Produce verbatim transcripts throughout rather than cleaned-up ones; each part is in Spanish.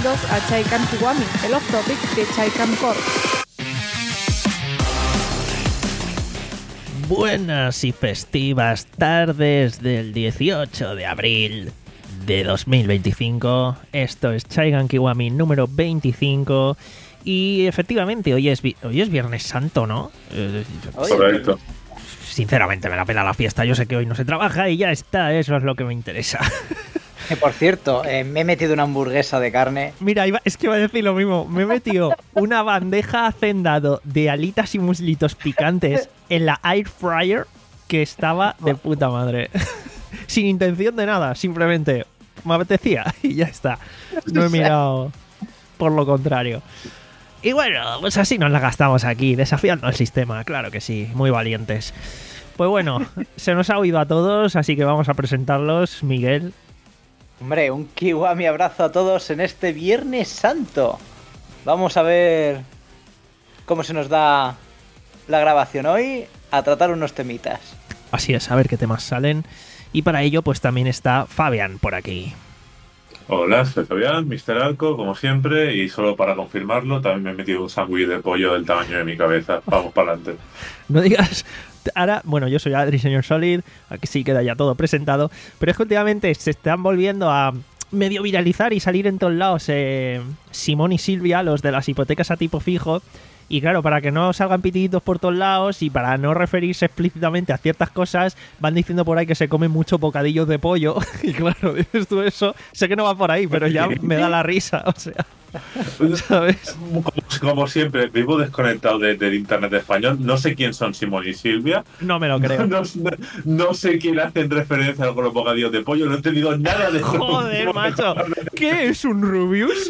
bienvenidos a Chaikan Kiwami, el off-topic de Chaikan Corp. Buenas y festivas tardes del dieciocho de abril de dos mil veinticinco. Esto es Chaikan Kiwami número veinticinco. Y efectivamente, hoy es, vi- hoy es Viernes Santo, ¿no? Eh, Correcto. Sinceramente, me la pela la fiesta. Yo sé que hoy no se trabaja y ya está. Eso es lo que me interesa. Que por cierto, eh, me he metido una hamburguesa de carne. Mira, iba- es que iba a decir lo mismo. Me he metido una bandeja hacendado de alitas y muslitos picantes en la air fryer que estaba de puta madre. Sin intención de nada, simplemente me apetecía y ya está. No he mirado por lo contrario. Y bueno, pues así nos la gastamos aquí, desafiando al sistema, claro que sí, muy valientes. Pues bueno, se nos ha oído a todos, así que vamos a presentarlos. Miguel. Hombre, un Kiwami abrazo a todos en este Viernes Santo. Vamos a ver cómo se nos da la grabación hoy, a tratar unos temitas. Así es, a ver qué temas salen. Y para ello, pues también está Fabián por aquí. Hola, soy Fabián, mister Arco, como siempre, y solo para confirmarlo, también me he metido un sándwich de pollo del tamaño de mi cabeza. Vamos para adelante. No digas... Ahora, bueno, yo soy Adri, señor Solid, aquí sí queda ya todo presentado, pero es que últimamente se están volviendo a medio viralizar y salir en todos lados eh, Simón y Silvia, los de las hipotecas a tipo fijo, y claro, para que no salgan pitiditos por todos lados y para no referirse explícitamente a ciertas cosas, van diciendo por ahí que se comen muchos bocadillos de pollo, y claro, dices tú eso, sé que no va por ahí, pero ya me da la risa, o sea... ¿Sabes? Como, como siempre, vivo desconectado de- del internet español. No sé quién son Simón y Silvia. No me lo creo. No, no- no sé quién hacen referencia con los bocadillos de pollo. No he entendido nada de eso. Joder, macho, ¿qué es un Rubius?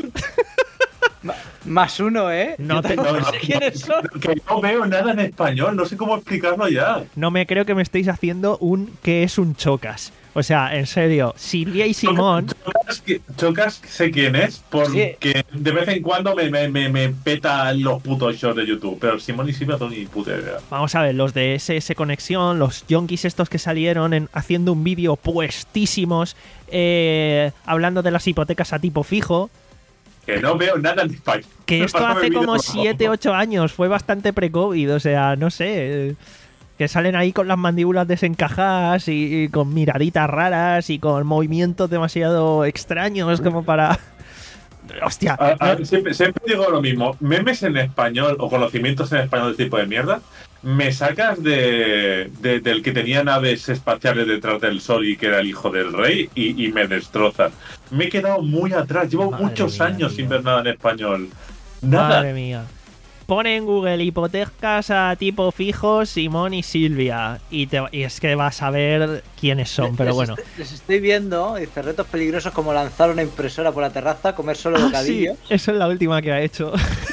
Ma- más uno, ¿eh? No Yo te- tampoco no, sé quiénes son. Que no veo nada en español. No sé cómo explicarlo ya. No me creo que me estéis haciendo un ¿qué es un chocas? O sea, en serio, Silvia y Simón... Chocas, que- Chocas sé quién es, porque Sí. de vez en cuando me, me, me, me peta los putos shorts de YouTube. Pero Simón y Silvia no tengo ni puta idea. Vamos a ver, los de S S Conexión, los yonkis estos que salieron en- haciendo un vídeo puestísimos, eh, hablando de las hipotecas a tipo fijo, Que no veo nada en español. que esto Pásame hace el vídeo, como por favor. siete ocho años, fue bastante pre-COVID, o sea, no sé, eh, que salen ahí con las mandíbulas desencajadas y, y con miraditas raras y con movimientos demasiado extraños como para... Hostia, A- a- siempre, siempre digo lo mismo. Memes en español o conocimientos en español de tipo de mierda, me sacas de, de- del que tenía naves espaciales detrás del sol y que era el hijo del rey y, y me destrozan. Me he quedado muy atrás. Llevo Madre muchos mía, años tío. sin ver nada en español. Nada. madre mía. Pone en Google hipotecas a tipo fijo Simón y Silvia y, te- y es que vas a ver quiénes son, pero Les bueno. estoy- les estoy viendo, dice, retos peligrosos como lanzar una impresora por la terraza, comer solo Ah, sí, bocadillo. eso es la última que ha hecho.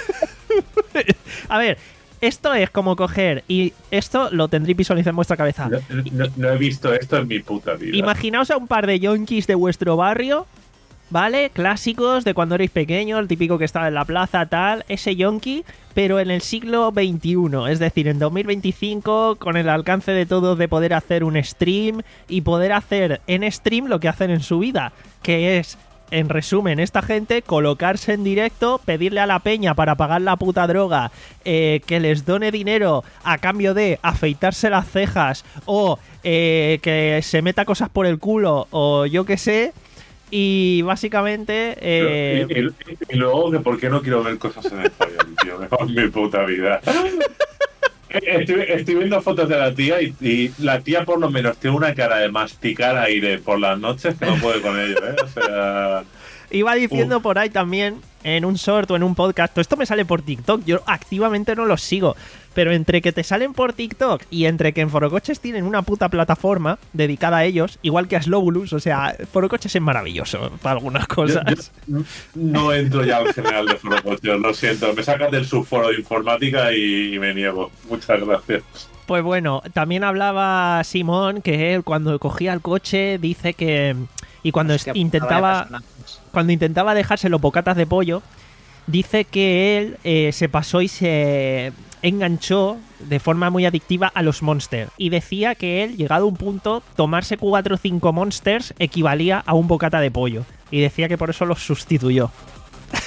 A ver, esto es como coger y esto lo tendréis visualizado en vuestra cabeza. No, no- no he visto esto en mi puta vida. Imaginaos a un par de yonkis de vuestro barrio, ¿vale? Clásicos de cuando erais pequeños, el típico que estaba en la plaza, tal, ese yonki, pero en el siglo veintiuno, es decir, en dos mil veinticinco, con el alcance de todos de poder hacer un stream y poder hacer en stream lo que hacen en su vida, que es, en resumen, esta gente colocarse en directo, pedirle a la peña para pagar la puta droga, eh, que les done dinero a cambio de afeitarse las cejas o eh, que se meta cosas por el culo o yo qué sé. Y básicamente... eh, y, y- y luego, que ¿por qué no quiero ver cosas en español, tío? Me cago en mi puta vida. Estoy, estoy viendo fotos de la tía y, y la tía por lo menos tiene una cara de masticar aire por las noches que no puede con ello, ¿eh? O sea... Iba diciendo Uf. por ahí también, en un short o en un podcast, todo esto me sale por TikTok, yo activamente no los sigo, pero entre que te salen por TikTok y entre que en Forocoches tienen una puta plataforma dedicada a ellos, igual que a Slowbulus, o sea, Forocoches es maravilloso para algunas Yo, cosas. yo no entro ya al general de Forocoches, lo siento. Me sacas del subforo de informática y, y me niego. Muchas gracias. Pues bueno, también hablaba Simón que él cuando cogía el coche dice que... Y cuando Hostia, intentaba... vaya personajes. Cuando intentaba dejarse los bocatas de pollo, dice que él eh, se pasó y se enganchó de forma muy adictiva a los Monsters. Y decía que él, llegado a un punto, tomarse cuatro o cinco Monsters equivalía a un bocata de pollo. Y decía que por eso los sustituyó.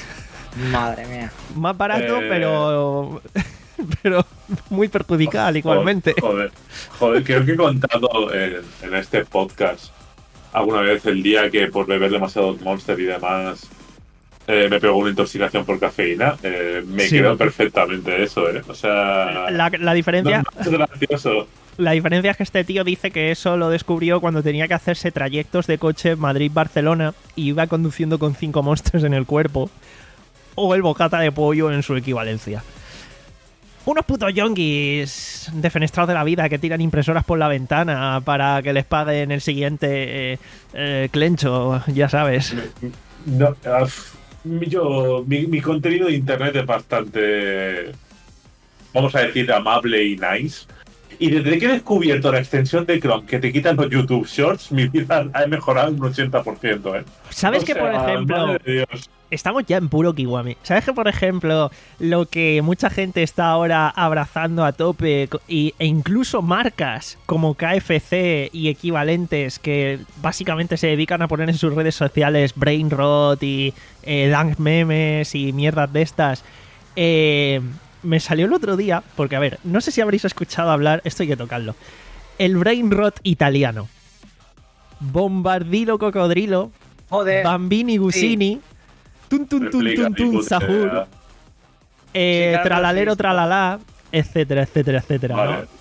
Madre mía. Más barato, Eh. pero... pero muy perjudicial igualmente. Joder, joder, creo que he contado en, en este podcast alguna vez el día que por beber demasiados Monster y demás eh, me pegó una intoxicación por cafeína. Eh, me Sí. quedó perfectamente eso, ¿eh? O sea, La, la diferencia... no, no es gracioso. La diferencia es que este tío dice que eso lo descubrió cuando tenía que hacerse trayectos de coche Madrid-Barcelona y iba conduciendo con cinco monstruos en el cuerpo, o el bocata de pollo en su equivalencia. Unos putos yonkis defenestrados de la vida que tiran impresoras por la ventana para que les paguen el siguiente eh, eh, clencho, ya sabes. No, uf, yo, mi, mi contenido de internet es bastante, vamos a decir, amable y nice. Y desde que he descubierto la extensión de Chrome que te quitan los YouTube Shorts, mi vida ha mejorado un ochenta por ciento, ¿eh? ¿Sabes O que, por sea, ejemplo... madre de Dios. Estamos ya en puro Kiwami. ¿Sabes que, por ejemplo, lo que mucha gente está ahora abrazando a tope y, e incluso marcas como K F C y equivalentes que básicamente se dedican a poner en sus redes sociales brain rot y eh, dank memes y mierdas de estas? Eh, me salió el otro día, porque a ver, no sé si habréis escuchado hablar, esto hay que tocarlo, el brain rot italiano. Bombardilo Cocodrilo, Joder. Bambini Gusini... Tun tun tun tun tun Sahur, eh, Sí, claro, tralalero sí. tralalá, etcétera, etcétera, etcétera. Vale. ¿no?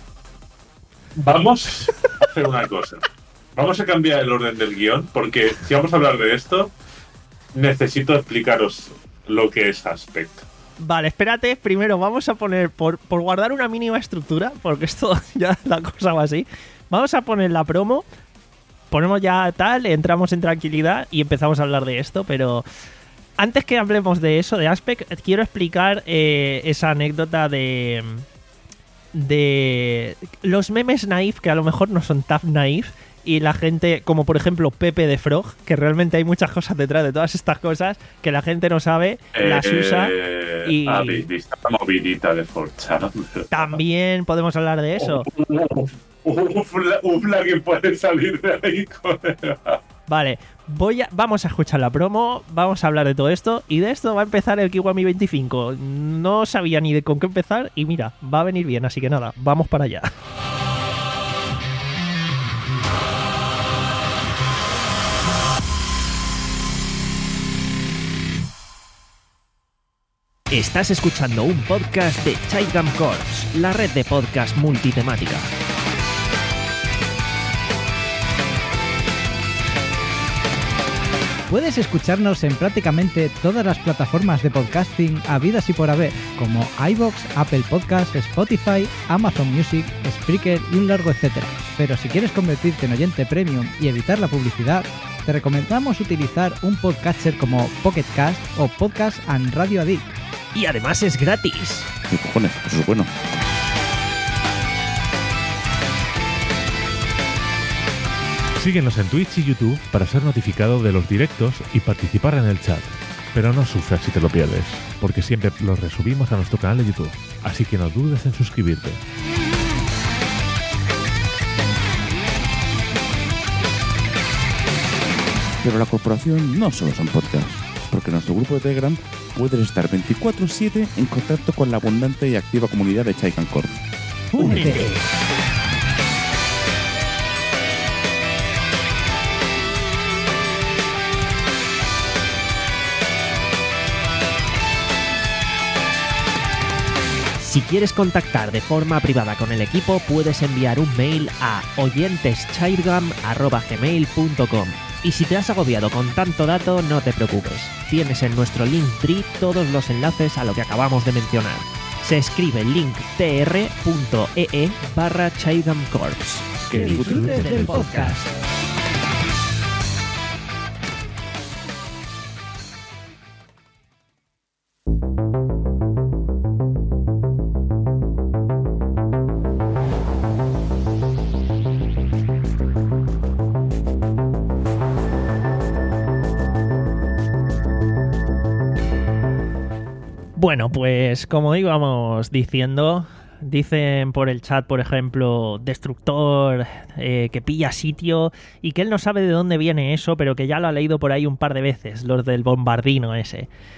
Vamos a hacer una cosa. Vamos a cambiar el orden del guión, porque si vamos a hablar de esto, necesito explicaros lo que es Aspect. Vale, espérate, primero vamos a poner, por, por guardar una mínima estructura, porque esto ya la cosa va así, vamos a poner la promo, ponemos ya tal, entramos en tranquilidad y empezamos a hablar de esto, pero antes que hablemos de eso, de Aspect, quiero explicar eh, esa anécdota de... de los memes naif, que a lo mejor no son tough naif, y la gente, como por ejemplo Pepe de Frog, que realmente hay muchas cosas detrás de todas estas cosas que la gente no sabe, las usa. Eh, y- Ah, vista la movidita de Forchan. También podemos hablar de eso. Uf, uf, la, uf, la que puede salir de ahí, colega. Vale, voy a, vamos a escuchar la promo, vamos a hablar de todo esto, y de esto va a empezar el Kiwami veinticinco. No sabía ni de con qué empezar, y mira, va a venir bien, así que nada, vamos para allá. Estás escuchando un podcast de Chaigam Corps, la red de podcast multitemática. Puedes escucharnos en prácticamente todas las plataformas de podcasting habidas y por haber, como iVoox, Apple Podcasts, Spotify, Amazon Music, Spreaker y un largo etcétera. Pero si quieres convertirte en oyente premium y evitar la publicidad, te recomendamos utilizar un podcatcher como Pocket Cast o Podcast and Radio Addict. Y además es gratis. ¿Qué cojones? Eso es bueno. Síguenos en Twitch y YouTube para ser notificado de los directos y participar en el chat. Pero no sufras si te lo pierdes, porque siempre los resubimos a nuestro canal de YouTube, así que no dudes en suscribirte. Pero la corporación no solo son podcasts, porque en nuestro grupo de Telegram puedes estar veinticuatro siete en contacto con la abundante y activa comunidad de Chaikan Corp. ¡Únete! Si quieres contactar de forma privada con el equipo, puedes enviar un mail a oyenteschairgam arroba gmail punto com. Y si te has agobiado con tanto dato, no te preocupes. Tienes en nuestro Linktree todos los enlaces a lo que acabamos de mencionar. Se escribe linktr.ee barra Chaigam Corps. ¡Que disfrutes del podcast! Bueno, pues como íbamos diciendo, dicen por el chat, por ejemplo, Destructor, eh, que pilla sitio y que él no sabe de dónde viene eso, pero que ya lo ha leído por ahí un par de veces, los del bombardino ese.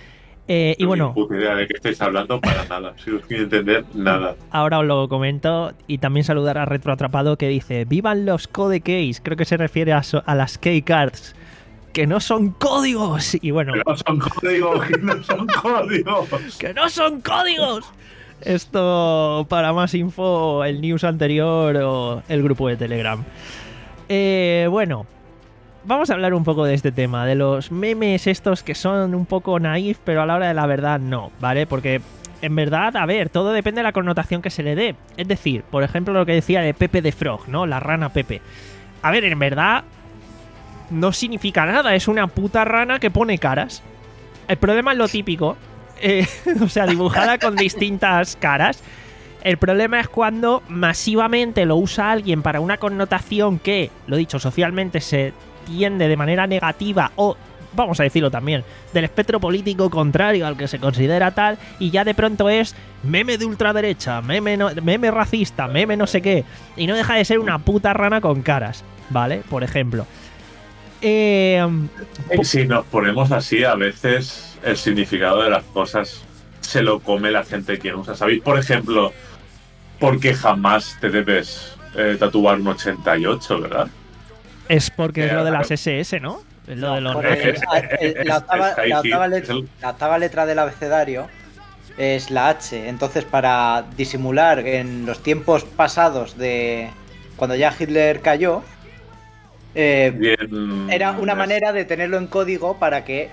Eh, y No bueno, tengo ni puta idea de qué estáis hablando para nada. Sigo sin entender nada. ahora os lo comento. Y también saludar a Retroatrapado que dice: ¡Vivan los Code Keys! Creo que se refiere a, so- a las Key Cards, que no son códigos. Y bueno, Que no son códigos, que no son códigos. ¡que no son códigos! Esto, para más info, el news anterior o el grupo de Telegram. Eh, bueno, vamos a hablar un poco de este tema, de los memes estos que son un poco naif, pero a la hora de la verdad no, ¿vale? Porque en verdad, a ver, todo depende de la connotación que se le dé. Es decir, por ejemplo, lo que decía de Pepe the Frog, ¿no? La rana Pepe. A ver, en verdad no significa nada, es una puta rana que pone caras. El problema es lo típico, eh, o sea, dibujada con distintas caras. El problema es cuando masivamente lo usa alguien para una connotación que, lo dicho, socialmente se tiende de manera negativa o, vamos a decirlo también, del espectro político contrario al que se considera tal, y ya de pronto es meme de ultraderecha, meme, no- meme racista, meme no sé qué, y no deja de ser una puta rana con caras, ¿vale? Por ejemplo. Eh, Y si nos ponemos así, a veces el significado de las cosas se lo come la gente que usa. ¿Sabéis, por ejemplo, por qué jamás te debes eh, tatuar un ochenta y ocho, verdad? es porque es lo de Claro. las S S, ¿no? Es lo de los Por Es- el- es- el- la, es- octava, es- la es- octava es let- el- la octava letra del abecedario es la H. Entonces, para disimular en los tiempos pasados de cuando ya Hitler cayó, eh, Bien, era una es- manera de tenerlo en código para que...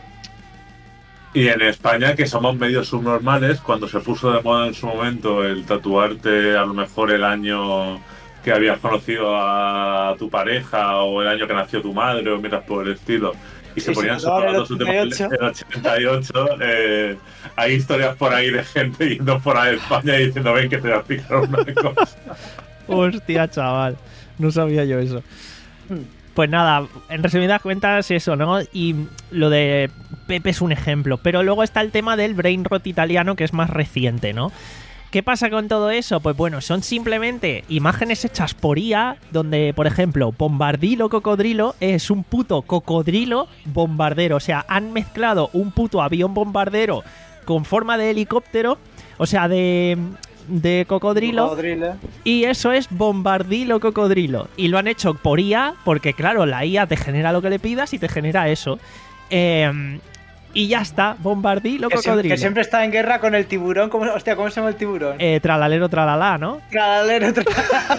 Y en España, que somos medio subnormales, cuando se puso de moda en su momento el tatuarte a lo mejor el año que habías conocido a tu pareja o el año que nació tu madre o miras por el estilo, y se Y se ponían tatuaban el separando su tema ochenta y ocho. el ochenta y ocho, eh, hay historias por ahí de gente yendo por ahí a España y diciendo: ven que te voy a explicar una cosa. Hostia, chaval. No sabía yo eso. Pues nada, en resumidas cuentas eso, ¿no? Y lo de Pepe es un ejemplo. Pero luego está el tema del brain rot italiano, que es más reciente, ¿no? ¿Qué pasa con todo eso? Pues bueno, son simplemente imágenes hechas por I A, donde, por ejemplo, Bombardilo Cocodrilo es un puto cocodrilo bombardero. O sea, han mezclado un puto avión bombardero con forma de helicóptero, o sea, de, de cocodrilo. Cocodrilo. Y eso es Bombardilo Cocodrilo. Y lo han hecho por I A, porque claro, la I A te genera lo que le pidas y te genera eso. Eh, y ya está, Bombardilo Que, siempre, Cocodrilo. que siempre está en guerra con el tiburón. ¿Cómo, hostia, ¿cómo se llama el tiburón? Eh, tralalero, tralala, ¿no? Tralalero, tra-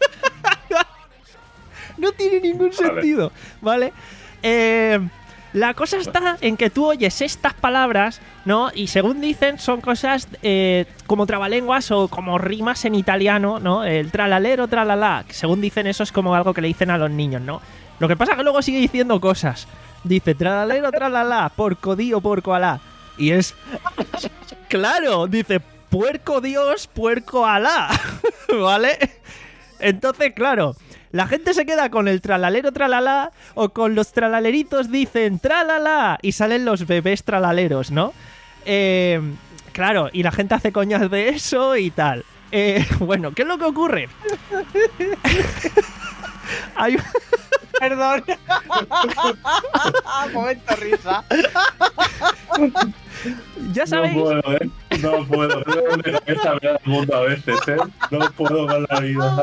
No tiene ningún Vale. sentido, ¿vale? Eh, la cosa está en que tú oyes estas palabras, ¿no? Y según dicen, son cosas eh, como trabalenguas o como rimas en italiano, ¿no? El tralalero, tralala. Según dicen, eso es como algo que le dicen a los niños, ¿no? Lo que pasa es que luego sigue diciendo cosas. Dice tralalero, tralala, porco dio, porco alá. Y es... Claro, dice puerco Dios, puerco alá. ¿Vale? Entonces, claro, la gente se queda con el tralalero tralala o con los tralaleritos dicen tralala y salen los bebés tralaleros, ¿no? Eh, claro, y la gente hace coñas de eso y tal. Eh, bueno, ¿qué es lo que ocurre? Hay... Perdón. Momento risa. Ya sabéis... No puedo, ¿eh? No puedo. Tengo una cabeza ver al mundo a veces, ¿eh? No puedo con la vida.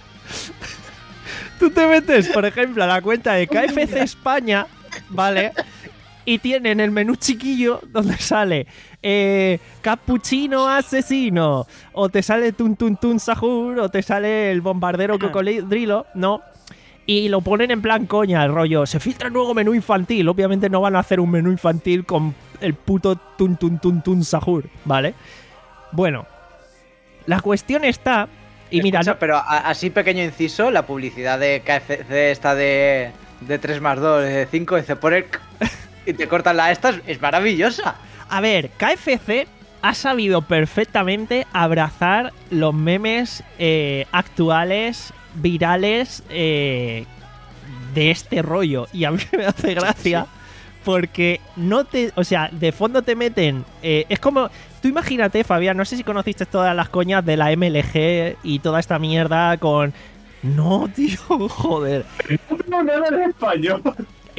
Tú te metes, por ejemplo, a la cuenta de K F C España, ¿vale? Y tienen el menú chiquillo donde sale eh, cappuccino asesino, o te sale tun tun tun sahur, o te sale el bombardero cocodrilo, ¿no? Y lo ponen en plan coña, el rollo, se filtra el nuevo menú infantil. Obviamente no van a hacer un menú infantil con el puto tun tun tun tun sahur, ¿vale? Bueno, la cuestión está... Y mira, Escucha, no- pero a- así pequeño inciso, la publicidad de K F C esta de, de tres más dos, de cinco, y se pone y te cortan la esta, es, es maravillosa. A ver, K F C ha sabido perfectamente abrazar los memes eh, actuales, virales, eh, de este rollo. Y a mí me hace gracia porque no te... O sea, de fondo te meten... eh, es como... Tú imagínate, Fabián, no sé si conociste todas las coñas de la M L G y toda esta mierda con... No, tío, joder. No, nada en español.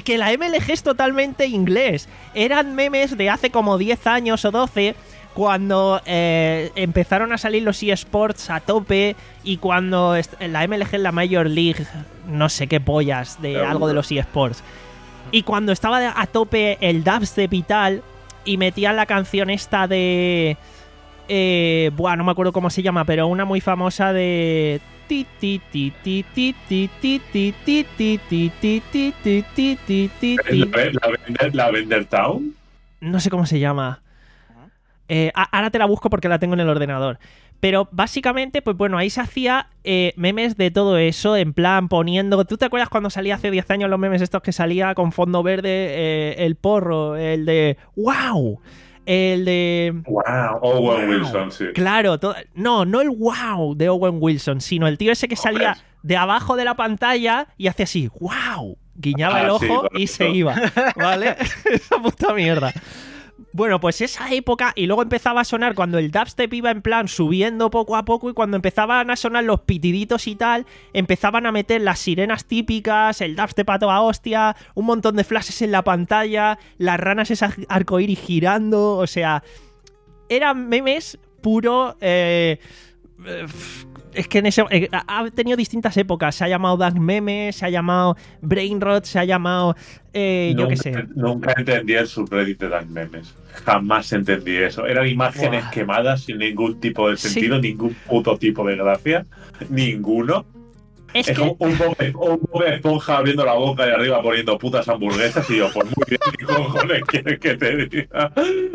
que la M L G es totalmente inglés. Eran memes de hace como diez años o doce, cuando eh, empezaron a salir los eSports a tope y cuando la M L G en la Major League, no sé qué pollas, de Seguro. algo de los eSports. Y cuando estaba a tope el dubstep y tal, y metían la canción esta de... Eh, buah, no me acuerdo cómo se llama, pero una muy famosa de... ti ti ti ti ti ti ti ti ti ti ti ti ti ti ti ti ti ti. ¿La, la, Vender, la Vender Town? No sé cómo se llama. Eh, a- ahora te la busco porque la tengo en el ordenador. Pero básicamente, pues bueno, ahí se hacía eh, memes de todo eso, en plan poniendo... ¿Tú te acuerdas cuando salía hace diez años los memes estos que salía con fondo verde eh, el porro, el de... ¡Wow! El de... Wow, Owen Wow. Wilson, sí. Claro, to- no, no el wow de Owen Wilson, sino el tío ese que salía Joder. de abajo de la pantalla y hacía así, wow, guiñaba Ah, el sí, ojo correcto. y se iba, ¿vale? Esa puta mierda. Bueno, pues esa época, y luego empezaba a sonar cuando el dubstep iba en plan subiendo poco a poco, y cuando empezaban a sonar los pitiditos y tal, empezaban a meter las sirenas típicas, el dubstep a toda hostia, un montón de flashes en la pantalla, las ranas esas arcoíris girando, o sea, eran memes puro... Eh, eh, es que en ese, eh, ha tenido distintas épocas. Se ha llamado Dark Meme, se ha llamado Brainrot, se ha llamado... Eh, yo qué Nunca- sé. Nunca entendí el subreddit de Dark Memes. Jamás entendí eso. Eran imágenes Buah. quemadas sin ningún tipo de Sí. sentido, ningún puto tipo de gracia. Ninguno. Es Es, que... como un Bob, un Bob Esponja abriendo la boca y arriba poniendo putas hamburguesas y yo, pues muy bien, ¿qué cojones quieres que te diga?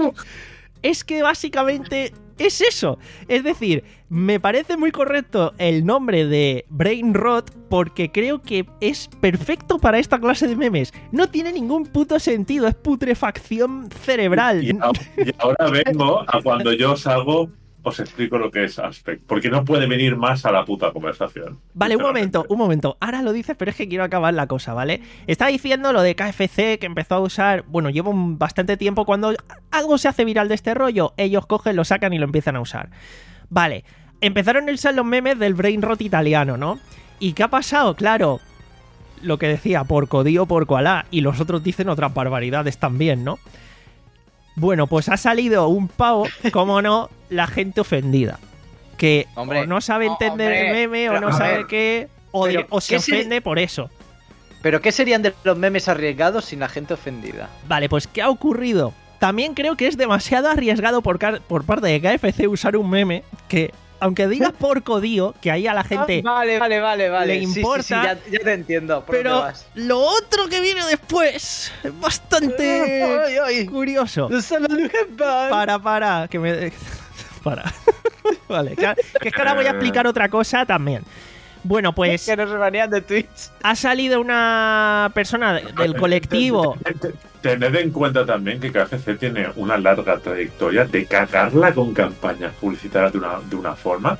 Es que básicamente es eso. Es decir, me parece muy correcto el nombre de Brain Rot porque creo que es perfecto para esta clase de memes. No tiene ningún puto sentido, es putrefacción cerebral. Y, a- y ahora vengo a cuando yo salgo, os explico lo que es Aspect, porque no puede venir más a la puta conversación. Vale, un sinceramente. momento, un momento. Ahora lo dices, pero es que quiero acabar la cosa, ¿vale? Está diciendo lo de K F C, que empezó a usar... Bueno, llevo un- bastante tiempo cuando algo se hace viral de este rollo, ellos cogen, lo sacan y lo empiezan a usar. Vale, empezaron a usar los memes del brain rot italiano, ¿no? ¿Y qué ha pasado? Claro, lo que decía, porco Dio, porco Alá, y los otros dicen otras barbaridades también, ¿no? Bueno, pues ha salido un pavo, como no, la gente ofendida. Que Hombre, o no sabe no, entender el hombre, meme o pero, no a sabe ver, qué, o, pero, de- o se ¿qué se- ofende por eso. ¿Pero qué serían de los memes arriesgados sin la gente ofendida? Vale, pues ¿qué ha ocurrido? También creo que es demasiado arriesgado por, car- por parte de K F C usar un meme que, aunque digas porco Dio, que ahí a la gente... Ah, vale, vale, vale, vale. le Sí, sí, importa, sí, ya, ya te entiendo. ¿Por dónde pero vas? lo otro que viene después es bastante Ay, ay. curioso. Salud, Gemban. Para, para, que me... para. Vale, que, que es que ahora voy a explicar otra cosa también. Bueno, pues Que nos rebanean de Twitch. ha salido una persona de- del colectivo. Tened en cuenta también que K F C tiene una larga trayectoria de cagarla con campañas publicitarias de una, de una forma.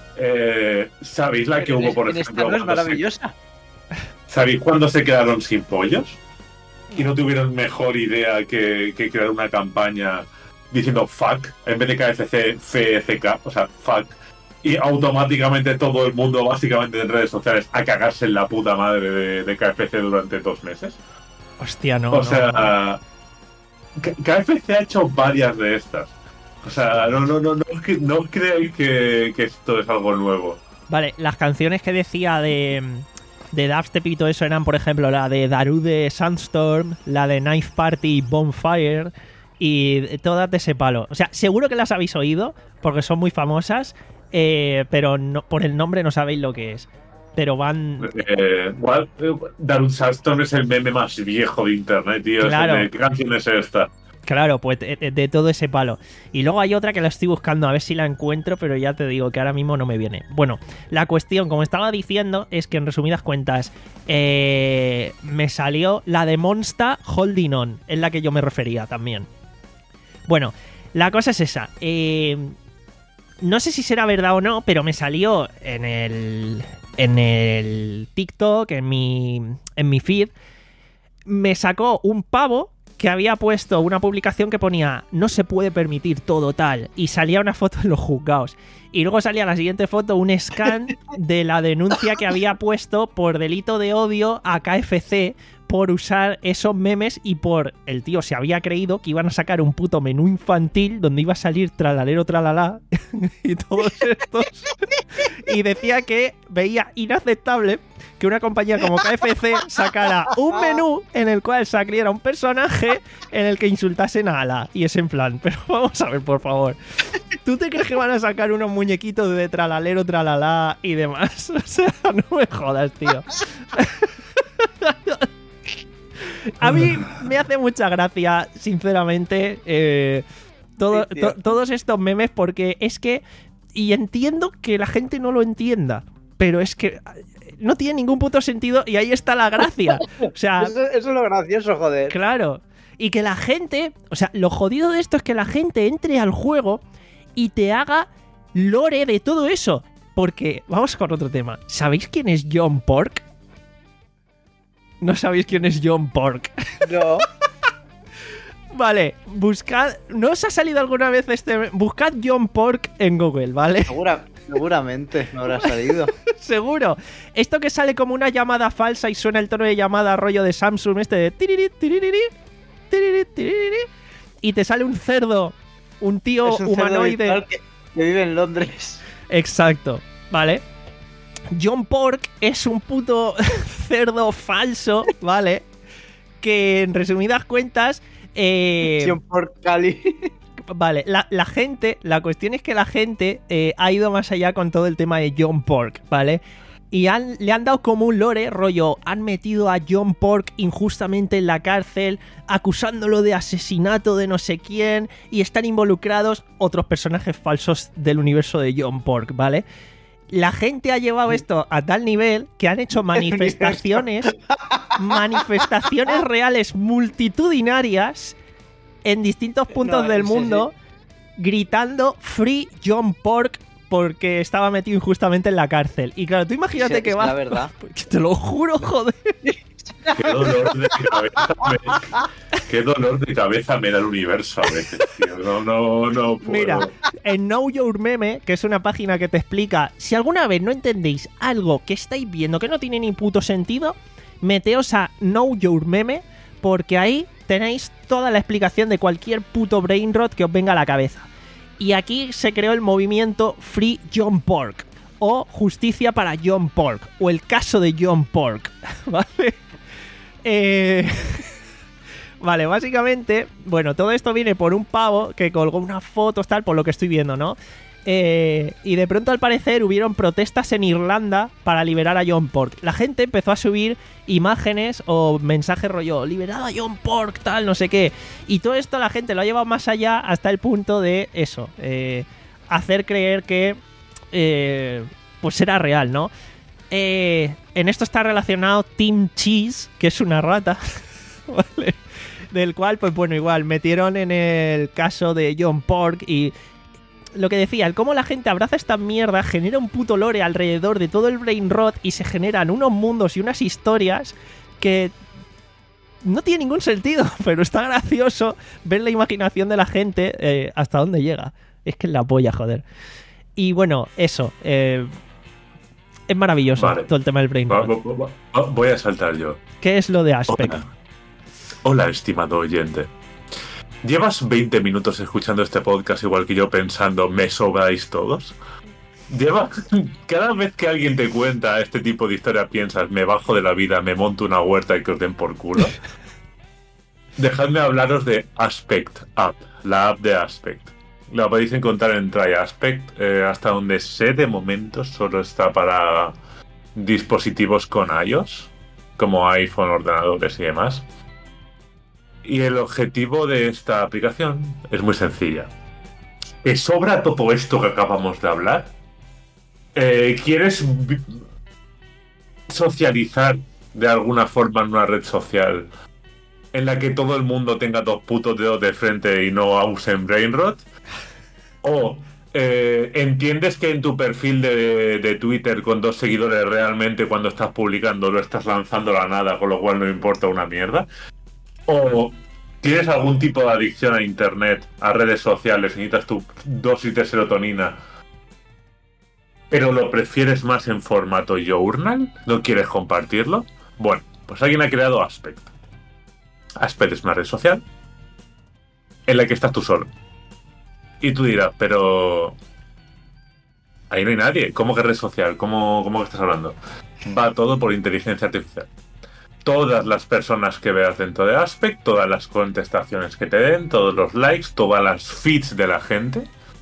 Eh, ¿Sabéis la que Pero en hubo, es- por en ejemplo? esta no es cuando se- maravillosa. ¿Sabéis cuándo se quedaron sin pollos? Y no tuvieron mejor idea que, que crear una campaña diciendo fuck, en vez de K F C, F C K, o sea, fuck. Y automáticamente todo el mundo, básicamente en redes sociales, a cagarse en la puta madre de, de K F C durante dos meses. Hostia, no. o no, sea, K- K F C ha hecho varias de estas. O sea, no, no, no, no, cre- no creáis que, que esto es algo nuevo. Vale, las canciones que decía de, de dubstep y todo eso eran, por ejemplo, la de Darude Sandstorm, la de Knife Party Bonfire y todas de ese palo. O sea, seguro que las habéis oído porque son muy famosas, eh, pero no, por el nombre no sabéis lo que es. Pero van... Eh, what? Eh, Darude Sandstorm es el meme más viejo de internet, tío. Es Claro. el de, ¿qué canción es esta? Claro, pues de, de- de todo ese palo. Y luego hay otra que la estoy buscando a ver si la encuentro, pero ya te digo que ahora mismo no me viene. Bueno, la cuestión, como estaba diciendo, es que en resumidas cuentas, eh, me salió la de Monsta Holding On, es la que yo me refería también. Bueno, la cosa es esa. Eh, no sé si será verdad o no, pero me salió en el, en el TikTok, en mi, en mi feed, me sacó un pavo que había puesto una publicación que ponía no se puede permitir todo tal y salía una foto en los juzgados y luego salía la siguiente foto un scan de la denuncia que había puesto por delito de odio a K F C por usar esos memes y por... El tío se había creído que iban a sacar un puto menú infantil donde iba a salir tralalero tralala y todos estos. Y decía que veía inaceptable que una compañía como K F C sacara un menú en el cual saliera un personaje en el que insultasen a Alá. Y es en plan, pero vamos a ver, por favor. ¿Tú te crees que van a sacar unos muñequitos de tralalero, tralala y demás? O sea, no me jodas, tío. A mí me hace mucha gracia, sinceramente, eh, todo, Sí, to, todos estos memes, porque es que... Y entiendo que la gente no lo entienda, pero es que no tiene ningún puto sentido y ahí está la gracia. O sea, Eso, eso es lo gracioso, joder. claro. Y que la gente... O sea, lo jodido de esto es que la gente entre al juego y te haga lore de todo eso. Porque, vamos con otro tema. ¿Sabéis quién es John Pork? ¿No sabéis quién es John Pork? No. Vale, buscad... ¿No os ha salido alguna vez este...? Buscad John Pork en Google, ¿vale? Segura, seguramente no habrá salido. Seguro. Esto que sale como una llamada falsa y suena el tono de llamada rollo de Samsung, este de... tiriri, tiriri, tiriri, tiriri, y te sale un cerdo, un tío Es un cerdo humanoide... virtual que, que vive en Londres. Exacto, ¿vale? John Pork es un puto cerdo falso, ¿vale? Que en resumidas cuentas... Eh, John Pork Cali. Vale, la, la gente, la cuestión es que la gente eh, ha ido más allá con todo el tema de John Pork, ¿vale? Y han, le han dado como un lore, rollo, han metido a John Pork injustamente en la cárcel, acusándolo de asesinato de no sé quién, y están involucrados otros personajes falsos del universo de John Pork, ¿vale? La gente ha llevado esto a tal nivel que han hecho manifestaciones, manifestaciones reales multitudinarias en distintos puntos No, del sí, mundo, gritando Free John Pork porque estaba metido injustamente en la cárcel. Y claro, tú imagínate Sí, que es va... la verdad. Te lo juro, joder. Qué dolor de cabeza me, qué dolor de cabeza me da el universo a veces, tío. No, no, no puedo. Mira, en Know Your Meme, que es una página que te explica, si alguna vez no entendéis algo que estáis viendo que no tiene ni puto sentido, meteos a Know Your Meme, porque ahí tenéis toda la explicación de cualquier puto brain rot que os venga a la cabeza. Y aquí se creó el movimiento Free John Pork, o Justicia para John Pork, o el caso de John Pork, ¿vale? Eh... Vale, básicamente, bueno, todo esto viene por un pavo que colgó unas fotos, tal, por lo que estoy viendo, ¿no? Eh, y de pronto, al parecer, hubieron protestas en Irlanda para liberar a John Pork. La gente empezó a subir imágenes o mensajes rollo, liberad a John Pork, tal, no sé qué. Y todo esto la gente lo ha llevado más allá hasta el punto de eso, eh, hacer creer que eh, pues era real, ¿no? Eh, en esto está relacionado Tim Cheese, que es una rata, ¿vale? Del cual, pues bueno, igual metieron en el caso de John Pork. Y lo que decía, el cómo la gente abraza esta mierda genera un puto lore alrededor de todo el brain rot y se generan unos mundos y unas historias que no tiene ningún sentido, pero está gracioso ver la imaginación de la gente eh, hasta dónde llega. Es que es la polla, joder. Y bueno, eso, eh, es maravilloso, Vale. todo el tema del brain Va- rot. va- va- va- Voy a saltar yo. ¿Qué es lo de Aspect? Hola. Hola, estimado oyente. ¿Llevas veinte minutos escuchando este podcast igual que yo pensando, me sobráis todos? ¿Lleva... Cada vez que alguien te cuenta este tipo de historia piensas, me bajo de la vida, me monto una huerta y que os den por culo? Dejadme hablaros de Aspect App, la app de Aspect. La podéis encontrar en Try Aspect, eh, hasta donde sé de momento solo está para dispositivos con iOS, como iPhone, ordenadores y demás. Y el objetivo de esta aplicación es muy sencilla. ¿Te sobra todo esto que acabamos de hablar? Eh, ¿Quieres vi- socializar de alguna forma en una red social en la que todo el mundo tenga dos putos dedos de frente y no usen brainrot? ¿O eh, entiendes que en tu perfil de, de Twitter con dos seguidores realmente cuando estás publicando lo estás lanzando a la nada, con lo cual no importa una mierda? ¿O tienes algún tipo de adicción a internet, a redes sociales, necesitas tu dosis de serotonina, pero lo prefieres más en formato journal? ¿No quieres compartirlo? Bueno, Pues alguien ha creado Aspect. Aspect es una red social en la que estás tú solo. Y tú dirás, pero... ahí no hay nadie. ¿Cómo que red social? ¿Cómo, cómo que estás hablando? Va todo por inteligencia artificial. Todas las personas que veas dentro de Aspect, todas las contestaciones que te den, todos los likes, todas las feeds de la gente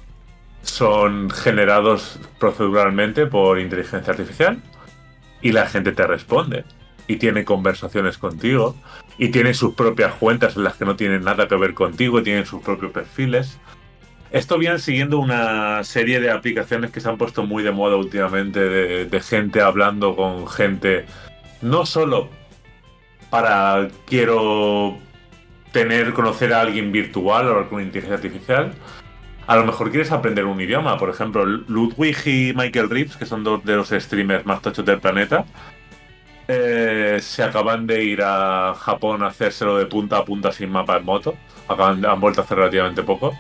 son generados proceduralmente por inteligencia artificial y la gente te responde y tiene conversaciones contigo y tiene sus propias cuentas en las que no tienen nada que ver contigo y tienen sus propios perfiles. Esto viene siguiendo una serie de aplicaciones que se han puesto muy de moda últimamente, de, de gente hablando con gente, no solo para quiero tener, conocer a alguien virtual o con inteligencia artificial. A lo mejor quieres aprender un idioma. Por ejemplo, Ludwig y Michael Reeves, que son dos de los streamers más tochos del planeta, eh, se acaban de ir a Japón a hacérselo de punta a punta sin mapa en moto. Acaban, han vuelto hace relativamente poco.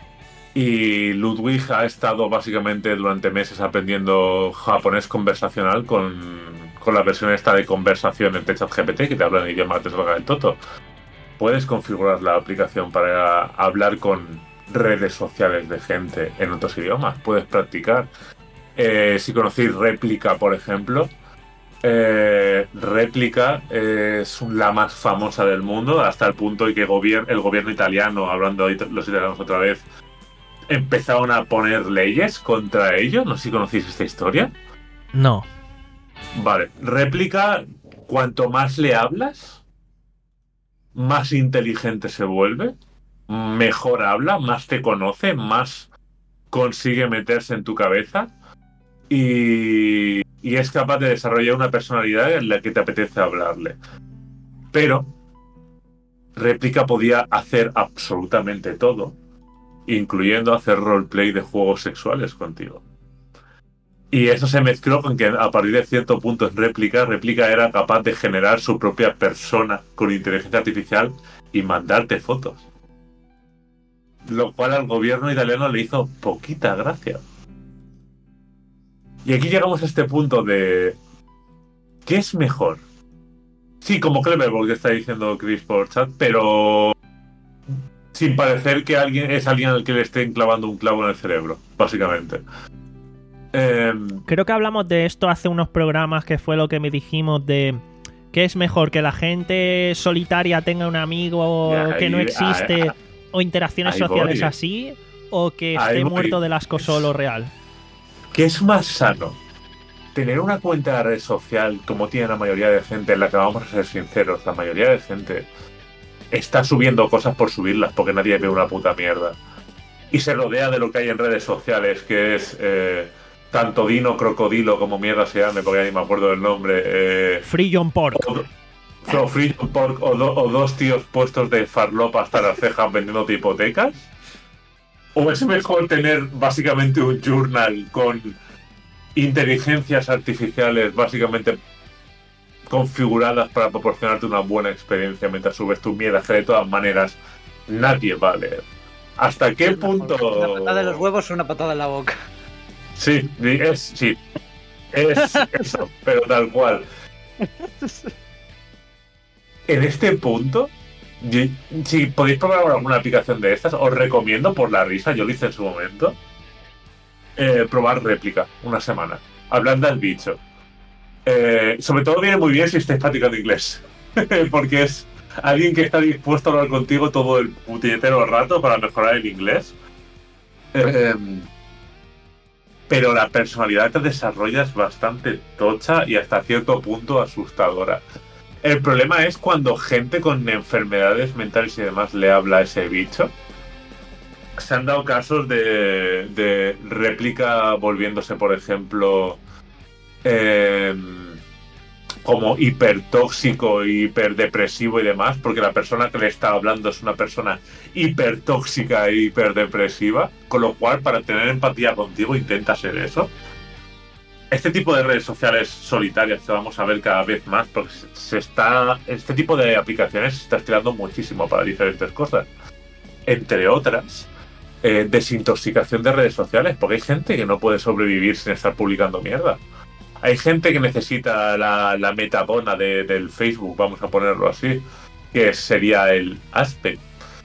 Y Ludwig ha estado básicamente durante meses aprendiendo japonés conversacional con, con la versión esta de conversaciones de ChatGPT que te habla en idioma que te salga del toto. Puedes configurar la aplicación para hablar con redes sociales de gente en otros idiomas. Puedes practicar. Eh, si conocéis Réplica, por ejemplo, eh, Réplica es la más famosa del mundo, hasta el punto de que gobier- el gobierno italiano, hablando de los italianos otra vez, empezaron a poner leyes contra ellos. No sé si conocéis esta historia. No. Vale, Réplica, cuanto más le hablas, más inteligente se vuelve, mejor habla, más te conoce, más consigue meterse en tu cabeza y, y es capaz de desarrollar una personalidad en la que te apetece hablarle. Pero Réplica podía hacer absolutamente todo, incluyendo hacer roleplay de juegos sexuales contigo. Y eso se mezcló con que a partir de cierto punto en Réplica, Réplica era capaz de generar su propia persona con inteligencia artificial y mandarte fotos. Lo cual al gobierno italiano le hizo poquita gracia. Y aquí llegamos a este punto de... ¿qué es mejor? Sí, como Cleverball que está diciendo Chris por chat, pero... sin parecer que alguien es alguien al que le estén clavando un clavo en el cerebro, básicamente. Eh, Creo que hablamos de esto hace unos programas, que fue lo que me dijimos de qué es mejor, que la gente solitaria tenga un amigo ahí, que no existe ahí, o interacciones ahí sociales voy. así, o que Ahí esté voy. muerto del asco solo real. ¿Qué es más sano? Tener una cuenta de red social como tiene la mayoría de gente, en la que vamos a ser sinceros, la mayoría de gente está subiendo cosas por subirlas porque nadie ve una puta mierda. Y se rodea de lo que hay en redes sociales, que es eh, tanto Dino Crocodilo como mierda se llame, porque ya ni me acuerdo del nombre. Eh, Free John Pork. o, o, Free Pork, o, do, o dos tíos puestos de farlopa hasta las cejas vendiéndote hipotecas. ¿O es mejor tener básicamente un journal con inteligencias artificiales básicamente configuradas para proporcionarte una buena experiencia mientras subes tu mierda, que de todas maneras nadie va a leer? ¿Hasta qué punto...? Una patada de los huevos o una patada en la boca. Sí, es, sí, es eso, pero tal cual. En este punto, si podéis probar alguna aplicación de estas, os recomiendo, por la risa, yo lo hice en su momento, eh, probar Réplica una semana. Hablando al bicho. Eh, sobre todo viene muy bien si estáis practicando inglés. Porque es alguien que está dispuesto a hablar contigo todo el puñetero rato para mejorar el inglés. Eh, pero la personalidad que desarrolla es bastante tocha y hasta cierto punto asustadora. El problema es cuando gente con enfermedades mentales y demás le habla a ese bicho. Se han dado casos de, de Réplica volviéndose, por ejemplo, eh, como hipertóxico, hiperdepresivo y demás, porque la persona que le está hablando es una persona hipertóxica e hiperdepresiva, con lo cual para tener empatía contigo intenta ser eso. Este tipo de redes sociales solitarias que vamos a ver cada vez más, porque se está, este tipo de aplicaciones se está estirando muchísimo para diferentes cosas. Entre otras, eh, desintoxicación de redes sociales, porque hay gente que no puede sobrevivir sin estar publicando mierda. Hay gente que necesita la, la metadona de, del Facebook, vamos a ponerlo así, que sería el aspect.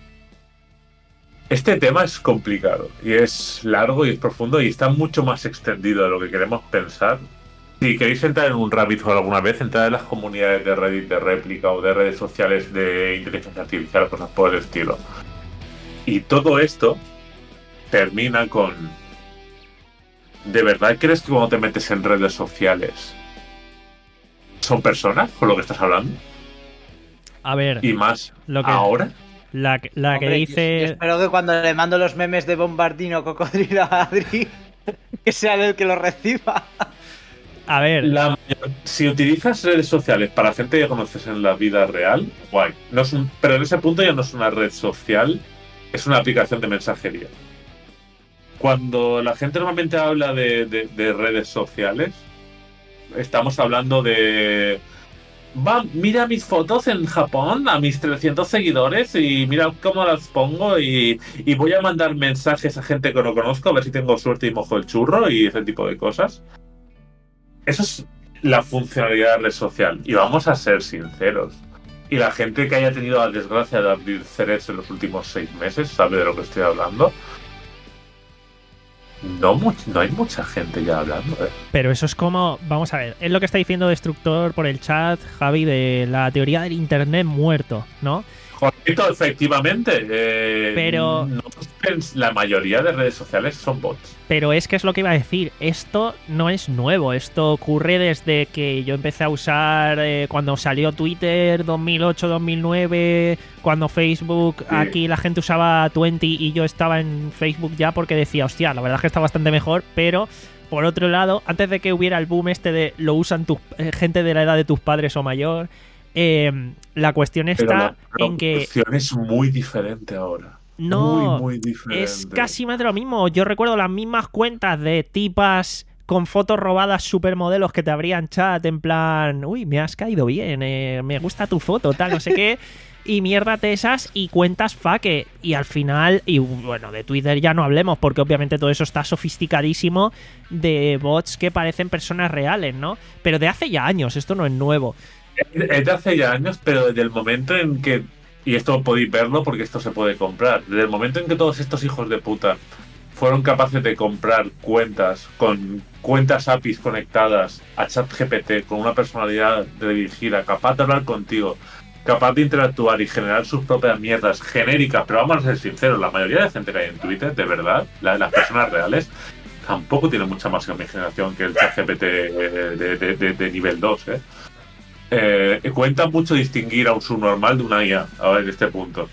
Este tema es complicado y es largo y es profundo y está mucho más extendido de lo que queremos pensar. Si queréis entrar en un rabbit hole alguna vez, entrar en las comunidades de Reddit de réplica o de redes sociales de inteligencia artificial, cosas por el estilo. Y todo esto termina con... ¿De verdad crees que cuando te metes en redes sociales son personas con lo que estás hablando? A ver, Y más lo que- ahora. la, que- la que Hombre, yo- dice... yo espero que cuando le mando los memes de Bombardino Cocodrilo a Adri, que sea él el que los reciba. A ver, La mayor- si utilizas redes sociales para gente que conoces en la vida real, guay. No es un- pero en ese punto ya no es una red social, es una aplicación de mensajería. Cuando la gente normalmente habla de, de- de redes sociales, estamos hablando de... Va, mira mis fotos en Japón a mis trescientos seguidores y mira cómo las pongo y, y voy a mandar mensajes a gente que no conozco a ver si tengo suerte y mojo el churro y ese tipo de cosas. Eso es la funcionalidad de red social. Y vamos a ser sinceros. Y la gente que haya tenido la desgracia de abrir Threads en los últimos seis meses sabe de lo que estoy hablando. No, much- no hay mucha gente ya hablando, ¿eh? pero eso es como... Vamos a ver, es lo que está diciendo Destructor por el chat, Javi, de la teoría del internet muerto, ¿no? Correcto, efectivamente. eh, Pero- no pens- la mayoría de redes sociales son bots. Pero es que es lo que iba a decir, esto no es nuevo, esto ocurre desde que yo empecé a usar eh, cuando salió Twitter dos mil ocho dos mil nueve, cuando Facebook, Sí. aquí la gente usaba veinte y yo estaba en Facebook ya porque decía, hostia, la verdad es que está bastante mejor, pero por otro lado, antes de que hubiera el boom este de lo usan tus, eh, gente de la edad de tus padres o mayor, eh, la cuestión Pero está la, la en que... opción es muy diferente ahora. No, muy, muy diferente. es casi más de lo mismo. Yo recuerdo las mismas cuentas de tipas con fotos robadas supermodelos que te abrían chat en plan, uy, me has caído bien, eh, me gusta tu foto, tal, no sé qué, y mierda de esas y cuentas fake. Y al final, y bueno, de Twitter ya no hablemos porque obviamente todo eso está sofisticadísimo, de bots que parecen personas reales, ¿no? Pero de hace ya años, esto no es nuevo. Es de hace ya años, pero desde el momento en que, y esto podéis verlo porque esto se puede comprar, desde el momento en que todos estos hijos de puta fueron capaces de comprar cuentas con cuentas A P Is conectadas a ChatGPT con una personalidad dirigida, capaz de hablar contigo, capaz de interactuar y generar sus propias mierdas genéricas, pero vamos a ser sinceros, la mayoría de gente que hay en Twitter, de verdad, la- las personas reales, tampoco tienen mucha más imaginación que el ChatGPT de, de, de, de, de nivel dos, ¿eh? Eh, cuenta mucho distinguir a un subnormal de una I A, ahora en este punto.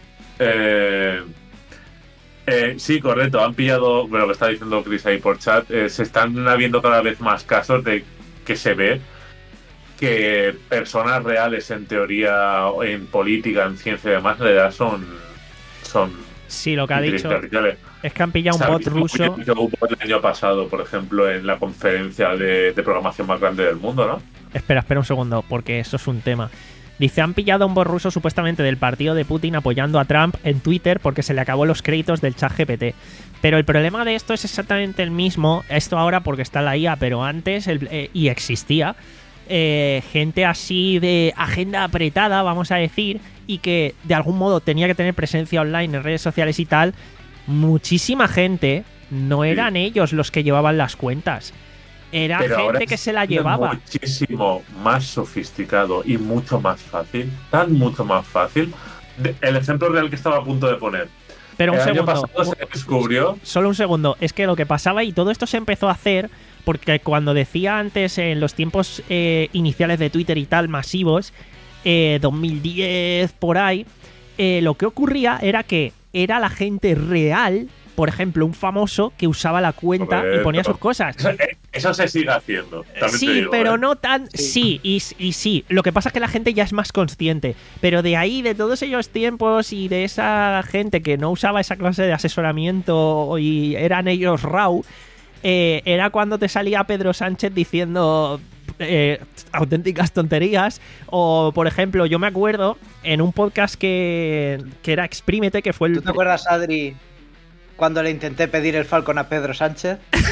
Eh, eh, sí, correcto, han pillado, bueno, lo que está diciendo Chris ahí por chat, eh, se están habiendo cada vez más casos de que se ve que personas reales en teoría, en política, en ciencia y demás, en realidad son, son Sí, lo que ha dicho inteligencias artificiales. es que han pillado un bot ¿Sabéis ruso. que hubo el año pasado, por ejemplo, en la conferencia de, de programación más grande del mundo, ¿no? Espera, espera un segundo, porque eso es un tema. Dice, han pillado a un bot ruso supuestamente del partido de Putin apoyando a Trump en Twitter porque se le acabó los créditos del chat G P T. Pero el problema de esto es exactamente el mismo, esto ahora porque está la I A, pero antes, el, eh, y existía, eh, gente así de agenda apretada, vamos a decir, y que de algún modo tenía que tener presencia online en redes sociales y tal. Muchísima gente, no eran ellos los que llevaban las cuentas. Era Pero ahora gente que es se la llevaba. muchísimo más sofisticado y mucho más fácil, tan mucho más fácil. De- el ejemplo real que estaba a punto de poner. Pero un el año segundo, pasado se descubrió. solo un segundo. Es que lo que pasaba, y todo esto se empezó a hacer porque cuando decía antes en los tiempos eh, iniciales de Twitter y tal, masivos, eh, dos mil diez, por ahí, eh, lo que ocurría era que era la gente real, por ejemplo, un famoso que usaba la cuenta y ponía Correcto. sus cosas. Eso, eh, eso se sigue haciendo. también te Sí, digo, pero ¿eh? no tan... Sí, y, y sí. Lo que pasa es que la gente ya es más consciente. Pero de ahí, de todos ellos tiempos y de esa gente que no usaba esa clase de asesoramiento y eran ellos raw, eh, era cuando te salía Pedro Sánchez diciendo eh, auténticas tonterías. O, por ejemplo, yo me acuerdo en un podcast que, que era Exprímete, que fue el... ¿Tú te acuerdas, Adri, cuando le intenté pedir el Falcon a Pedro Sánchez?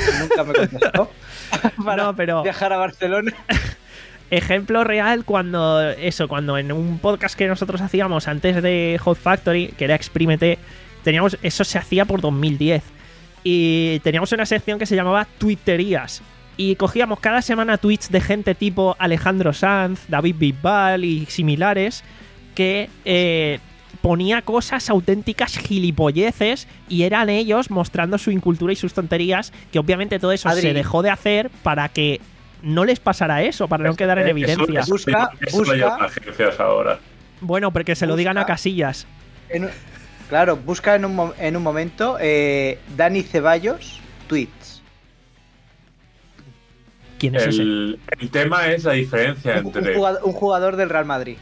nunca me contestó para No, pero- viajar a Barcelona. Ejemplo real, cuando eso, cuando en un podcast que nosotros hacíamos antes de Hot Factory, que era Exprímete, teníamos, eso se hacía por dos mil diez. Y teníamos una sección que se llamaba Twitterías. Y cogíamos cada semana tweets de gente tipo Alejandro Sanz, David Bisbal y similares, que eh, ponía cosas auténticas gilipolleces y eran ellos mostrando su incultura y sus tonterías, que obviamente todo eso Adri. se dejó de hacer para que no les pasara eso, para no quedar en Eso- evidencia. Eso, Busca- eso busca- lo llevan las agencias ahora. Bueno, porque se lo digan a Busca- Casillas. En un- claro, busca en un, mo- en un momento eh, Dani Ceballos, tweets. ¿Quién es ese? El, el tema es la diferencia Un, un entre... jugador, un jugador del Real Madrid.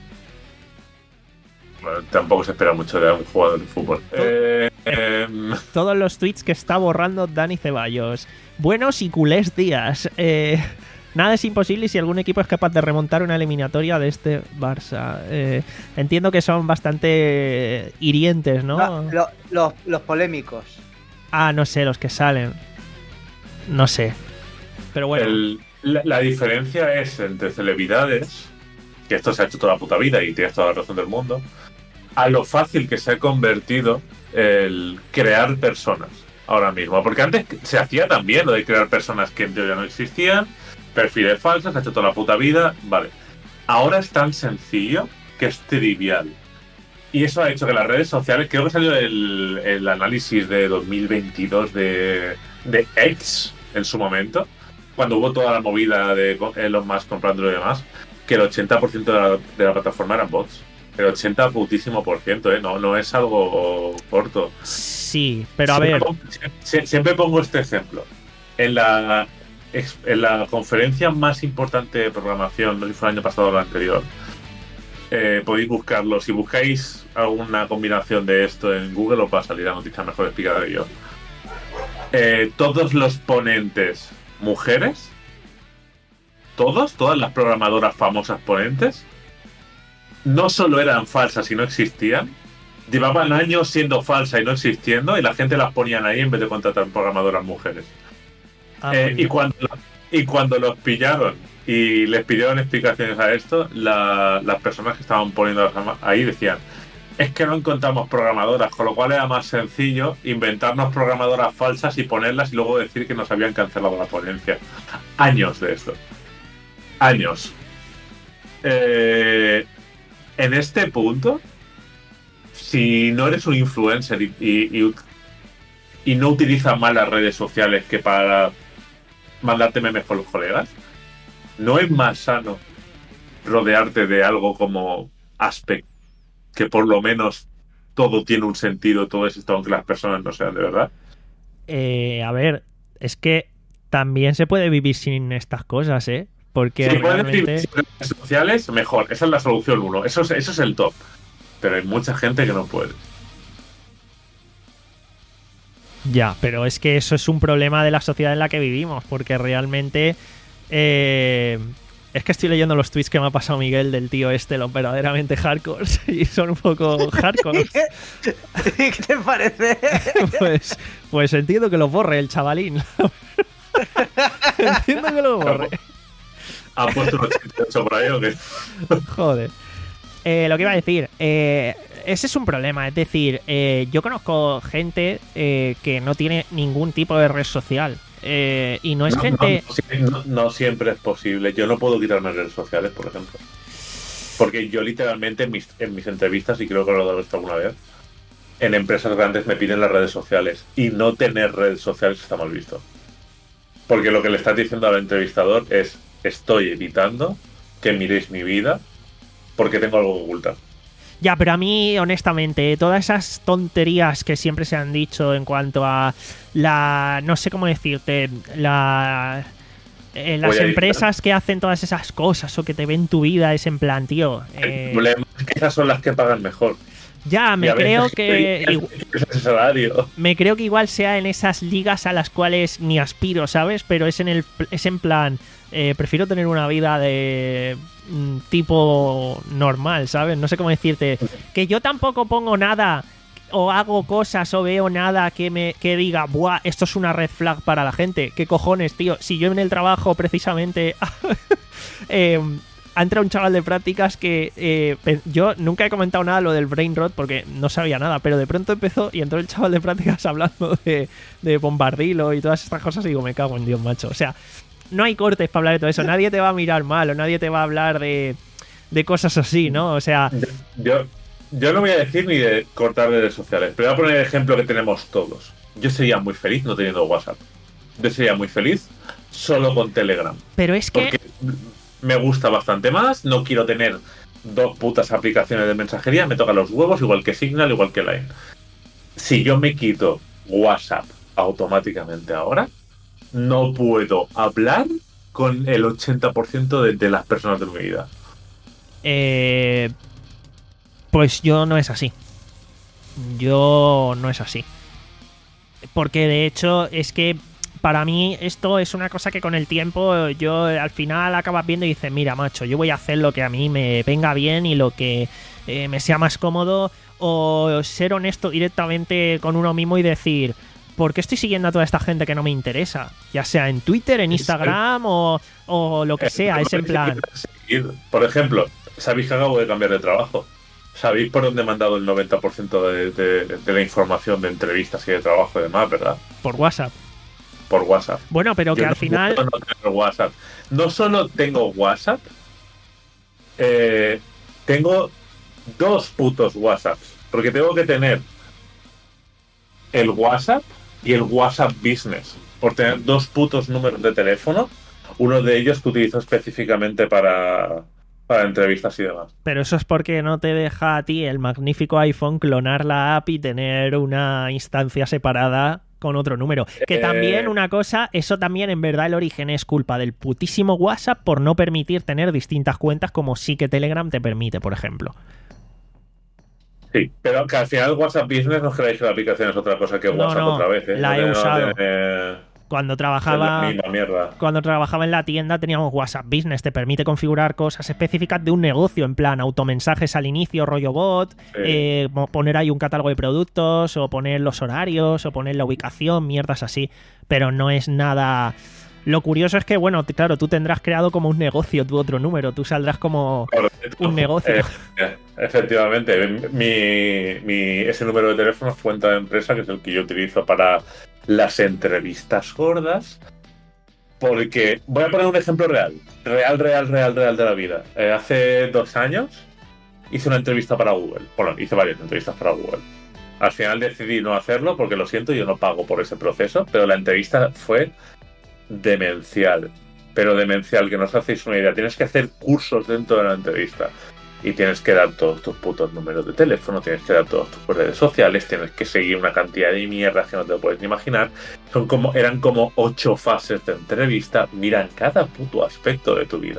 Bueno, tampoco se espera mucho de un jugador de fútbol. Eh, em, Todos los tweets que está borrando Dani Ceballos. Buenos y culés días. Eh, nada es imposible si algún equipo es capaz de remontar una eliminatoria de este Barça. Eh, entiendo que son bastante hirientes, ¿no? No, lo- los, los polémicos. Ah, no sé, los que salen. No sé. Pero bueno. el- la, la diferencia es entre celebridades, que esto se ha hecho toda la puta vida y tienes toda la razón del mundo, a lo fácil que se ha convertido el crear personas ahora mismo. Porque antes se hacía también lo de crear personas que en teoría no existían, perfiles falsos, se ha hecho toda la puta vida, vale. Ahora es tan sencillo que es trivial. Y eso ha hecho que las redes sociales, creo que salió el, el análisis de dos mil veintidós de, de X en su momento, cuando hubo toda la movida de Elon Musk comprándolo y demás, que el ochenta por ciento de la, de la plataforma eran bots. El ochenta putísimo por ciento, ¿eh? No, no es algo corto. Sí, pero a siempre ver. Pongo, sie- siempre pongo este ejemplo. En la, ex- en la conferencia más importante de programación, no sé si fue el año pasado o el anterior, eh, podéis buscarlo. Si buscáis alguna combinación de esto en Google, os va a salir la noticia mejor explicada que yo. Eh, todos los ponentes mujeres, todos, todas las programadoras famosas ponentes, no solo eran falsas y no existían, llevaban años siendo falsas y no existiendo, y la gente las ponían ahí en vez de contratar programadoras mujeres. Ah, Eh, muy y, bien. cuando, y cuando los pillaron y les pidieron explicaciones a esto, la- las personas que estaban poniendo ahí decían: es que no encontramos programadoras, con lo cual era más sencillo inventarnos programadoras falsas y ponerlas y luego decir que nos habían cancelado la ponencia. Años de esto. Años. Eh, en este punto, si no eres un influencer y, y, y, y no utilizas más las redes sociales que para mandarte memes con los colegas, ¿no es más sano rodearte de algo como Aspect, que por lo menos todo tiene un sentido, todo es esto, aunque las personas no sean de verdad? Eh, a ver, es que también se puede vivir sin estas cosas, ¿eh? Porque Si puedes realmente... vivir sin redes sociales, mejor. Esa es la solución uno. Eso es, eso es el top. Pero hay mucha gente que no puede. Ya, pero es que eso es un problema de la sociedad en la que vivimos, porque realmente... eh, es que estoy leyendo los tweets que me ha pasado Miguel del tío este, los verdaderamente hardcore, y son un poco hardcore. ¿Qué te parece? Pues, pues entiendo que los borre el chavalín. Entiendo que lo borre. ¿Ha puesto un ochenta y ocho por ahí o qué? Joder. Eh, lo que iba a decir, eh, ese es un problema. Es decir, eh, yo conozco gente eh, que no tiene ningún tipo de red social. Eh, y no es No, gente... no, no, no siempre es posible. Yo no puedo quitarme redes sociales, por ejemplo. Porque yo literalmente en mis, en mis entrevistas, y creo que lo he dado esto alguna vez, en empresas grandes me piden las redes sociales. Y no tener redes sociales está mal visto. Porque lo que le estás diciendo al entrevistador es: estoy evitando que miréis mi vida porque tengo algo que ocultar. Ya, pero a mí, honestamente, todas esas tonterías que siempre se han dicho en cuanto a la... no sé cómo decirte, la... eh, las Voy a ir, empresas que hacen todas esas cosas o que te ven tu vida, es en plan, tío... eh, El problema es que esas son las que pagan mejor. ya, Y me a veces creo que... estoy- es ese salario. Me creo que igual sea en esas ligas a las cuales ni aspiro, ¿sabes? Pero es en el es en plan, eh, prefiero tener una vida de mm, tipo normal, ¿sabes? No sé cómo decirte. Que yo tampoco pongo nada, o hago cosas o veo nada que me que diga, buah, esto es una red flag para la gente. ¿Qué cojones, tío? Si yo en el trabajo precisamente eh, ha entrado un chaval de prácticas que eh, yo nunca he comentado nada lo del brain rot porque no sabía nada, pero de pronto empezó y entró el chaval de prácticas hablando de, de bombardilo y todas estas cosas y digo, me cago en Dios, macho. O sea, no hay cortes para hablar de todo eso. Nadie te va a mirar mal o nadie te va a hablar de, de cosas así, ¿no? O sea... Yo, yo no voy a decir ni de cortar redes sociales, pero voy a poner el ejemplo que tenemos todos. Yo sería muy feliz no teniendo WhatsApp. Yo sería muy feliz solo con Telegram. Pero es que... Porque me gusta bastante más, no quiero tener dos putas aplicaciones de mensajería, me tocan los huevos, igual que Signal, igual que Line. Si yo me quito WhatsApp automáticamente ahora, no puedo hablar con el ochenta por ciento de, de las personas de mi vida. Eh, pues yo no es así. Yo no es así. Porque de hecho es que para mí esto es una cosa que con el tiempo yo al final acabas viendo y dices, mira, macho, yo voy a hacer lo que a mí me venga bien y lo que eh, me sea más cómodo, o ser honesto directamente con uno mismo y decir, ¿por qué estoy siguiendo a toda esta gente que no me interesa? Ya sea en Twitter, en Instagram o, o lo que sea, es en plan... Por ejemplo, sabéis que acabo de cambiar de trabajo. ¿Sabéis por dónde me han dado el noventa por ciento de, de, de la información de entrevistas y de trabajo y demás, verdad? Por WhatsApp. Por WhatsApp. Bueno, pero que Yo al no final... puedo no tener WhatsApp. No solo tengo WhatsApp, eh, tengo dos putos WhatsApps. Porque tengo que tener el WhatsApp y el WhatsApp Business. Por tener dos putos números de teléfono. Uno de ellos que utilizo específicamente para, para entrevistas y demás. Pero eso es porque no te deja a ti el magnífico iPhone clonar la app y tener una instancia separada con otro número. Que Eh, también una cosa, eso también en verdad el origen es culpa del putísimo WhatsApp por no permitir tener distintas cuentas como sí que Telegram te permite, por ejemplo. Sí, pero que al final WhatsApp Business no creáis que la aplicación es otra cosa que No, WhatsApp no, otra vez. ¿eh? la No he tiene- no usado. tiene- Cuando es la trabajaba... misma mierda. Cuando trabajaba en la tienda teníamos WhatsApp Business, te permite configurar cosas específicas de un negocio, en plan automensajes al inicio, rollo bot, Sí. eh, mo- poner ahí un catálogo de productos, o poner los horarios, o poner la ubicación, mierdas así, pero no es nada... Lo curioso es que, bueno, t- claro, tú tendrás creado como un negocio tu otro número, tú saldrás como Correcto. un negocio. Eh, eh, efectivamente, mi, mi, ese número de teléfono es cuenta de empresa, que es el que yo utilizo para las entrevistas gordas. Porque voy a poner un ejemplo real, real, real, real, real de la vida. Eh, hace dos años hice una entrevista para Google. Bueno, hice varias entrevistas para Google. Al final decidí no hacerlo porque lo siento, yo no pago por ese proceso, pero la entrevista fue demencial. Pero demencial, que no os hacéis una idea. Tienes que hacer cursos dentro de la entrevista. Y tienes que dar todos tus putos números de teléfono, tienes que dar todas tus redes sociales, tienes que seguir una cantidad de mierdas que no te puedes ni imaginar. Son como, eran como ocho fases de entrevista. Miran cada puto aspecto de tu vida.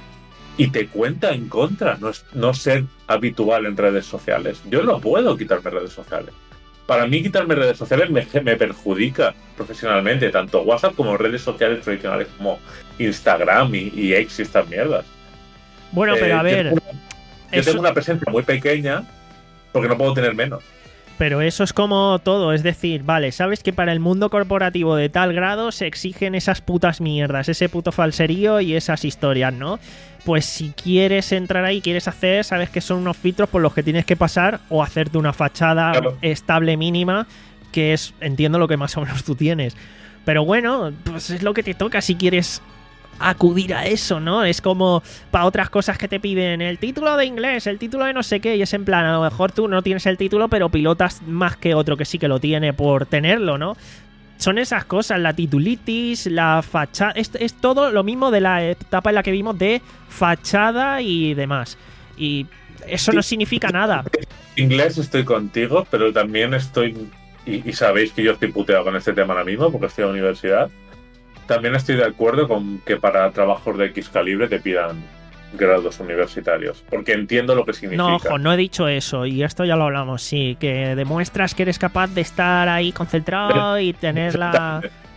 Y te cuenta en contra no, es, no ser habitual en redes sociales. Yo no puedo quitarme redes sociales. Para mí quitarme redes sociales me, me perjudica profesionalmente, tanto WhatsApp como redes sociales tradicionales como Instagram y, y X y estas mierdas. Bueno, pero Eh, a ver... Yo tengo, yo eso- tengo una presencia muy pequeña porque no puedo tener menos. Pero eso es como todo, es decir, vale, sabes que para el mundo corporativo de tal grado se exigen esas putas mierdas, ese puto falserío y esas historias, ¿no? Pues si quieres entrar ahí, quieres hacer, sabes que son unos filtros por los que tienes que pasar o hacerte una fachada Claro. estable mínima, que es, entiendo lo que más o menos tú tienes. Pero bueno, pues es lo que te toca si quieres acudir a eso, ¿no? Es como para otras cosas que te piden el título de inglés, el título de no sé qué, y es en plan, a lo mejor tú no tienes el título, pero pilotas más que otro que sí que lo tiene por tenerlo, ¿no? Son esas cosas, la titulitis, la fachada, es, es todo lo mismo de la etapa en la que vimos de fachada y demás. Y eso no significa nada. Inglés estoy contigo, pero también estoy... Y, y sabéis que yo estoy puteado con este tema ahora mismo porque estoy en la universidad. También estoy de acuerdo con que para trabajos de X calibre te pidan grados universitarios, porque entiendo lo que significa. No, ojo, no he dicho eso, y esto ya lo hablamos, sí, que demuestras que eres capaz de estar ahí concentrado y tener la,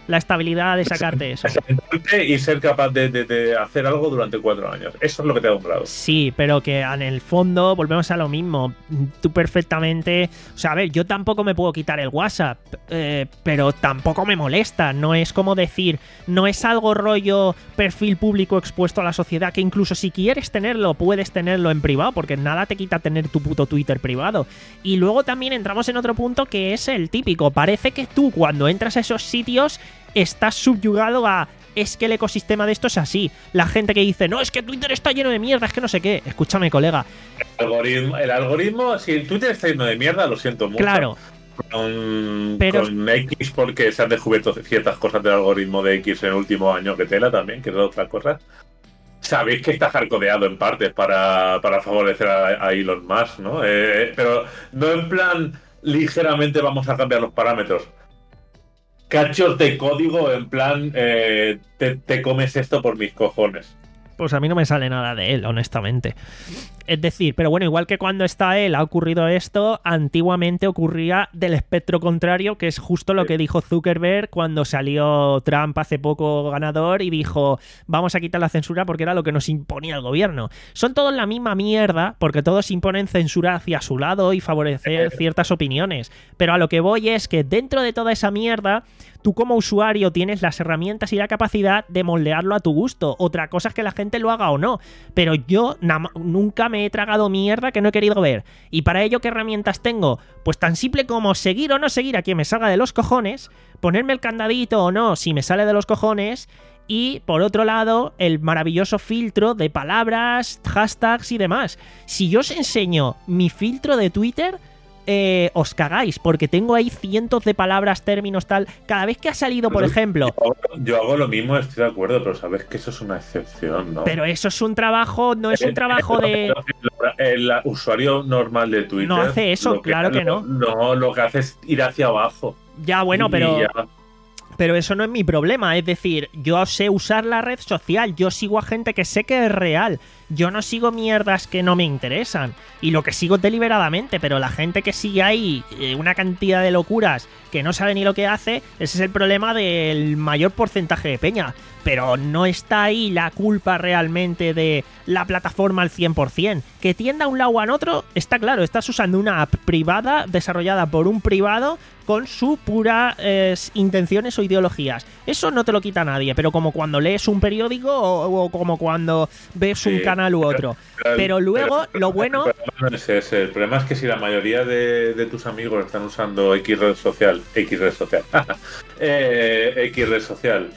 la estabilidad de sacarte eso. Y ser capaz de, de, de hacer algo durante cuatro años. Eso es lo que te da un grado. Sí, pero que en el fondo volvemos a lo mismo. Tú perfectamente... O sea, a ver, yo tampoco me puedo quitar el WhatsApp, eh, pero tampoco me molesta. No es como decir, no es algo rollo perfil público expuesto a la sociedad, que incluso si quieres tenerlo, puedes tenerlo en privado, porque nada te quita tener tu puto Twitter privado. Y luego también entramos en otro punto que es el típico. Parece que tú cuando entras a esos sitios estás subyugado a... Es que el ecosistema de esto es así. La gente que dice, no, es que Twitter está lleno de mierda, es que no sé qué. Escúchame, colega. El algoritmo, el algoritmo si el Twitter está lleno de mierda, lo siento mucho. Claro. Con, Pero... con X, porque se han descubierto ciertas cosas del algoritmo de X en el último año, que tela también, que es otra cosa. Sabéis que está hardcodeado en parte para, para favorecer a, a Elon Musk, ¿no? Eh, pero no en plan ligeramente vamos a cambiar los parámetros. Cachos de código en plan eh, te, te comes esto por mis cojones. Pues a mí no me sale nada de él, honestamente. Es decir, pero bueno, igual que cuando está él ha ocurrido esto, antiguamente ocurría del espectro contrario, que es justo lo que dijo Zuckerberg cuando salió Trump hace poco ganador y dijo, vamos a quitar la censura porque era lo que nos imponía el gobierno. Son todos la misma mierda, porque todos imponen censura hacia su lado y favorecer ciertas opiniones. Pero a lo que voy es que dentro de toda esa mierda, tú como usuario tienes las herramientas y la capacidad de moldearlo a tu gusto. Otra cosa es que la gente lo haga o no. Pero yo nunca me he tragado mierda que no he querido ver. ¿Y para ello qué herramientas tengo? Pues tan simple como seguir o no seguir a quien me salga de los cojones, ponerme el candadito o no si me sale de los cojones, y por otro lado el maravilloso filtro de palabras, hashtags y demás. Si yo os enseño mi filtro de Twitter... Eh, os cagáis, porque tengo ahí cientos de palabras, términos, tal. Cada vez que ha salido, por ejemplo... Yo hago, yo hago lo mismo, estoy de acuerdo, pero sabes que eso es una excepción, ¿no? Pero eso es un trabajo, no es un trabajo de... El, el usuario normal de Twitter... No hace eso, claro que no. No, lo que hace es ir hacia abajo. Ya, bueno, pero... Ya. Pero eso no es mi problema, es decir, yo sé usar la red social, yo sigo a gente que sé que es real, yo no sigo mierdas que no me interesan, y lo que sigo es deliberadamente, pero la gente que sigue ahí eh, una cantidad de locuras que no sabe ni lo que hace, ese es el problema del mayor porcentaje de peña, pero no está ahí la culpa realmente de la plataforma al cien por cien, que tienda a un lado o a otro, está claro, estás usando una app privada desarrollada por un privado con sus puras eh, intenciones o ideologías. Eso no te lo quita nadie, pero como cuando lees un periódico o, o como cuando ves sí, un canal u otro. Pero, pero luego, pero, lo bueno... El problema no es ese. El problema es que si la mayoría de, de tus amigos están usando X red social, X red social, eh, X red social,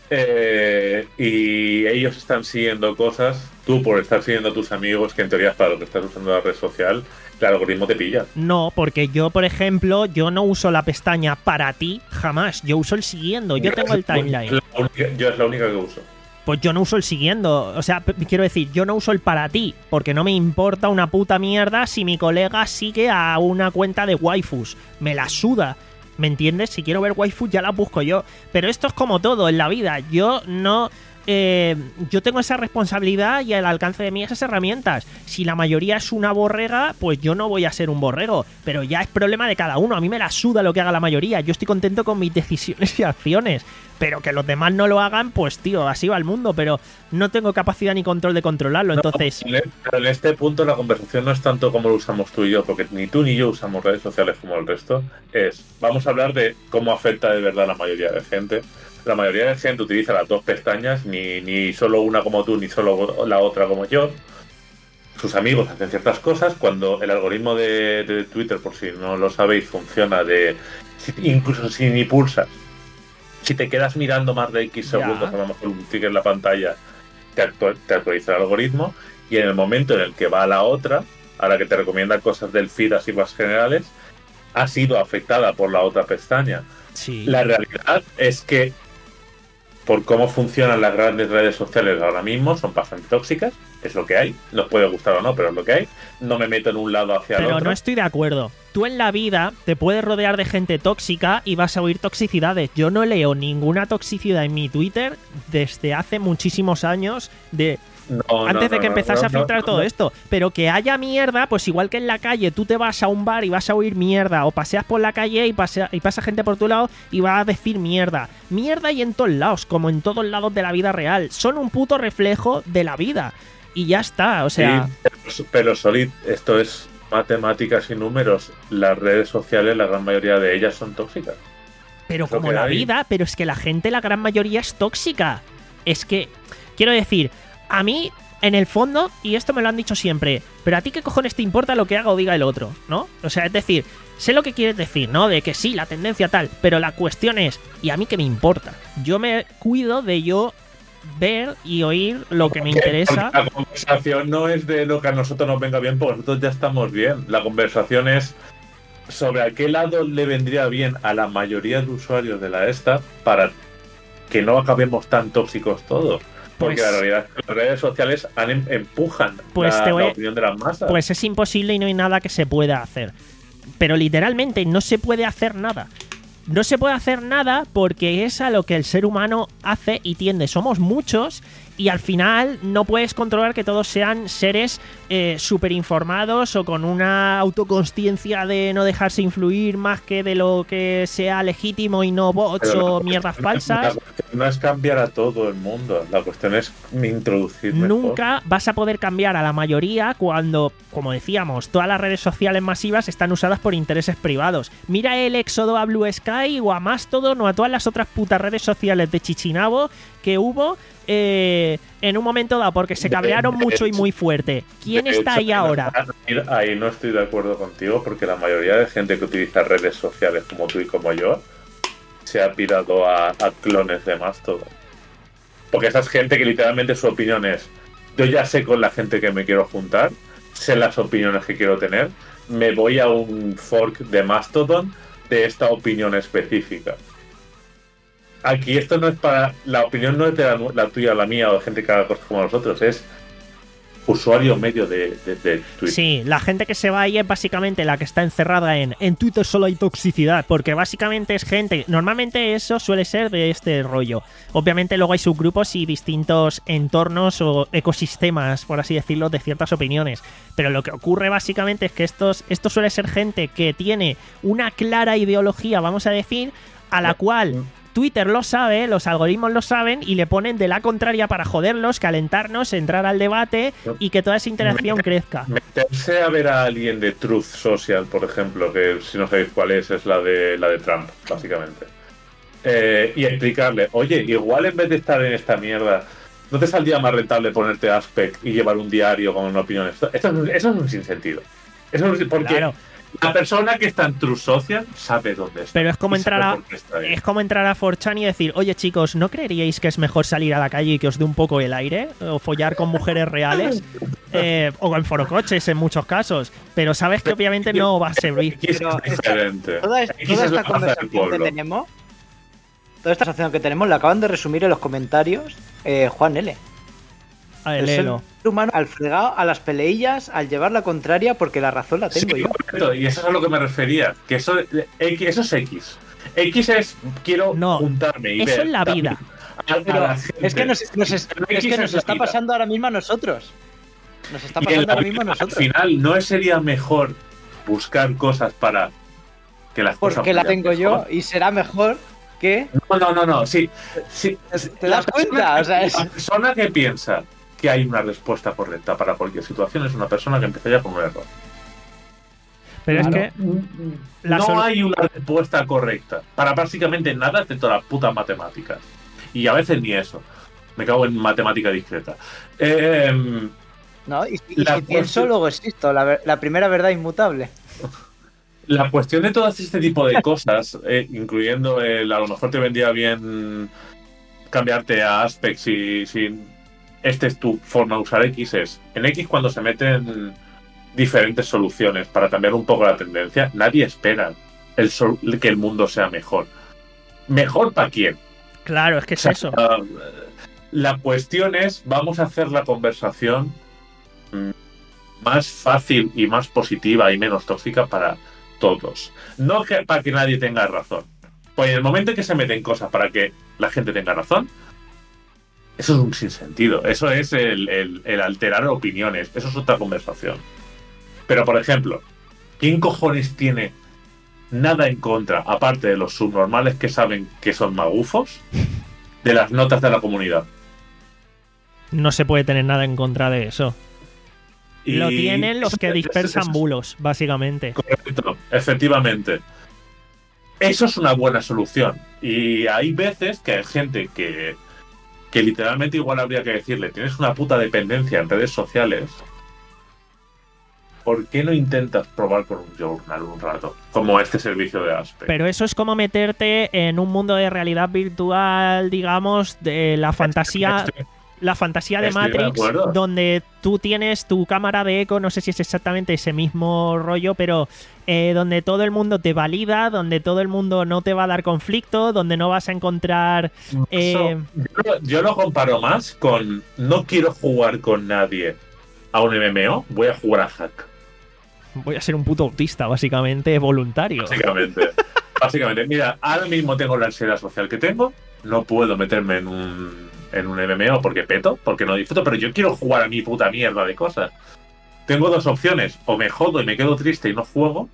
eh, y ellos están siguiendo cosas, tú por estar siguiendo a tus amigos, que en teoría es para lo que estás usando la red social, el algoritmo te pilla. No, porque yo, por ejemplo, yo no uso la pestaña para ti, jamás. Yo uso el siguiendo, yo tengo el timeline. Única, yo es la única que uso. Pues yo no uso el siguiendo, o sea, quiero decir, yo no uso el para ti, porque no me importa una puta mierda si mi colega sigue a una cuenta de waifus. Me la suda. ¿Me entiendes? Si quiero ver waifus ya la busco yo. Pero esto es como todo en la vida. Yo no... Eh, yo tengo esa responsabilidad y al alcance de mí esas herramientas. Si la mayoría es una borrega, pues yo no voy a ser un borrego. Pero ya es problema de cada uno. A mí me la suda lo que haga la mayoría. Yo estoy contento con mis decisiones y acciones. Pero que los demás no lo hagan, pues tío, así va el mundo. Pero no tengo capacidad ni control de controlarlo. Entonces... No, pero en este punto la conversación no es tanto como lo usamos tú y yo, porque ni tú ni yo usamos redes sociales como el resto. Es, vamos a hablar de cómo afecta de verdad a la mayoría de gente. La mayoría de gente utiliza las dos pestañas, ni, ni solo una como tú, ni solo la otra como yo. Sus amigos hacen ciertas cosas. Cuando el algoritmo de, de Twitter, por si no lo sabéis, funciona de... Incluso si ni pulsas, si te quedas mirando más de X segundos, a lo mejor un tic en la pantalla, te, actu te actualiza el algoritmo. Y en el momento en el que va a la otra, a la que te recomienda cosas del feed así más generales, ha sido afectada por la otra pestaña. Sí. La realidad es que por cómo funcionan las grandes redes sociales ahora mismo, son bastante tóxicas, es lo que hay, nos puede gustar o no, pero es lo que hay, no me meto en un lado hacia el otro. otro. Pero no estoy de acuerdo. Tú en la vida te puedes rodear de gente tóxica y vas a oír toxicidades. Yo no leo ninguna toxicidad en mi Twitter desde hace muchísimos años de No, antes no, de no, que no, empezase no, a filtrar no, todo no. esto. Pero que haya mierda, pues igual que en la calle, tú te vas a un bar y vas a oír mierda, o paseas por la calle y, pasea, y pasa gente por tu lado y va a decir mierda. Mierda y en todos lados, como en todos lados de la vida real. Son un puto reflejo de la vida. Y ya está, o sea... Sí, pero, pero Solid, esto es matemáticas y números. Las redes sociales, la gran mayoría de ellas son tóxicas. Pero Es lo como que la hay. vida, pero es que la gente, la gran mayoría es tóxica. Es que, quiero decir, a mí, en el fondo, y esto me lo han dicho siempre, pero a ti qué cojones te importa lo que haga o diga el otro, ¿no? O sea, es decir, sé lo que quieres decir, ¿no? De que sí, la tendencia tal, pero la cuestión es, ¿y a mí qué me importa? Yo me cuido de yo ver y oír lo que me Porque- interesa. porque la conversación no es de lo que a nosotros nos venga bien, porque nosotros ya estamos bien. La conversación es sobre a qué lado le vendría bien a la mayoría de usuarios de la esta para que no acabemos tan tóxicos todos. Porque Pues- la realidad es que las redes sociales han em- empujan Pues la, te voy- la opinión de las masas. Pues es imposible y no hay nada que se pueda hacer. Pero literalmente no se puede hacer nada. No se puede hacer nada porque es a lo que el ser humano hace y tiende. Somos muchos y al final no puedes controlar que todos sean seres eh, súper informados o con una autoconsciencia de no dejarse influir más que de lo que sea legítimo y no bots Pero o la mierdas cuestión- falsas. La cuestión no es cambiar a todo el mundo. La cuestión es introducir mejor. Nunca vas a poder cambiar a la mayoría cuando, como decíamos, todas las redes sociales masivas están usadas por intereses privados. Mira el éxodo a Blue Sky o a Mastodon o a todas las otras putas redes sociales de Chichinabo que hubo eh, en un momento dado porque se De- cabrearon de mucho y hecho- muy fuerte. ¿Quién De está hecho, ahí ahora? Ahí, ahí no estoy de acuerdo contigo porque la mayoría de gente que utiliza redes sociales como tú y como yo se ha pirado a, a clones de Mastodon. Porque esa es gente que literalmente su opinión es: yo ya sé con la gente que me quiero juntar, sé las opiniones que quiero tener, me voy a un fork de Mastodon de esta opinión específica. Aquí esto no es para... La opinión no es de la, la tuya, la mía o de gente que haga cosas como nosotros, es usuario medio de, de, de Twitter. Sí, la gente que se va ahí es básicamente la que está encerrada en en Twitter solo hay toxicidad, porque básicamente es gente, normalmente eso suele ser de este rollo. Obviamente luego hay subgrupos y distintos entornos o ecosistemas, por así decirlo, de ciertas opiniones, pero lo que ocurre básicamente es que estos, esto suele ser gente que tiene una clara ideología, vamos a decir, a la cual Twitter lo sabe, los algoritmos lo saben y le ponen de la contraria para joderlos, calentarnos, entrar al debate y que toda esa interacción Me- crezca. Meterse a ver a alguien de Truth Social, por ejemplo, que si no sabéis cuál es, es la de la de Trump, básicamente. Eh, y explicarle, oye, igual en vez de estar en esta mierda, ¿no te saldría más rentable ponerte Aspect y llevar un diario con una opinión? Esto, esto es, un- eso es un sinsentido. Eso es porque Claro. la persona que está en Truth Social sabe dónde está. Pero es como y sabe entrar a, por qué está ahí. es como entrar a cuatro chan y decir, oye chicos, ¿no creeríais que es mejor salir a la calle y que os dé un poco el aire? O follar con mujeres reales. Eh, o en forocoches en muchos casos. Pero sabes que obviamente no va a servir. Aquí es Pero esta- diferente. Toda, es- Aquí toda es la esta plaza del conversación que pueblo. tenemos, toda esta conversación que tenemos la acaban de resumir en los comentarios eh, Juan L. A ver, El ser léelo. humano al fregado, a las peleillas, al llevar la contraria porque la razón la tengo Sí, yo. correcto, y eso es a lo que me refería. Que eso, X, eso es X. X es quiero No, juntarme y eso ver es la también vida. a- a Pero la gente. es que nos, nos es, Pero es X que nos es la está vida. pasando ahora mismo a nosotros. Nos está Y en pasando la ahora vida, mismo a nosotros. Al final, ¿no sería mejor buscar cosas para que las cosas Porque la vayan tengo yo mejor? y será mejor que. No, no, no, no. Sí, sí. ¿Te das cuenta? O sea, es- La persona que piensa que hay una respuesta correcta para cualquier situación es una persona que empieza ya con un error. Pero Claro. es que la no solu- hay una respuesta correcta para básicamente nada excepto las putas matemáticas. Y a veces ni eso. Me cago en matemática discreta. Eh, ¿no? Y, y La si pienso, cuestión- luego existo. La, ver- la primera verdad inmutable. la cuestión de todo este tipo de cosas, eh, incluyendo el, a lo mejor te vendría bien cambiarte a Aspect si, si esta es tu forma de usar X, es en X cuando se meten diferentes soluciones para cambiar un poco la tendencia, nadie espera el sol- que el mundo sea mejor. ¿Mejor para quién? Claro, es que es O sea, eso. uh, la cuestión es, vamos a hacer la conversación mm, más fácil y más positiva y menos tóxica para todos. No que, para que nadie tenga razón. Pues en el momento en que se meten cosas para que la gente tenga razón, Eso es un sinsentido. Eso es el, el, el alterar opiniones. Eso es otra conversación. Pero, por ejemplo, ¿quién cojones tiene nada en contra, aparte de los subnormales que saben que son magufos, de las notas de la comunidad? No se puede tener nada en contra de eso. Y lo tienen los que dispersan eso, bulos, básicamente. Correcto, efectivamente. Eso es una buena solución. Y hay veces que hay gente que, que literalmente igual habría que decirle, tienes una puta dependencia en redes sociales, ¿por qué no intentas probar con un journal un rato? Como este servicio de Aspect. Pero eso es como meterte en un mundo de realidad virtual, digamos, de la fantasía... Estoy- La fantasía de Estoy de Matrix, acuerdo. donde tú tienes tu cámara de eco, no sé si es exactamente ese mismo rollo, pero eh, donde todo el mundo te valida, donde todo el mundo no te va a dar conflicto, donde no vas a encontrar... eh, Eso, yo, yo lo comparo más con no quiero jugar con nadie a un M M O, voy a jugar a Hack. voy a ser un puto autista, básicamente, voluntario. Básicamente. Básicamente, mira, ahora mismo tengo la ansiedad social que tengo, no puedo meterme en un, en un M M O porque peto, porque no disfruto, pero yo quiero jugar a mi puta mierda de cosas. Tengo dos opciones, o me jodo y me quedo triste y no juego,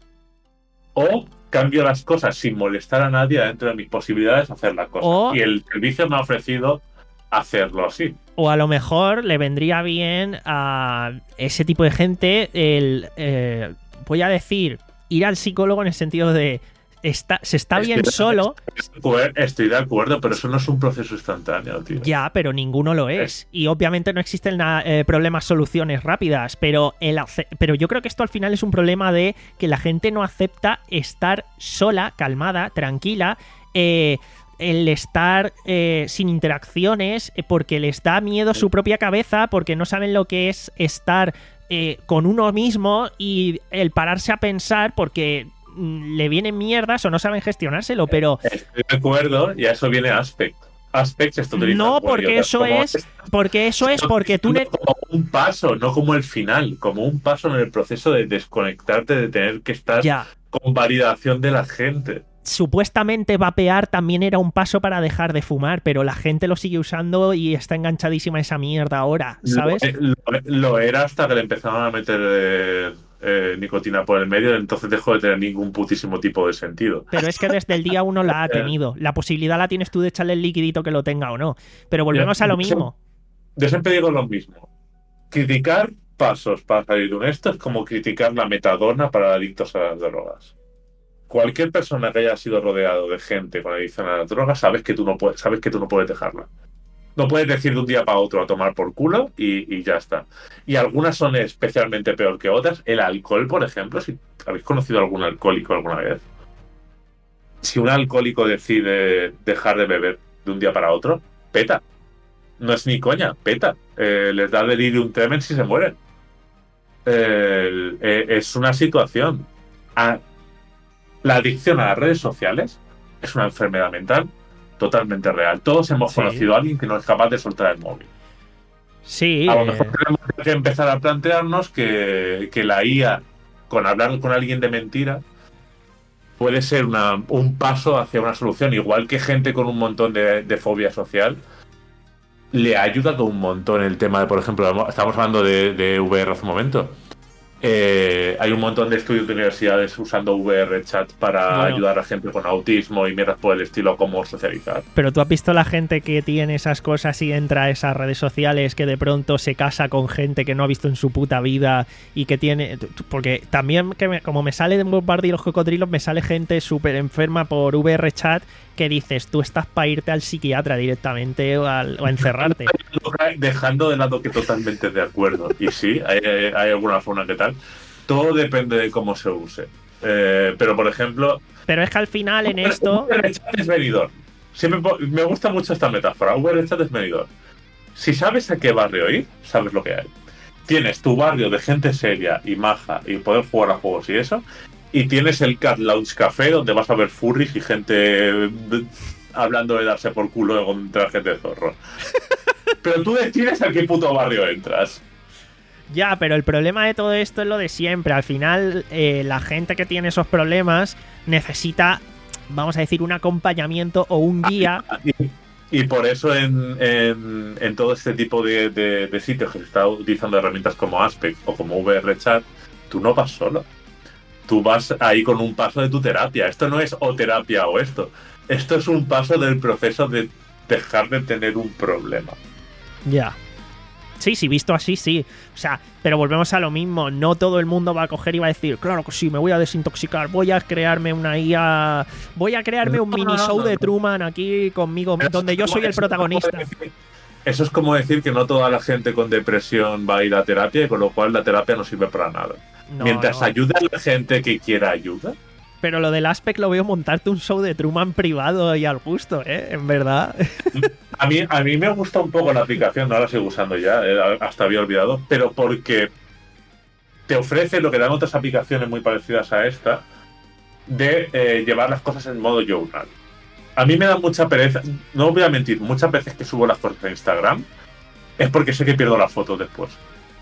o cambio las cosas sin molestar a nadie dentro de mis posibilidades hacer las cosas. O- Y el servicio me ha ofrecido hacerlo así. O a lo mejor le vendría bien a ese tipo de gente el, eh, voy a decir, ir al psicólogo en el sentido de está, se está bien Estoy- solo, Estoy de acuerdo, pero eso no es un proceso instantáneo, tío. ya, pero ninguno lo es. Y obviamente no existen na- eh, problemas, soluciones rápidas, pero, el ace- pero yo creo que esto al final es un problema de que la gente no acepta estar sola, calmada, tranquila, eh, el estar eh, sin interacciones, eh, porque les da miedo su propia cabeza, porque no saben lo que es estar eh, con uno mismo y el pararse a pensar porque mm, le vienen mierdas o no saben gestionárselo, pero Estoy de acuerdo y a eso viene Aspect. Aspect se está utilizando no, por porque idiotas, eso como- es, porque eso es porque tú ne- como un paso, no como el final, como un paso en el proceso de desconectarte, de tener que estar ya. con validación de la gente. Supuestamente vapear también era un paso para dejar de fumar, pero la gente lo sigue usando y está enganchadísima a esa mierda ahora, ¿sabes? Lo, lo- lo era hasta que le empezaron a meter eh, eh, nicotina por el medio, entonces dejó de tener ningún putísimo tipo de sentido. Pero es que desde el día uno la ha tenido. La posibilidad la tienes tú de echarle el liquidito que lo tenga o no. Pero volvemos a lo mismo. Yo siempre digo lo mismo. Criticar pasos para salir de un esto es como criticar la metadona para adictos a las drogas. Cualquier persona que haya sido rodeado de gente con adicción a las drogas, sabes que tú no puedes, sabes que tú no puedes dejarla. No puedes decir de un día para otro a tomar por culo y, y ya está. Y algunas son especialmente peor que otras. El alcohol, por ejemplo, si habéis conocido a algún alcohólico alguna vez, si un alcohólico decide dejar de beber de un día para otro, peta. No es ni coña, peta. Eh, les da delirium tremens y se mueren. Eh, eh, es una situación. A, la adicción a las redes sociales es una enfermedad mental totalmente real. Todos hemos Sí. conocido a alguien que no es capaz de soltar el móvil. Sí. A lo eh, mejor tenemos que empezar a plantearnos que, que la I A, con hablar con alguien de mentira, puede ser una, un paso hacia una solución. Igual que gente con un montón de, de fobia social, le ha ayudado un montón el tema de, por ejemplo, estamos hablando de, de V R hace un momento. Eh, hay un montón de estudios de universidades usando V R Chat para Bueno. ayudar a gente con autismo y mierdas por el estilo, cómo socializar. Pero tú has visto la gente que tiene esas cosas y entra a esas redes sociales, que de pronto se casa con gente que no ha visto en su puta vida y que tiene... Porque también, que me- como me sale de Barbie y los cocodrilos, me sale gente súper enferma por V R Chat que dices, tú estás para irte al psiquiatra directamente o, al- o a encerrarte. Dejando de lado que totalmente de acuerdo. Y sí, hay, hay- hay alguna forma que tal. Todo depende de cómo se use. Eh, pero, por ejemplo, Pero es que al final en esto... V R Chat es venidor. Siempre po- me gusta mucho esta metáfora. V R Chat es venidor. Si sabes a qué barrio ir, sabes lo que hay. Tienes tu barrio de gente seria y maja y poder jugar a juegos y eso. Y tienes el Cat Lounge Café, donde vas a ver furries y gente de- hablando de darse por culo con trajes de zorro. Pero tú decides a qué puto barrio entras. Ya, pero el problema de todo esto es lo de siempre. Al final, eh, la gente que tiene esos problemas necesita, vamos a decir, un acompañamiento o un guía. Y por eso en, en, en todo este tipo de, de, de sitios que se está utilizando herramientas como Aspect o como V R Chat, tú no vas solo. Tú vas ahí con un paso de tu terapia. Esto no es o terapia o esto. Esto es un paso del proceso de dejar de tener un problema. Ya. Sí, sí, visto así, sí. O sea, pero volvemos a lo mismo. No todo el mundo va a coger y va a decir, claro que sí, me voy a desintoxicar, voy a crearme una I A, voy a crearme un No, mini no, show no, de no. Truman aquí conmigo, Eso donde es yo como- soy el eso es como protagonista. decir- Eso es como decir que no toda la gente con depresión va a ir a terapia y con lo cual la terapia no sirve para nada. No, Mientras no. ayude a la gente que quiera ayuda. Pero lo del Aspect lo veo montarte un show de Truman privado y al gusto, ¿eh? En verdad. A mí, a mí me gusta un poco la aplicación, no la sigo usando ya, eh, hasta había olvidado, pero porque te ofrece lo que dan otras aplicaciones muy parecidas a esta, de eh, llevar las cosas en modo journal. A mí me da mucha pereza, no voy a mentir, muchas veces que subo las cosas a Instagram es porque sé que pierdo las fotos después.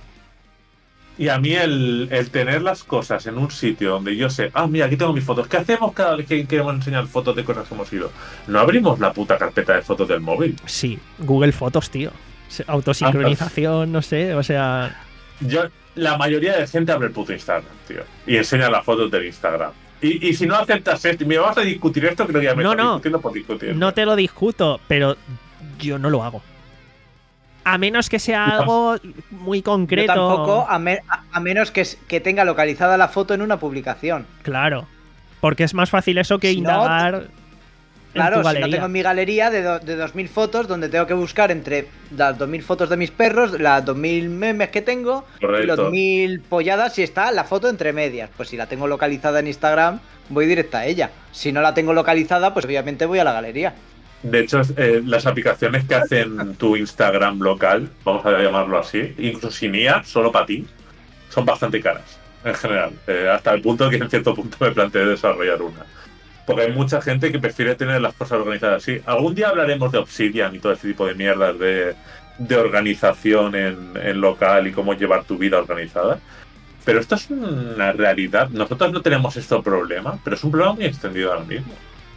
Y a mí el, el tener las cosas en un sitio donde yo sé, ah, mira, aquí tengo mis fotos. ¿Qué hacemos cada vez que queremos enseñar fotos de cosas que hemos ido? ¿No abrimos la puta carpeta de fotos del móvil? Sí, Google Fotos, tío. Autosincronización, no sé, o sea... Yo, la mayoría de gente abre el puto Instagram, tío. Y enseña las fotos del Instagram. Y, y si no aceptas esto, y me vas a discutir esto, creo que ya me No, estás no. discutiendo por discutir. No te lo discuto, pero yo no lo hago. A menos que sea algo muy Yo concreto. tampoco, a, me- a- a menos que, s- que tenga localizada la foto en una publicación. Claro. Porque es más fácil eso que Si no, indagar en Claro, tu si galería. no tengo en mi galería de, do- de dos mil fotos, donde tengo que buscar entre las dos mil fotos de mis perros, las dos mil memes que tengo, y Correcto. los dos mil polladas, si está la foto entre medias. Pues si la tengo localizada en Instagram, voy directa a ella. Si no la tengo localizada, pues obviamente voy a la galería. De hecho, eh, las aplicaciones que hacen tu Instagram local, vamos a llamarlo así, incluso sin I A, solo para ti, son bastante caras, en general. Eh, hasta el punto que en cierto punto me planteé desarrollar una. Porque hay mucha gente que prefiere tener las cosas organizadas así. Algún día hablaremos de Obsidian y todo ese tipo de mierdas de, de organización en, en local y cómo llevar tu vida organizada. Pero esto es una realidad. Nosotros no tenemos este problema, pero es un problema muy extendido ahora mismo.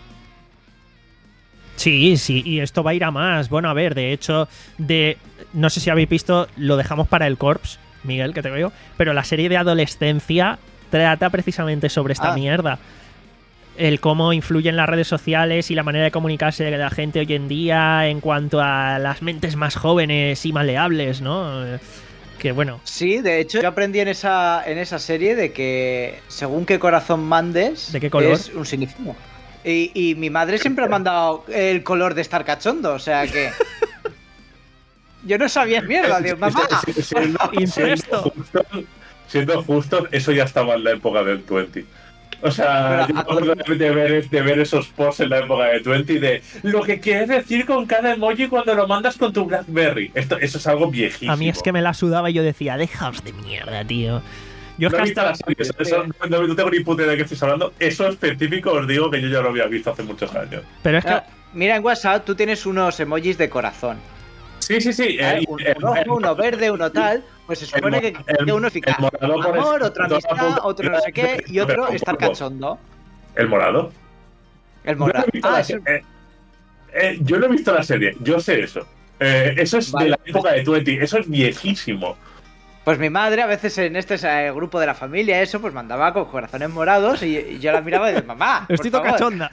Sí, sí, y esto va a ir a más. Bueno, a ver, de hecho, de no sé si habéis visto, lo dejamos para el Corps, Miguel, que te veo, pero la serie de adolescencia trata precisamente sobre esta Ah. mierda. El cómo influyen las redes sociales y la manera de comunicarse de la gente hoy en día en cuanto a las mentes más jóvenes y maleables, ¿no? Eh, Que bueno, Sí, de hecho, yo aprendí en esa, en esa serie de que según qué corazón mandes, ¿De qué color? es un significado. Y, y mi madre siempre ha mandado el color de estar cachondo, o sea que. Yo no sabía mierda, digo, mamá. Si- si- siendo, Incesto. siendo justo, siendo justo, eso ya estaba en la época del veinte. O sea, Pero yo me a- acuerdo de, de ver, de ver esos posts en la época de veinte de lo que quieres decir con cada emoji cuando lo mandas con tu BlackBerry. Esto, eso es algo viejísimo. a mí es que me la sudaba y yo decía, dejaos de mierda, tío. Yo es No que he visto hasta- la serie, eso- eso- no, no tengo ni puta idea de qué estáis hablando. Eso específico os digo que yo ya lo había visto hace muchos años. Pero es que... Ah, Mira, en WhatsApp tú tienes unos emojis de corazón. Sí, sí, sí. ¿vale? eh, Un- el- un rojo, el- uno verde, uno tal. Pues se supone el que, mo- el- que uno fica el morado por amor, el- otro toda amistad, puta- otro no sé qué, y otro Pero, estar ¿cómo? cachondo. El morado. El Yo no morado. he visto Ah, la es- serie. Eh, eh, yo no he visto la serie, yo sé eso. Eh, eso es Vale. de la época de veinte, eso es viejísimo. Pues mi madre a veces en este eh, grupo de la familia, eso, pues mandaba con corazones morados y, y yo la miraba y decía, mamá, por Estoy todo favor". cachonda.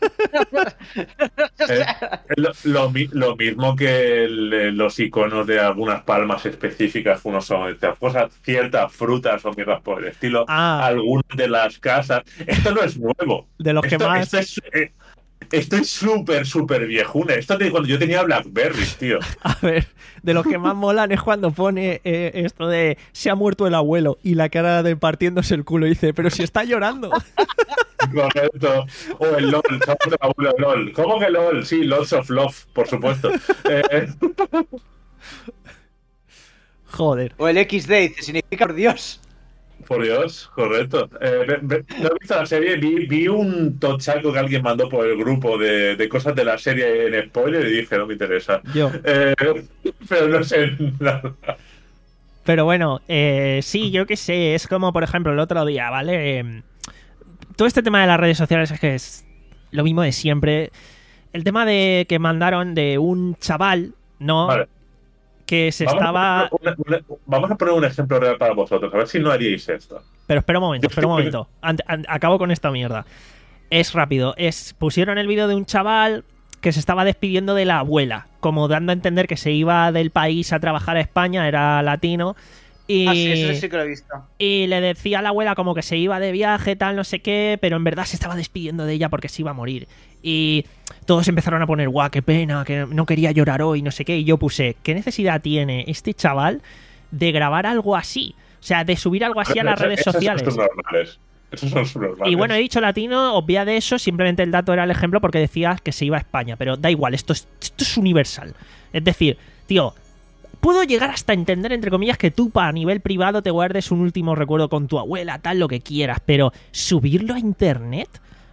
O sea, Eh, lo, lo mi- lo mismo que el- eh, los iconos de algunas palmas específicas, unos son estas cosas, ciertas frutas o mierdas por el estilo, Ah. algunas de las casas. Esto no es nuevo. De los que esto, más... Esto es eh, esto es súper, súper viejuna. Esto de cuando yo tenía Blackberry, tío. A ver, de los que más molan es cuando pone eh, esto de se ha muerto el abuelo y la cara de partiéndose el culo y dice, pero si está llorando. Correcto. O el LOL, somos el abuelo LOL. ¿Cómo que LOL? Sí, Lots of Love, por supuesto. Eh, Joder. o el equis de, dice, significa por Dios. por Dios, correcto. Eh, ve- ve- no he visto la serie, vi, vi un tochaco que alguien mandó por el grupo de, de cosas de la serie en spoiler y dije, no me interesa. Yo. Eh, pero no sé nada. Pero bueno, eh, sí, yo qué sé, es como por ejemplo el otro día, ¿vale? Eh, todo este tema de las redes sociales es que es lo mismo de siempre. el tema de que mandaron de un chaval, ¿no? Vale. Que se Vamos estaba... a, poner un, un- vamos a poner un ejemplo real para vosotros, a ver si no haríais esto. Pero espera un momento, Yo espera un estoy- momento. Ant- an- acabo con esta mierda. Es rápido. Es pusieron el vídeo de un chaval que se estaba despidiendo de la abuela, como dando a entender que se iba del país a trabajar a España, era latino. Y, Ah, sí, eso sí que lo he visto. y le decía a la abuela como que se iba de viaje, tal, no sé qué, pero en verdad se estaba despidiendo de ella porque se iba a morir. Y todos empezaron a poner, guau, qué pena, que no quería llorar hoy, no sé qué. Y yo puse, ¿qué necesidad tiene este chaval de grabar algo así? O sea, de subir algo así a las Eso- redes esos sociales. Son normales. Esos son subnormales. Y bueno, he dicho latino, obvia de eso, simplemente el dato era el ejemplo porque decía que se iba a España, pero da igual, esto es, esto es universal. Es decir, tío, puedo llegar hasta entender, entre comillas, que tú a nivel privado te guardes un último recuerdo con tu abuela, tal, lo que quieras, pero subirlo a internet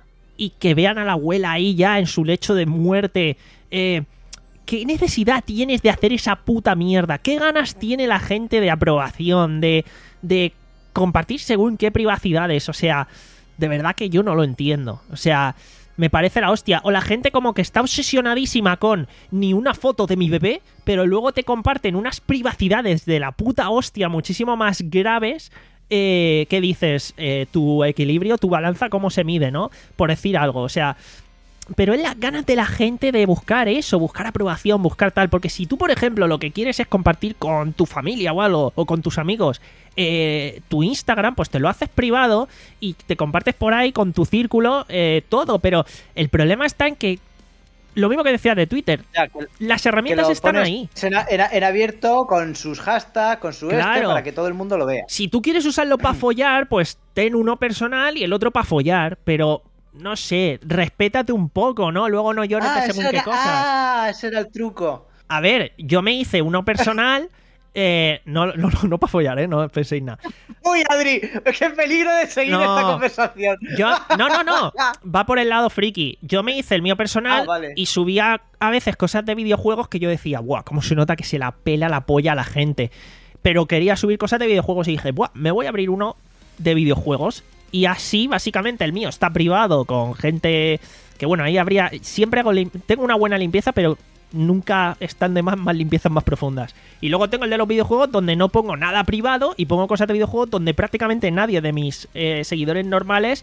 y que vean a la abuela ahí ya en su lecho de muerte, eh, ¿qué necesidad tienes de hacer esa puta mierda? ¿Qué ganas tiene la gente de aprobación, de, de compartir según qué privacidades? O sea, de verdad que yo no lo entiendo. O sea, me parece la hostia. O la gente como que está obsesionadísima con ni una foto de mi bebé, pero luego te comparten unas privacidades de la puta hostia muchísimo más graves. Eh, ¿Qué dices? Eh, tu equilibrio, tu balanza, ¿cómo se mide, no? Por decir algo, o sea... Pero es las ganas de la gente de buscar eso, buscar aprobación, buscar tal. Porque si tú, por ejemplo, lo que quieres es compartir con tu familia o algo, o con tus amigos, eh, tu Instagram, pues te lo haces privado y te compartes por ahí con tu círculo eh, todo. Pero el problema está en que, lo mismo que decía de Twitter, Ya, que, las que herramientas lo están pones ahí. En, en- en abierto con sus hashtags, con su este, Claro. para que todo el mundo lo vea. Si tú quieres usarlo para follar, pues ten uno personal y el otro para follar. Pero, no sé, respétate un poco, ¿no? Luego no llores de Ah, según ese qué era, cosas. ah, ese era el truco. A ver, yo me hice uno personal. eh, no, no, no, no para follar, ¿eh? No penséis nada. Uy, Adri, qué peligro de seguir No. esta conversación. Yo, no, no, no. Va por el lado friki. Yo me hice el mío personal Ah, vale. y subía a veces cosas de videojuegos que yo decía, buah, cómo se nota que se la pela la polla a la gente. Pero quería subir cosas de videojuegos y dije, buah, me voy a abrir uno de videojuegos. Y así, básicamente, el mío está privado con gente que, bueno, ahí habría... Siempre hago lim- tengo una buena limpieza, pero nunca están de más, más limpiezas más profundas. Y luego tengo el de los videojuegos donde no pongo nada privado y pongo cosas de videojuegos donde prácticamente nadie de mis eh, seguidores normales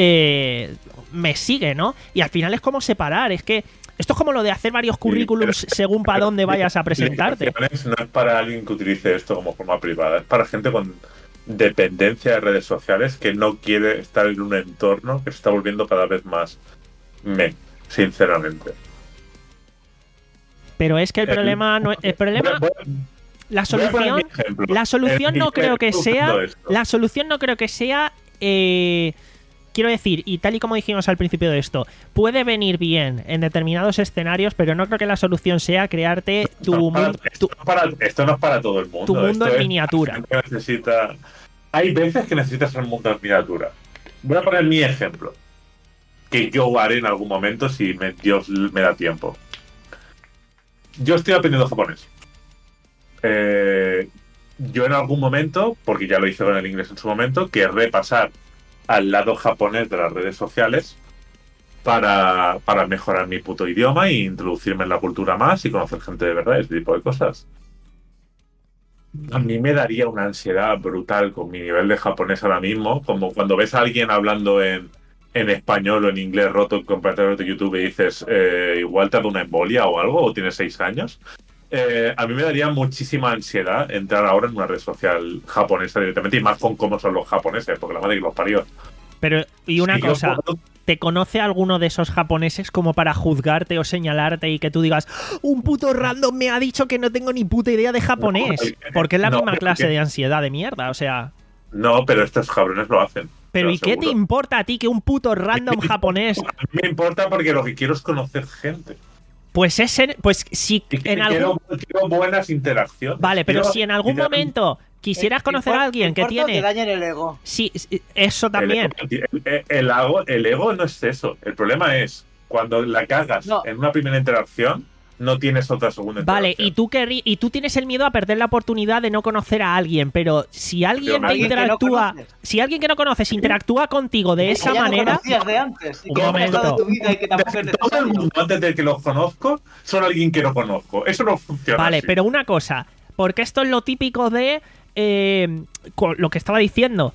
eh, me sigue, ¿no? Y al final es como separar, es que esto es como lo de hacer varios currículums pero- según para dónde vayas a presentarte. Limitaciones no es para alguien que utilice esto como forma privada, es para gente con dependencia de redes sociales que no quiere estar en un entorno que se está volviendo cada vez más me, sinceramente. Pero es que el El- problema no es... El problema... Voy a- voy La a poner solución... mi ejemplo. La solución En no mi creo que Facebook sea... todo esto. La solución no creo que sea... eh, quiero decir, y tal y como dijimos al principio de esto, puede venir bien en determinados escenarios, pero no creo que la solución sea crearte tu Esto no es para- mundo... esto, no es para, esto no es para todo el mundo. tu mundo esto en es miniatura. para gente que necesita, hay veces que necesitas el mundo en miniatura. Voy a poner mi ejemplo, que yo haré en algún momento si me, Dios me da tiempo. Yo estoy aprendiendo japonés. Eh, yo en algún momento, porque ya lo hice con el inglés en su momento, querré pasar al lado japonés de las redes sociales para, para mejorar mi puto idioma e introducirme en la cultura más y conocer gente de verdad, ese tipo de cosas. A mí me daría una ansiedad brutal con mi nivel de japonés ahora mismo, como cuando ves a alguien hablando en, en español o en inglés roto en comparativamente de YouTube y dices, eh, igual te da una embolia o algo, o tienes seis años. Eh, a mí me daría muchísima ansiedad entrar ahora en una red social japonesa directamente, y más con cómo son los japoneses, porque la madre que los parió. Pero, y una Si yo cosa, puedo- ¿te conoce alguno de esos japoneses como para juzgarte o señalarte y que tú digas, un puto random me ha dicho que no tengo ni puta idea de japonés? Porque es la No, misma pero clase que- de ansiedad de mierda, o sea... No, pero estos cabrones lo hacen. Pero te ¿y qué te aseguro. importa a ti que un puto random japonés? A mí me importa porque lo que quiero es conocer gente. Pues ese, pues si Y que en algún... quiero, quiero buenas interacciones. Vale, pero Quiero- si en algún quiero- momento quisieras Te conocer impor- a alguien te que importa o tiene... Te dañan el ego. Sí, sí, eso El, también. el, el, el ego, el ego no es eso. El problema es cuando la cagas No. en una primera interacción, no tienes otra segunda Vale, interacción. y tú, querrí- y tú tienes el miedo a perder la oportunidad de no conocer a alguien, pero si alguien Pero te alguien que no interactúa, conoces. si alguien que no conoces interactúa contigo de esa Que ya no manera, conocías de antes. Y Un que no has momento. pasado de tu vida y que tampoco es Todo el necesario. mundo antes de que los conozco son alguien que no conozco. Eso no funciona vale, así. pero una cosa, porque esto es lo típico de eh, con lo que estaba diciendo.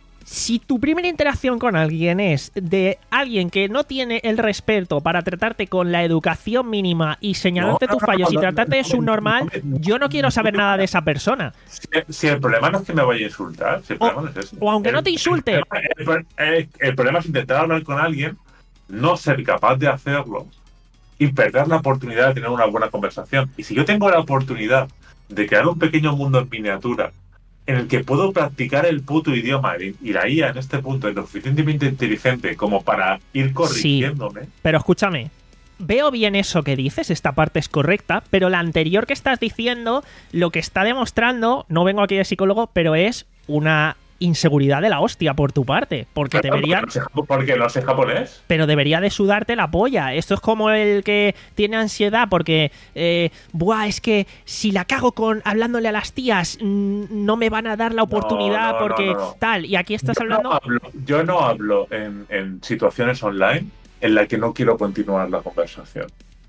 Si tu primera interacción con alguien es de alguien que no tiene el respeto para tratarte con la educación mínima y señalarte No, tus no, fallos y no, tratarte no, de no, subnormal, no, no, yo no quiero saber nada de esa persona. Si, si el problema no es que me vaya a insultar, si el O- problema no es eso. o aunque El- no te insulte. El, el- el- el problema es intentar hablar con alguien, no ser capaz de hacerlo y perder la oportunidad de tener una buena conversación. Y si yo tengo la oportunidad de crear un pequeño mundo en miniatura en el que puedo practicar el puto idioma y y la I A en este punto es lo suficientemente inteligente como para ir corrigiéndome. Pero escúchame, veo bien eso que dices, esta parte es correcta, pero la anterior que estás diciendo, lo que está demostrando, no vengo aquí de psicólogo, pero es una inseguridad de la hostia por tu parte, porque Claro, deberían... porque no sé- Porque no sé japonés. Pero debería de sudarte la polla. Esto es como el que tiene ansiedad porque, eh, buah, es que si la cago con hablándole a las tías, mm, no me van a dar la oportunidad no, no, porque no, no. tal. Y aquí estás Yo hablando... no hablo, yo no hablo en, en situaciones online en las que no quiero continuar la conversación.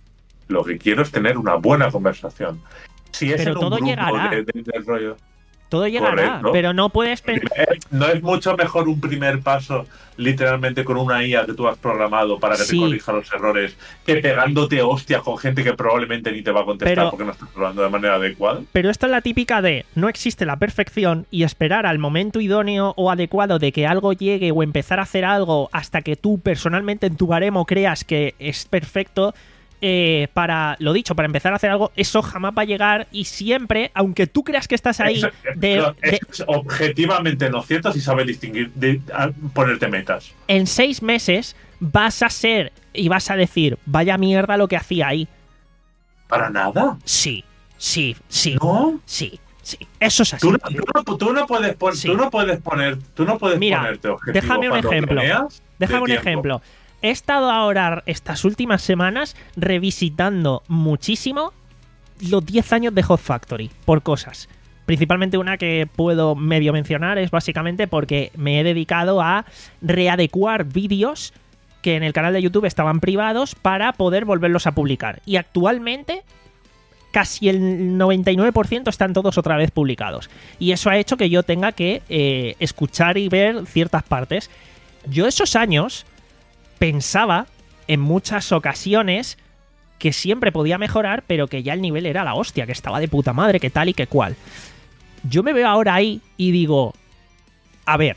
Lo que quiero es tener una buena conversación. Si es Pero en un todo grupo llegará. de- de- del rollo. Todo llegará, correcto. pero no puedes... pen- Eh, ¿No es mucho mejor un primer paso literalmente con una I A que tú has programado para que Sí. te corrija los errores que pegándote hostias con gente que probablemente ni te va a contestar Pero- porque no estás hablando de manera adecuada? Pero esto es la típica de no existe la perfección y esperar al momento idóneo o adecuado de que algo llegue o empezar a hacer algo hasta que tú personalmente en tu baremo creas que es perfecto. Eh, para, lo dicho, para empezar a hacer algo, eso jamás va a llegar y siempre, aunque tú creas que estás ahí, Eso- de, eso de- es objetivamente no cierto si sabes distinguir, de, a- ponerte metas. en seis meses vas a ser y vas a decir, vaya mierda lo que hacía ahí. Para nada. Sí, sí, sí, No. sí, sí. Eso es así. Tú no, tú no- tú no puedes pon- Sí. tú no puedes poner, tú no puedes Mira, ponerte objetivos déjame un cuando ejemplo. planeas de Déjame un tiempo. ejemplo. He estado ahora, estas últimas semanas, revisitando muchísimo los diez años de Hot Factory, por cosas. Principalmente una que puedo medio mencionar es básicamente porque me he dedicado a readecuar vídeos que en el canal de YouTube estaban privados para poder volverlos a publicar. Y actualmente casi el noventa y nueve por ciento están todos otra vez publicados. Y eso ha hecho que yo tenga que eh, escuchar y ver ciertas partes. Yo esos años pensaba en muchas ocasiones que siempre podía mejorar, pero que ya el nivel era la hostia, que estaba de puta madre, que tal y que cual. Yo me veo ahora ahí y digo, a ver,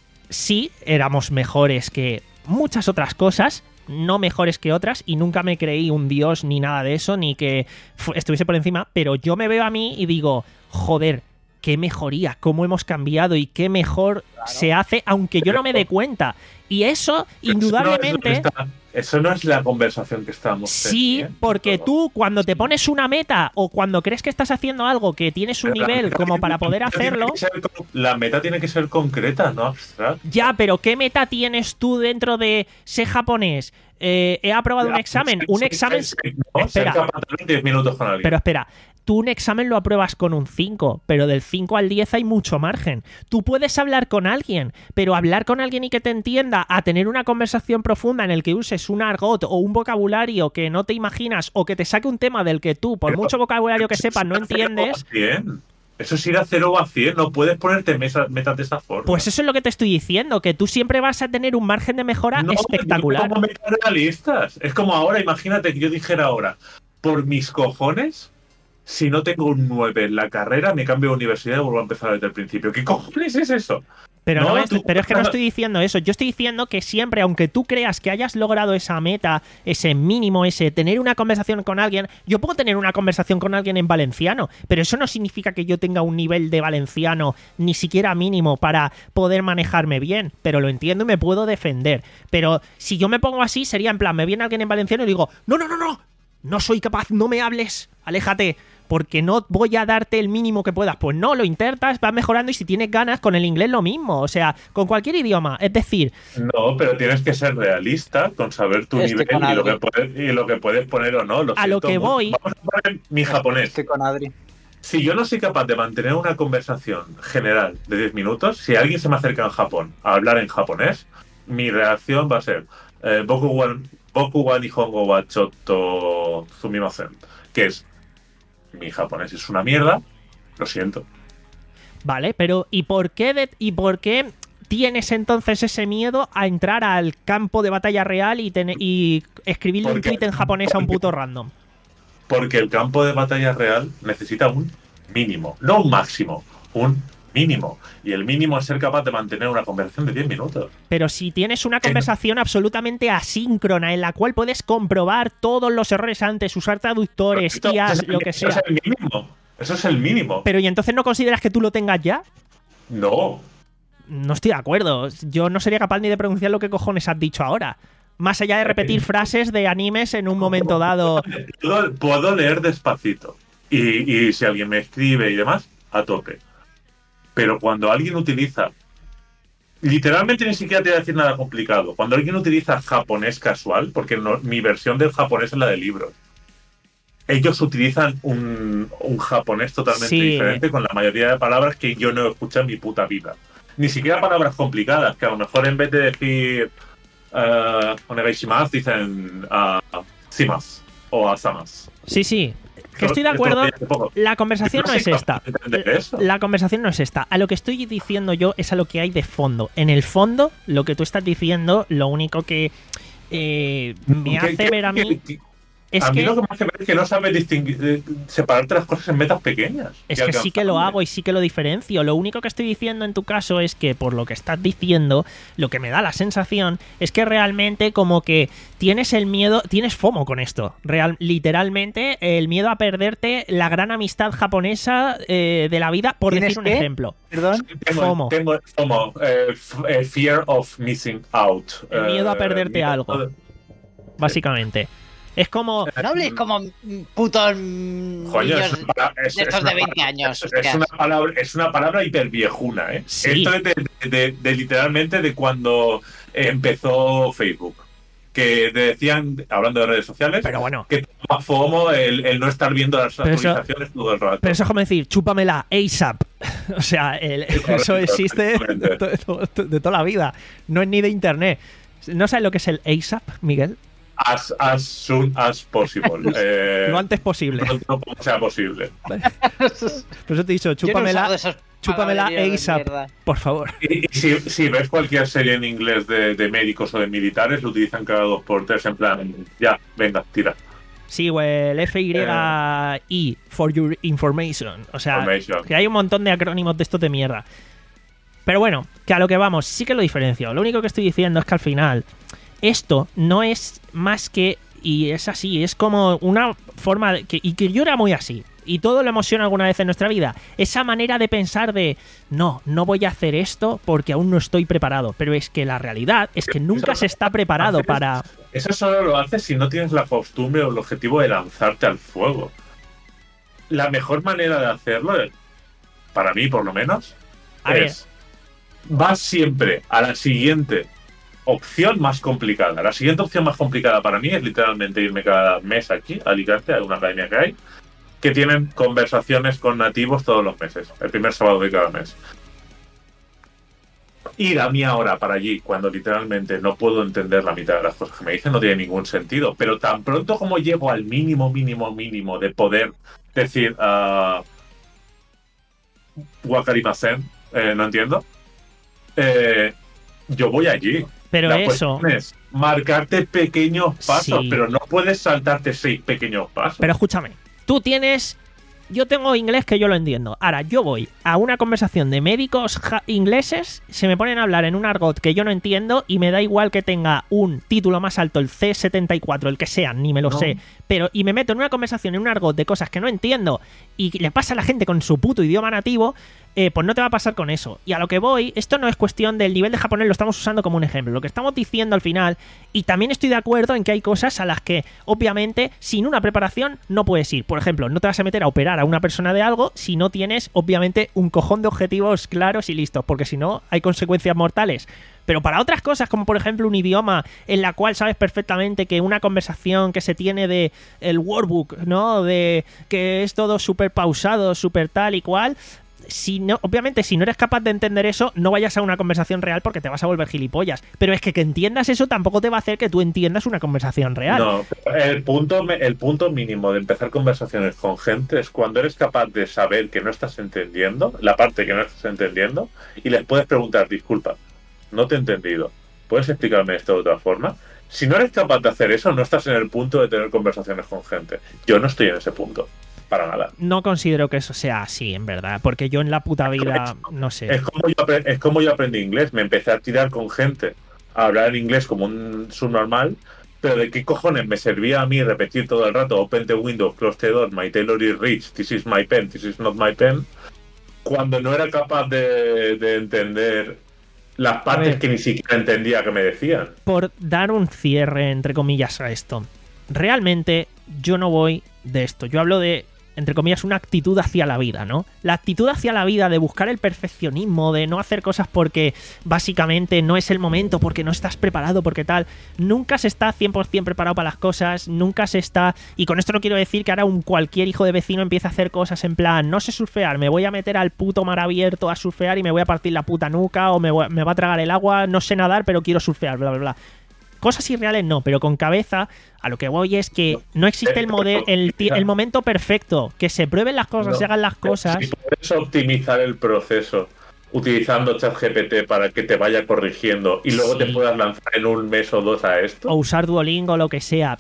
sí, éramos mejores que muchas otras cosas, no mejores que otras, y nunca me creí un dios ni nada de eso, ni que fu- estuviese por encima, pero yo me veo a mí y digo, joder, qué mejoría, cómo hemos cambiado y qué mejor se hace, aunque yo no me dé cuenta. Y eso, indudablemente... Eso no es, lo que está- eso no es la conversación que estamos Sí, teniendo. porque tú cuando te pones una meta o cuando crees que estás haciendo algo que tienes un Pero la nivel meta como tiene- para poder la meta tiene hacerlo, que ser con- La meta tiene que ser concreta, no abstracta. ya, pero ¿qué meta tienes tú dentro de sé japonés? Eh, he aprobado un Ya, examen, sí, un sí, examen... sí, sí, no, Espera. ser capaz de hablar diez minutos con alguien. Pero espera, tú un examen lo apruebas con un cinco, pero del cinco al diez hay mucho margen. Tú puedes hablar con alguien, pero hablar con alguien y que te entienda, a tener una conversación profunda en el que uses un argot o un vocabulario que no te imaginas o que te saque un tema del que tú, por Pero- mucho vocabulario que Eso sepas, es no ir a cero entiendes... a cien. Eso es ir a cero a cien, no puedes ponerte mesa- metas de esa forma. Pues eso es lo que te estoy diciendo, que tú siempre vas a tener un margen de mejora No, espectacular. Como metas realistas. Es como ahora, imagínate que yo dijera ahora, por mis cojones, si no tengo un nueve en la carrera, me cambio de universidad y vuelvo a empezar desde el principio. ¿Qué cojones es eso? Pero, No, no es- tú- pero es que no estoy diciendo eso. Yo estoy diciendo que siempre, aunque tú creas que hayas logrado esa meta, ese mínimo, ese tener una conversación con alguien, yo puedo tener una conversación con alguien en valenciano, pero eso no significa que yo tenga un nivel de valenciano ni siquiera mínimo para poder manejarme bien. Pero lo entiendo y me puedo defender. Pero si yo me pongo así, sería en plan, me viene alguien en valenciano y digo, no, no, no, no, no soy capaz, no me hables, aléjate. porque no voy a darte el mínimo que puedas. Pues no, lo intentas, vas mejorando y si tienes ganas, con el inglés lo mismo. O sea, con cualquier idioma. Es decir... No, pero tienes que ser realista con saber tu Estoy nivel con y lo, que Adri. puedes, y lo que puedes poner o no. Lo A lo siento que mucho. voy- Vamos a poner mi japonés. Estoy con Adri. Si yo no soy capaz de mantener una conversación general de diez minutos, si alguien se me acerca en Japón a hablar en japonés, mi reacción va a ser eh, Boku wa, Boku wa Nihongo wa chotto sumimasen, que es mi japonés es una mierda, lo siento. Vale, pero ¿y por qué, de- y por qué tienes entonces ese miedo a entrar al campo de batalla real y, ten- y escribirle un Porque- tweet en japonés a un porque- puto random? Porque el campo de batalla real necesita un mínimo, no un máximo, un mínimo. Y el mínimo es ser capaz de mantener una conversación de diez minutos. Pero si tienes una Que no- conversación absolutamente asíncrona en la cual puedes comprobar todos los errores antes, usar traductores, Eso- I As, eso es el- lo que eso sea. es el mínimo. Eso es el mínimo. Pero ¿y entonces no consideras que tú lo tengas ya? No. No estoy de acuerdo. Yo no sería capaz ni de pronunciar lo que cojones has dicho ahora. Más allá de repetir frases de animes en un momento dado. Puedo, puedo leer despacito. Y, y si alguien me escribe y demás, a tope. Pero cuando alguien utiliza... Literalmente ni siquiera te voy a decir nada complicado. Cuando alguien utiliza japonés casual, porque no- mi versión del japonés es la de libros. Ellos utilizan un, un japonés totalmente Sí. diferente con la mayoría de palabras que yo no he escuchado en mi puta vida. Ni siquiera palabras complicadas, que a lo mejor en vez de decir uh, onegaishimasu dicen uh, simas o asamas. Sí, sí. Que estoy de Esto- acuerdo. esto lo poco. La conversación no Yo es soy esta. capaz de entender eso. La conversación no es esta. A lo que estoy diciendo yo es a lo que hay de fondo. En el fondo, lo que tú estás diciendo, lo único que eh, me ¿Qué- hace qué- ver a mí qué- es a mí que... lo que me hace ver es que no sabes distinguir, eh, separarte las cosas en metas pequeñas. Es y que sí que lo alcanzables. hago y sí que lo diferencio. Lo único que estoy diciendo en tu caso es que por lo que estás diciendo, lo que me da la sensación es que realmente como que tienes el miedo, tienes FOMO con esto. Real, literalmente el miedo a perderte la gran amistad japonesa eh, de la vida, por ¿Tienes decir un qué? ejemplo. Perdón. Tengo, FOMO. Tengo FOMO, eh, f- eh, fear of missing out. El miedo a Eh, perderte miedo algo. de- Básicamente. Es como... No hables como mm, putos mm, Coño, niños es una, palabra- es- de es estos una de veinte palabra- años. Es, que es has- una palabra, es una palabra hiperviejuna, ¿eh? Sí. Esto es de, de- de- de literalmente de cuando empezó Facebook. Que te decían, hablando de redes sociales, Pero bueno. que te daba FOMO el, el no estar viendo las Pero eso- actualizaciones todo el rato. Pero eso es como decir, chúpamela ASAP. O sea, el- correcto, eso existe de, efectivamente. to- to- de toda la vida. No es ni de internet. ¿No sabes lo que es el ASAP, Miguel? As, as soon as possible. Eh, Lo antes posible. lo pronto como sea posible. Por eso te he dicho, Yo no uso chúpamela, de esos chúpamela palabreríos de ASAP, mierda. por favor. Y, y si, si ves cualquier serie en inglés de, de médicos o de militares, lo utilizan cada dos por tres en plan, ya, venga, tira. Sí, o el F Y I, for your information. O sea, Information. que hay un montón de acrónimos de estos de mierda. Pero bueno, que a lo que vamos, sí que lo diferencio. Lo único que estoy diciendo es que al final, esto no es más que, y es así, es como una forma de, que, y que yo era muy así. Y todo lo emociona alguna vez en nuestra vida. Esa manera de pensar de, no, no voy a hacer esto porque aún no estoy preparado. Pero es que la realidad es que nunca se está preparado para... Eso solo lo haces si no tienes la costumbre o el objetivo de lanzarte al fuego. La mejor manera de hacerlo, para mí por lo menos, A es vas siempre a la siguiente opción más complicada. La siguiente opción más complicada para mí es literalmente irme cada mes aquí a Alicante, a una academia que hay, que tienen conversaciones con nativos todos los meses, el primer sábado de cada mes. Ir a mi hora para allí, cuando literalmente no puedo entender la mitad de las cosas que me dicen, no tiene ningún sentido. Pero tan pronto como llego al mínimo, mínimo, mínimo de poder decir uh, wakarimasen, eh, no entiendo, eh, yo voy allí. Pero La eso... cuestión es marcarte pequeños pasos, Sí. pero no puedes saltarte seis pequeños pasos. Pero escúchame, tú tienes... Yo tengo inglés que yo lo entiendo. Ahora, yo voy a una conversación de médicos ja- ingleses, se me ponen a hablar en un argot que yo no entiendo y me da igual que tenga un título más alto, el C setenta y cuatro, el que sea, ni me lo No. sé. pero y me meto en una conversación, en un argot de cosas que no entiendo y le pasa a la gente con su puto idioma nativo, eh, pues no te va a pasar con eso. Y a lo que voy, esto no es cuestión del nivel de japonés, lo estamos usando como un ejemplo. Lo que estamos diciendo al final, y también estoy de acuerdo en que hay cosas a las que, obviamente, sin una preparación no puedes ir. Por ejemplo, no te vas a meter a operar a una persona de algo si no tienes, obviamente, un cojón de objetivos claros y listos, porque si no, hay consecuencias mortales. Pero para otras cosas, como por ejemplo un idioma en la cual sabes perfectamente que una conversación que se tiene de el workbook, ¿no? De que es todo súper pausado, súper tal y cual. Si no, obviamente, si no eres capaz de entender eso, no vayas a una conversación real porque te vas a volver gilipollas. Pero es que que entiendas eso tampoco te va a hacer que tú entiendas una conversación real. No, el punto, el punto mínimo de empezar conversaciones con gente es cuando eres capaz de saber que no estás entendiendo, la parte que no estás entendiendo, y les puedes preguntar, disculpa, no te he entendido, ¿puedes explicarme esto de otra forma? Si no eres capaz de hacer eso, no estás en el punto de tener conversaciones con gente. Yo no estoy en ese punto. Para nada. No considero que eso sea así, en verdad, porque yo en la puta vida, no sé. Es como, yo, es como yo aprendí inglés, me empecé a tirar con gente, a hablar en inglés como un subnormal, pero ¿de qué cojones me servía a mí repetir todo el rato open the window, close the door, my tailor is rich, this is my pen, this is not my pen, cuando no era capaz de, de entender las partes que ni siquiera entendía que me decían? Por dar un cierre, entre comillas, a esto, realmente yo no voy de esto, yo hablo de, entre comillas, una actitud hacia la vida, ¿no? La actitud hacia la vida de buscar el perfeccionismo, de no hacer cosas porque básicamente no es el momento, porque no estás preparado, porque tal. Nunca se está cien por ciento preparado para las cosas, nunca se está... Y con esto no quiero decir que ahora un cualquier hijo de vecino empiece a hacer cosas en plan, no sé surfear, me voy a meter al puto mar abierto a surfear y me voy a partir la puta nuca, o me, voy, me va a tragar el agua, no sé nadar, pero quiero surfear, bla, bla, bla. Cosas irreales no, pero con cabeza, a lo que voy es que no existe el, modelo, el, el momento perfecto, que se prueben las cosas, no, se hagan las cosas. Si puedes optimizar el proceso utilizando ChatGPT para que te vaya corrigiendo y luego sí. te puedas lanzar en un mes o dos a esto. O usar Duolingo o lo que sea.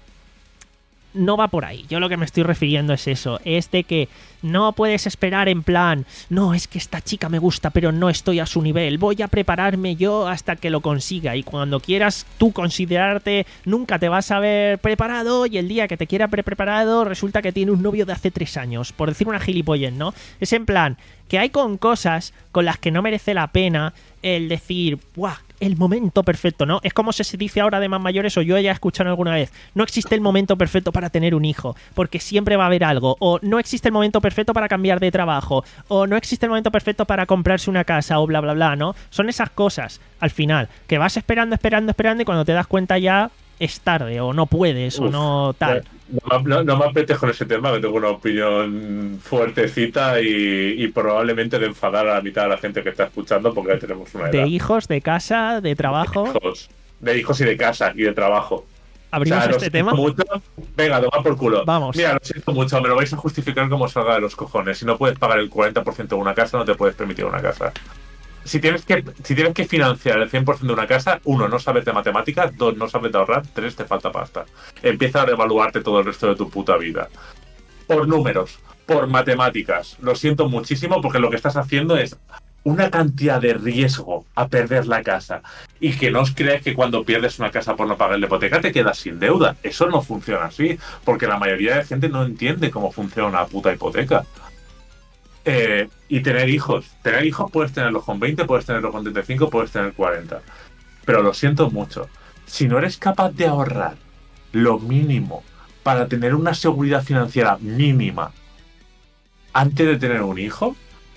No va por ahí. Yo lo que me estoy refiriendo es eso. Es de que no puedes esperar en plan, no, es que esta chica me gusta, pero no estoy a su nivel. Voy a prepararme yo hasta que lo consiga. Y cuando quieras tú considerarte, nunca te vas a ver preparado. Y el día que te quiera pre preparado, resulta que tiene un novio de hace tres años. Por decir una gilipollez, ¿no? Es en plan, que hay con cosas con las que no merece la pena el decir, ¡buah! El momento perfecto, ¿no? Es como se dice ahora de más mayores, o yo ya he escuchado alguna vez, no existe el momento perfecto para tener un hijo, porque siempre va a haber algo, o no existe el momento perfecto para cambiar de trabajo, o no existe el momento perfecto para comprarse una casa, o bla, bla, bla, ¿no? Son esas cosas, al final, que vas esperando, esperando, esperando, y cuando te das cuenta ya es tarde, o no puedes, Uf, o no tal. No, no, no me apretes con ese tema, que tengo una opinión fuertecita y, y probablemente de enfadar a la mitad de la gente que está escuchando, porque ya tenemos una edad. De hijos, de casa, de trabajo. De hijos, de hijos y de casa y de trabajo. ¿Abrimos o sea, este tema? Mucho. Venga, toma por culo. Vamos. Mira, lo siento mucho, me lo vais a justificar como salga de los cojones. Si no puedes pagar el cuarenta por ciento de una casa, no te puedes permitir una casa. Si tienes que si tienes que financiar el cien por ciento de una casa, uno, no sabes de matemáticas, dos, no sabes de ahorrar, tres, te falta pasta. Empieza a reevaluarte todo el resto de tu puta vida. Por números, por matemáticas. Lo siento muchísimo porque lo que estás haciendo es una cantidad de riesgo a perder la casa. Y que no os creáis que cuando pierdes una casa por no pagar la hipoteca te quedas sin deuda. Eso no funciona así, porque la mayoría de gente no entiende cómo funciona una puta hipoteca. Eh, y tener hijos. Tener hijos puedes tenerlos con veinte, puedes tenerlos con treinta y cinco, puedes tener cuarenta. Pero lo siento mucho. Si no eres capaz de ahorrar lo mínimo para tener una seguridad financiera mínima antes de tener un hijo,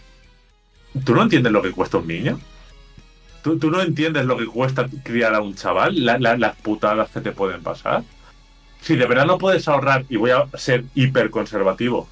¿tú no entiendes lo que cuesta un niño? ¿Tú, tú no entiendes lo que cuesta criar a un chaval? La, la, las putadas que te pueden pasar. Si de verdad no puedes ahorrar, y voy a ser hiper conservativo,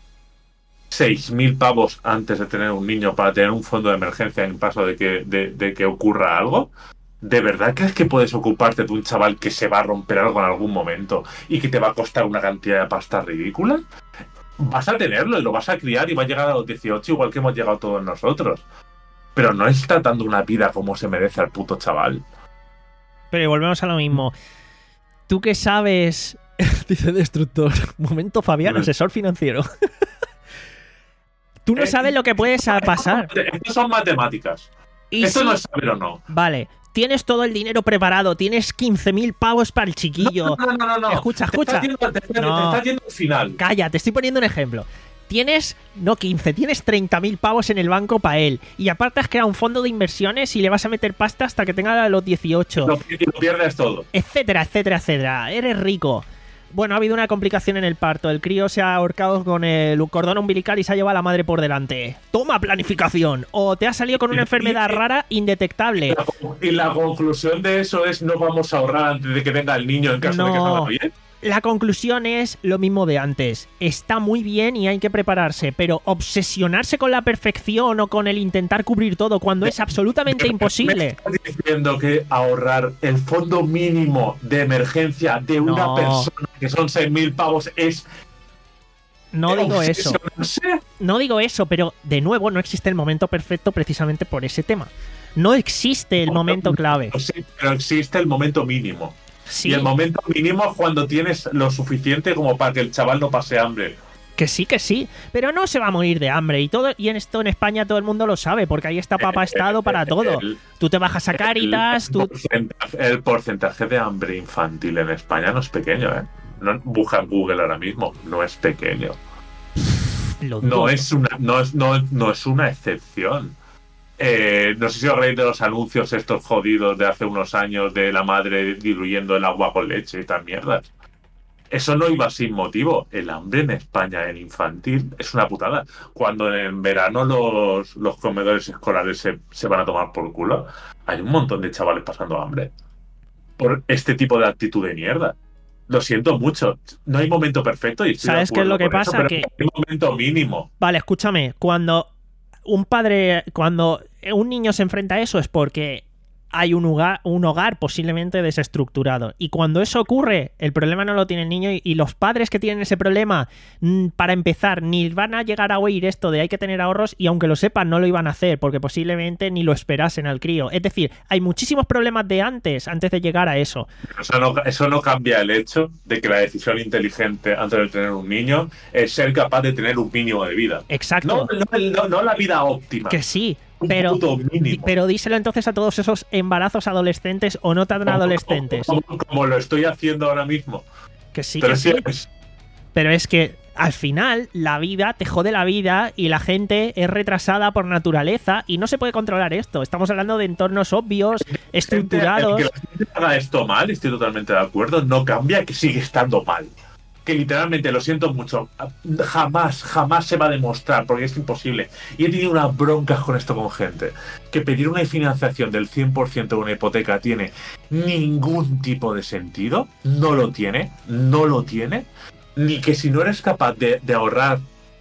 seis mil pavos antes de tener un niño para tener un fondo de emergencia en caso de que, de, de que ocurra algo, ¿de verdad crees que puedes ocuparte de un chaval que se va a romper algo en algún momento y que te va a costar una cantidad de pasta ridícula? Vas a tenerlo y lo vas a criar y va a llegar a los dieciocho igual que hemos llegado todos nosotros. Pero no estás dando una vida como se merece al puto chaval. Pero volvemos a lo mismo. ¿Tú qué sabes? Dice Destructor. Momento Fabián, asesor financiero. Tú no sabes lo que puede pasar. Esto son matemáticas. Y Esto si... no es saber o no. Vale. tienes todo el dinero preparado, tienes quince mil pavos para el chiquillo. No, no, no, no, no. Escucha, Te escucha. estás yendo, te, te- No. te estás yendo al final. Calla, te estoy poniendo un ejemplo. Tienes, no quince, tienes treinta mil pavos en el banco para él. Y aparte has creado un fondo de inversiones y le vas a meter pasta hasta que tenga los dieciocho. Lo, y lo pierdes todo. Etcétera, etcétera, etcétera. Eres rico. Bueno, ha habido una complicación en el parto. El crío se ha ahorcado con el cordón umbilical y se ha llevado a la madre por delante. Toma planificación. O te ha salido con una enfermedad rara indetectable. Y la conclusión de eso es no vamos a ahorrar antes de que venga el niño en caso de que No. salga bien. La conclusión es lo mismo de antes. Está muy bien y hay que prepararse, pero obsesionarse con la perfección o con el intentar cubrir todo cuando es absolutamente ¿Me imposible. estás diciendo que ahorrar el fondo mínimo de emergencia de una No. persona, que son seis mil pavos, es... No digo eso. obsesionarse? No digo eso, pero de nuevo no existe el momento perfecto precisamente por ese tema. No existe el momento clave. Sí, pero existe el momento mínimo. Sí, Y el momento mínimo es cuando tienes lo suficiente como para que el chaval no pase hambre. que sí, que sí, pero no se va a morir de hambre y todo, y en esto en España todo el mundo lo sabe, porque ahí está Papá Estado para todo. El- Tú te bajas a Cáritas, el, tú... porcentaje, el porcentaje de hambre infantil en España no es pequeño, ¿eh? No, busca en Google ahora mismo, no es pequeño. Lo No dudo. es una, no es, no, no es una excepción. Eh, no sé si os reís de los anuncios estos jodidos de hace unos años de la madre diluyendo el agua con leche y tal mierdas. Eso no iba sin motivo. El hambre en España en infantil es una putada. Cuando en verano los, los comedores escolares se, se van a tomar por culo, hay un montón de chavales pasando hambre por este tipo de actitud de mierda. Lo siento mucho. No hay momento perfecto y estoy de ¿Sabes qué es lo que acuerdo con pasa? eso, Que- pero hay un momento mínimo. Vale, escúchame, cuando un padre, cuando un niño se enfrenta a eso es porque hay un hogar, un hogar posiblemente desestructurado. Y cuando eso ocurre, el problema no lo tiene el niño y, y los padres que tienen ese problema, mm, para empezar, ni van a llegar a oír esto de hay que tener ahorros y aunque lo sepan no lo iban a hacer porque posiblemente ni lo esperasen al crío. Es decir, hay muchísimos problemas de antes, antes de llegar a eso. Eso no, eso no cambia el hecho de que la decisión inteligente antes de tener un niño es ser capaz de tener un mínimo de vida. Exacto. No, no, no, no la vida óptima. Que sí, Un pero, puto mínimo. pero díselo entonces a todos esos embarazos adolescentes o no tan Como- adolescentes. Como, como- como lo estoy haciendo ahora mismo. Que sí, Pero que sí sí. es- Pero es que al final la vida te jode la vida y la gente es retrasada por naturaleza y no se puede controlar esto. Estamos hablando de entornos obvios, estructurados. Que la gente haga esto mal, estoy totalmente de acuerdo, no cambia que sigue estando mal. Que literalmente, lo siento mucho, jamás, jamás se va a demostrar, porque es imposible. Y he tenido unas broncas con esto con gente. Que pedir una financiación del cien por ciento de una hipoteca tiene ningún tipo de sentido. No lo tiene, no lo tiene. Ni que si no eres capaz de, de ahorrar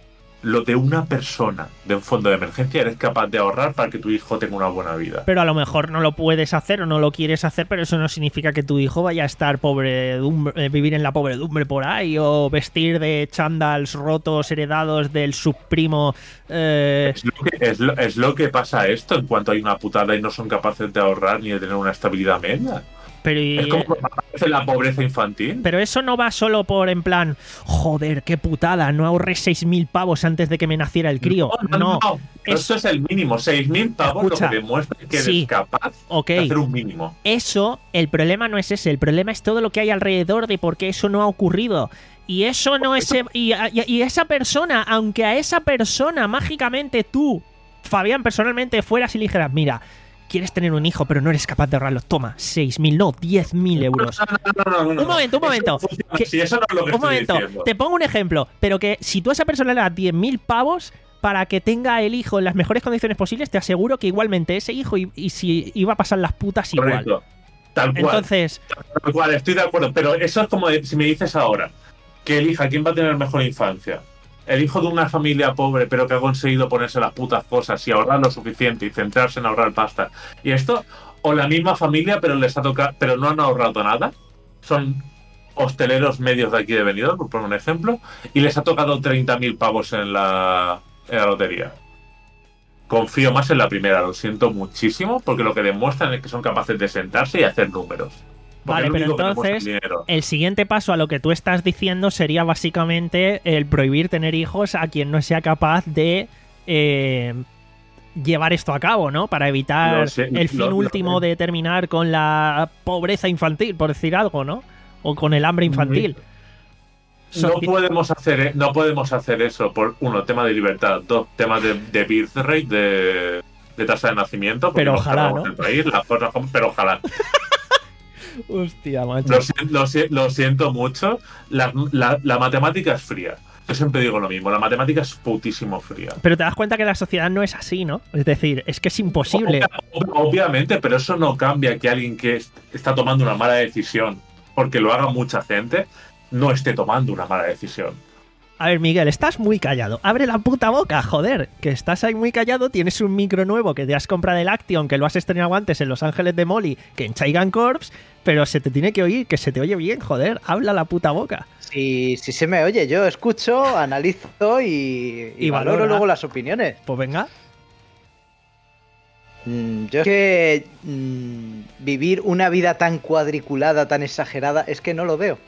lo de una persona de un fondo de emergencia, eres capaz de ahorrar para que tu hijo tenga una buena vida. Pero a lo mejor no lo puedes hacer o no lo quieres hacer, pero eso no significa que tu hijo vaya a estar pobredumbre, eh, vivir en la pobredumbre por ahí o vestir de chándals rotos heredados del subprimo. Eh, Es lo, que, es, lo, es lo que pasa esto en cuanto hay una putada y no son capaces de ahorrar ni de tener una estabilidad media. pero, Es como que aparece la pobreza infantil. pero eso no va solo por en plan, joder, qué putada, no ahorré seis mil pavos antes de que me naciera el crío. no, no, no. es- Esto es el mínimo. seis mil pavos Escucha, lo que demuestra que sí, eres capaz ok. de hacer un mínimo. Eso, el problema no es ese, el problema es todo lo que hay alrededor de por qué eso no ha ocurrido. Y eso no es... Y, y, y esa persona, aunque a esa persona mágicamente tú, Fabián, personalmente fueras y le dijeras, mira, quieres tener un hijo pero no eres capaz de ahorrarlo, toma, seis mil, no, diez mil euros. No, no, no, no, no, Un momento, un Eso momento. no funciona Que- así, eso no es lo que Un estoy momento, diciendo. te pongo un ejemplo, pero que si tú a esa persona le das diez mil pavos para que tenga el hijo en las mejores condiciones posibles, te aseguro que igualmente ese hijo y, y si iba a pasar las putas igual. Correcto. Tal cual. Entonces, Tal cual, estoy de acuerdo. Pero eso es como de- si me dices ahora que elija quién va a tener mejor infancia. El hijo de una familia pobre pero que ha conseguido ponerse las putas cosas y ahorrar lo suficiente y centrarse en ahorrar pasta. Y esto, o la misma familia pero les ha tocado, pero no han ahorrado nada. Son hosteleros medios de aquí de Benidorm, por poner un ejemplo, y les ha tocado treinta mil pavos en la, en la lotería. Confío más en la primera, lo siento muchísimo, porque lo que demuestran es que son capaces de sentarse y hacer números. Porque vale, es lo pero único que demuestra entonces el dinero. el siguiente paso a lo que tú estás diciendo sería básicamente el prohibir tener hijos a quien no sea capaz de eh, llevar esto a cabo, ¿no? Para evitar Lo sé, el fin lo- lo- último de terminar con la pobreza infantil, por decir algo, ¿no? O con el hambre infantil. No Soci- podemos hacer no podemos hacer eso por uno, tema de libertad, dos, temas de, de birth rate, de, de tasa de nacimiento, porque Pero nos ojalá, cargamos ¿no? el país, las cosas como- pero ojalá. Hostia, macho. Lo, si- lo si- lo siento mucho, la, la- la matemática es fría. Yo siempre digo lo mismo, la matemática es putísimo fría. Pero te das cuenta que la sociedad no es así, ¿no? Es decir, es que es imposible. Ob- Obviamente, pero eso no cambia que alguien que est- está tomando una mala decisión, porque lo haga mucha gente, no esté tomando una mala decisión. A ver, Miguel, estás muy callado. Abre la puta boca, joder. Que estás ahí muy callado. Tienes un micro nuevo que te has comprado del Action, que lo has estrenado antes en Los Ángeles de Molly, que en Chaigan Corps, pero se te tiene que oír, que se te oye bien, joder. Habla la puta boca. Si, si se me oye, yo escucho, analizo y, y Y valoro valora. luego las opiniones. Pues venga. Mm, Yo es que mm, vivir una vida tan cuadriculada, tan exagerada, es que no lo veo.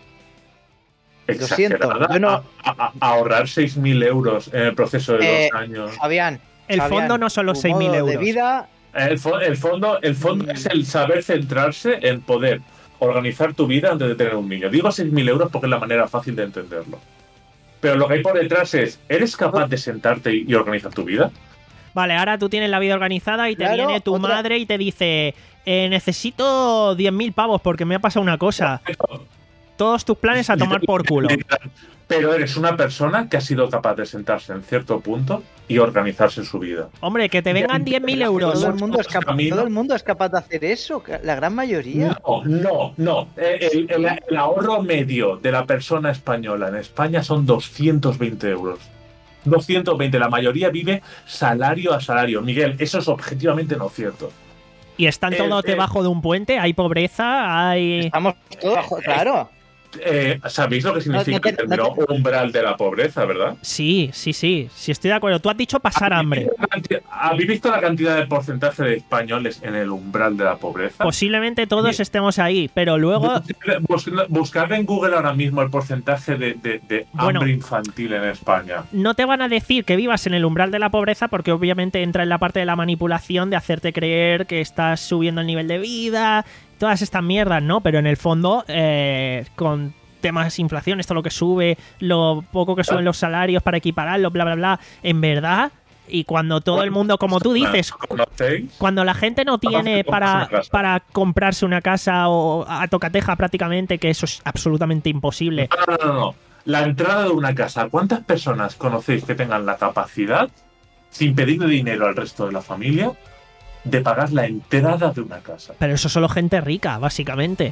Lo siento, Exagerada, yo no- a- a- a- ahorrar seis mil euros en el proceso de Eh, dos años. Fabián. El Fabián, fondo no son los tu seis mil modo euros. de vida, El, fo- el fondo, el fondo Mm. es el saber centrarse en poder organizar tu vida antes de tener un niño. Digo seis mil euros porque es la manera fácil de entenderlo. Pero lo que hay por detrás es, ¿eres capaz de sentarte y, y organizar tu vida? Vale, ahora tú tienes la vida organizada y te Claro, viene tu otra- madre y te dice: eh, necesito diez mil pavos porque me ha pasado una cosa. Todos tus planes a tomar por culo. Pero eres una persona que ha sido capaz de sentarse en cierto punto y organizarse su vida. Hombre, que te vengan diez mil euros. todo el, mundo es capaz, Camino. todo el mundo es capaz de hacer eso, la gran mayoría. No, no, no. Eh, El, el- el ahorro medio de la persona española en España son doscientos veinte euros. doscientos veinte, la mayoría vive salario a salario. Miguel, eso es objetivamente no cierto. Y están Eh, todos eh. debajo de un puente, hay pobreza, hay... Estamos todos bajo, claro. Eh, ¿Sabéis lo que significa no te- el término no umbral de la pobreza, verdad? Sí, sí, sí, sí estoy de acuerdo. Tú has dicho pasar hambre. ¿Habéis visto la cantidad de porcentaje de españoles en el umbral de la pobreza? Posiblemente todos Bien. estemos ahí, pero luego... Bus- Buscad en Google ahora mismo el porcentaje de, de- de Bueno. hambre infantil en España. No te van a decir que vivas en el umbral de la pobreza porque obviamente entra en la parte de la manipulación de hacerte creer que estás subiendo el nivel de vida, todas estas mierdas, ¿no? Pero en el fondo, eh, con temas de inflación, esto lo que sube, lo poco que suben los salarios para equipararlo, bla, bla, bla, en verdad, y cuando todo el mundo, como tú dices, ¿Conocéis? cuando la gente no tiene comprarse para, una casa. para comprarse una casa o a tocateja prácticamente, que eso es absolutamente imposible. No, no, no, no. La entrada de una casa. ¿Cuántas personas conocéis que tengan la capacidad, sin pedirle dinero al resto de la familia, de pagar la entrada de una casa? Pero eso solo gente rica, básicamente.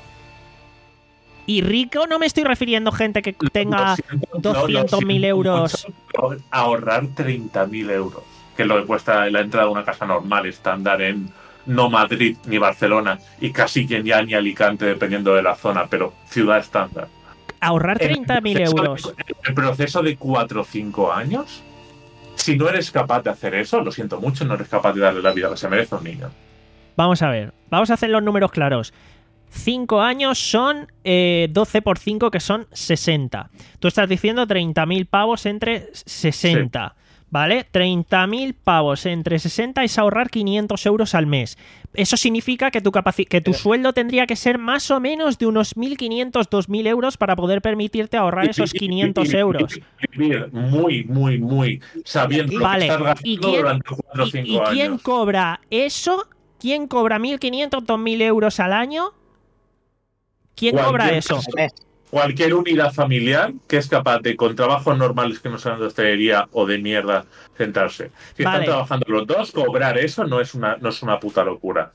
Y rico no me estoy refiriendo a gente que tenga Lo siento, lo- lo doscientos mil siento euros. mucho, pero ahorrar treinta mil euros, que es lo que cuesta la entrada de una casa normal, estándar en no Madrid ni Barcelona, y casi que ya ni Alicante, dependiendo de la zona, pero ciudad estándar. Ahorrar En el treinta mil proceso de- euros. en el proceso de cuatro o cinco años, si no eres capaz de hacer eso, lo siento mucho, no eres capaz de darle la vida que se merece a un niño. Vamos a ver, vamos a hacer los números claros. cinco años son eh, doce por cinco, que son sesenta. Tú estás diciendo treinta mil pavos entre sesenta. ¿Vale? treinta mil pavos entre sesenta es ahorrar quinientos euros al mes. Eso significa que tu, capaci- que tu sueldo tendría que ser más o menos de unos mil quinientos, dos mil euros para poder permitirte ahorrar esos quinientos euros. Vivir muy, muy, muy sabiendo lo Vale, que estás gastando ¿y quién- durante cuatro o ¿Y, cinco y años. quién cobra eso? ¿Quién cobra mil quinientos, dos mil euros al año? ¿Quién Cualquier cobra eso? persona, Cualquier unidad familiar que es capaz de, con trabajos normales que no sean de hostelería o de mierda, sentarse. Si Vale. están trabajando los dos, cobrar eso no es una, no es una puta locura.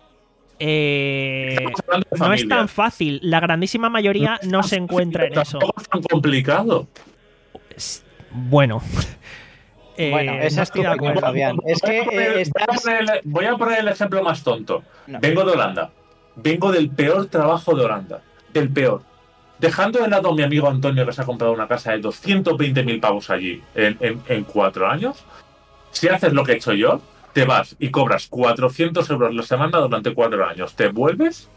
Eh, Estamos hablando de no es familia. tan fácil. La grandísima mayoría no se encuentra en eso. Tampoco es tan complicado. Bueno. Eh, Bueno, esa no es tu estoy de opinión, acuerdo. Fabián. Es que Voy a poner- eh, voy a estás... poner el- voy a poner el ejemplo más tonto. No. Vengo de Holanda. Vengo del peor trabajo de Holanda. Del peor. Dejando de lado a mi amigo Antonio, que se ha comprado una casa de doscientos veinte mil pavos allí en, en, en cuatro años. Si haces lo que he hecho yo, te vas y cobras cuatrocientos euros la semana durante cuatro años. Te vuelves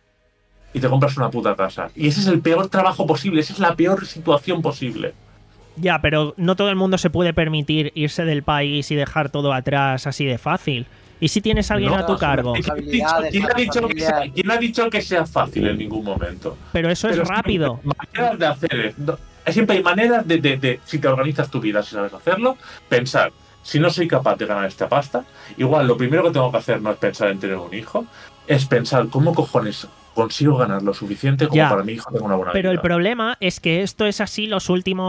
y te compras una puta casa. Y ese es el peor trabajo posible. Esa es la peor situación posible. Ya, pero no todo el mundo se puede permitir irse del país y dejar todo atrás así de fácil. ¿Y si tienes a alguien No, a tu cargo? ¿Quién ha dicho, quién ha dicho que sea, quién ha dicho que sea fácil en ningún momento? Pero eso Pero es rápido. Maneras de hacer esto. Siempre hay maneras de, de, de, si te organizas tu vida, si sabes hacerlo, pensar, si no soy capaz de ganar esta pasta, igual lo primero que tengo que hacer no es pensar en tener un hijo, es pensar cómo cojones consigo ganar lo suficiente como Ya, para mi hijo tenga una buena pero vida. el problema es que esto es así los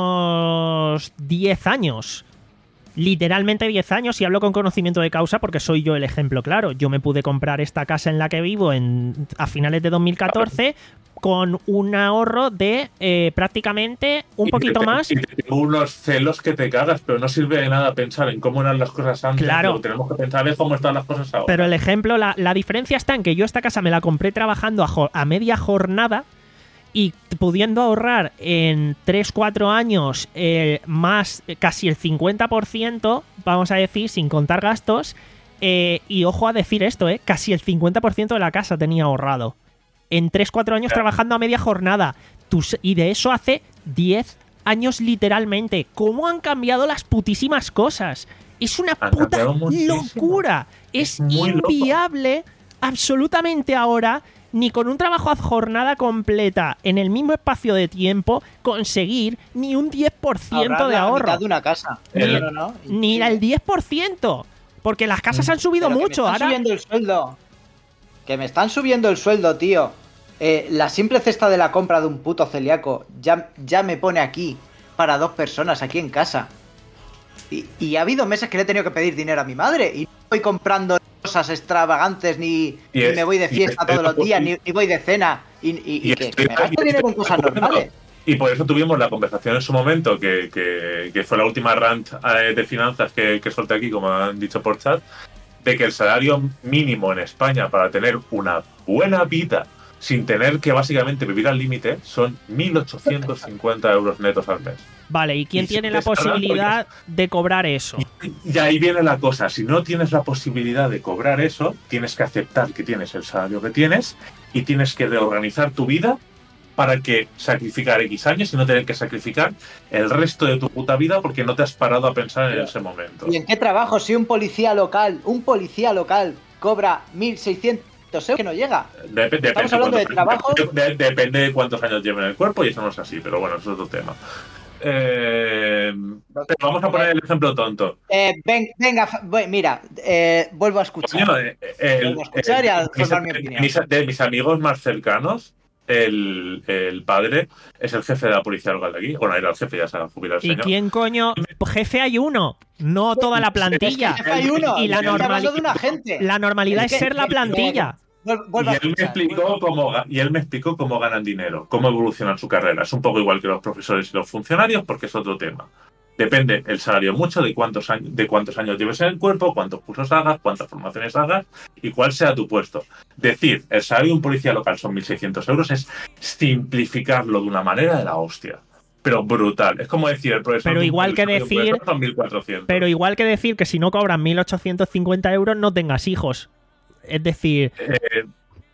últimos diez años. Literalmente diez años, y hablo con conocimiento de causa porque soy yo el ejemplo claro. Yo me pude comprar esta casa en la que vivo en, a finales de dos mil catorce con un ahorro de eh, prácticamente un Y poquito te- más. y te tengo unos celos que te cagas, pero no sirve de nada pensar en cómo eran las cosas antes. Claro. Lo que tenemos que pensar es cómo están las cosas ahora. Pero el ejemplo, la, la diferencia está en que yo esta casa me la compré trabajando a, jo- a media jornada y pudiendo ahorrar en tres cuatro años eh, más eh, casi el cincuenta por ciento, vamos a decir, sin contar gastos. Eh, y ojo a decir esto, eh, casi el cincuenta por ciento de la casa tenía ahorrado. En tres cuatro años Claro. trabajando a media jornada. Tus- y de eso hace diez años literalmente. ¿Cómo han cambiado las putísimas cosas? Es una Han puta cambiado muchísimo. locura. Es, Es muy loco. inviable absolutamente ahora, ni con un trabajo a jornada completa en el mismo espacio de tiempo, conseguir ni un diez por ciento Ahorrar de la ahorro. mitad de una casa. El- No, no, no. Ni el diez por ciento. Porque las casas han subido Pero que mucho. Me están Ahora, subiendo el sueldo. Que me están subiendo el sueldo, tío. Eh, la simple cesta de la compra de un puto celíaco ya, ya me pone aquí para dos personas aquí en casa. Y, y ha habido meses que le he tenido que pedir dinero a mi madre y no voy comprando cosas extravagantes ni, Y ni es- me voy de y fiesta es- todos los y- días ni, ni voy de cena y, y- y Y que, estoy- que me gasto y dinero en estoy cosas de acuerdo. normales. Y por eso tuvimos la conversación en su momento, que, que, que fue la última rant eh, de finanzas que, que solté aquí, como han dicho por chat, de que el salario mínimo en España para tener una buena vida sin tener que básicamente vivir al límite son mil ochocientos cincuenta euros netos al mes. vale, ¿y quién y si tiene la te estás hablando posibilidad de cobrar eso? Y ahí viene la cosa, si no tienes la posibilidad de cobrar eso, tienes que aceptar que tienes el salario que tienes y tienes que reorganizar tu vida para que sacrificar X años y no tener que sacrificar el resto de tu puta vida porque no te has parado a pensar en ese momento. ¿Y en qué trabajo? Si un policía local, un policía local cobra mil seiscientos euros, que no llega. Dep- depende, Estamos hablando de cuántos- trabajos. de- depende de cuántos años lleven en el cuerpo y eso no es así, pero bueno, eso es otro tema. Eh, pero vamos a poner el ejemplo tonto. Eh, ven- venga, fa- voy- mira, eh, vuelvo a escuchar. Coño, eh, el- Vuelvo a escuchar y a el- mis- formar mi de opinión. mis- de mis amigos más cercanos, el, el padre es el jefe de la policía local de aquí. Bueno, era el jefe, ya se ha jubilado el ¿Y señor. quién coño? Jefe hay uno, no toda la plantilla. Es que hay uno, Y la, estoy hablando normali- de una gente. la normalidad Es es que- ser la que- plantilla. Vuel- Y vuelvo a él, me escuchar, explicó vuelvo- cómo, ga- y él me explicó cómo ganan dinero, cómo evolucionan su carrera. Es un poco igual que los profesores y los funcionarios, porque es otro tema. Depende el salario mucho de cuántos años, de cuántos años lleves en el cuerpo, cuántos cursos hagas, cuántas formaciones hagas y cuál sea tu puesto. Decir, el salario de un policía local son mil seiscientos euros es simplificarlo de una manera de la hostia. Pero brutal. Es como decir, el profesor. Pero de un igual que profesor de un decir- profesor son mil cuatrocientos. Pero igual que decir que si no cobran mil ochocientos cincuenta euros no tengas hijos. Es decir, Eh,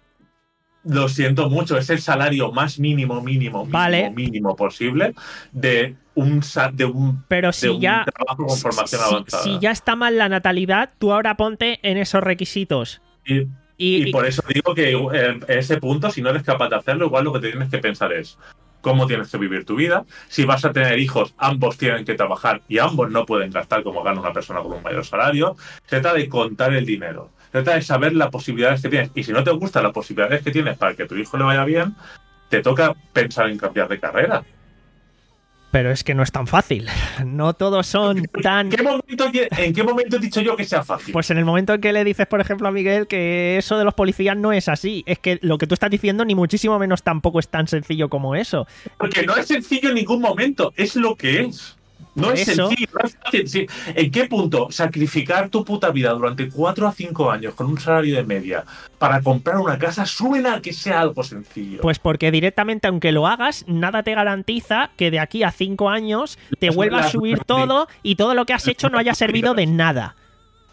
lo siento mucho, es el salario más mínimo, mínimo, mínimo, Vale. mínimo posible de un, sa- de un, pero de si un ya trabajo con formación si, avanzada. si ya está mal la natalidad, tú ahora ponte en esos requisitos. Y, Y, y por eso digo que en ese punto, si no eres capaz de hacerlo, igual lo que te tienes que pensar es cómo tienes que vivir tu vida. Si vas a tener hijos, ambos tienen que trabajar y ambos no pueden gastar como gana una persona con un mayor salario. Se trata de contar el dinero. Se trata de saber las posibilidades que tienes. Y si no te gustan las posibilidades que tienes para que a tu hijo le vaya bien, te toca pensar en cambiar de carrera. pero es que no es tan fácil. No todos son tan... ¿En qué momento, en qué momento he dicho yo que sea fácil? Pues en el momento en que le dices, por ejemplo, a Miguel que eso de los policías no es así. Es que lo que tú estás diciendo ni muchísimo menos tampoco es tan sencillo como eso. Porque no es sencillo en ningún momento, es lo que es. No Por es eso- sencillo, no es fácil. Sí. ¿En qué punto sacrificar tu puta vida durante cuatro a cinco años con un salario de media para comprar una casa suena a que sea algo sencillo? Pues porque directamente, aunque lo hagas, nada te garantiza que de aquí a cinco años te Las- vuelva a las- subir todo y todo lo que has hecho no haya servido de nada.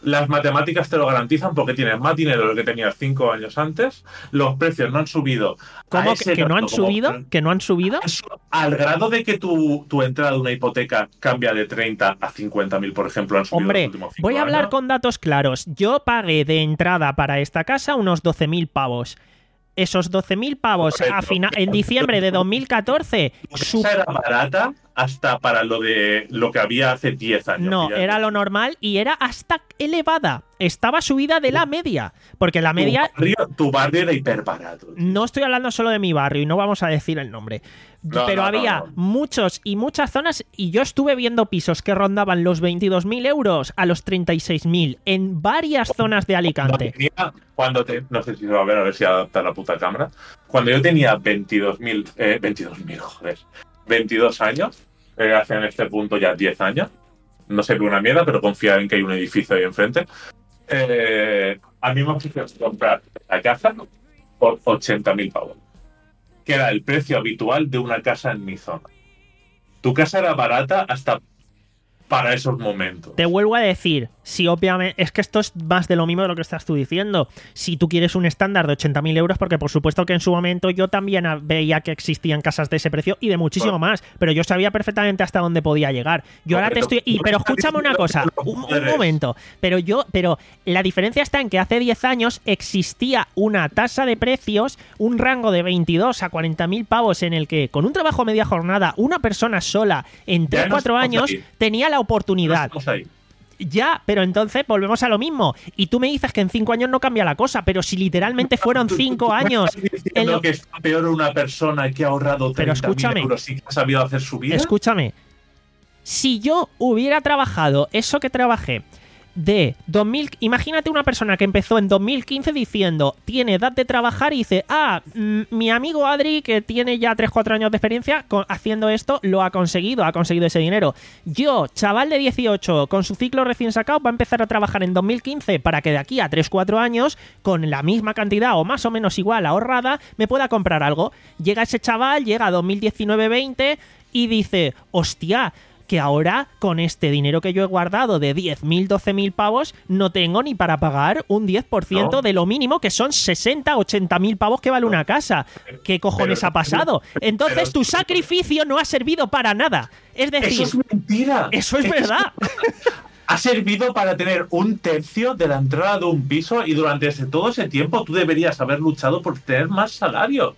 Las matemáticas te lo garantizan porque tienes más dinero de lo que tenías cinco años antes. Los precios no han subido. ¿Cómo a que, ese que no han grado como- subido? ¿Que no han subido? Al grado de que tu, tu entrada de una hipoteca cambia de treinta a cincuenta mil, por ejemplo, han subido Hombre, los últimos cinco voy a hablar años. con datos claros. Yo pagué de entrada para esta casa unos doce mil pavos. Esos doce mil pavos a Correcto. fina- en diciembre de dos mil catorce... Tu su- casa era barata hasta para lo de lo que había hace diez años. No, que ya- era lo normal y era hasta elevada. Estaba subida de la media. Porque la media... Tu barrio, tu barrio era hiperbarato. No estoy hablando solo de mi barrio y no vamos a decir el nombre. No, pero no, había no, no. muchos y muchas zonas y yo estuve viendo pisos que rondaban los veintidós mil euros a los treinta y seis mil en varias zonas de Cuando Alicante. tenía- cuando te, no sé si se va a ver, a ver si adapta la puta cámara. Cuando yo tenía veintidós mil, eh, veintidós mil, joder, veintidós años, eh, hace en este punto ya diez años, no sé una mierda, pero confía en que hay un edificio ahí enfrente. Eh, a mí me ofrecieron comprar la casa por ochenta mil pavos, que era el precio habitual de una casa en mi zona. Tu casa era barata hasta para esos momentos. Te vuelvo a decir, si obviamente, es que esto es más de lo mismo de lo que estás tú diciendo. Si tú quieres un estándar de ochenta mil euros, porque por supuesto que en su momento yo también a- veía que existían casas de ese precio y de muchísimo Bueno. más, pero yo sabía perfectamente hasta dónde podía llegar. Yo ahora te Correcto. estoy... Y, pero escúchame una cosa, un, un momento, pero yo, pero la diferencia está en que hace diez años existía una tasa de precios, un rango de veintidós a cuarenta mil pavos en el que con un trabajo a media jornada, una persona sola en tres no cuatro estamos años ahí. tenía la No oportunidad. estamos ahí. Ya, pero entonces volvemos a lo mismo. Y tú me dices que en cinco años no cambia la cosa, pero si literalmente fueron Tú- tú- cinco tú me años... estás diciendo en lo- que está peor una persona que ha ahorrado Pero treinta mil escúchame. euros y que ha sabido hacer su vida. Escúchame. Si yo hubiera trabajado eso que trabajé de dos mil... Imagínate una persona que empezó en dos mil quince diciendo, tiene edad de trabajar y dice, ah, mm, mi amigo Adri, que tiene ya tres cuatro años de experiencia con- haciendo esto, lo ha conseguido, ha conseguido ese dinero. Yo, chaval de dieciocho, con su ciclo recién sacado, va a empezar a trabajar en dos mil quince para que de aquí a tres cuatro años, con la misma cantidad o más o menos igual ahorrada, me pueda comprar algo. Llega ese chaval, llega a dos mil diecinueve veinte y dice, hostia, que ahora con este dinero que yo he guardado de diez mil, doce mil pavos no tengo ni para pagar un diez por ciento No. de lo mínimo, que son sesenta, ochenta mil pavos que vale una casa. ¿Qué cojones Pero- ha pasado? Entonces pero- tu sacrificio no ha servido para nada. Es decir, Eso es mentira. eso es verdad. Ha servido para tener un tercio de la entrada de un piso y durante ese, todo ese tiempo tú deberías haber luchado por tener más salario.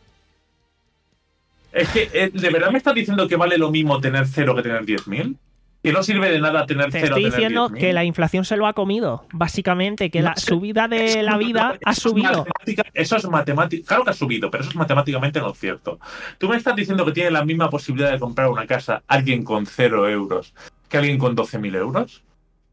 Es que, eh, ¿de verdad me estás diciendo que vale lo mismo tener cero que tener diez mil? ¿Que no sirve de nada tener Te cero estoy tener diciendo diez mil? que la inflación se lo ha comido, básicamente, que No, la es que- subida de Eso la es vida matemática- ha eso es subido. matemática- Eso es matemática. Claro que ha subido, pero eso es matemáticamente no cierto. Tú me estás diciendo que tiene la misma posibilidad de comprar una casa alguien con cero euros que alguien con doce mil euros.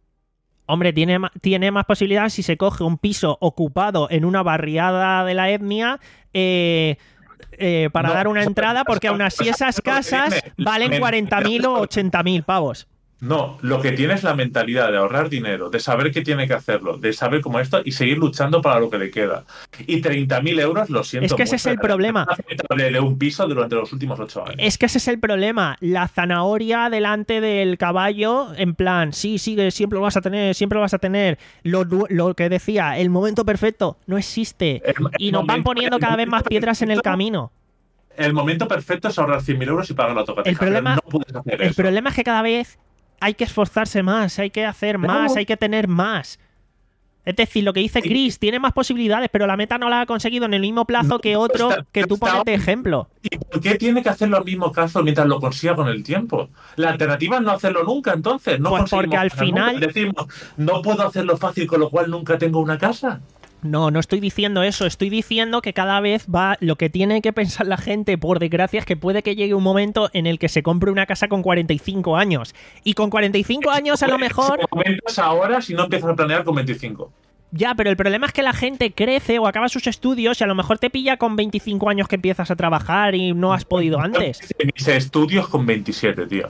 Hombre, tiene, ma- tiene más posibilidades si se coge un piso ocupado en una barriada de la etnia eh, eh, para No, dar una o sea, entrada, porque o sea, aún así o sea, esas lo que casas tiene- valen men- cuarenta mil o ochenta mil pavos. No, lo que tiene es la mentalidad de ahorrar dinero, de saber que tiene que hacerlo, de saber cómo esto y seguir luchando para lo que le queda. Y treinta mil euros, lo siento. Es que ese mucho, es el problema. de de un piso durante los últimos ocho años. Es que ese es el problema. La zanahoria delante del caballo, en plan, sí, sigue, siempre lo vas a tener, siempre lo vas a tener. Lo, lo que decía, el momento perfecto, no existe. El- el Y nos van momento- poniendo el cada vez más momento piedras en el perfecto- camino. El momento perfecto es ahorrar cien mil euros y pagar la tocateja. El problema- pero no puedes hacer El eso. problema es que cada vez hay que esforzarse más, hay que hacer más, hay que tener más. Es decir, lo que dice Chris, tiene más posibilidades, pero la meta no la ha conseguido en el mismo plazo que otro está- que tú está- pones de ejemplo. ¿Y por qué tiene que hacerlo al mismo caso mientras lo consiga con el tiempo? La alternativa es no hacerlo nunca, entonces. No Pues conseguimos porque al nada final- nunca. Decimos, no puedo hacerlo fácil, con lo cual nunca tengo una casa. No, no estoy diciendo eso, estoy diciendo que cada vez va, lo que tiene que pensar la gente, por desgracia, es que puede que llegue un momento en el que se compre una casa con cuarenta y cinco años. Y con cuarenta y cinco años a lo mejor... Ese momento es ahora si no empiezas a planear con veinticinco. Ya, pero el problema es que la gente crece o acaba sus estudios y a lo mejor te pilla con veinticinco años que empiezas a trabajar y no has podido antes. Mis estudios con veintisiete, tío.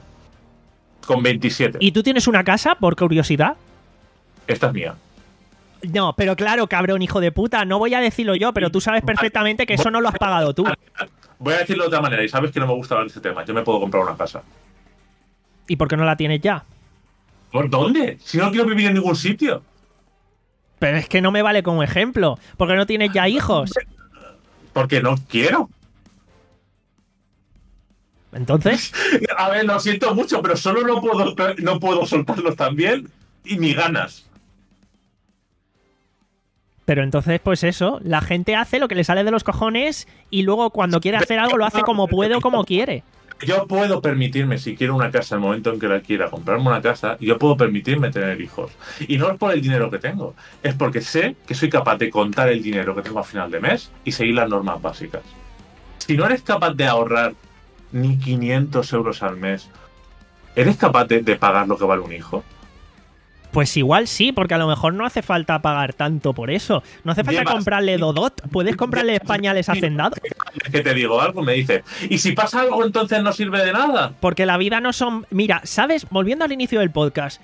Con veintisiete. ¿Y tú tienes una casa, por curiosidad? Esta es mía. No, pero claro, cabrón, hijo de puta, no voy a decirlo yo, pero tú sabes perfectamente que eso no lo has pagado tú. Voy a decirlo de otra manera, y sabes que no me gusta hablar de este tema. Yo me puedo comprar una casa. ¿Y por qué no la tienes ya? ¿Por dónde? Si no quiero vivir en ningún sitio. Pero es que no me vale como ejemplo, porque no tienes ya hijos. Porque no quiero. Entonces, A ver, lo siento mucho, pero solo no puedo, no puedo soltarlos también y ni ganas. pero entonces, pues eso, la gente hace lo que le sale de los cojones y luego cuando quiere hacer algo lo hace como puede o como quiere. Yo puedo permitirme, si quiero una casa, el momento en que la quiera, comprarme una casa, yo puedo permitirme tener hijos. Y no es por el dinero que tengo, es porque sé que soy capaz de contar el dinero que tengo a final de mes y seguir las normas básicas. Si no eres capaz de ahorrar ni quinientos euros al mes, ¿eres capaz de, de pagar lo que vale un hijo? Pues igual sí, porque a lo mejor no hace falta pagar tanto por eso. No hace falta Llevas- comprarle Dodot, puedes comprarle pañales hacendados. Es que te digo algo, me dices, ¿y si pasa algo entonces no sirve de nada? Porque la vida no son... Mira, ¿sabes? Volviendo al inicio del podcast,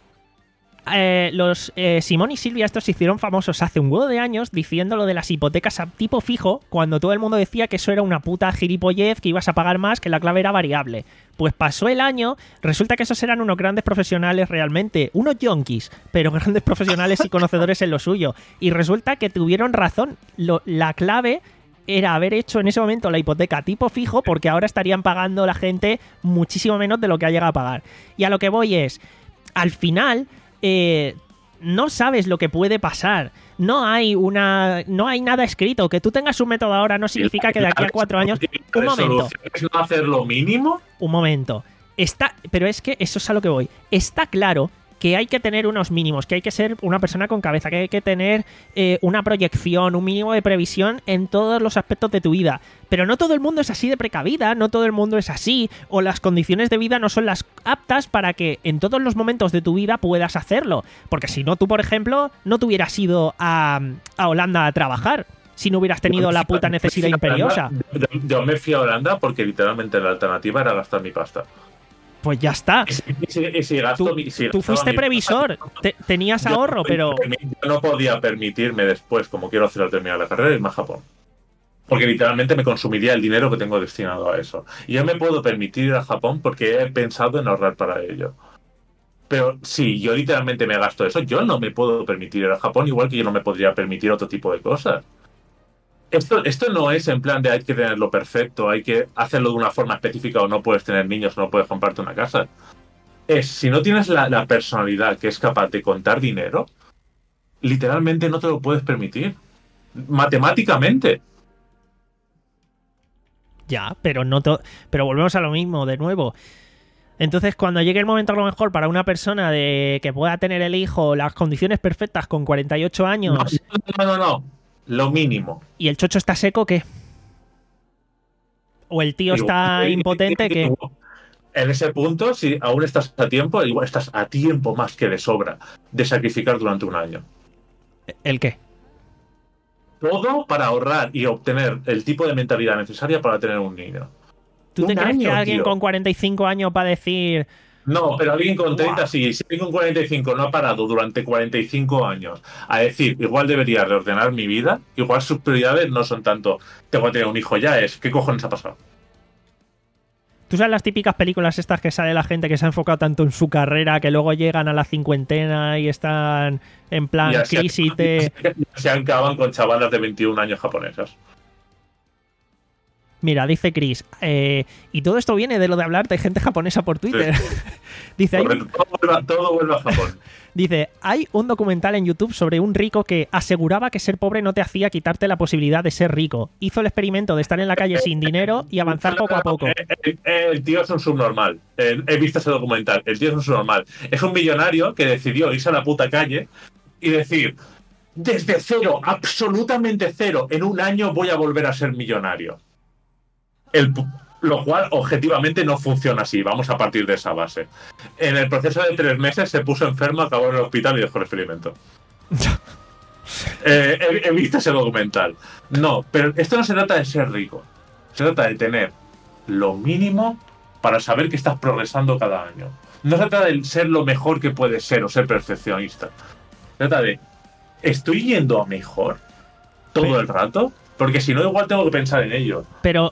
eh, los eh, Simón y Silvia estos se hicieron famosos hace un huevo de años diciendo lo de las hipotecas a tipo fijo, cuando todo el mundo decía que eso era una puta gilipollez, que ibas a pagar más, que la clave era variable. Pues pasó el año, resulta que esos eran unos grandes profesionales realmente, unos yonkis, pero grandes profesionales y conocedores en lo suyo. Y resulta que tuvieron razón. Lo, la clave era haber hecho en ese momento la hipoteca tipo fijo, porque ahora estarían pagando la gente muchísimo menos de lo que ha llegado a pagar. Y a lo que voy es, al final... Eh, no sabes lo que puede pasar. No hay una, no hay nada escrito. Que tú tengas un método ahora no significa que de aquí a cuatro años. Un momento, ¿Es no hacer lo mínimo? un momento. Está, pero es que eso es a lo que voy. Está claro que hay que tener unos mínimos, que hay que ser una persona con cabeza, que hay que tener eh, una proyección, un mínimo de previsión en todos los aspectos de tu vida. Pero no todo el mundo es así de precavida, no todo el mundo es así, o las condiciones de vida no son las aptas para que en todos los momentos de tu vida puedas hacerlo. Porque si no, tú, por ejemplo, no te hubieras ido a, a Holanda a trabajar si no hubieras tenido la puta necesidad imperiosa. Yo, yo me fui a Holanda porque literalmente la alternativa era gastar mi pasta. Pues ya está. Y si, y si- y si gasto Tú, mi- si tú gastaba fuiste mi previsor, pasta, te- tenías yo ahorro, no pero... yo no podía permitirme después, como quiero hacer al terminar la carrera, irme a Japón. Porque literalmente me consumiría el dinero que tengo destinado a eso. Y yo me puedo permitir ir a Japón porque he pensado en ahorrar para ello. Pero si yo literalmente me gasto eso, yo no me puedo permitir ir a Japón, igual que yo no me podría permitir otro tipo de cosas. Esto, esto no es en plan de hay que tenerlo perfecto, hay que hacerlo de una forma específica o no puedes tener niños o no puedes comprarte una casa. Es, si no tienes la, la personalidad que es capaz de contar dinero, literalmente no te lo puedes permitir. Matemáticamente. Ya, pero no to- pero volvemos a lo mismo, de nuevo. Entonces, cuando llegue el momento a lo mejor para una persona de que pueda tener el hijo, las condiciones perfectas con cuarenta y ocho años No, no, no, no. Lo mínimo. y el chocho está seco, ¿qué? O el tío está impotente, ¿qué? En ese punto, si aún estás a tiempo, igual estás a tiempo más que de sobra de sacrificar durante un año. ¿El qué? Todo para ahorrar y obtener el tipo de mentalidad necesaria para tener un niño. ¿Tú te Un crees que año, alguien tío. con cuarenta y cinco años va a decir... No, pero alguien con treinta Buah. sí. Si alguien con cuarenta y cinco no ha parado durante cuarenta y cinco años a decir, igual debería reordenar mi vida, igual sus prioridades no son tanto, tengo que tener un hijo ya, es, ¿qué cojones ha pasado? ¿Tú sabes las típicas películas estas que sale la gente que se ha enfocado tanto en su carrera que luego llegan a la cincuentena y están en plan Y así- crisis de... Se acaban con chavalas de veintiún años japonesas. Mira, dice Chris, eh, y todo esto viene de lo de hablar de gente japonesa por Twitter. dice, hay, Correcto, todo, vuelve, todo vuelve a Japón. dice, hay un documental en YouTube sobre un rico que aseguraba que ser pobre no te hacía quitarte la posibilidad de ser rico. Hizo el experimento de estar en la calle sin dinero y avanzar poco a poco. El, el- el tío es un subnormal. Eh, He visto ese documental. El tío es un subnormal. Es un millonario que decidió irse a la puta calle y decir, desde cero, absolutamente cero, en un año voy a volver a ser millonario. El, pu- lo cual objetivamente no funciona así. Vamos a partir de esa base. En el proceso de tres meses se puso enfermo, acabó en el hospital y dejó el experimento. Eh, he, he visto ese documental. No, pero esto no se trata de ser rico. Se trata de tener lo mínimo para saber que estás progresando cada año. No se trata de ser lo mejor que puedes ser o ser perfeccionista. Se trata de, ¿estoy yendo a mejor todo Pero- el rato? Porque si no, igual tengo que pensar en ello. Pero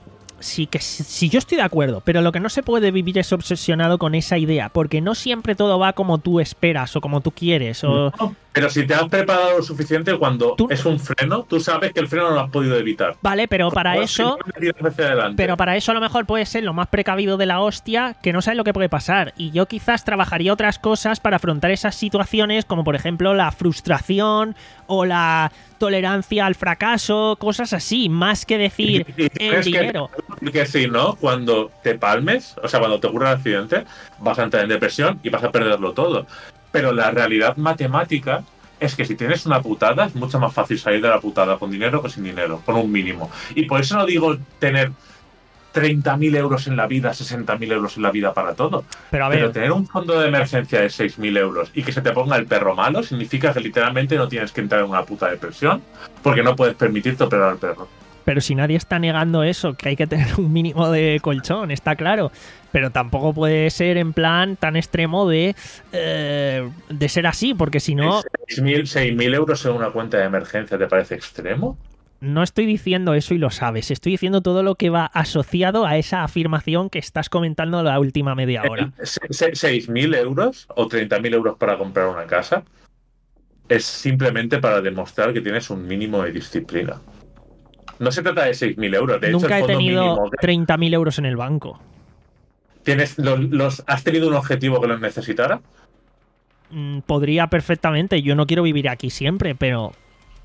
sí que si, si yo estoy de acuerdo, pero lo que no se puede vivir es obsesionado con esa idea, porque no siempre todo va como tú esperas o como tú quieres. O... No, pero si te has preparado lo suficiente, cuando ¿Tú? es un freno, tú sabes que el freno no lo has podido evitar. Vale, pero para Por eso... si no me tiras hacia adelante. Pero para eso a lo mejor puede ser lo más precavido de la hostia, que no sabes lo que puede pasar. Y yo quizás trabajaría otras cosas para afrontar esas situaciones, como por ejemplo la frustración o la tolerancia al fracaso, cosas así, más que decir Y- y el tienes dinero. Que, que si no, cuando te palmes, o sea, cuando te ocurra el accidente, vas a entrar en depresión y vas a perderlo todo. Pero la realidad matemática es que si tienes una putada, es mucho más fácil salir de la putada con dinero que sin dinero, con un mínimo. Y por eso no digo tener treinta mil euros en la vida, sesenta mil euros en la vida para todo. Pero a ver, Pero tener un fondo de emergencia de seis mil euros y que se te ponga el perro malo significa que literalmente no tienes que entrar en una puta depresión porque no puedes permitirte operar al perro. pero si nadie está negando eso, que hay que tener un mínimo de colchón, está claro. Pero tampoco puede ser en plan tan extremo de, eh, de ser así, porque si no... seis mil euros en una cuenta de emergencia, ¿te parece extremo? No estoy diciendo eso y lo sabes, estoy diciendo todo lo que va asociado a esa afirmación que estás comentando la última media hora. seis mil euros o treinta mil euros para comprar una casa es simplemente para demostrar que tienes un mínimo de disciplina. No se trata de seis mil euros. De hecho, Nunca el he fondo tenido mínimo que- treinta mil euros en el banco. ¿Tienes los, los- ¿Has tenido un objetivo que los necesitara? Mm, Podría perfectamente, yo no quiero vivir aquí siempre, pero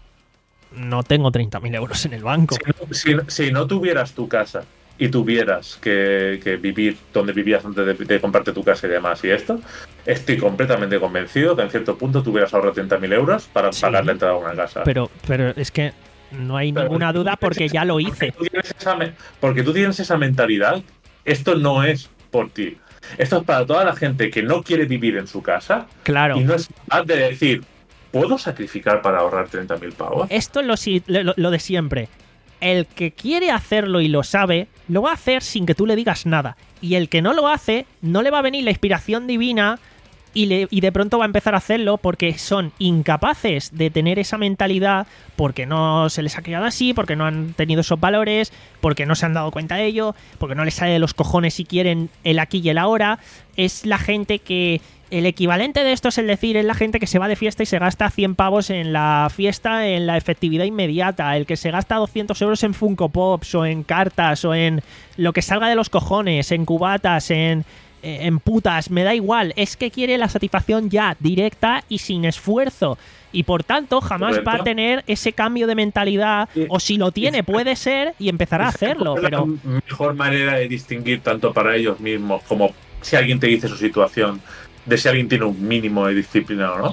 no tengo treinta mil euros en el banco. Si, no- si- si no tuvieras tu casa y tuvieras que, que vivir donde vivías antes de, de comprarte tu casa y demás y esto, estoy completamente convencido que en cierto punto tuvieras ahorrado treinta mil euros para Sí. pagar la entrada a una casa. Pero, pero es que no hay Pero ninguna tú duda tienes porque esa- ya lo porque hice. tú tienes esa me- Porque tú tienes esa mentalidad. Esto no es por ti. Esto es para toda la gente que no quiere vivir en su casa Claro. y no es capaz de decir, ¿puedo sacrificar para ahorrar treinta mil pavos? Esto es lo, si- lo, lo de siempre. El que quiere hacerlo y lo sabe, lo va a hacer sin que tú le digas nada. Y el que no lo hace, no le va a venir la inspiración divina y, le- y de pronto va a empezar a hacerlo porque son incapaces de tener esa mentalidad, porque no se les ha criado así, porque no han tenido esos valores, porque no se han dado cuenta de ello, porque no les sale de los cojones si quieren el aquí y el ahora. Es la gente que... El equivalente de esto es el decir, es la gente que se va de fiesta y se gasta cien pavos en la fiesta, en la efectividad inmediata, el que se gasta doscientos euros en Funko Pops o en cartas o en lo que salga de los cojones, en cubatas, en, en putas, me da igual, es que quiere la satisfacción ya, directa y sin esfuerzo. Y por tanto jamás Correcto. va a tener ese cambio de mentalidad, Sí. o si lo tiene puede ser y empezará a hacerlo, Es pero... la mejor manera de distinguir tanto para ellos mismos como si alguien te dice su situación, de si alguien tiene un mínimo de disciplina o no.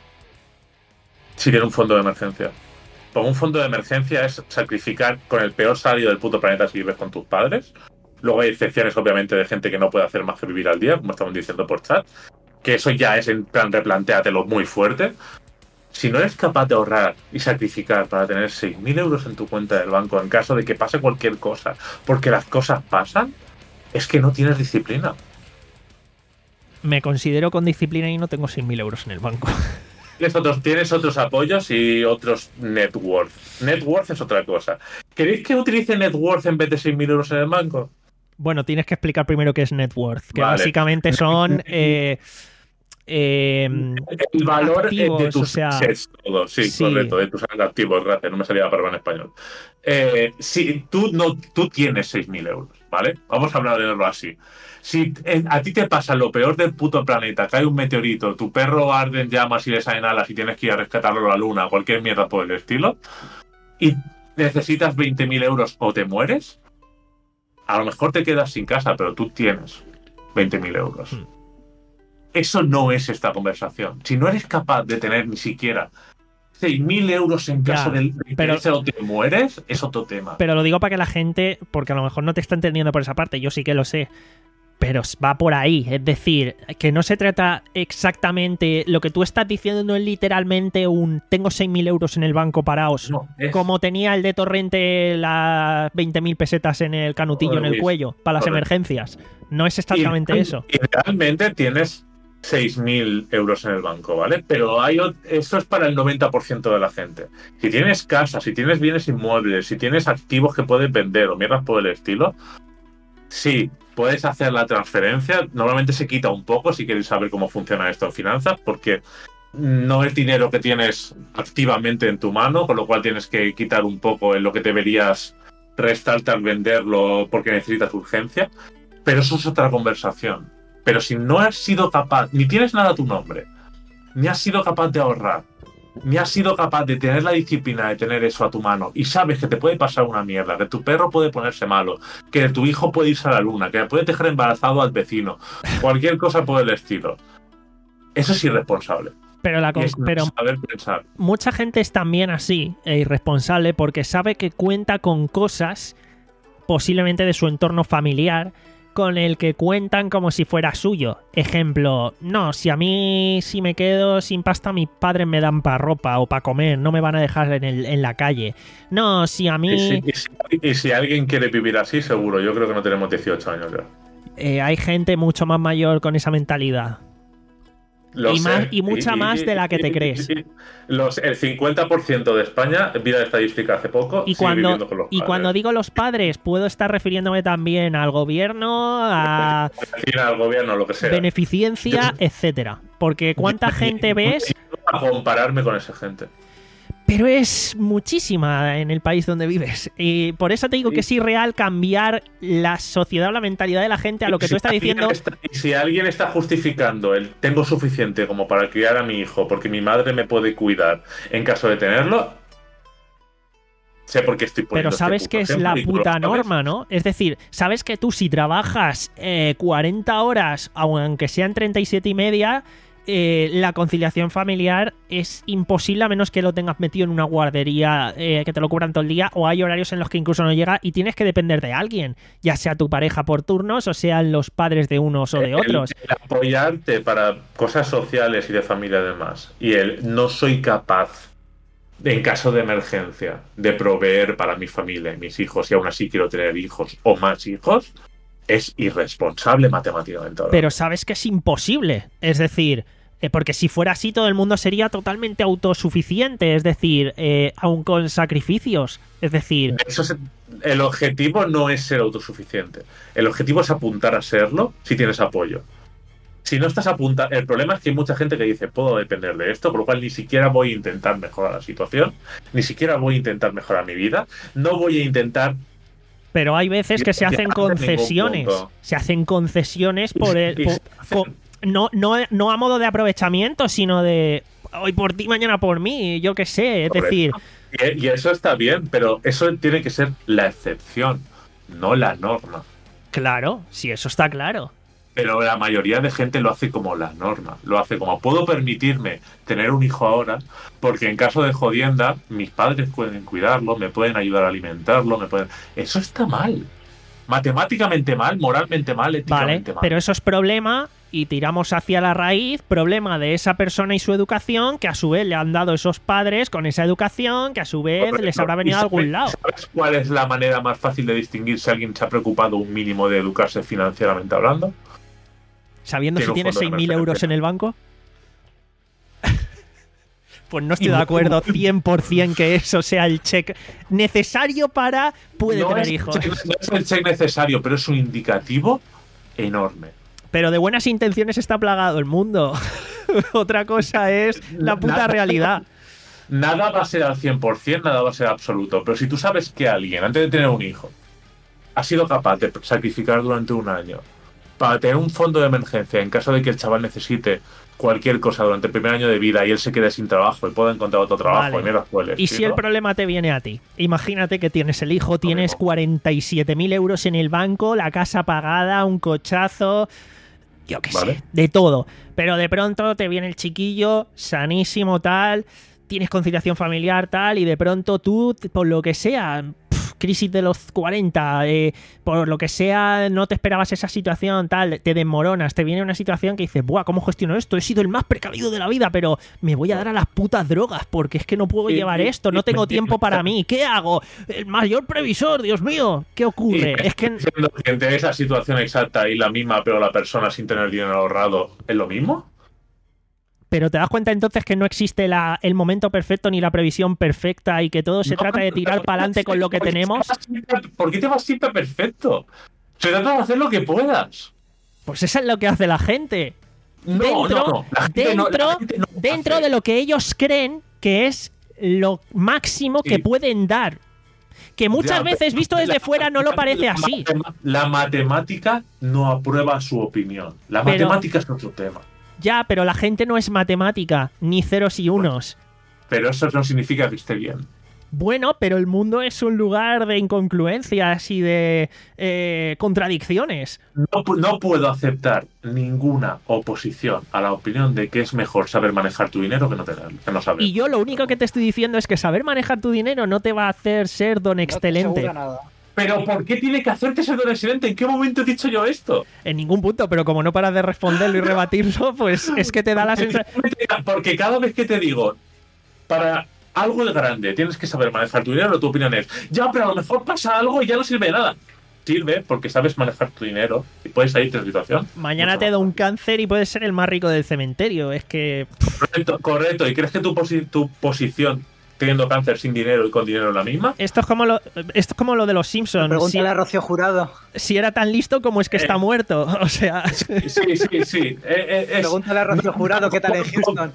Si tiene un fondo de emergencia. Porque un fondo de emergencia es sacrificar con el peor salario del puto planeta si vives con tus padres. Luego hay excepciones, obviamente, de gente que no puede hacer más que vivir al día, como estamos diciendo por chat. Que eso ya es en plan replantéatelo muy fuerte. Si no eres capaz de ahorrar y sacrificar para tener seis mil euros en tu cuenta del banco en caso de que pase cualquier cosa, porque las cosas pasan, es que no tienes disciplina. Me considero con disciplina y no tengo seis mil euros en el banco. Tienes otros, tienes otros apoyos y otros net worth. Net worth es otra cosa. ¿Queréis que utilice net worth en vez de seis mil euros en el banco? Bueno, tienes que explicar primero qué es net worth, que Vale. básicamente son eh, eh, El valor eh, de activos, tus o sea, assets, todo. Sí, sí. correcto, de tus activos, gracias, no me salía la palabra en español. Eh, si tú, no, tú tienes seis mil euros, ¿vale? Vamos a hablarlo así. Si eh, a ti te pasa lo peor del puto planeta, cae un meteorito, tu perro arde en llamas y le salen alas y tienes que ir a rescatarlo a la luna, cualquier mierda por el estilo, y necesitas veinte mil euros o te mueres, a lo mejor te quedas sin casa, pero tú tienes veinte mil euros. Hmm. Eso no es esta conversación. Si no eres capaz de tener ni siquiera seis mil euros en Ya, caso del pero- interés o te mueres, es otro tema. pero lo digo para que la gente, porque a lo mejor no te está entendiendo por esa parte, yo sí que lo sé, pero va por ahí, es decir, que no se trata exactamente, lo que tú estás diciendo no es literalmente un tengo seis mil euros en el banco parados, No, es- como tenía el de Torrente las veinte mil pesetas en el canutillo en el Luis, cuello para las correcto. emergencias, no es exactamente Y- eso. Y realmente tienes seis mil euros en el banco, ¿vale? Pero hay ot- esto es para el noventa por ciento de la gente. Si tienes casa, si tienes bienes inmuebles, si tienes activos que puedes vender o mierdas por el estilo, sí, puedes hacer la transferencia. Normalmente se quita un poco si queréis saber cómo funciona esto en finanzas, porque no es dinero que tienes activamente en tu mano, con lo cual tienes que quitar un poco en lo que deberías restarte al venderlo porque necesitas urgencia. Pero eso es otra conversación. Pero si no has sido capaz, ni tienes nada a tu nombre, ni has sido capaz de ahorrar, ni has sido capaz de tener la disciplina de tener eso a tu mano, y sabes que te puede pasar una mierda, que tu perro puede ponerse malo, que tu hijo puede irse a la luna, que puede dejar embarazado al vecino, cualquier cosa por el estilo, eso es irresponsable. Pero, la Y es no pero saber pensar. mucha gente es también así, e irresponsable, porque sabe que cuenta con cosas, posiblemente de su entorno familiar, con el que cuentan como si fuera suyo. Ejemplo, no, si a mí, si me quedo sin pasta, mis padres me dan para ropa o para comer, no me van a dejar en, el, en la calle. No, si a mí... Y si, y, si, y si alguien quiere vivir así, seguro, yo creo que no tenemos dieciocho años ya. Eh, hay gente mucho más mayor con esa mentalidad. Lo y, sé. más, y mucha Y- más de la que te y- crees. y- Los, el cincuenta por ciento de España, vi la estadística hace poco, Y sigue cuando, viviendo con los y padres. cuando digo los padres, puedo estar refiriéndome también al gobierno, a Decir al gobierno, lo que sea. beneficencia, etcétera. Porque cuánta gente ves, A compararme con esa gente. pero es muchísima en el país donde vives. Y por eso te digo que es irreal cambiar la sociedad o la mentalidad de la gente a lo que Si tú estás alguien diciendo. está- y si alguien está justificando el tengo suficiente como para criar a mi hijo porque mi madre me puede cuidar en caso de tenerlo, sé por qué estoy poniendo Pero sabes este que puto es la ejemplo y tú lo puta sabes. norma, ¿no? Es decir, sabes que tú si trabajas eh, cuarenta horas, aunque sean treinta y siete y media, eh, la conciliación familiar es imposible a menos que lo tengas metido en una guardería eh, que te lo cubran todo el día, o hay horarios en los que incluso no llega y tienes que depender de alguien, ya sea tu pareja por turnos o sean los padres de unos o de El- otros. el apoyarte para cosas sociales y de familia además. Y el no soy capaz, en caso de emergencia, de proveer para mi familia y mis hijos, y aún así quiero tener hijos o más hijos, es irresponsable matemáticamente hablando. Pero sabes que es imposible. Es decir, eh, porque si fuera así, todo el mundo sería totalmente autosuficiente. Es decir, eh, aun con sacrificios. Es decir, Eso es- el objetivo no es ser autosuficiente. El objetivo es apuntar a serlo si tienes apoyo. Si no estás apuntando... El problema es que hay mucha gente que dice, puedo depender de esto, por lo cual ni siquiera voy a intentar mejorar la situación, ni siquiera voy a intentar mejorar mi vida, no voy a intentar... pero hay veces que se hacen Llegar a ningún concesiones. punto. Se hacen concesiones por el. Y por- se hacen- por- no, no, no a modo de aprovechamiento, sino de hoy por ti, mañana por mí. Yo qué sé. Es Correcto. decir, Y, y eso está bien, pero eso tiene que ser la excepción, no la norma. claro, si eso está claro. Pero la mayoría de gente lo hace como la norma. Lo hace como puedo permitirme tener un hijo ahora, porque en caso de jodienda, mis padres pueden cuidarlo, me pueden ayudar a alimentarlo, me pueden. Eso está mal. Matemáticamente mal, moralmente mal, Vale, éticamente mal. pero eso es problema y tiramos hacia la raíz, problema de esa persona y su educación, que a su vez le han dado esos padres con esa educación, que a su vez Correcto. les habrá venido de ¿Y algún sabes- lado. ¿Sabes cuál es la manera más fácil de distinguir si alguien se ha preocupado un mínimo de educarse financieramente hablando? Sabiendo Tiene si un tienes fondo de seis mil euros emergencia. en el banco. Pues no estoy Y de mu- acuerdo cien por ciento que eso sea el check necesario para puede no tener es, hijos. no es el check necesario, pero es un indicativo enorme. Pero de buenas intenciones está plagado el mundo. Otra cosa es la puta Nada- realidad. Nada va a ser al cien por ciento, nada va a ser absoluto. Pero si tú sabes que alguien, antes de tener un hijo, ha sido capaz de sacrificar durante un año para tener un fondo de emergencia en caso de que el chaval necesite cualquier cosa durante el primer año de vida y él se quede sin trabajo y pueda encontrar otro trabajo, Vale. y mira, pues, Y si el problema te viene a ti, imagínate que tienes el hijo, tienes mismo. cuarenta y siete mil euros en el banco, la casa pagada, un cochazo, yo qué Vale. sé, de todo. Pero de pronto te viene el chiquillo, sanísimo tal, tienes conciliación familiar tal, y de pronto tú, por lo que sea, pf, crisis de los cuarenta, eh, por lo que sea, no te esperabas esa situación tal, te desmoronas, te viene una situación que dices, buah, ¿cómo gestiono esto? He sido el más precavido de la vida, pero me voy a dar a las putas drogas porque es que no puedo Y- llevar y- esto, no y- tengo y- tiempo para mí, ¿qué hago? El mayor previsor, Dios mío, ¿qué ocurre? Y Es que... diciendo que entre esa situación exacta y la misma, pero la persona sin tener dinero ahorrado, ¿es lo mismo? Pero te das cuenta entonces que no existe la, el momento perfecto ni la previsión perfecta y que todo se No, trata de pero- tirar para adelante con lo que ¿por qué te tenemos. vas siempre- ¿Por qué te vas siempre perfecto? Se trata de hacer lo que puedas. Pues eso es lo que hace la gente. No, dentro no, no. La gente no- la dentro, gente no lo dentro hace. de lo que ellos creen que es lo máximo que Sí. pueden dar. Que muchas Ya, veces, visto la- desde fuera, no lo parece la así. matema- La matemática no aprueba su opinión. La Pero- matemática es otro tema. Ya, pero la gente no es matemática, ni ceros y unos. Pero eso no significa que esté bien. Bueno, pero el mundo es un lugar de incongruencias y de eh, contradicciones. No, pu- no puedo aceptar ninguna oposición a la opinión de que es mejor saber manejar tu dinero que no, tenerlo, que no saber. Y yo lo único que te estoy diciendo es que saber manejar tu dinero no te va a hacer ser don No te excelente. asegura nada. Pero ¿por qué tiene que hacerte ser don excelente? ¿En qué momento he dicho yo esto? En ningún punto, pero como no paras de responderlo y rebatirlo, pues es que te da la sensación... Porque cada vez que te digo, para algo de grande tienes que saber manejar tu dinero, tu opinión es, ya, pero a lo mejor pasa algo y ya no sirve de nada. Sirve porque sabes manejar tu dinero y puedes salirte de la situación. Mañana Mucho te da más un cáncer y puedes ser el más rico del cementerio. Es que... Correcto, correcto. ¿Y crees que tu, posi- tu posición teniendo cáncer sin dinero y con dinero es la misma? Esto es como lo, esto es como lo de los Simpsons. Si, Pregúntale a Rocío Jurado. si era tan listo como es que está Eh. muerto. O sea... Sí, sí, sí. Eh, eh, es- Pregúntale a Rocío Jurado qué tal en Houston.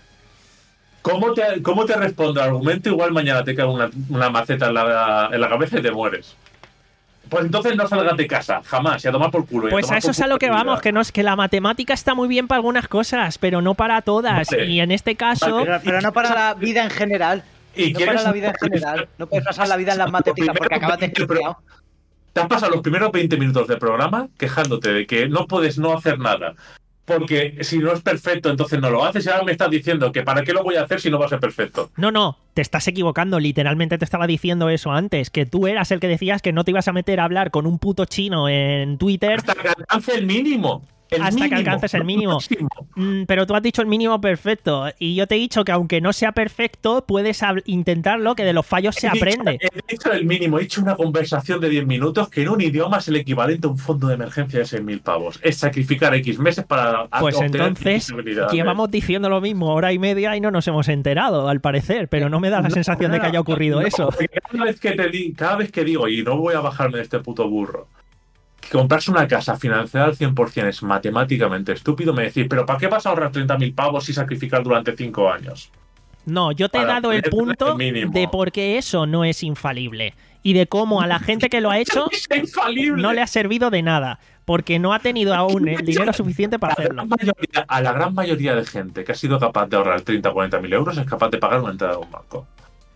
¿Cómo te, ¿Cómo te respondo al argumento? Igual mañana te cae una, una maceta en la, en la cabeza y te mueres. Pues entonces no salgas de casa, jamás, y a tomar por culo. y Pues tomar a eso por es a lo que culo. vamos, que no es que la matemática está muy bien para algunas cosas, pero no para todas. Vale. Y en este caso, Vale. Pero no para la vida en general. ¿Y No quieres- para la vida en general. No puedes pasar la vida en las matemáticas porque acabas desquiciado. Te has pasado los primeros veinte minutos del programa quejándote de que no puedes no hacer nada. Porque si no es perfecto, entonces no lo haces. Y ahora me estás diciendo que para qué lo voy a hacer si no va a ser perfecto. no, no, te estás equivocando. Literalmente te estaba diciendo eso antes, que tú eras el que decías que no te ibas a meter a hablar con un puto chino en Twitter. Hasta que alcance el mínimo. El Hasta que mínimo, alcances el no mínimo. máximo. Mm, pero tú has dicho el mínimo perfecto. Y yo te he dicho que aunque no sea perfecto, puedes hab- intentarlo, que de los fallos se He dicho- aprende. He dicho el mínimo. He hecho una conversación de diez minutos que en un idioma es el equivalente a un fondo de emergencia de seis mil pavos. Es sacrificar X meses para Pues obtener entonces X habilidades. llevamos diciendo lo mismo hora y media y no nos hemos enterado, al parecer. Pero no me da la No, sensación de que haya ocurrido no, eso. porque Cada vez que te di- cada vez que digo, y no voy a bajarme de este puto burro, que comprarse una casa financiada al cien por cien es matemáticamente estúpido, me decís, pero ¿para qué vas a ahorrar treinta mil pavos y sacrificar durante cinco años? No, yo te he Para dado el tener punto el mínimo. de por qué eso no es infalible. Y de cómo a la gente que lo ha hecho ¡Es infalible! no le ha servido de nada. Porque no ha tenido aún el dinero suficiente para A la, hacerlo. gran mayoría, a la gran mayoría de gente que ha sido capaz de ahorrar treinta o cuarenta mil euros es capaz de pagar una entrada a un banco.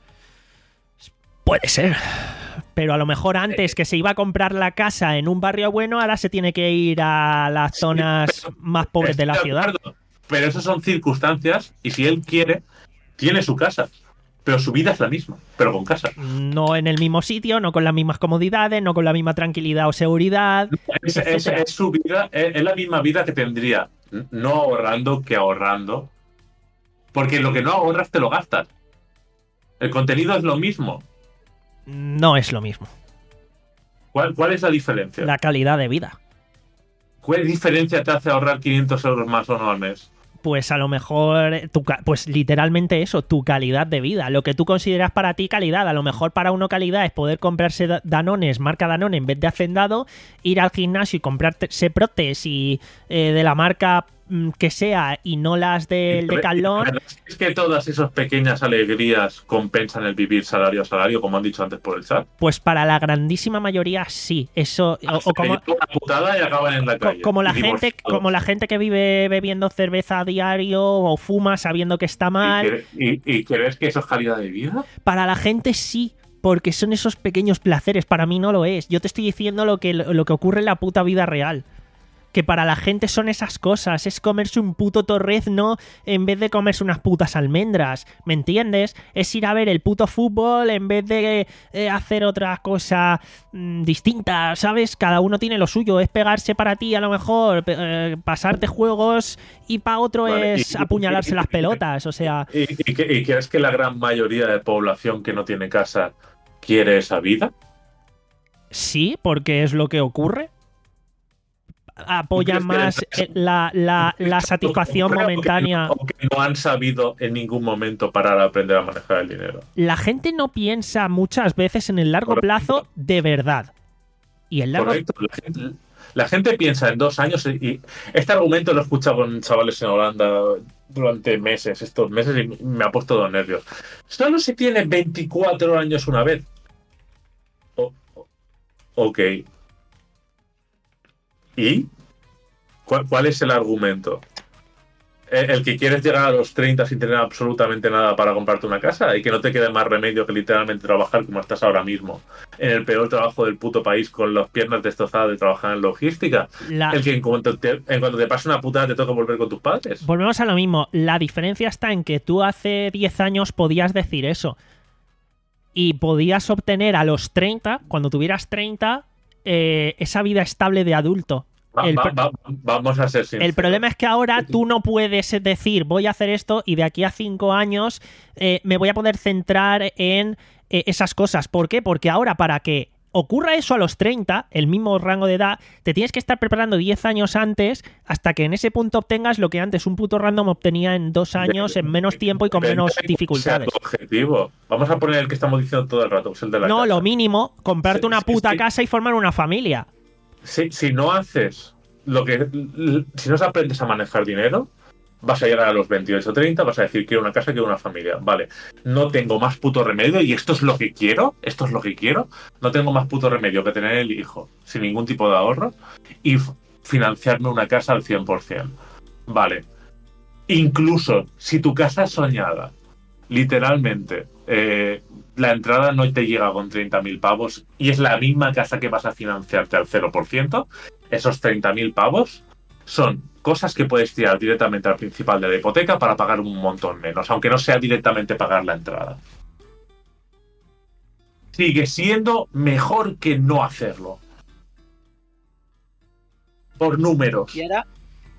Puede ser. Pero a lo mejor antes que se iba a comprar la casa en un barrio bueno, ahora se tiene que ir a las Sí, zonas pero- más pobres de la Estoy ciudad. acuerdo, Pero esas son circunstancias y si él quiere, tiene su casa. Pero su vida es la misma, pero con casa. No en el mismo sitio, no con las mismas comodidades, no con la misma tranquilidad o seguridad. Es, es- etcétera. es su vida, es, es la misma vida que tendría, no ahorrando que ahorrando. Porque lo que no ahorras te lo gastas. El contenido es lo mismo. No es lo mismo. ¿Cuál, cuál es la diferencia? La calidad de vida. ¿Cuál diferencia te hace ahorrar quinientos euros más o no al mes? Pues a lo mejor, eh, tu ca- pues literalmente eso, tu calidad de vida, lo que tú consideras para ti calidad. A lo mejor para uno calidad es poder comprarse da- Danones, marca Danone en vez de Hacendado, ir al gimnasio y comprarse prótesis eh, de la marca mm, que sea y no las del Decathlon. ¿Es que todas esas pequeñas alegrías compensan el vivir salario a salario, como han dicho antes por el chat? Pues para la grandísima mayoría sí. Eso, o, o como, Una putada y acaban en la Co- calle. como la Y gente divorciados. como la gente que vive bebiendo cerveza a diario o fuma sabiendo que está ¿Y, mal. cre- y- y crees que eso es calidad de vida? Para la gente sí, porque son esos pequeños placeres. Para mí no lo es. Yo te estoy diciendo lo que, lo que ocurre en la puta vida real. Que para la gente son esas cosas. Es comerse un puto torrezno en vez de comerse unas putas almendras. ¿Me entiendes? Es ir a ver el puto fútbol en vez de eh, hacer otra cosa mm, distinta, ¿sabes? Cada uno tiene lo suyo. Es pegarse para ti a lo mejor, pe- eh, pasarte juegos y para otro Vale, es y- apuñalarse y- las pelotas. O sea, ¿Y, y, que- y crees que la gran mayoría de población que no tiene casa quiere esa vida? sí, porque es lo que ocurre. apoyan más eh, la, la, la satisfacción Creo que momentánea. no, que no han sabido en ningún momento parar a aprender a manejar el dinero. La gente no piensa muchas veces en el largo Correcto. plazo de verdad. Y el largo Correcto. La gente, la gente piensa en dos años y, y este argumento lo he escuchado con chavales en Holanda durante meses, estos meses, y me ha puesto dos nervios. Solo se tiene veinticuatro años una vez. O- o- ok. ¿Y? ¿Cuál, cuál es el argumento? ¿El, el que quieres llegar a los treinta sin tener absolutamente nada para comprarte una casa y que no te quede más remedio que literalmente trabajar como estás ahora mismo, en el peor trabajo del puto país, con las piernas destrozadas de trabajar en logística? la- El que en cuanto te, en cuanto te pase una putada te toca volver con tus padres. Volvemos a lo mismo. La diferencia está en que tú hace diez años podías decir eso. Y podías obtener a los treinta, cuando tuvieras treinta, eh, esa vida estable de adulto. Va- El, va- pro- va- vamos a ser sinceros. el problema es que ahora tú no puedes decir voy a hacer esto y de aquí a cinco años eh, me voy a poder centrar en eh, esas cosas. ¿Por qué? Porque ahora para que ocurra eso a los treinta, el mismo rango de edad, te tienes que estar preparando diez años antes hasta que en ese punto obtengas lo que antes un puto random obtenía en dos años, en menos tiempo y con Depende menos de cuál dificultades. sea tu objetivo. Vamos a poner el que estamos diciendo todo el rato, que es el de la No, casa. lo mínimo, comprarte Sí, una sí, puta sí. casa y formar una familia. Si, si no haces lo que. Si no aprendes a manejar dinero, vas a llegar a los veintiocho o treinta, vas a decir quiero una casa, quiero una familia. Vale, no tengo más puto remedio y esto es lo que quiero, esto es lo que quiero. No tengo más puto remedio que tener el hijo sin ningún tipo de ahorro y f- financiarme una casa al cien por ciento. Vale. Incluso si tu casa es soñada, literalmente, eh, la entrada no te llega con treinta mil pavos y es la misma casa que vas a financiarte al cero por ciento, esos treinta mil pavos son cosas que puedes tirar directamente al principal de la hipoteca para pagar un montón menos, aunque no sea directamente pagar la entrada. Sigue siendo mejor que no hacerlo. Por números. Y ahora,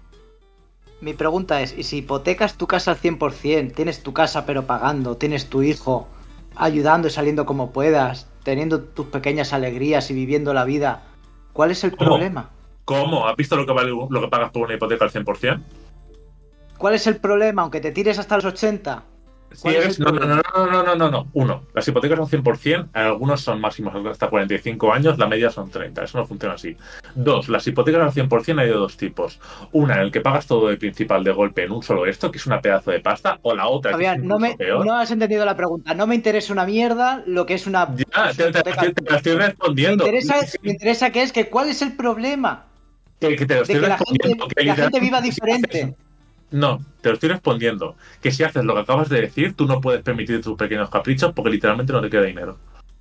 mi pregunta es, ¿y si hipotecas tu casa al cien por ciento, tienes tu casa pero pagando, tienes tu hijo ayudando y saliendo como puedas, teniendo tus pequeñas alegrías y viviendo la vida, ¿cuál es el ¿Cómo? problema? ¿Cómo? ¿Has visto lo que vale lo que pagas por una hipoteca al cien por ciento? ¿Cuál es el problema? Aunque te tires hasta los ochenta. Si ¿Cuál es eres- el no, no, problema? no, no, no, no, no, no. Uno, las hipotecas son cien por ciento, algunos son máximos hasta cuarenta y cinco años, la media son treinta. Eso no funciona así. Dos, las hipotecas al cien por ciento hay de dos tipos. Una en el que pagas todo el principal de golpe en un solo esto, que es una pedazo de pasta, o la otra, que Fabián, es no, me, incluso peor. no has entendido la pregunta. No me interesa una mierda lo que es una, Ya, es te, una te- hipoteca. te- te la estoy Me respondiendo. interesa, Sí, me interesa que es que ¿cuál es el problema? que, que te lo De estoy que la gente, respondiendo. que la gente viva literalmente, si diferente. haces- No, te lo estoy respondiendo. Que si haces lo que acabas de decir, tú no puedes permitir tus pequeños caprichos porque literalmente no te queda dinero.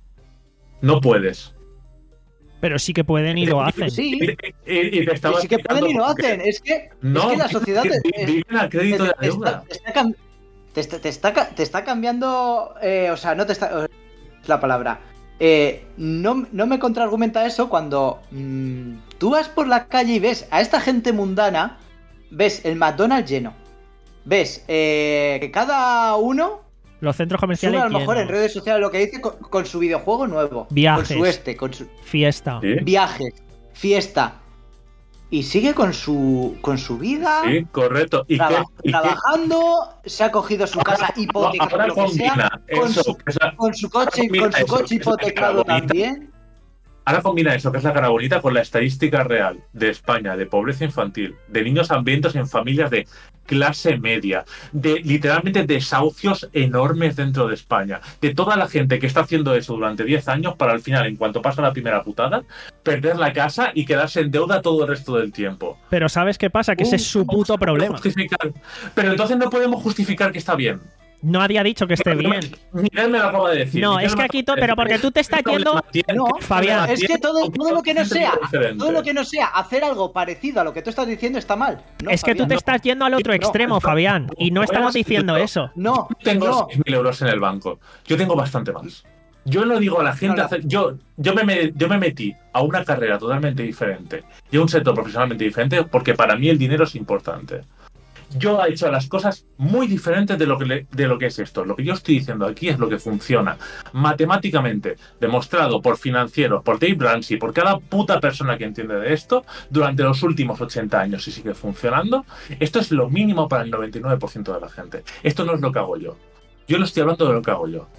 No puedes. Pero sí que pueden y lo hacen. Sí, Y, y- y te estaba y sí que pueden y lo explicando hacen. Es que, No, es que la sociedad te, vi- viven a crédito de te- te está, deuda. te está cam- te está- te está ca- te está cambiando. eh, o sea, no te está. Es la palabra. Eh, no, no me contraargumenta eso cuando mm, tú vas por la calle y ves a esta gente mundana, ves el McDonald's lleno, ves eh, que cada uno Los centros sube comerciales a lo mejor en llenos. redes sociales lo que dice con, con su videojuego nuevo, Viajes. con su este, con su Fiesta. Sí, viajes, fiesta, y sigue con su con su vida. sí, correcto. ¿Y Traba- qué- y qué- trabajando, se ha cogido su casa hipotecada, ahora lo que sea, combina con eso, su, que es la- con su coche, combina con su eso, coche que es la hipotecado cara bonita. también. Ahora combina eso, que es la cara bonita, con la estadística real de España, de pobreza infantil, de niños hambrientos en familias de clase media, de literalmente desahucios enormes dentro de España, de toda la gente que está haciendo eso durante diez años para al final, en cuanto pasa la primera putada, perder la casa y quedarse en deuda todo el resto del tiempo. Pero ¿sabes qué pasa? Que ese es su puto problema. Justificar. Pero entonces no podemos justificar que está bien. Nadie ha dicho que esté bien. Miguel me lo acaba de decir. No, Miguel es que me aquí acaba to- de pero decir. porque tú te estás ¿Qué yendo- problema tiene? No, ¿Qué Fabián, problema Es que tiene? todo, todo lo que no sea, Diferente. todo lo que no sea hacer algo parecido a lo que tú estás diciendo está mal. No, Es que tú Fabián, te no. estás yendo al otro No, extremo, no, Fabián. Y no no, estamos no, diciendo no. eso. No, Tengo no. seis mil euros en el banco. Yo tengo bastante más. Yo no digo a la gente No, no. hacer. Yo, yo, me, me- yo me metí a una carrera totalmente diferente y a un sector profesionalmente diferente porque para mí el dinero es importante. Yo he hecho las cosas muy diferentes de lo que le- de lo que es esto. Lo que yo estoy diciendo aquí es lo que funciona. Matemáticamente, demostrado por financieros, por Dave Ramsey, por cada puta persona que entiende de esto, durante los últimos ochenta años y sigue funcionando. Esto es lo mínimo para el noventa y nueve por ciento de la gente. Esto no es lo que hago yo. Yo no estoy hablando de lo que hago yo.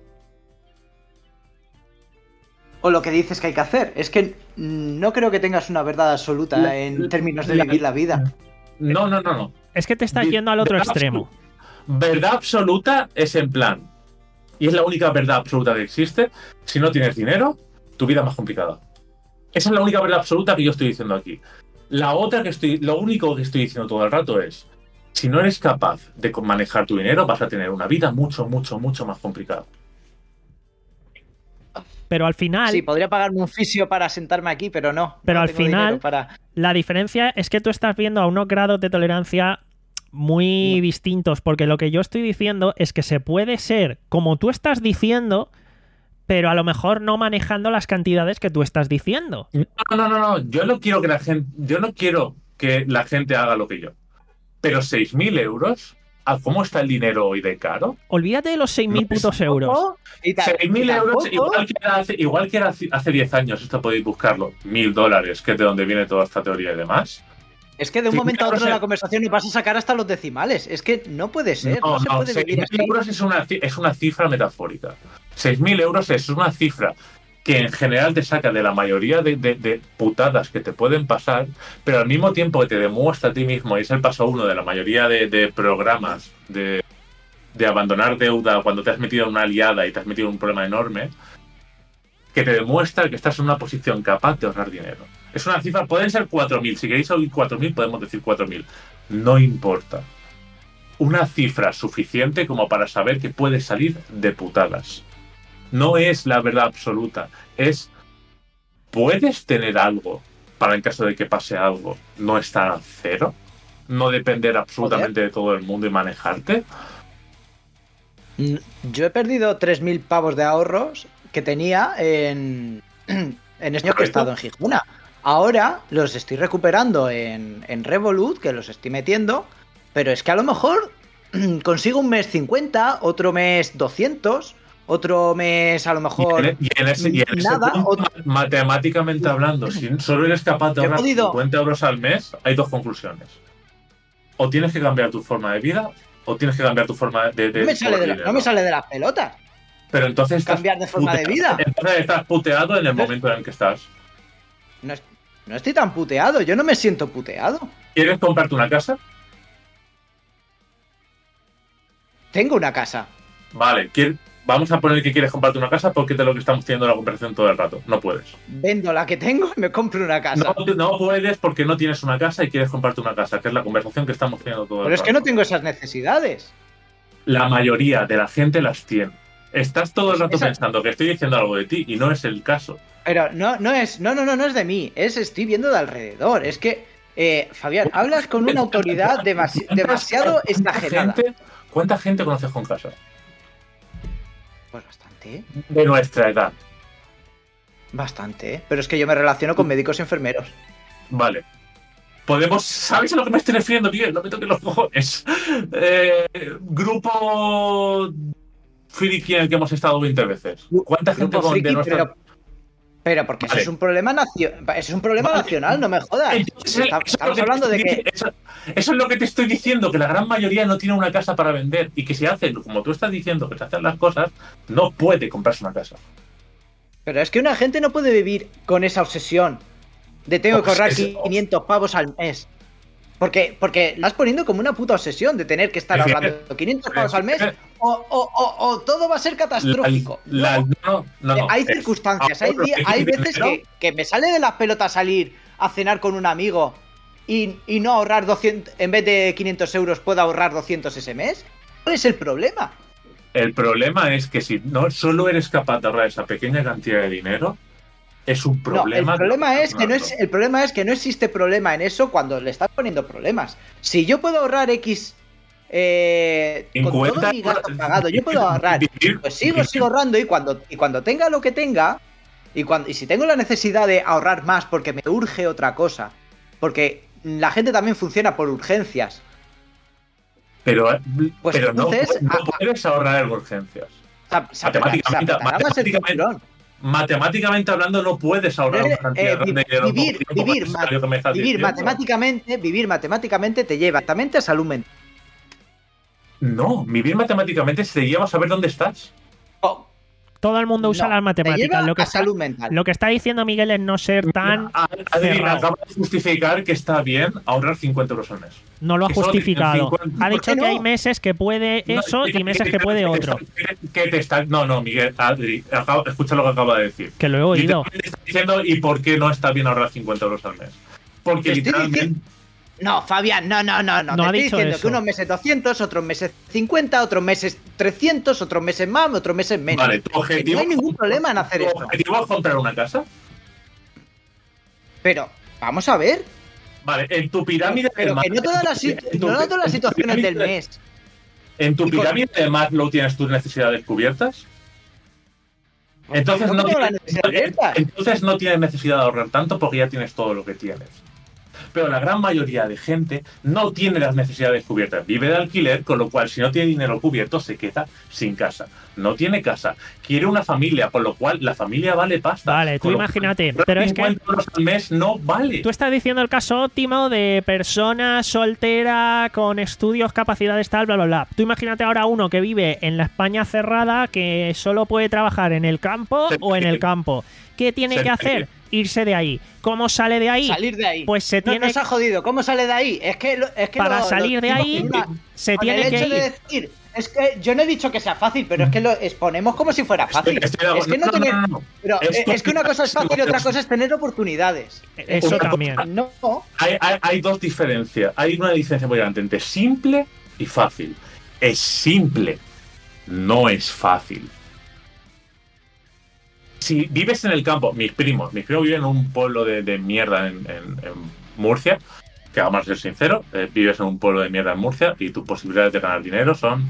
O lo que dices que hay que hacer. Es que no creo que tengas una verdad absoluta La- en términos de la- vivir la vida. No, no, no, no. Es que te estás Di- yendo al otro verdad extremo. absoluta. Verdad absoluta es en plan. Y es la única verdad absoluta que existe. Si no tienes dinero, tu vida es más complicada. Esa es la única verdad absoluta que yo estoy diciendo aquí. La otra que estoy, lo único que estoy diciendo todo el rato es, si no eres capaz de manejar tu dinero, vas a tener una vida mucho, mucho, mucho más complicada. Pero al final, Sí, podría pagarme un fisio para sentarme aquí, pero no. Pero no al tengo final- dinero para... la diferencia es que tú estás viendo a unos grados de tolerancia muy No. distintos, porque lo que yo estoy diciendo es que se puede ser como tú estás diciendo, pero a lo mejor no manejando las cantidades que tú estás diciendo. No, no, no, no. Yo no quiero que la gente, yo no quiero que la gente haga lo que yo. Pero seis mil euros, ¿a cómo está el dinero hoy de caro? Olvídate de los seis mil No es putos euros. ¿Oh? Y ta- seis mil y euros, tampoco- igual que, era hace, igual que era hace- hace diez años, esto podéis buscarlo, mil dólares, que es de donde viene toda esta teoría y demás. Es que de un seis mil momento a otro euros en la es- conversación nos vas a sacar hasta los decimales. Es que no puede ser. No, No, se no, puede vivir seis así. mil euros es una, ci- es una cifra metafórica. seis mil euros es una cifra que en general te saca de la mayoría de, de- de putadas que te pueden pasar, pero al mismo tiempo que te demuestra a ti mismo, y es el paso uno de la mayoría de, de programas de, de abandonar deuda cuando te has metido en una liada y te has metido en un problema enorme, que te demuestra que estás en una posición capaz de ahorrar dinero. Es una cifra, pueden ser cuatro mil, si queréis oír cuatro mil podemos decir cuatro mil, no importa. Una cifra suficiente como para saber que puedes salir de putadas. No es la verdad absoluta, es ¿puedes tener algo para en caso de que pase algo no estar a cero? ¿No depender absolutamente de todo el mundo y manejarte? Mm, Yo he perdido tres mil pavos de ahorros que tenía en, en este año que he estado en Gijona. Ahora los estoy recuperando en, en Revolut, que los estoy metiendo, pero es que a lo mejor consigo un mes cincuenta, otro mes doscientos, otro mes a lo Y mejor... en, y en ese, y en ese nada, punto, otro- ma- matemáticamente hablando, si solo eres capaz de He ahorrar podido- cincuenta euros al mes, hay dos conclusiones. O tienes que cambiar tu forma de vida, o tienes que cambiar tu forma de... de No me, sale de la- dinero. no me sale de las pelotas Pero entonces estás cambiar de forma de puteado- vida. Entonces estás puteado en el momento en el que estás. No, es- no estoy tan puteado, yo no me siento puteado. ¿Quieres comprarte una casa? Tengo una casa. Vale, ¿quier- vamos a poner que quieres comprarte una casa porque es de lo que estamos teniendo la conversación todo el rato. No puedes. Vendo la que tengo y me compro una casa. No, no puedes porque no tienes una casa y quieres comprarte una casa, que es la conversación que estamos teniendo todo el Pero es rato. que no tengo esas necesidades. La mayoría de la gente las tiene. Estás todo el rato Esa- pensando que estoy diciendo algo de ti y no es el caso. Pero no, no es, no, no, no, no es de mí, es estoy viendo de alrededor. Es que, eh, Fabián, hablas con una autoridad demasi- ¿Cuántas- demasiado cuánta exagerada. gente- ¿Cuánta gente conoces con casa? Pues bastante, De nuestra edad. bastante. ¿eh? Pero es que yo me relaciono con médicos y enfermeros. Vale. Podemos. ¿Sabéis a lo que me estoy refiriendo, tío? No me toques los cojones. Eh, grupo friki en el que hemos estado veinte veces. ¿Cuánta gente Grupo con friki, de nuestra pero, pero porque Vale. eso es un problema nacio- eso es un problema Vale. nacional, no me jodas. Entonces, Está- eso es lo estamos que te hablando de estoy que dici- Eso, eso es lo que te estoy diciendo, que la gran mayoría no tiene una casa para vender y que si hacen, como tú estás diciendo, que se hacen las cosas, no puede comprarse una casa. Pero es que una gente no puede vivir con esa obsesión de tengo que ahorrar Obsesión. quinientos pavos al mes. Porque, porque la estás poniendo como una puta obsesión de tener que estar Prefieres- ahorrando quinientos pavos al mes prefieres- o, o- o- o todo va a ser catastrófico. La- No, la- no, no, no, hay es circunstancias, hay, ahorro día- de hay veces dinero. que, que me sale de las pelotas salir a cenar con un amigo y, y no ahorrar doscientos, en vez de quinientos euros puedo ahorrar doscientos ese mes. ¿Cuál es el problema? El problema es que si no solo eres capaz de ahorrar esa pequeña cantidad de dinero, es un problema. No, el problema es que no es, razonando. el problema es que no existe problema en eso cuando le estás poniendo problemas. Si yo puedo ahorrar X eh, con cincuenta todo mi gasto pagado, yo puedo ahorrar, vivir- pues sigo, sigo ahorrando y cuando, y cuando tenga lo que tenga, y, cuando, y si tengo la necesidad de ahorrar más porque me urge otra cosa, porque la gente también funciona por urgencias, Pero, Pues pero no, entonces, no a- puedes ahorrar en urgencias. Sa- sa- Matemáticamente, se apretará más el matemáticamente, cinturón. matemáticamente hablando, no puedes ahorrar una Eh, cantidad eh, grande de dinero en poco vivir, tiempo, vivir, porque ma- es lo que me estás vivir diciendo. matemáticamente, vivir matemáticamente te lleva exactamente a salud mental. No, vivir matemáticamente se te lleva a saber dónde estás. Oh, Todo el mundo usa no, las te matemáticas. lleva Lo que, a está, salud mental. lo que está diciendo Miguel es no ser tan Ah, Adri, cerrado. acaba de justificar que está bien ahorrar cincuenta euros al mes. No lo ha que solo tienen justificado. cincuenta. Ha ¿Por dicho qué que no? hay meses que puede eso No, y meses que puede te otro. está- Que te está, no, no, Miguel, Adri, acaba- escucha lo que acaba de decir. Que lo he oído. Literalmente está diciendo, ¿y por qué no está bien ahorrar cincuenta euros al mes? Porque Te estoy literalmente. diciendo- No, Fabián, no, no, no, no. No te ha estoy dicho diciendo eso. que unos meses doscientos, otros meses cincuenta, otros meses trescientos, otros meses más, otros meses menos. Vale, tu objetivo. No hay ningún problema en hacer ¿Tu esto. objetivo es comprar una casa? Pero, vamos a ver. Vale, en tu pirámide Pero de que no todas las, en situ- tu- no todas las en tu situaciones del pirámide- mes. ¿En tu Y con- pirámide de Maslow tienes tus necesidades cubiertas? Entonces ¿Cómo no, que tengo las tienes, necesidades cubiertas? entonces no tienes necesidad de ahorrar tanto porque ya tienes todo lo que tienes. Pero la gran mayoría de gente no tiene las necesidades cubiertas. Vive de alquiler, con lo cual si no tiene dinero cubierto se queda sin casa. No tiene casa. Quiere una familia, con lo cual la familia vale pasta. Vale, tú Con lo imagínate, cual, pero es que- cincuenta euros al mes no vale. Tú estás diciendo el caso óptimo de persona soltera con estudios, capacidades, tal, bla, bla, bla. Tú imagínate ahora uno que vive en la España cerrada que solo puede trabajar en el campo Se- o en el campo. ¿Qué tiene Se- que hacer? Irse de ahí. ¿Cómo sale de ahí? Salir de ahí. Pues se No, tiene nos ha jodido. ¿Cómo sale de ahí? Es que, lo- es que Para lo- salir lo de decimos ahí, con una- se con tiene el que hecho ir. de decir, es que yo no he dicho que sea fácil, pero es que lo exponemos como si fuera fácil. Estoy de es que no, acuerdo. tener. No, no, no, no. Pero Es es, es que una cosa es fácil y otra es- cosa es tener oportunidades. Eso Una también. No. Hay, hay- hay dos diferencias. Hay una diferencia muy grande entre simple y fácil. Es simple, no es fácil. Si vives en el campo, mis primos, mis primos viven en un pueblo de, de mierda en, en- en Murcia, que vamos a ser sinceros, eh, vives en un pueblo de mierda en Murcia y tus posibilidades de ganar dinero son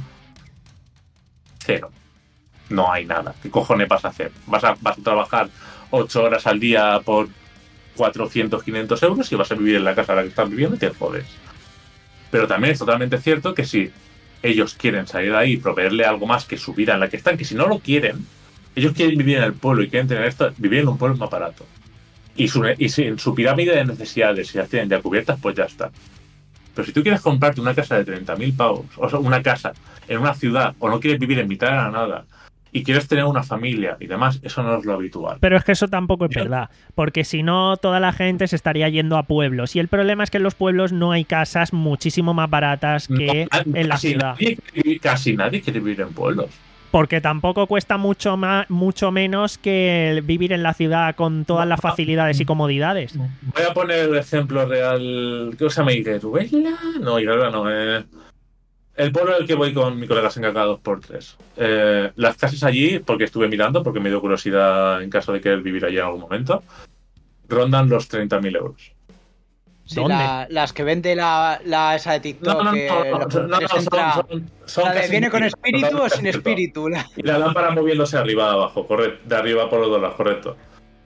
cero. No hay nada. ¿Qué cojones vas a hacer? ¿Vas a, vas a trabajar ocho horas al día por cuatrocientos, quinientos euros y vas a vivir en la casa en la que estás viviendo y te jodes? Pero también es totalmente cierto que si ellos quieren salir de ahí y proveerle algo más que su vida en la que están, que si no lo quieren, ellos quieren vivir en el pueblo y quieren tener esto, vivir en un pueblo más barato. Y, su, y si en su pirámide de necesidades, si las tienen ya cubiertas, pues ya está. Pero si tú quieres comprarte una casa de treinta mil pavos, o sea, una casa en una ciudad, o no quieres vivir en mitad de la nada, y quieres tener una familia y demás, eso no es lo habitual. Pero es que eso tampoco es verdad, porque si no toda la gente se estaría yendo a pueblos y el problema es que en los pueblos no hay casas muchísimo más baratas que No, en la casi ciudad, nadie quiere vivir- casi nadie quiere vivir en pueblos. porque tampoco cuesta mucho más, mucho menos que vivir en la ciudad con todas las facilidades y comodidades. Voy a poner el ejemplo real. ¿Qué se llama Iruela? No, Iruela no. Eh, el pueblo al que voy con mi colega encargados por tres. Eh, las casas allí, porque estuve mirando, porque me dio curiosidad en caso de querer vivir allí en algún momento, rondan los treinta mil euros. Sí, ¿Dónde? la- las que vende la, la esa de TikTok. No, no, que no, lo no, no, no, presenta- son, son, son la de casi ¿viene con mil, espíritu o totalmente sin cierto. espíritu? La- Y la lámpara moviéndose arriba abajo, correcto, de arriba por los dos lados, correcto.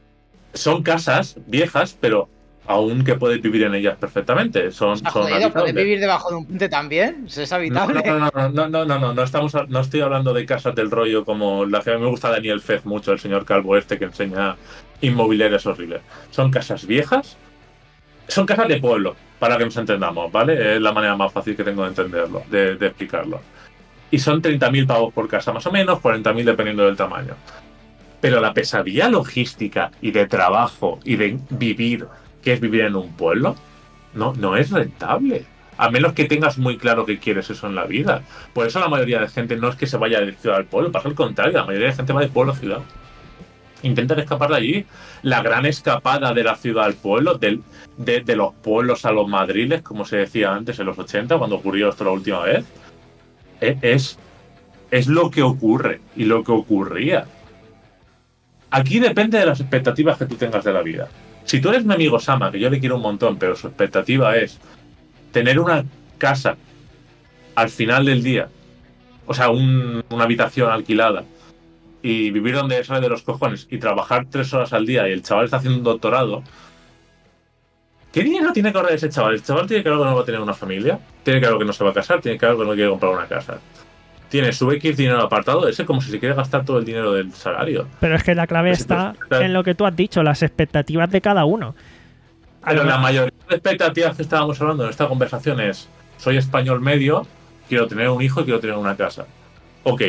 Son casas viejas, pero aún que puedes vivir en ellas perfectamente. Son, Se ha son jodido, ¿puedes habitables. vivir debajo de un puente también? ¿Es No, habitable? no, no, no, no, no, no, no, no, estamos, a- no estoy hablando de casas del rollo como la que a mí me gusta Daniel Fez mucho, el señor calvo este que enseña inmobiliarias horribles. Son casas viejas, son casas de pueblo, para que nos entendamos, ¿vale? Es la manera más fácil que tengo de entenderlo, de, de explicarlo. Y son treinta mil pavos por casa más o menos, cuarenta mil dependiendo del tamaño. Pero la pesadilla logística y de trabajo y de vivir, que es vivir en un pueblo, no, no es rentable. A menos que tengas muy claro que quieres eso en la vida. Por eso la mayoría de gente no es que se vaya de ciudad al pueblo, pasa al contrario, la mayoría de gente va de pueblo a ciudad. Intentan escapar de allí. La gran escapada de la ciudad al pueblo, del, de, de los pueblos a los madriles, como se decía antes en los ochenta, cuando ocurrió esto la última vez, e- es, es lo que ocurre y lo que ocurría. Aquí depende de las expectativas que tú tengas de la vida. Si tú eres mi amigo Sama, que yo le quiero un montón, pero su expectativa es tener una casa al final del día, o sea, un- una habitación alquilada, y vivir donde sale de los cojones, y trabajar tres horas al día, y el chaval está haciendo un doctorado, ¿Qué dinero tiene que ahorrar ese chaval? El chaval tiene claro que no va a tener una familia, tiene claro que no se va a casar, tiene claro que no quiere comprar una casa. Tiene su X dinero apartado, ese como si se quiere gastar todo el dinero del salario. Pero es que la clave Pues está entonces, en lo que tú has dicho, las expectativas de cada uno. A Pero lo la mejor- mayoría de expectativas que estábamos hablando en esta conversación es: soy español medio, quiero tener un hijo y quiero tener una casa. Ok.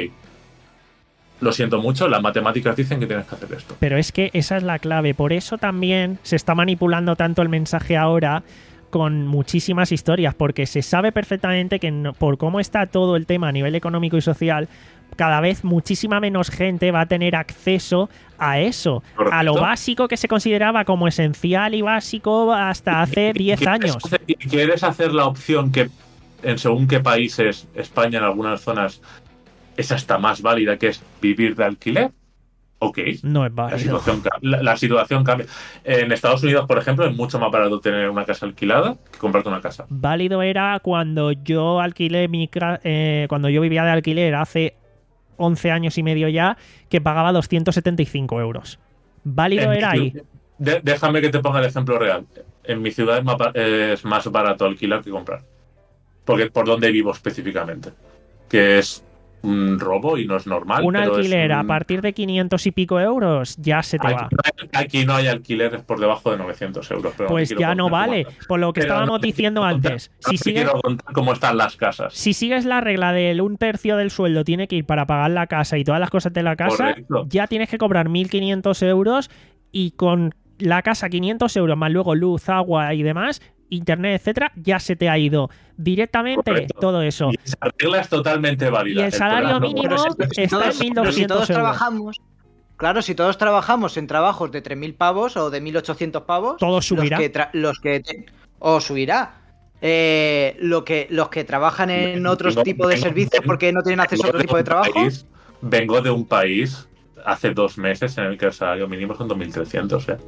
Lo siento mucho, las matemáticas dicen que tienes que hacer esto. Pero es que esa es la clave. Por eso también se está manipulando tanto el mensaje ahora con muchísimas historias, porque se sabe perfectamente que no- por cómo está todo el tema a nivel económico y social, cada vez muchísima menos gente va a tener acceso a eso, Correcto. a lo básico que se consideraba como esencial y básico hasta hace diez ¿Quieres años. hacer- ¿Y quieres hacer la opción que en según qué países, España en algunas zonas, es hasta más válida, que es vivir de alquiler? Ok. No es La válido. situación, ca- la, la situación cambia. En Estados Unidos, por ejemplo, es mucho más barato tener una casa alquilada que comprarte una casa. Válido era cuando yo alquilé mi cra- eh, cuando yo vivía de alquiler hace once años y medio ya, que pagaba doscientos setenta y cinco euros. Válido En mi era ciu- ahí. de- déjame que te ponga el ejemplo real. En mi ciudad es más, ba- es más barato alquilar que comprar. Porque por donde vivo específicamente. Que es un robo y no es normal. Un pero es alquiler a un- partir de quinientos y pico euros ya se te va. Aquí, no hay- aquí no hay alquileres por debajo de novecientos euros. Pero Pues te quiero ya no contar vale. cómo- Por lo que pero estábamos no te diciendo quiero contar- antes. no Si te sigues, quiero contar cómo están las casas. si sigues la regla del un tercio del sueldo tiene que ir para pagar la casa y todas las cosas de la casa, Correcto. ya tienes que cobrar mil quinientos euros y con la casa quinientos euros más luego luz, agua y demás, internet, etcétera, ya se te ha ido directamente Correcto. todo eso. Y esa regla es totalmente válida. Y el salario problema- mínimo Pero si- si está todos- en mil pero si doscientos todos euros. trabajamos, claro, si todos trabajamos en trabajos de tres mil pavos o de mil ochocientos pavos, Todo subirá. Los que, tra- los que te- o subirá. Eh, lo que, los que trabajan en otros Vengo- tipos de vengo- servicios porque no tienen acceso a vengo otro tipo de un trabajo. país- vengo de un país hace dos meses en el que el salario mínimo son dos mil trescientos. ¿eh?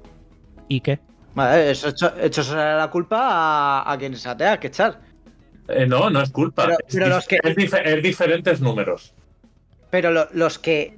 ¿Y qué? Vale, eso hecho, hecho será la culpa a, a quien se la tenga que echar. Eh, no, no es culpa. Pero- es, pero dif- los que- es dife- es diferentes números. Pero lo- los que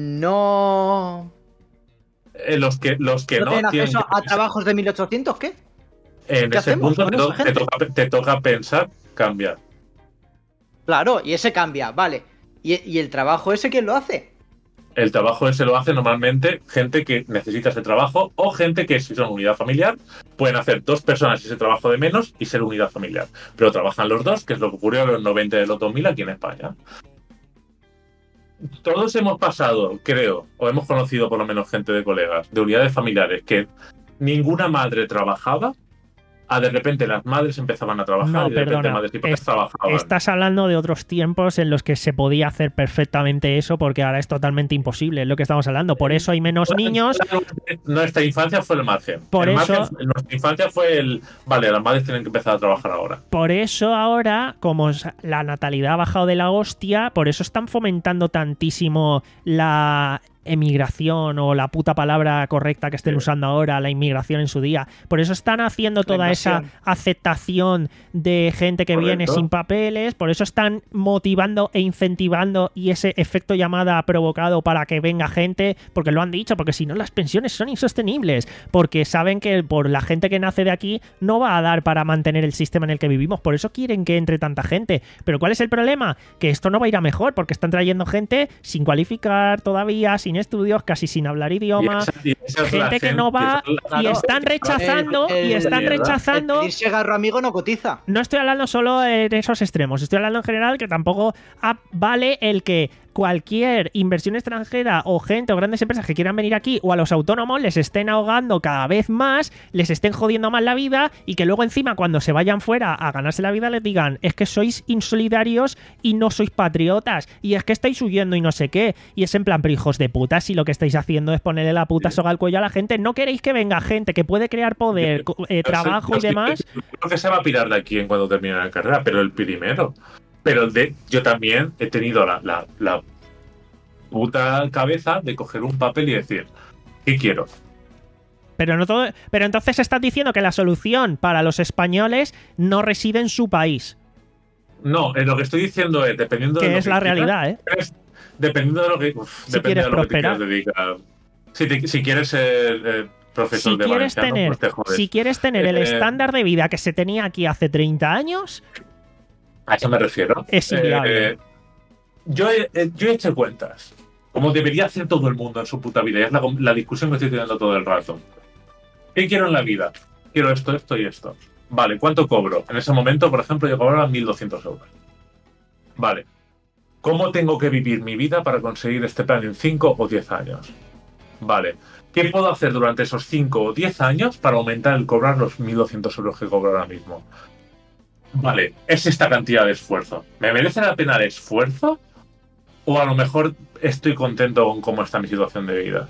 no, Eh, los que, los que no no, tienen tienen acceso que a trabajos de mil ochocientos, ¿qué? En ¿Qué ese hacemos punto te, con to- esa te gente? toca, te toca pensar cambiar. Claro, y ese cambia, vale. ¿Y, y el trabajo ese quién lo hace? El trabajo ese lo hace normalmente gente que necesita ese trabajo o gente que, si son unidad familiar, pueden hacer dos personas ese trabajo de menos y ser unidad familiar. Pero trabajan los dos, que es lo que ocurrió en los noventa de los dos mil aquí en España. Todos hemos pasado, creo, o hemos conocido por lo menos gente de colegas, de unidades familiares, que ninguna madre trabajaba, a de repente las madres empezaban a trabajar No, y de repente perdona. madres y padres Es- trabajaban. Estás hablando de otros tiempos en los que se podía hacer perfectamente eso, porque ahora es totalmente imposible, es lo que estamos hablando. Por eso hay menos niños. Nuestra infancia fue el margen. Por el eso- margen- nuestra infancia fue el. Vale, las madres tienen que empezar a trabajar ahora. Por eso ahora, como s- la natalidad ha bajado de la hostia, por eso están fomentando tantísimo la emigración o la puta palabra correcta que estén Sí. usando ahora, la inmigración en su día. Por eso están haciendo toda esa invasión. aceptación de gente que viene Correcto. sin papeles, por eso están motivando e incentivando y ese efecto llamada ha provocado para que venga gente, porque lo han dicho, porque si no las pensiones son insostenibles, porque saben que por la gente que nace de aquí no va a dar para mantener el sistema en el que vivimos, por eso quieren que entre tanta gente. Pero ¿cuál es el problema? Que esto no va a ir a mejor, porque están trayendo gente sin cualificar todavía, sin estudios, casi sin hablar idioma, Y esa- y esa es la gente que no va esa es la- y Claro. están rechazando El- y el- están el- rechazando. El pedir cigarro amigo no cotiza. No estoy hablando solo en esos extremos, estoy hablando en general que tampoco ah, vale el que cualquier inversión extranjera o gente o grandes empresas que quieran venir aquí o a los autónomos les estén ahogando cada vez más, les estén jodiendo más la vida y que luego encima cuando se vayan fuera a ganarse la vida les digan es que sois insolidarios y no sois patriotas y es que estáis huyendo y no sé qué. Y es en plan, pero hijos de puta, si lo que estáis haciendo es ponerle la puta soga al cuello a la gente, ¿no queréis que venga gente que puede crear poder, co- eh, Yo sé- trabajo yo y sé- demás? Creo que se va a pirar de aquí en cuando termine la carrera, pero el primero. Pero de, yo también he tenido la, la, la puta cabeza de coger un papel y decir, ¿qué quiero? Pero no todo, pero entonces estás diciendo que la solución para los españoles no reside en su país, No, eh, lo que estoy diciendo es, dependiendo de que lo es que la quieras, realidad, ¿eh? es- dependiendo de lo que uf, Si depende quieres de lo que te prosperar. quieras dedicar. Si, te- si quieres ser, eh, profesor si de quieres valenciano, tener, pues te jodes. si quieres tener el Eh, estándar de vida que se tenía aquí hace treinta años, A eso me refiero. Es inviable. Eh, yo, he, eh, yo he hecho cuentas. Como debería hacer todo el mundo en su puta vida. Y es la, la discusión que estoy teniendo todo el rato. ¿Qué quiero en la vida? Quiero esto, esto y esto. Vale, ¿cuánto cobro? En ese momento, por ejemplo, yo cobraba mil doscientos euros. Vale. ¿Cómo tengo que vivir mi vida para conseguir este plan en cinco o diez años? Vale. ¿Qué puedo hacer durante esos cinco o diez años para aumentar el cobrar los mil doscientos euros que cobro ahora mismo? Vale, es esta cantidad de esfuerzo. ¿Me merece la pena el esfuerzo? ¿O a lo mejor estoy contento con cómo está mi situación de vida?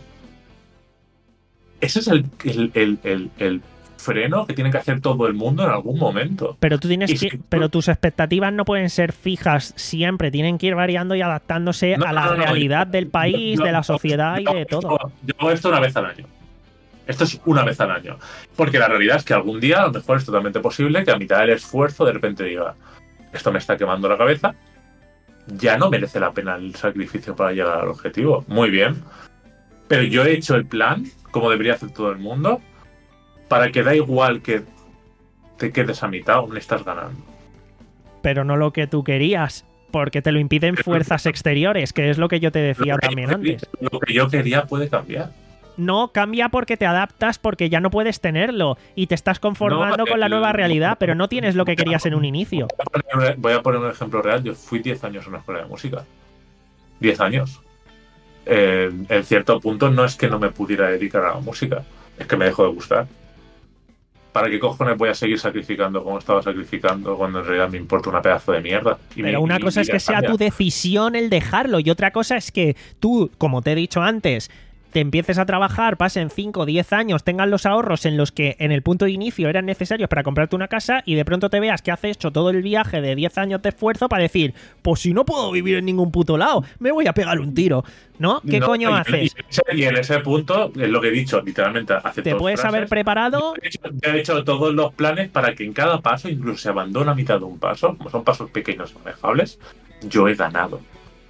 Ese es el, el, el, el, el freno que tiene que hacer todo el mundo en algún momento. pero tú tienes Y que, si- pero tus expectativas no pueden ser fijas siempre, tienen que ir variando y adaptándose No, a la no, no, realidad yo- del país, yo- de la sociedad y yo- de todo. Yo, yo hago esto una vez al año. Esto es una vez al año. Porque la realidad es que algún día, a lo mejor es totalmente posible que a mitad del esfuerzo de repente diga, esto me está quemando la cabeza, ya no merece la pena el sacrificio para llegar al objetivo. Muy bien. Pero yo he hecho el plan, como debería hacer todo el mundo, para que da igual que te quedes a mitad, aún estás ganando. Pero no lo que tú querías, porque te lo impiden fuerzas exteriores, que es lo que yo te decía Lo que también yo antes. quería- Lo que yo quería puede cambiar. No, cambia porque te adaptas, porque ya no puedes tenerlo y te estás conformando No, con la el- nueva realidad, pero no tienes lo que querías en un inicio. Voy a poner, voy a poner un ejemplo real. Yo fui diez años en una escuela de música. diez años. Eh, en cierto punto no es que no me pudiera dedicar a la música, es que me dejó de gustar. ¿Para qué cojones voy a seguir sacrificando como estaba sacrificando cuando en realidad me importa una pedazo de mierda? Y Pero mi- una mi cosa es vida que sea cambia. tu decisión el dejarlo y otra cosa es que tú, como te he dicho antes, te empieces a trabajar, pasen cinco o diez años, tengas los ahorros en los que en el punto de inicio eran necesarios para comprarte una casa y de pronto te veas que has hecho todo el viaje de diez años de esfuerzo para decir, pues si no puedo vivir en ningún puto lado, me voy a pegar un tiro, ¿no? ¿Qué No, coño y- haces? Y, y en ese punto, es lo que he dicho, literalmente hace ¿Te dos puedes frases, haber preparado? Yo he, hecho, yo he hecho todos los planes para que en cada paso, incluso se abandona a mitad de un paso, como son pasos pequeños manejables, yo he ganado.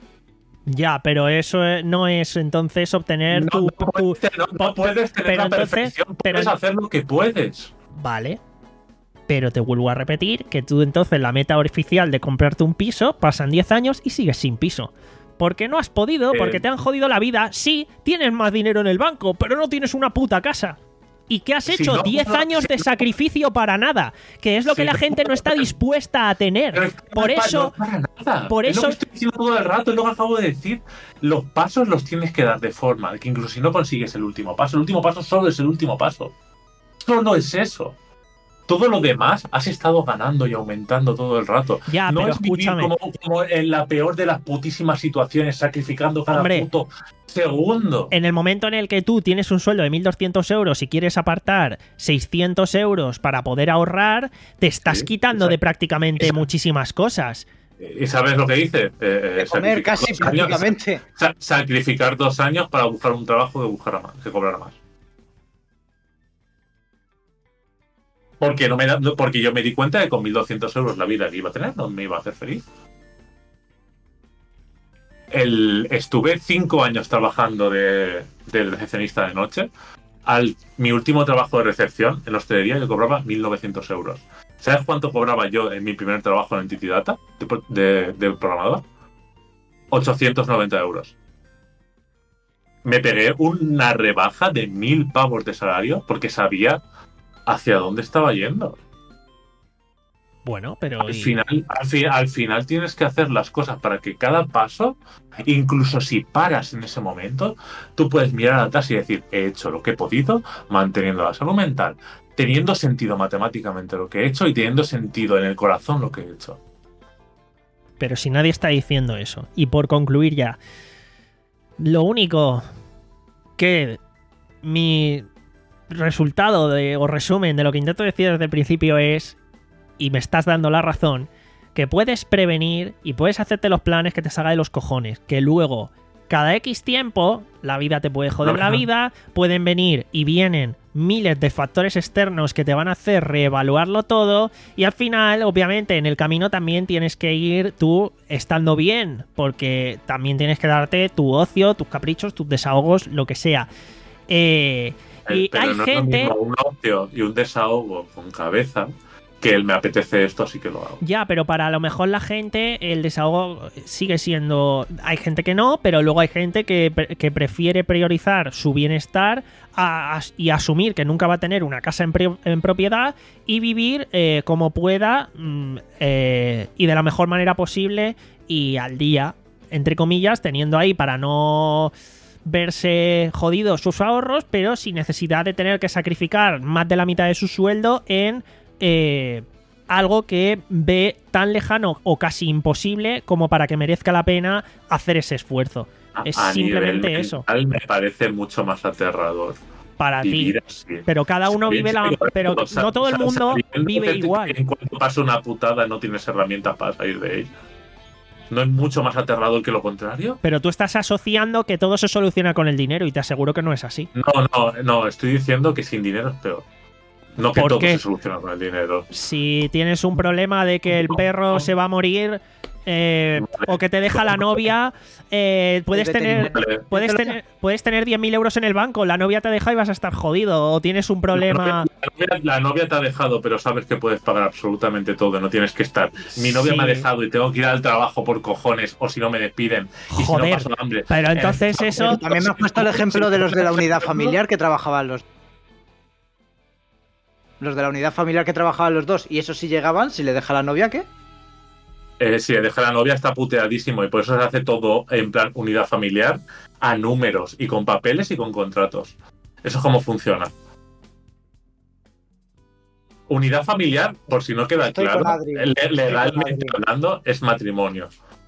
Ya, pero eso eh, no es entonces obtener No, tu... no tu- puedes, tener- no, no puedes tener pero la entonces- perfección, pero- puedes hacer lo que puedes. Vale. Pero te vuelvo a repetir que tú entonces la meta oficial de comprarte un piso pasan diez años y sigues sin piso. Porque no has podido, Eh. porque te han jodido la vida. Sí, tienes más dinero en el banco, pero no tienes una puta casa. ¿Y qué has Si hecho? no, diez no, años si de no- sacrificio para nada. Que es lo que Si la no- gente no está dispuesta a tener. Pero es que Por no es pa- eso... no es para nada. por Es eso- lo que estoy diciendo todo el rato, es lo que acabo de decir. Los pasos los tienes que dar de forma de que incluso si no consigues el último paso, el último paso solo es el último paso. Solo es eso. Todo lo demás has estado ganando y aumentando todo el rato. Ya, no pero es vivir escúchame. como, como en la peor de las putísimas situaciones, sacrificando cada Hombre. puto segundo. En el momento en el que tú tienes un sueldo de mil doscientos euros y quieres apartar seiscientos euros para poder ahorrar, te estás Sí, quitando de exacto. prácticamente Exacto. muchísimas cosas. ¿Y sabes lo que dice? Eh, eh, De comer sacrificar casi dos años- prácticamente. sa- sacrificar dos años para buscar un trabajo que buscara más, que cobrara más. Porque, no me da- no- porque yo me di cuenta de que con mil doscientos euros la vida que iba a tener no me iba a hacer feliz. El, estuve cinco años trabajando de, de recepcionista de noche. Al mi último trabajo de recepción en hostelería yo cobraba mil novecientos euros. ¿Sabes cuánto cobraba yo en mi primer trabajo en Entity Data de, pro- de, de programador? ochocientos noventa euros. Me pegué una rebaja de mil pavos de salario porque sabía hacia dónde estaba yendo. Bueno, pero... Al y- final, al, fi- al final tienes que hacer las cosas para que cada paso, incluso si paras en ese momento, tú puedes mirar atrás y decir, he hecho lo que he podido, manteniendo la salud mental, teniendo sentido matemáticamente lo que he hecho y teniendo sentido en el corazón lo que he hecho. Pero si nadie está diciendo eso. Y por concluir ya, lo único que mi resultado de, o resumen de lo que intento decir desde el principio es, y me estás dando la razón, que puedes prevenir y puedes hacerte los planes que te salga de los cojones, que luego cada X tiempo la vida te puede joder la vida, pueden venir y vienen miles de factores externos que te van a hacer reevaluarlo todo y al final, obviamente, en el camino también tienes que ir tú estando bien, porque también tienes que darte tu ocio, tus caprichos, tus desahogos, lo que sea. Eh, Y pero hay no gente... es lo mismo un ocio y un desahogo con cabeza que el me apetece esto, así que lo hago. Ya, pero para a lo mejor la gente el desahogo sigue siendo... Hay gente que no, pero luego hay gente que, que prefiere priorizar su bienestar a, a, y asumir que nunca va a tener una casa en, pre, en propiedad y vivir eh, como pueda mm, eh, y de la mejor manera posible y al día, entre comillas, teniendo ahí para no verse jodidos sus ahorros, pero sin necesidad de tener que sacrificar más de la mitad de su sueldo en... Eh, algo que ve tan lejano o casi imposible como para que merezca la pena hacer ese esfuerzo. Es a simplemente nivel eso. mental me parece mucho más aterrador. Para ti. Así. Pero cada uno vive la... Pero o sea, no todo el mundo vive igual. En cuanto pasa una putada no tienes herramientas para salir de ella. ¿No es mucho más aterrador que lo contrario? Pero tú estás asociando que todo se soluciona con el dinero y te aseguro que no es así. No, no, no. Estoy diciendo que sin dinero es peor. No que todo se soluciona con el dinero. Si tienes un problema de que el perro se va a morir eh, o que te deja la novia, eh, puedes tener puedes tener puedes tener diez mil euros en el banco, la novia te deja y vas a estar jodido. O tienes un problema... La novia, la novia te ha dejado, pero sabes que puedes pagar absolutamente todo, no tienes que estar. Mi novia sí. me ha dejado y tengo que ir al trabajo por cojones, o si no me despiden. Y Joder, si no paso hambre. Pero entonces eh, eso... También me has puesto el ejemplo de los de la unidad familiar que trabajaban los... Los de la unidad familiar que trabajaban los dos, y eso sí llegaban, si le deja la novia, ¿qué? Eh, si le deja la novia está puteadísimo y por eso se hace todo en plan unidad familiar a números y con papeles y con contratos. Eso es como funciona. Unidad familiar, por si no queda Estoy claro, con Adri. le- legalmente Estoy con Adri. hablando, es matrimonio.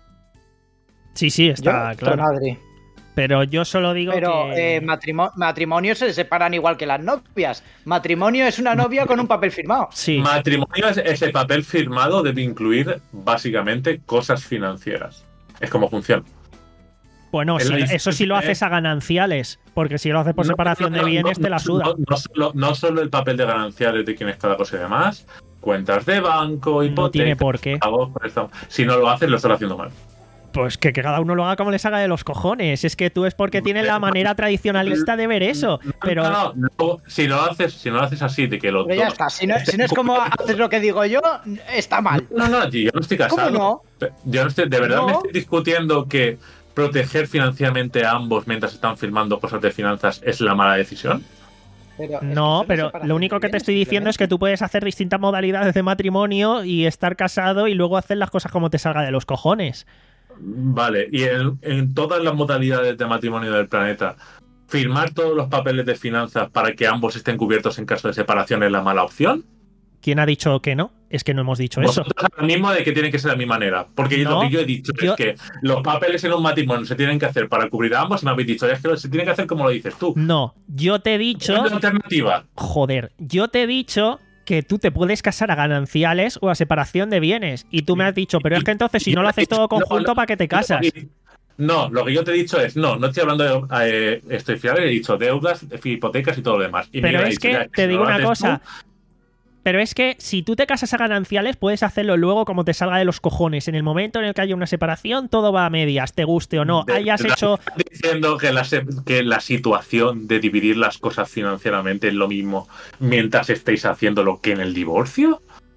Sí, sí, está Yo, claro. con Adri. Pero yo solo digo Pero que... eh, matrimo- matrimonio se separan igual que las novias. Matrimonio es una novia con un papel firmado. Sí. Matrimonio es ese papel firmado debe incluir básicamente cosas financieras. Es como funciona. Bueno, Es si, la eso sí lo diferencia, haces a gananciales, porque si lo haces por No, separación no, de no, bienes no, te la no, suda. No, no solo, no solo el papel de gananciales de quién es cada cosa y demás, cuentas de banco, No hipotecas, tiene por qué. pagos, préstamos. Si no lo haces, lo estás haciendo mal. Pues que, que cada uno lo haga como les haga de los cojones. Es que tú es porque tienes la manera tradicionalista de ver eso. Pero No, no, no, si no lo haces, si no lo haces así, de que los Pero ya dos- está, si no, si no es como haces lo que digo yo, está mal. No, no, yo no estoy casado. ¿Cómo no? Yo no estoy, de verdad No. me estoy discutiendo que proteger financieramente a ambos mientras están firmando cosas de finanzas es la mala decisión. Pero es que no, eso pero separación lo único de que te bienes, estoy diciendo es que tú puedes hacer distintas modalidades de matrimonio y estar casado y luego hacer las cosas como te salga de los cojones. Vale, y en, en todas las modalidades de matrimonio del planeta, firmar todos los papeles de finanzas para que ambos estén cubiertos en caso de separación es la mala opción. ¿Quién ha dicho que no? Es que no hemos dicho eso. Vosotros ahora mismo de que tiene que ser de mi manera. Porque No, lo que yo he dicho yo- es que los papeles en un matrimonio se tienen que hacer para cubrir a ambos y me habéis dicho, es que se tiene que hacer como lo dices tú. No, yo te he dicho... ¿Cuál es la alternativa? Joder, yo te he dicho que tú te puedes casar a gananciales o a separación de bienes. Y tú me has dicho, pero es que entonces si no lo haces todo conjunto, ¿para qué te casas? No, lo que yo te he dicho es, no, no estoy hablando de eh, estoy fiable, he dicho deudas, hipotecas y todo lo demás. Y Pero Miguel ha es dicho, que ya, te si digo no lo una haces cosa. tú, Pero es que si tú te casas a gananciales, puedes hacerlo luego como te salga de los cojones. En el momento en el que haya una separación, todo va a medias, te guste o no. de- Hayas de- hecho... ¿estás diciendo que la, se- que la situación de dividir las cosas financieramente es lo mismo mientras estéis haciéndolo que en el divorcio?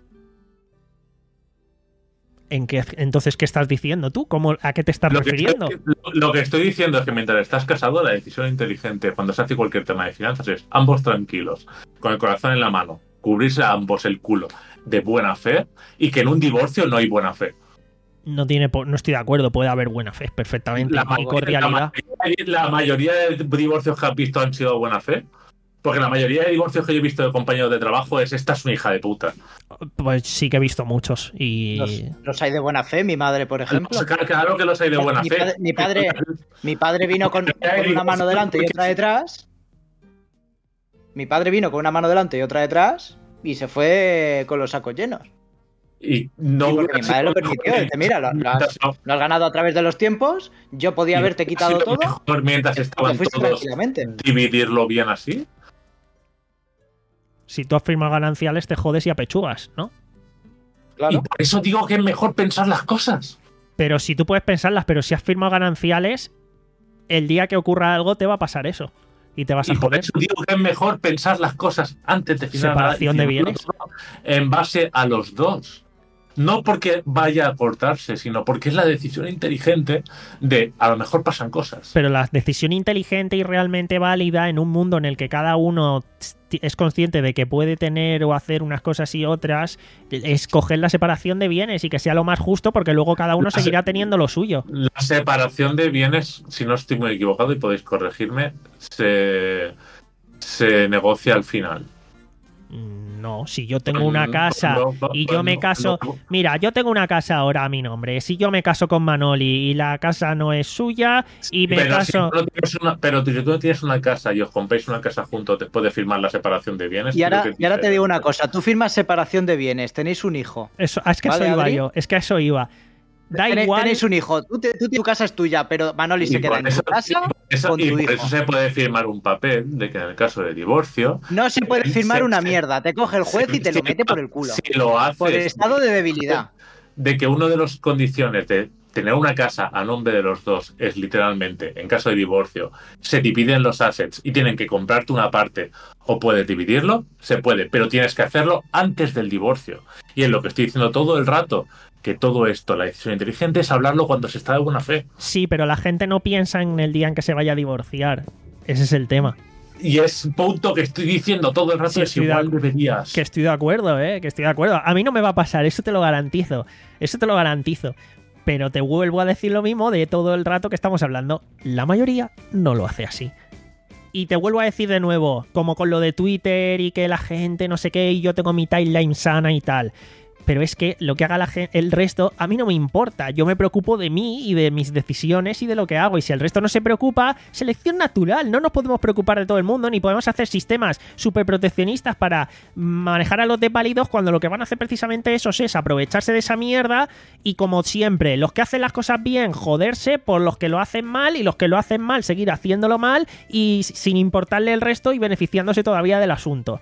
¿En qué, entonces, ¿qué estás diciendo tú? ¿Cómo, ¿A qué te estás Lo que, refiriendo? estoy, lo, lo que estoy diciendo es que mientras estás casado, la decisión inteligente cuando se hace cualquier tema de finanzas es ambos tranquilos, con el corazón en la mano, cubrirse a ambos el culo de buena fe y que en un divorcio no hay buena fe. No tiene, po- no estoy de acuerdo, puede haber buena fe, perfectamente, La y mayoría, cordialidad. la mayoría- la mayoría de divorcios que has visto han sido de buena fe. Porque la mayoría de divorcios que yo he visto de compañeros de trabajo es esta es una hija de puta. Pues sí que he visto muchos. Y Los, los hay de buena fe, mi madre, por ejemplo. Claro que los hay de buena mi, fe. padre, mi, padre, mi padre vino con, con una mano delante y otra detrás. Mi padre vino con una mano delante y otra detrás y se fue con los sacos llenos. Y no Y porque hubiera mi madre lo sido permitió. mejor Dice, mira, lo, lo has, mientras- lo has ganado a través de los tiempos. Yo podía haberte y quitado hubiera todo. sido mejor mientras Te estaban fuiste todos tranquilamente. dividirlo bien así. si tú has firmado gananciales, te jodes y apechugas, ¿no? Y Claro. por eso digo que es mejor pensar las cosas. Pero si tú puedes pensarlas, pero si has firmado gananciales, el día que ocurra algo te va a pasar eso. y te vas a Y por joder. eso digo que es mejor pensar las cosas antes de firmar Separación de bienes. en base a los dos. No porque vaya a cortarse, sino porque es la decisión inteligente de a lo mejor pasan cosas. Pero la decisión inteligente y realmente válida en un mundo en el que cada uno es consciente de que puede tener o hacer unas cosas y otras, es coger la separación de bienes y que sea lo más justo, porque luego cada uno La seguirá se- teniendo lo suyo. La separación de bienes, si no estoy muy equivocado y podéis corregirme, se, se negocia al final. No, si yo tengo una Mm, casa no, no, y yo no, me no, caso... no. Mira, yo tengo una casa ahora a mi nombre. Si yo me caso con Manoli y la casa no es suya y me pero, caso... si tú no tienes una, pero si tú no tienes una casa y os compráis una casa juntos después de firmar la separación de bienes. Y ahora, creo que es y ahora te digo una diferente. cosa, tú firmas separación de bienes, tenéis un hijo. Eso, es que a eso Vale, iba Adri. yo, es que a eso iba. Da Tenéis, igual... tenéis un hijo, tú, te- tú- tu casa es tuya, pero Manoli se Y queda por en eso, tu casa y por eso- con y tu por hijo. eso se puede firmar un papel de que en el caso de divorcio. No se puede se- firmar se- una se- mierda, te coge el juez y te lo si- mete por el culo. Si lo haces. Por estado de debilidad. De que una de las condiciones de tener una casa a nombre de los dos es literalmente, en caso de divorcio, se dividen los assets y tienen que comprarte una parte o puedes dividirlo, se puede, pero tienes que hacerlo antes del divorcio. Y es lo que estoy diciendo todo el rato, que todo esto, la decisión inteligente es hablarlo cuando se está de buena fe. Sí, pero la gente no piensa en el día en que se vaya a divorciar. Ese es el tema. Y es punto que estoy diciendo todo el rato, Sí, es estoy de igual acu- deberías. Que estoy de acuerdo, ¿eh? Que estoy de acuerdo. A mí no me va a pasar, eso te lo garantizo. Eso te lo garantizo. Pero te vuelvo a decir lo mismo de todo el rato que estamos hablando. La mayoría no lo hace así. Y te vuelvo a decir de nuevo, como con lo de Twitter y que la gente no sé qué, y yo tengo mi timeline sana y tal. Pero es que lo que haga la gen- el resto a mí no me importa. Yo me preocupo de mí y de mis decisiones y de lo que hago. Y si el resto no se preocupa, selección natural. No nos podemos preocupar de todo el mundo, ni podemos hacer sistemas súper proteccionistas para manejar a los desvalidos cuando lo que van a hacer precisamente esos es aprovecharse de esa mierda. Y como siempre, los que hacen las cosas bien, joderse por los que lo hacen mal, y los que lo hacen mal, seguir haciéndolo mal y sin importarle el resto y beneficiándose todavía del asunto.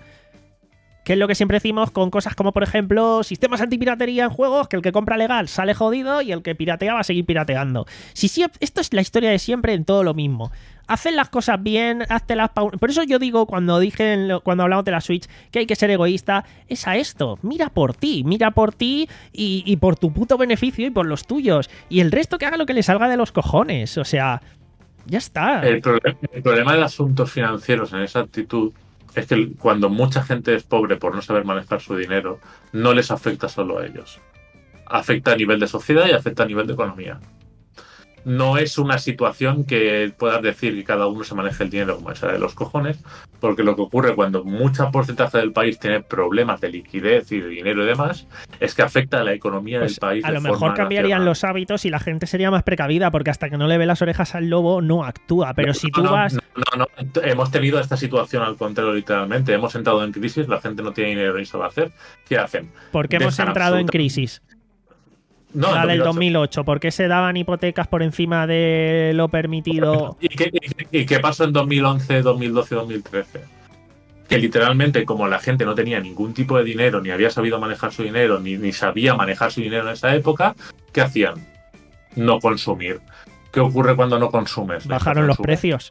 Que es lo que siempre decimos con cosas como, por ejemplo, sistemas antipiratería en juegos, que el que compra legal sale jodido y el que piratea va a seguir pirateando. Si, si esto es la historia de siempre en todo lo mismo. Haced las cosas bien, haztelas pa... Por eso yo digo, cuando dije en lo- cuando hablamos de la Switch, que hay que ser egoísta, es a esto. Mira por ti, mira por ti y, y por tu puto beneficio y por los tuyos. Y el resto que haga lo que le salga de los cojones. O sea, ya está. El, proble- el problema de asuntos financieros en esa actitud es que cuando mucha gente es pobre por no saber manejar su dinero, no les afecta solo a ellos. Afecta a nivel de sociedad y afecta a nivel de economía. No es una situación que puedas decir que cada uno se maneje el dinero como esa de los cojones, porque lo que ocurre cuando mucha porcentaje del país tiene problemas de liquidez y de dinero y demás, es que afecta a la economía Pues del país. a de lo mejor forma cambiarían nacional. los hábitos y la gente sería más precavida, porque hasta que no le ve las orejas al lobo no actúa. Pero No, si no, tú no, vas... No, no, no. Hemos tenido esta situación al contrario, literalmente. Hemos entrado en crisis, la gente no tiene dinero ni sabe hacer. ¿Qué hacen? ¿Por qué hemos Dejan entrado en absoluta- crisis? No, La en del dos dos mil mil ocho. ¿Por qué se daban hipotecas por encima de lo permitido? ocho. ¿Y qué, y- y qué pasó en dos mil once, dos mil doce, dos mil trece? Que literalmente, como la gente no tenía ningún tipo de dinero, ni había sabido manejar su dinero, ni, ni sabía manejar su dinero en esa época, ¿qué hacían? No consumir. ¿Qué ocurre cuando no consumes? La Bajaron los inflación sube. precios.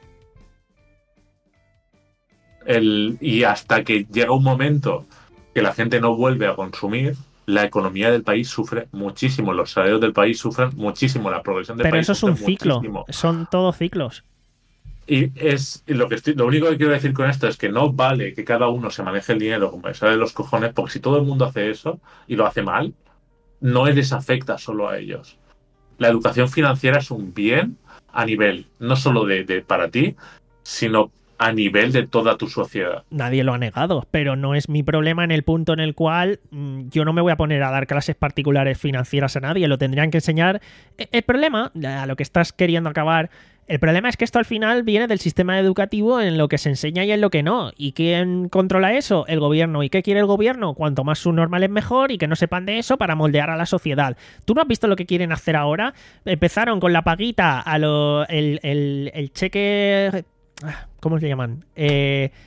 El, y hasta que llega un momento que la gente no vuelve a consumir, la economía del país sufre muchísimo, los salarios del país sufren muchísimo, la progresión del Pero país eso es un sufre ciclo. muchísimo. Son todos ciclos. Y es y lo que estoy, lo único que quiero decir con esto es que no vale que cada uno se maneje el dinero como le sale de los cojones, porque si todo el mundo hace eso y lo hace mal, no les afecta solo a ellos. La educación financiera es un bien a nivel no solo de, de para ti, sino a nivel de toda tu sociedad. Nadie lo ha negado, pero no es mi problema en el punto en el cual mm, yo no me voy a poner a dar clases particulares financieras a nadie, lo tendrían que enseñar. E- El problema, a lo que estás queriendo acabar, el problema es que esto al final viene del sistema educativo en lo que se enseña y en lo que no. ¿Y quién controla eso? El gobierno. ¿Y qué quiere el gobierno? Cuanto más subnormal es mejor y que no sepan de eso para moldear a la sociedad. ¿Tú no has visto lo que quieren hacer ahora? Empezaron con la paguita, a lo, el, el, el cheque... ¿Cómo se llaman? Eh...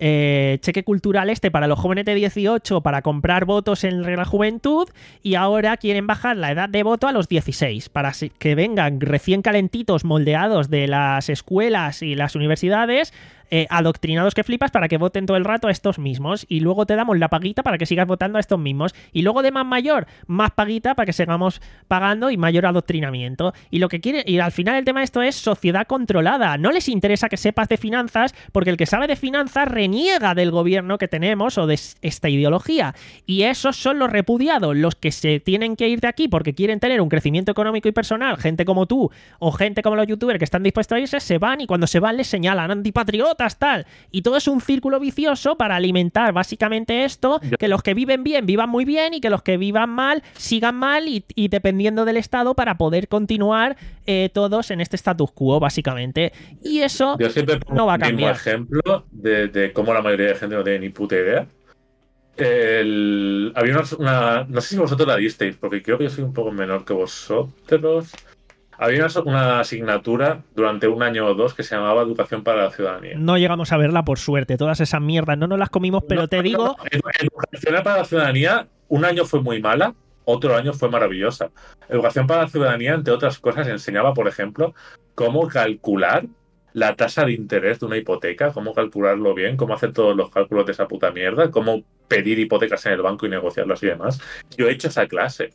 eh, cheque cultural este para los jóvenes de dieciocho para comprar votos en la juventud, y ahora quieren bajar la edad de voto a los dieciséis para que vengan recién calentitos moldeados de las escuelas y las universidades, eh, adoctrinados que flipas, para que voten todo el rato a estos mismos, y luego te damos la paguita para que sigas votando a estos mismos, y luego de más mayor, más paguita para que sigamos pagando y mayor adoctrinamiento. Y lo que quiere, y al final el tema de esto es sociedad controlada. No les interesa que sepas de finanzas, porque el que sabe de finanzas reniega del gobierno que tenemos o de esta ideología, y esos son los repudiados, los que se tienen que ir de aquí porque quieren tener un crecimiento económico y personal. Gente como tú o gente como los youtubers que están dispuestos a irse, se van, y cuando se van les señalan antipatriotas, tal, y todo es un círculo vicioso para alimentar básicamente esto, que los que viven bien vivan muy bien y que los que vivan mal sigan mal, y, y dependiendo del estado para poder continuar eh, todos en este status quo básicamente, y eso Yo siempre pongo no va a el mismo cambiar. ejemplo de, de cómo la mayoría de gente no tiene ni puta idea. El, había una, una- no sé si vosotros la disteis, porque creo que yo soy un poco menor que vosotros. Había una, una asignatura durante un año o dos que se llamaba Educación para la Ciudadanía. No llegamos a verla, por suerte. Todas esas mierdas no nos las comimos, pero No, te no, digo, no, Educación para la Ciudadanía, un año fue muy mala, otro año fue maravillosa. Educación para la Ciudadanía, entre otras cosas, enseñaba, por ejemplo, cómo calcular la tasa de interés de una hipoteca, cómo calcularlo bien, cómo hacer todos los cálculos de esa puta mierda, cómo pedir hipotecas en el banco y negociarlas y demás. Yo he hecho esa clase.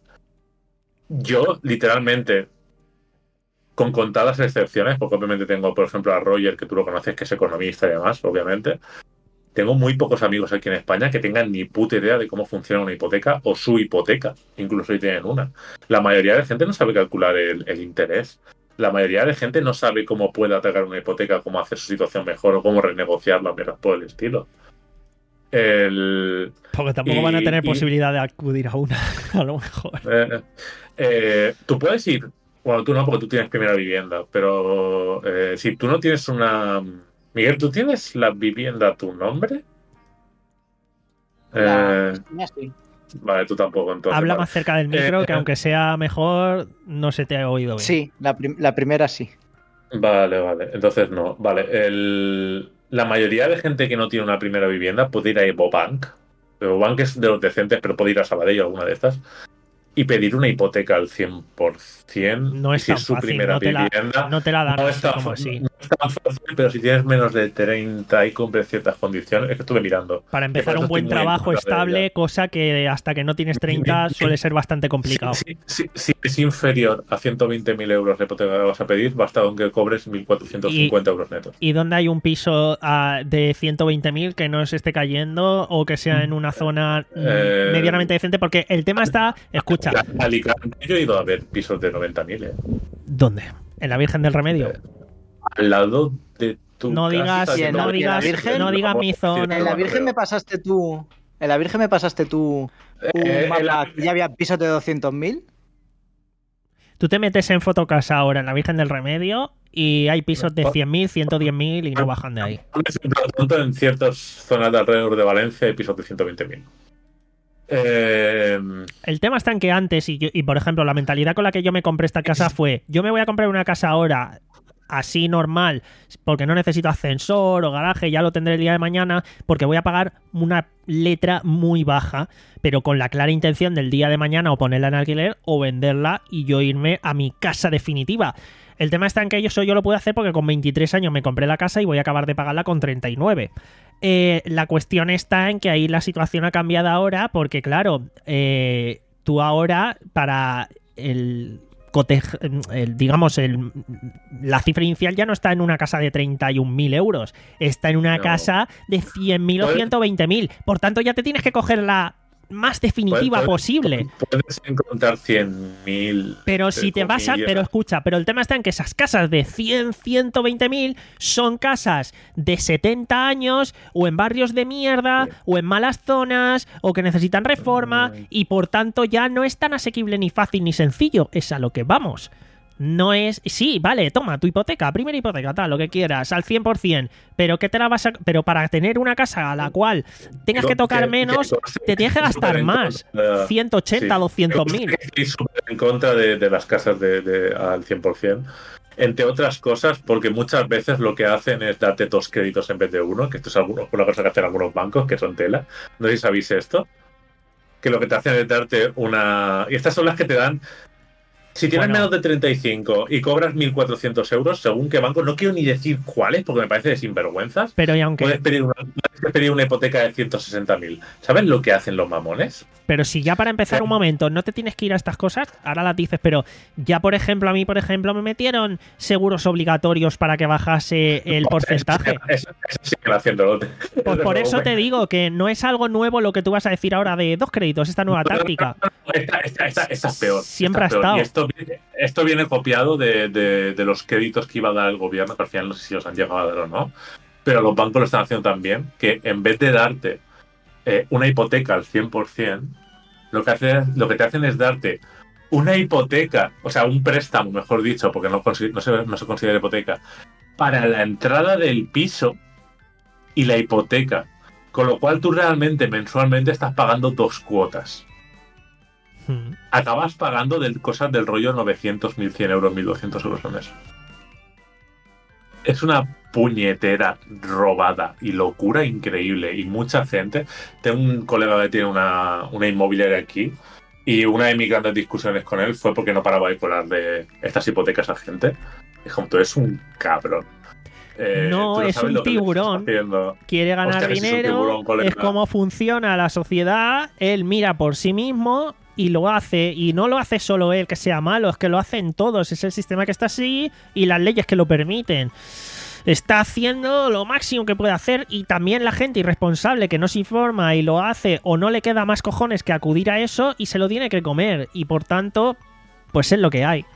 Yo, literalmente, con contadas excepciones, porque obviamente tengo, por ejemplo, a Roger, que tú lo conoces, que es economista y demás, obviamente. Tengo muy pocos amigos aquí en España que tengan ni puta idea de cómo funciona una hipoteca o su hipoteca, incluso si tienen una. La mayoría de gente no sabe calcular el, el interés. La mayoría de gente no sabe cómo puede atacar una hipoteca, cómo hacer su situación mejor o cómo renegociarla, menos por el estilo. El, porque tampoco y- van a tener y- posibilidad de acudir a una, a lo mejor. Eh, eh, tú puedes ir, bueno, tú no, porque tú tienes primera vivienda, pero eh, si tú no tienes una... Miguel, ¿tú tienes la vivienda a tu nombre? La- Eh, Mira, sí. vale, tú tampoco, entonces. Habla vale. más cerca del micro, Eh, que aunque sea mejor, no se te ha oído bien. Sí, la, prim- la primera sí. Vale, vale, entonces no. Vale, el... la mayoría de gente que no tiene una primera vivienda puede ir a EvoBank. EvoBank es de los decentes, pero puede ir a Sabadell o alguna de estas y pedir una hipoteca al cien por ciento. No es si tan es su fácil, primera no te la- vivienda. No te la dan No así es, tan, como fa- así. no es tan fácil, pero si tienes menos de treinta y cumples ciertas condiciones, es que estuve mirando. Para empezar por un eso buen estoy muy en trabajo contra de estable, ella. cosa que hasta que no tienes treinta suele ser bastante complicado. Si, si- si es inferior a ciento veinte mil euros de hipoteca que vas a pedir, basta con que cobres mil cuatrocientos cincuenta euros netos. ¿Y dónde hay un piso ah, de ciento veinte mil que no se esté cayendo o que sea en una zona mm, Eh, medianamente decente? Porque el tema está... Escucha, Alicante, yo he ido a ver pisos de noventa mil, ¿eh? ¿dónde? ¿En la Virgen del Remedio? Eh, Al lado de tu No digas, casa, Sí, en que la- no en la digas, Virgen- no digas mi Sí, zona. En la no, Virgen no me creo. pasaste tú. En la Virgen me pasaste tú un Eh, en mapa la- que ya había pisos de doscientos mil. Tú te metes en Fotocasa ahora en la Virgen del Remedio y hay pisos de Oh. cien mil, ciento diez mil y no bajan de ahí. Por lo tanto, en ciertas zonas de alrededor de Valencia hay pisos de ciento veinte mil. Eh, El tema está en que antes, y, yo- y por ejemplo, la mentalidad con la que yo me compré esta casa fue, yo me voy a comprar una casa ahora así normal, porque no necesito ascensor o garaje, ya lo tendré el día de mañana, porque voy a pagar una letra muy baja, pero con la clara intención del día de mañana o ponerla en alquiler o venderla y yo irme a mi casa definitiva. El tema está en que eso yo lo puedo hacer porque con veintitrés años me compré la casa y voy a acabar de pagarla con treinta y nueve. Eh, la cuestión está en que ahí la situación ha cambiado ahora porque, claro, eh, tú ahora para el, cotej, el digamos, el, la cifra inicial ya no está en una casa de treinta y un mil euros, está en una No. casa de cien mil o Puede- ciento veinte mil. Por tanto, ya te tienes que coger la más definitiva puedes- posible. Puedes encontrar cien mil. Pero si te vas a... Pero escucha, pero el tema está en que esas casas de cien, ciento veinte mil son casas de setenta años o en barrios de mierda Sí. o en malas zonas o que necesitan reforma Mm. y por tanto ya no es tan asequible ni fácil ni sencillo. Es a lo que vamos. No es... Sí, vale, toma tu hipoteca, primera hipoteca, tal, lo que quieras, al cien por ciento. Pero ¿qué te la vas a...? Pero para tener una casa a la cual tengas que tocar menos, te tienes que gastar más. ciento ochenta, doscientos mil. Estoy súper en contra de, de las casas de, de- al cien por ciento. entre otras cosas, porque muchas veces lo que hacen es darte dos créditos en vez de uno, que esto es algunos, una cosa que hacen algunos bancos, que son tela. No sé si sabéis esto. Que lo que te hacen es darte una... Y estas son las que te dan... Si tienes Bueno. menos de treinta y cinco y cobras mil cuatrocientos euros, según qué banco, no quiero ni decir cuáles, porque me parece de sinvergüenzas, Pero y aunque... puedes pedir una, puedes pedir una hipoteca de ciento sesenta mil. ¿Sabes lo que hacen los mamones? Pero si ya para empezar un momento no te tienes que ir a estas cosas, ahora las dices, pero ya por ejemplo, a mí por ejemplo me metieron seguros obligatorios para que bajase el porcentaje. Eso, eso siguen haciéndolo. Pues por eso te digo que no es algo nuevo lo que tú vas a decir ahora de dos créditos, esta nueva táctica. Esta, esta, esta, esta es peor. Siempre esta es ha peor. estado. Y esto, viene- esto viene copiado de, de, de los créditos que iba a dar el gobierno, que al final no sé si los han llegado a dar o no. Pero los bancos lo están haciendo también, que en vez de darte eh, una hipoteca al cien por ciento, lo que, hace, lo que te hacen es darte una hipoteca, o sea, un préstamo, mejor dicho, porque no, consi- no, se, no se considera hipoteca, para la entrada del piso y la hipoteca. Con lo cual tú realmente mensualmente estás pagando dos cuotas. Hmm. Acabas pagando de cosas del rollo novecientos, mil cien euros, mil doscientos euros al mes. Es una puñetera robada y locura increíble. Y mucha gente... Tengo un colega que tiene una, una inmobiliaria aquí y una de mis grandes discusiones con él fue porque no paraba de colarle estas hipotecas a gente. Es como, tú eres un cabrón. Eh, No, tú es sabes un lo que le estás tiburón. haciendo. Quiere ganar Hostia, que si es un dinero, tiburón, colega. es como funciona la sociedad, él mira por sí mismo y lo hace, y no lo hace solo él que sea malo, es que lo hacen todos, es el sistema que está así y las leyes que lo permiten. Está haciendo lo máximo que puede hacer y también la gente irresponsable que no se informa y lo hace o no le queda más cojones que acudir a eso y se lo tiene que comer y por tanto, pues es lo que hay.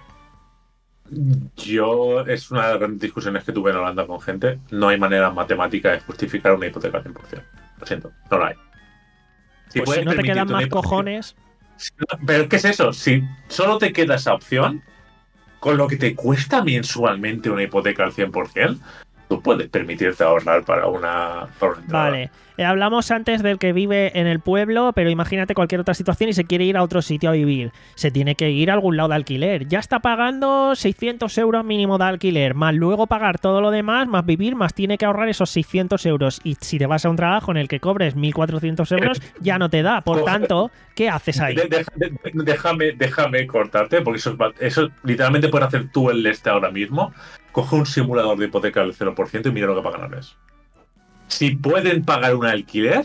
Yo, es una de las grandes discusiones que tuve en Holanda con gente. No hay manera matemática de justificar una hipoteca al cien por ciento. Lo siento, no la hay. Pues si puedes no te quedan permitirte una más hipoteca- cojones, Pero ¿qué es eso? Si solo te queda esa opción, con lo que te cuesta mensualmente una hipoteca al cien por ciento, tú puedes permitirte ahorrar para una, para una entrada. vale. Eh, hablamos antes del que vive en el pueblo, pero imagínate cualquier otra situación y se quiere ir a otro sitio a vivir. Se tiene que ir a algún lado de alquiler. Ya está pagando seiscientos euros mínimo de alquiler, más luego pagar todo lo demás, más vivir, más tiene que ahorrar esos seiscientos euros. Y si te vas a un trabajo en el que cobres mil cuatrocientos euros, ya no te da. Por Coge- tanto, ¿qué haces ahí? De- de- de- déjame, déjame cortarte, porque eso, es va- eso literalmente puedes hacer tú el este ahora mismo. Coge un simulador de hipoteca del cero por ciento y mira lo que pagan al mes. Si pueden pagar un alquiler,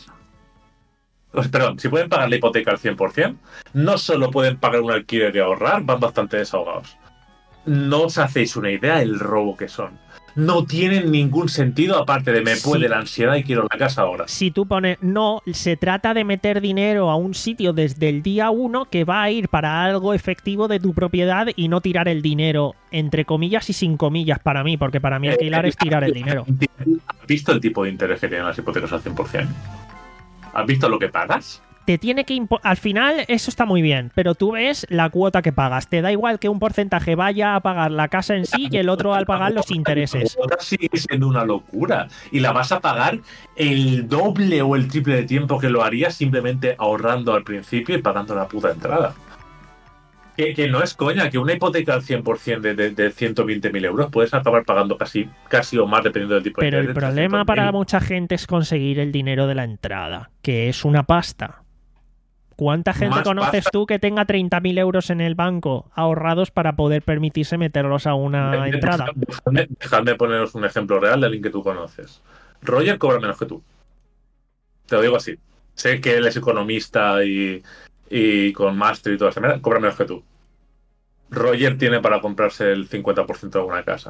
o sea, perdón, si pueden pagar la hipoteca al cien por ciento, no solo pueden pagar un alquiler y ahorrar, van bastante desahogados. No os hacéis una idea del robo que son. No tienen ningún sentido aparte de me Sí. puede la ansiedad y quiero la casa ahora. Si tú pones, no, se trata de meter dinero a un sitio desde el día uno que va a ir para algo efectivo de tu propiedad y no tirar el dinero, entre comillas y sin comillas para mí, porque para mí alquilar es tirar el dinero. ¿Has visto el tipo de interés que tienen las hipotecas al cien por ciento? ¿Has visto lo que pagas? Te tiene que impo- al final eso está muy bien, pero tú ves la cuota que pagas. Te da igual que un porcentaje vaya a pagar la casa en sí y el otro al pagar los intereses. La cuota sigue siendo una locura. Y la vas a pagar el doble o el triple de tiempo que lo harías simplemente ahorrando al principio y pagando la puta entrada. Que, que no es coña, que una hipoteca al cien por ciento de, de, de ciento veinte mil euros puedes acabar pagando casi, casi o más dependiendo del tipo de Pero el interés, problema trescientos mil. para mucha gente es conseguir el dinero de la entrada, que es una pasta. ¿Cuánta gente Más conoces pasta. tú que tenga treinta mil euros en el banco ahorrados para poder permitirse meterlos a una De- de- entrada? Dejadme, dejadme poneros un ejemplo real de alguien que tú conoces. Roger cobra menos que tú. Te lo digo así. Sé que él es economista y, y con máster y toda esa mierda, cobra menos que tú. Roger tiene para comprarse el cincuenta por ciento de una casa.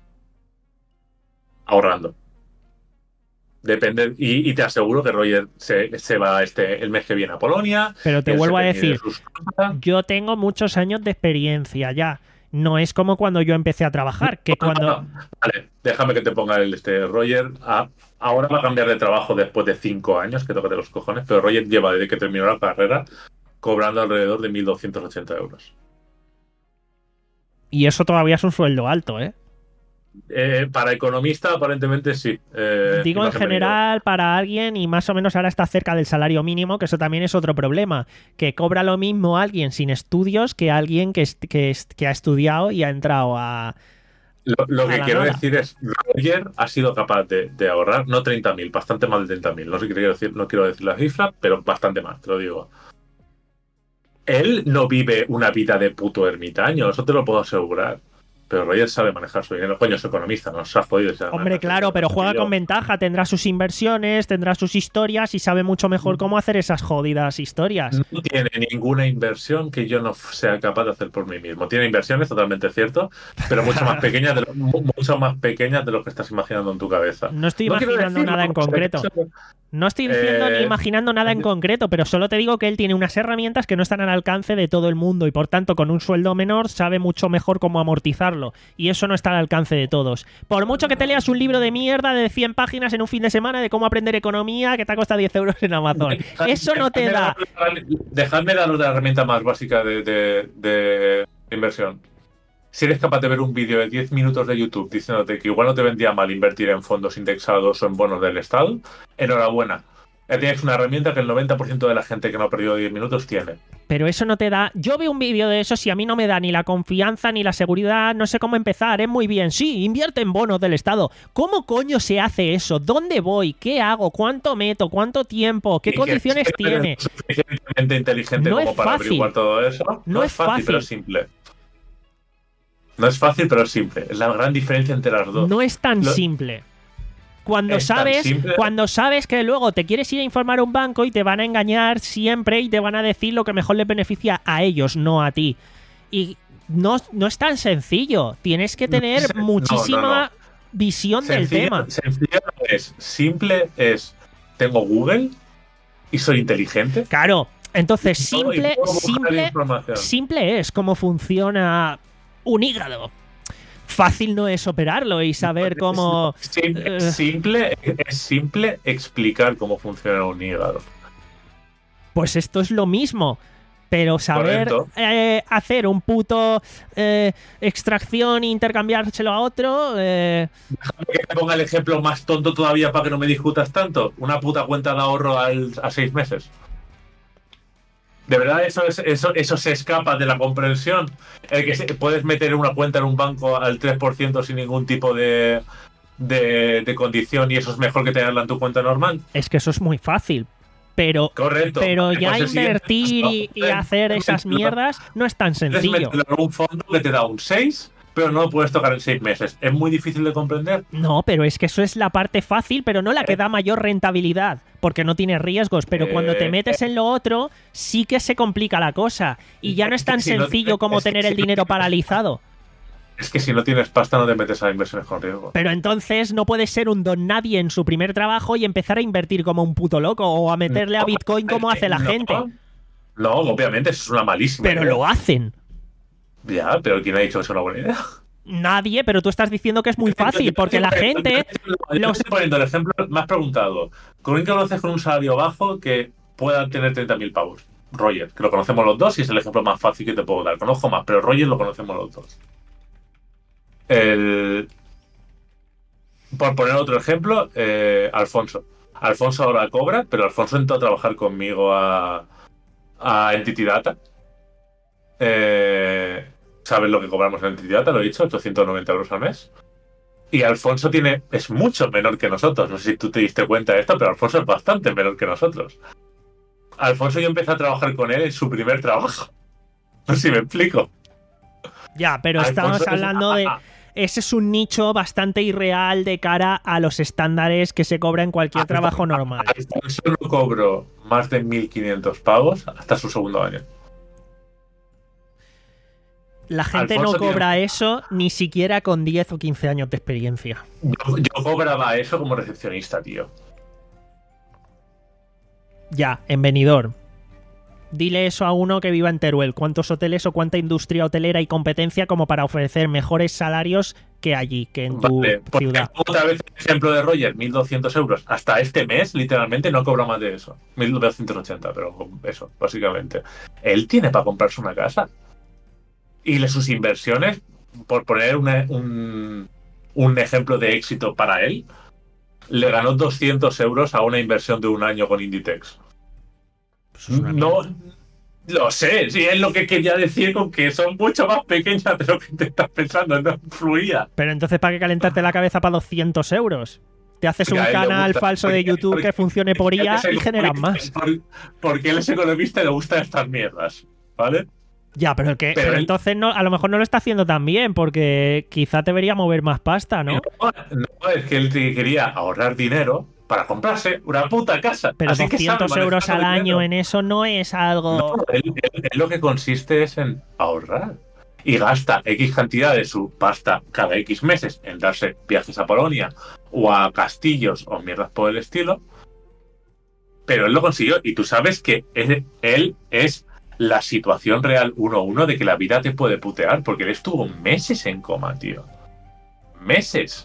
Ahorrando. Depende, y, y te aseguro que Roger se, se va este el mes que viene a Polonia. Pero te él vuelvo se a termine decir, sus cosas. yo tengo muchos años de experiencia ya. No es como cuando yo empecé a trabajar, que cuando... Vale, déjame que te ponga el este. Roger a- ahora va a cambiar de trabajo después de cinco años, que tócate los cojones, pero Roger lleva desde que terminó la carrera cobrando alrededor de mil doscientos ochenta euros. Y eso todavía es un sueldo alto, ¿eh? Eh, para economista, aparentemente sí. Eh, Digo en imagen general para alguien y más o menos ahora está cerca del salario mínimo, que eso también es otro problema, que cobra lo mismo alguien sin estudios que alguien que, est- que, est- que ha estudiado y ha entrado a, Lo, lo A que la quiero nada. decir es, Roger ha sido capaz de, de ahorrar, no treinta mil, bastante más de treinta mil. No sé qué quiero decir, no quiero decir la cifra, pero bastante más, te lo digo. Él no vive una vida de puto ermitaño, eso te lo puedo asegurar. Pero Roger sabe manejar su dinero. Coño, es economista, no se ha jodido. Se Hombre, claro, pero juega con ventaja, tendrá sus inversiones, tendrá sus historias y sabe mucho mejor cómo hacer esas jodidas historias. No tiene ninguna inversión que yo no sea capaz de hacer por mí mismo. Tiene inversiones, totalmente cierto, pero mucho más pequeñas de lo, mucho más pequeñas de lo que estás imaginando en tu cabeza. No estoy No quiero imaginando decir, nada en no, concreto. No estoy diciendo Eh, ni imaginando nada en concreto, pero solo te digo que él tiene unas herramientas que no están al alcance de todo el mundo y por tanto con un sueldo menor sabe mucho mejor cómo amortizarlo y eso no está al alcance de todos. Por mucho que te leas un libro de mierda de cien páginas en un fin de semana de cómo aprender economía que te ha costado diez euros en Amazon, eso no te da. Dejadme daros la herramienta más básica de, de, de inversión. Si eres capaz de ver un vídeo de diez minutos de YouTube diciéndote que igual no te vendría mal invertir en fondos indexados o en bonos del Estado, enhorabuena. Ya tienes una herramienta que el noventa por ciento de la gente que no ha perdido diez minutos tiene. Pero eso no te da... Yo veo un vídeo de eso, si a mí no me da ni la confianza ni la seguridad, no sé cómo empezar, es muy bien. Sí, invierte en bonos del Estado. ¿Cómo coño se hace eso? ¿Dónde voy? ¿Qué hago? ¿Cuánto meto? ¿Cuánto tiempo? ¿Qué Y condiciones que tiene? eres suficientemente inteligente No como es para fácil. averiguar todo eso. No No, es es fácil, fácil. pero es simple. No es fácil, pero es simple. Es la gran diferencia entre las dos. No es tan Lo- simple. Cuando Es tan sabes, simple. cuando sabes que luego te quieres ir a informar a un banco y te van a engañar siempre y te van a decir lo que mejor les beneficia a ellos, no a ti. Y no, no es tan sencillo. Tienes que tener No, no, muchísima no. visión del Sencillo, tema. sencillo no es. Simple es. Tengo Google y soy inteligente. Claro. Entonces, Y puedo- y simple, puedo buscar simple, información. simple es cómo funciona un hígado. Fácil no es operarlo y saber cómo... Simple, eh. simple, es simple explicar cómo funciona un hígado. Pues esto es lo mismo. Pero saber Correcto. eh, hacer un puto eh, extracción e intercambiárselo a otro... eh, Que te ponga el ejemplo más tonto todavía para que no me discutas tanto. Una puta cuenta de ahorro al- a seis meses. De verdad, eso, es, eso, eso se escapa de la comprensión. El que se- puedes meter una cuenta en un banco al tres por ciento sin ningún tipo de, de, de condición y eso es mejor que tenerla en tu cuenta normal. es que eso es muy fácil. Pero, Correcto. pero Pues ya el siguiente invertir y, y paso, hacer esas meterlo- mierdas no es tan Puedes sencillo. meterlo en un fondo que te da un seis, pero no lo puedes tocar en seis meses. Es muy difícil de comprender. No, pero es que eso es la parte fácil, pero no la que da mayor rentabilidad, porque no tiene riesgos. Pero cuando te Eh, metes en lo otro, sí que se complica la cosa. Y ya no es tan Si no- sencillo como es que tener si el no dinero tienes- paralizado. Es que si no tienes pasta no te metes a inversiones con riesgo. Pero entonces no puedes ser un don nadie en su primer trabajo y empezar a invertir como un puto loco o a meterle a Bitcoin como hace la No, gente. No, obviamente, eso es una malísima Pero idea. lo hacen. Ya, pero ¿quién ha dicho que es una buena idea? Nadie, pero tú estás diciendo que es muy fácil, porque la gente... Yo los- estoy poniendo el ejemplo, me has preguntado, ¿con quién conoces con un salario bajo que pueda tener treinta mil pavos? Roger, que lo conocemos los dos y es el ejemplo más fácil que te puedo dar. Conozco más, pero Roger lo conocemos los dos. El... Por poner otro ejemplo, eh, Alfonso. Alfonso ahora cobra, pero Alfonso entró a trabajar conmigo a, a Entity Data. Eh, ¿Sabes lo que cobramos en Entity Data? Lo he dicho, ochocientos noventa euros al mes. Y Alfonso tiene es mucho menor que nosotros. No sé si tú te diste cuenta de esto, pero Alfonso es bastante menor que nosotros. Alfonso yo empecé a trabajar con él en su primer trabajo. No sé si me explico. Ya, pero Alfonso estamos es- hablando de... ah, ah, Ese es un nicho bastante irreal de cara a los estándares que se cobra en cualquier trabajo normal. Alfonso no cobró más de mil quinientos pavos hasta su segundo año. La gente Alfonso no tiene- cobra eso ni siquiera con diez o quince años de experiencia. Yo, yo cobraba eso como recepcionista, tío. Ya, en Benidorm. Dile eso a uno que viva en Teruel. ¿Cuántos hoteles o cuánta industria hotelera y competencia como para ofrecer mejores salarios que allí, que en tu Vale, porque ciudad? otra vez el ejemplo de Roger, mil doscientos euros. Hasta este mes, literalmente, no cobra más de eso. mil doscientos ochenta, pero eso, básicamente. Él tiene para comprarse una casa. Y le- sus inversiones, por poner una- un, un ejemplo de éxito para él, le ganó doscientos euros a una inversión de un año con Inditex. Eso es una No, mierda. Lo sé, sí, es lo que quería decir con que son mucho más pequeñas de lo que te estás pensando, no fluía. Pero entonces, ¿para qué calentarte la cabeza para doscientos euros? Te haces Porque un a él le canal gusta. falso de Porque- YouTube porque- que funcione por porque I A él es y generas economista, más. por- Porque él es economista y le gustan estas mierdas, ¿vale? Ya, pero, el que, Pero pero él- entonces no, a lo mejor no lo está haciendo tan bien, porque quizá debería mover más pasta, ¿no? No, no, es que él te- quería ahorrar dinero para comprarse una puta casa. Pero Así que sabe doscientos euros manejar al el año dinero. en eso no es algo... No, él, él- él lo que consiste es en ahorrar. Y gasta X cantidad de su pasta cada X meses en darse viajes a Polonia o a castillos o mierdas por el estilo. Pero él lo consiguió. Y tú sabes que él, él es la situación real uno a uno de que la vida te puede putear. Porque él estuvo meses en coma, tío. Meses.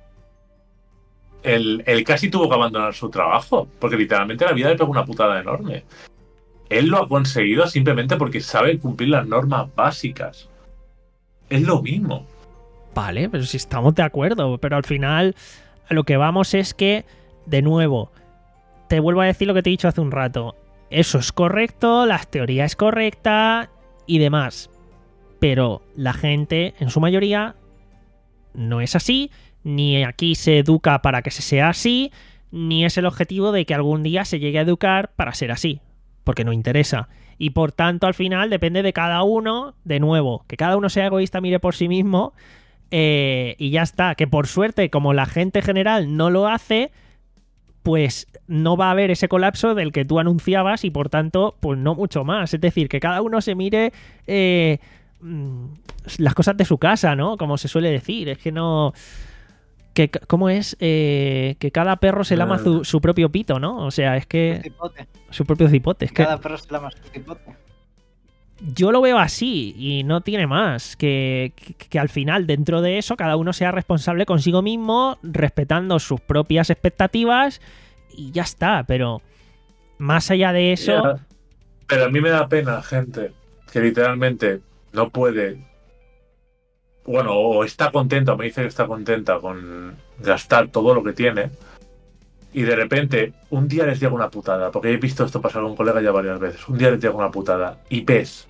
Él, él casi tuvo que abandonar su trabajo. Porque literalmente la vida le pegó una putada enorme. Él lo ha conseguido simplemente porque sabe cumplir las normas básicas. Es lo mismo. Vale, pero si estamos de acuerdo, pero al final a lo que vamos es que, de nuevo, te vuelvo a decir lo que te he dicho hace un rato. Eso es correcto, la teoría es correcta y demás. Pero la gente, en su mayoría, no es así, ni aquí se educa para que se sea así, ni es el objetivo de que algún día se llegue a educar para ser así, porque no interesa. Y por tanto, al final, depende de cada uno, de nuevo, que cada uno sea egoísta, mire por sí mismo, eh, y ya está. Que por suerte, como la gente general no lo hace, pues no va a haber ese colapso del que tú anunciabas y por tanto, pues no mucho más. Es decir, que cada uno se mire eh, las cosas de su casa, ¿no? Como se suele decir. Es que no... Que, ¿Cómo es? Eh, que cada perro se lama su, su propio pito, ¿no? O sea, es que... Cipote. Su propio cipote. Es que Cada perro se llama su cipote. yo lo veo así y no tiene más. Que, que, que al final, dentro de eso, cada uno sea responsable consigo mismo, respetando sus propias expectativas y ya está. Pero más allá de eso... Ya. Pero a mí me da pena gente que literalmente no puede... Bueno, o está contenta, o me dice que está contenta con gastar todo lo que tiene y de repente un día les llega una putada, porque he visto esto pasar con un colega ya varias veces, un día les llega una putada y ves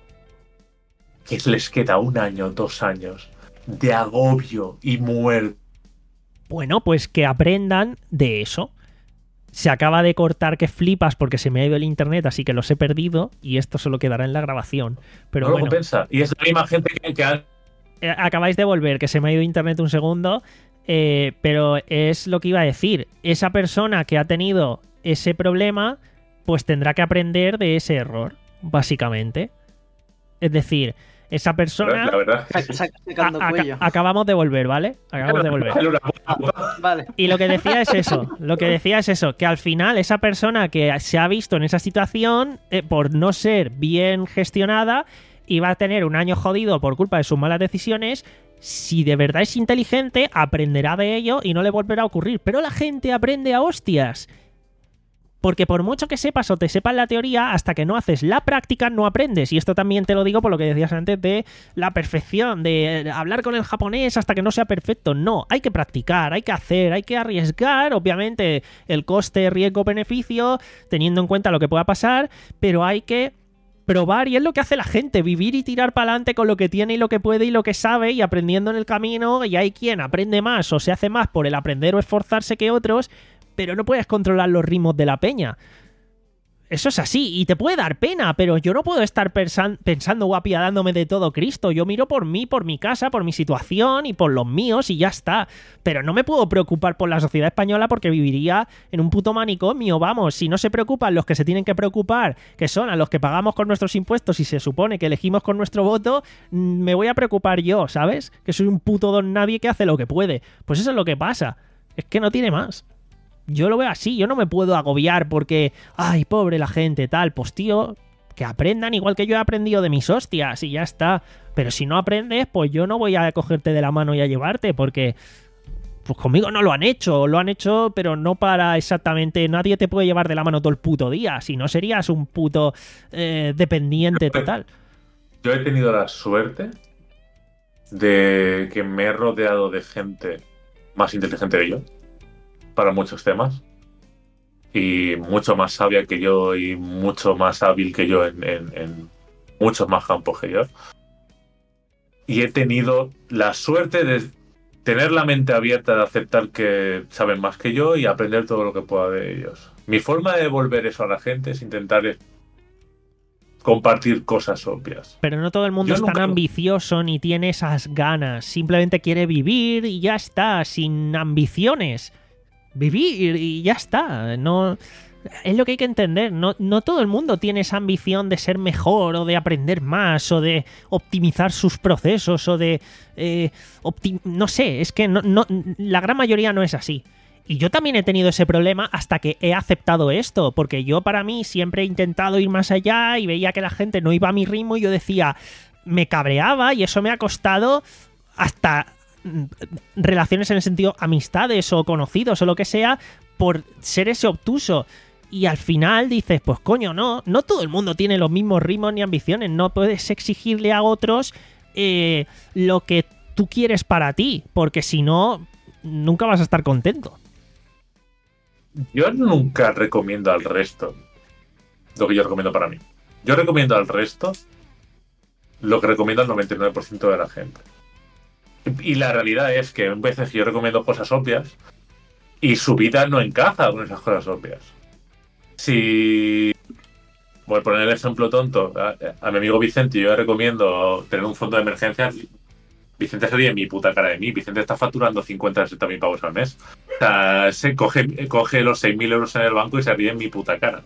que les queda un año, dos años de agobio y muerte. Bueno, pues que aprendan de eso. Se acaba de cortar que flipas porque se me ha ido el internet, así que los he perdido y esto solo quedará en la grabación. Pero No lo bueno, compensa. Y es la misma gente que, que ha- eh, acabáis de volver, que se me ha ido internet un segundo, eh, pero es lo que iba a decir. Esa persona que ha tenido ese problema, pues tendrá que aprender de ese error, básicamente. Es decir, esa persona... La verdad es que Sac- sac- Sacando A- aca- cuello. acabamos de volver, ¿vale? Acabamos de volver. Vale, una puta. Vale. Y lo que decía es eso, lo que decía es eso, que al final esa persona que se ha visto en esa situación, eh, por no ser bien gestionada, iba a tener un año jodido por culpa de sus malas decisiones. Si de verdad es inteligente, aprenderá de ello y no le volverá a ocurrir. Pero la gente aprende a hostias. Porque por mucho que sepas o te sepas la teoría, hasta que no haces la práctica no aprendes. Y esto también te lo digo por lo que decías antes de la perfección, de hablar con el japonés hasta que no sea perfecto. No, hay que practicar, hay que hacer, hay que arriesgar, obviamente el coste, riesgo, beneficio, teniendo en cuenta lo que pueda pasar, pero hay que probar y es lo que hace la gente, vivir y tirar para adelante con lo que tiene y lo que puede y lo que sabe y aprendiendo en el camino. Y hay quien aprende más o se hace más por el aprender o esforzarse que otros, pero no puedes controlar los ritmos de la peña. Eso es así, y te puede dar pena, pero yo no puedo estar persan- pensando o apiadándome de todo Cristo. Yo miro por mí, por mi casa, por mi situación y por los míos y ya está. Pero no me puedo preocupar por la sociedad española porque viviría en un puto manicomio, vamos. Si no se preocupan los que se tienen que preocupar, que son a los que pagamos con nuestros impuestos y se supone que elegimos con nuestro voto, me voy a preocupar yo, ¿sabes? Que soy un puto don nadie que hace lo que puede. Pues eso es lo que pasa. Es que no tiene más. Yo lo veo así, yo no me puedo agobiar porque, ay, pobre la gente, tal. Pues tío, que aprendan igual que yo he aprendido de mis hostias y ya está. Pero si no aprendes, pues yo no voy a cogerte de la mano y a llevarte porque, pues conmigo no lo han hecho. Lo han hecho, pero no para exactamente... Nadie te puede llevar de la mano todo el puto día. Si no, serías un puto eh, dependiente total. Yo he tenido la suerte de que me he rodeado de gente más inteligente que yo para muchos temas y mucho más sabia que yo y mucho más hábil que yo en, en, en muchos más campos que yo. Y he tenido la suerte de tener la mente abierta, de aceptar que saben más que yo y aprender todo lo que pueda de ellos. Mi forma de devolver eso a la gente es intentar compartir cosas obvias. Pero no todo el mundo Yo es nunca- tan ambicioso ni tiene esas ganas. Simplemente quiere vivir y ya está, sin ambiciones. Vivir y ya está. No... Es lo que hay que entender. No, no todo el mundo tiene esa ambición de ser mejor o de aprender más o de optimizar sus procesos o de... Eh, opti- no sé, es que no, no, la gran mayoría no es así. Y yo también he tenido ese problema hasta que he aceptado esto, porque yo para mí siempre he intentado ir más allá y veía que la gente no iba a mi ritmo y yo decía, me cabreaba y eso me ha costado hasta mm, relaciones en el sentido amistades o conocidos o lo que sea por ser ese obtuso. Y al final dices, pues coño, no, no todo el mundo tiene los mismos ritmos ni ambiciones, no puedes exigirle a otros eh, lo que tú quieres para ti, porque si no, nunca vas a estar contento. Yo nunca recomiendo al resto lo que yo recomiendo para mí. Yo recomiendo al resto lo que recomienda el noventa y nueve por ciento de la gente. Y la realidad es que a veces yo recomiendo cosas obvias y su vida no encaja con esas cosas obvias. Si... Voy a poner el ejemplo tonto. A, a mi amigo Vicente yo le recomiendo tener un fondo de emergencias. Vicente se ríe en mi puta cara de mí. Vicente está facturando cincuenta a sesenta mil pavos al mes. O sea, se coge, coge los seis mil euros en el banco y se ríe en mi puta cara.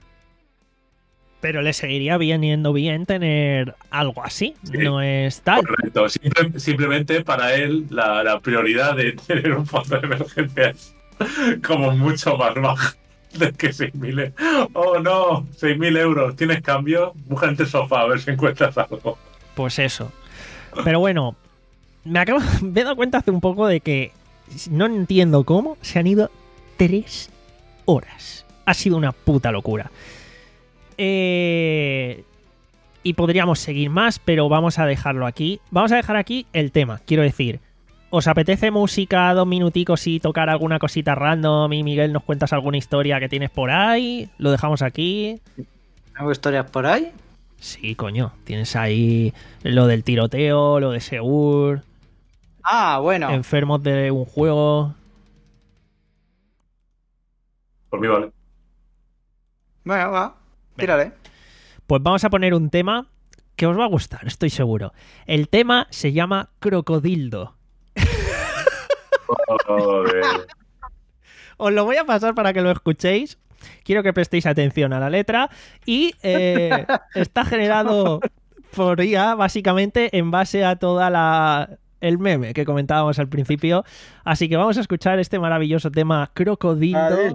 Pero le seguiría viniendo bien tener algo así. Sí. No es tal. Correcto. Simple- simplemente para él la, la prioridad de tener un fondo de emergencias como mucho más baja de que seis mil. Oh no, seis mil euros. ¿Tienes cambio? Busca en tu sofá a ver si encuentras algo. Pues eso. Pero bueno, me acabo me he dado cuenta hace un poco de que no entiendo cómo se han ido tres horas. Ha sido una puta locura. Eh, y podríamos seguir más, pero vamos a dejarlo aquí. Vamos a dejar aquí el tema, quiero decir. ¿Os apetece música, dos minuticos y tocar alguna cosita random? Y Miguel, nos cuentas alguna historia que tienes por ahí. Lo dejamos aquí. ¿Tengo historias por ahí? Sí, coño. Tienes ahí lo del tiroteo, lo de Segur, Ah, bueno. enfermos de un juego. Por mí vale. Bueno, va. Tírale. Pues vamos a poner un tema que os va a gustar, estoy seguro. El tema se llama Crocodildo. Joder. Os lo voy a pasar para que lo escuchéis. Quiero que prestéis atención a la letra. Y eh, está generado por I A, básicamente, en base a toda la... el meme que comentábamos al principio. Así que vamos a escuchar este maravilloso tema Crocodildo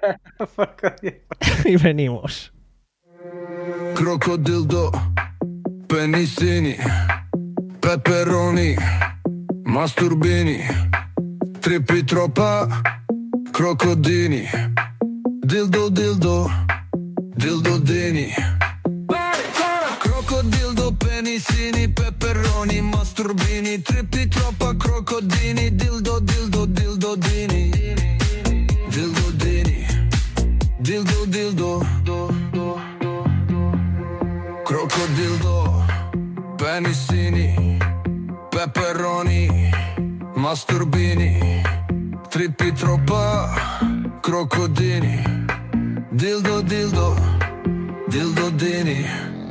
y venimos. Crocodildo, penicini, peperoni, masturbini, trippi troppa, crocodini, dildo dildo, dildo dini. Crocodildo, penicini, peperoni, masturbini, trippi troppa, crocodini, dildo dildo, dildo dini, dildo dini, dildo dildo. Crocodildo, penicini, peperoni, masturbini, trippi troppa, crocodini, dildo dildo, dildo dini.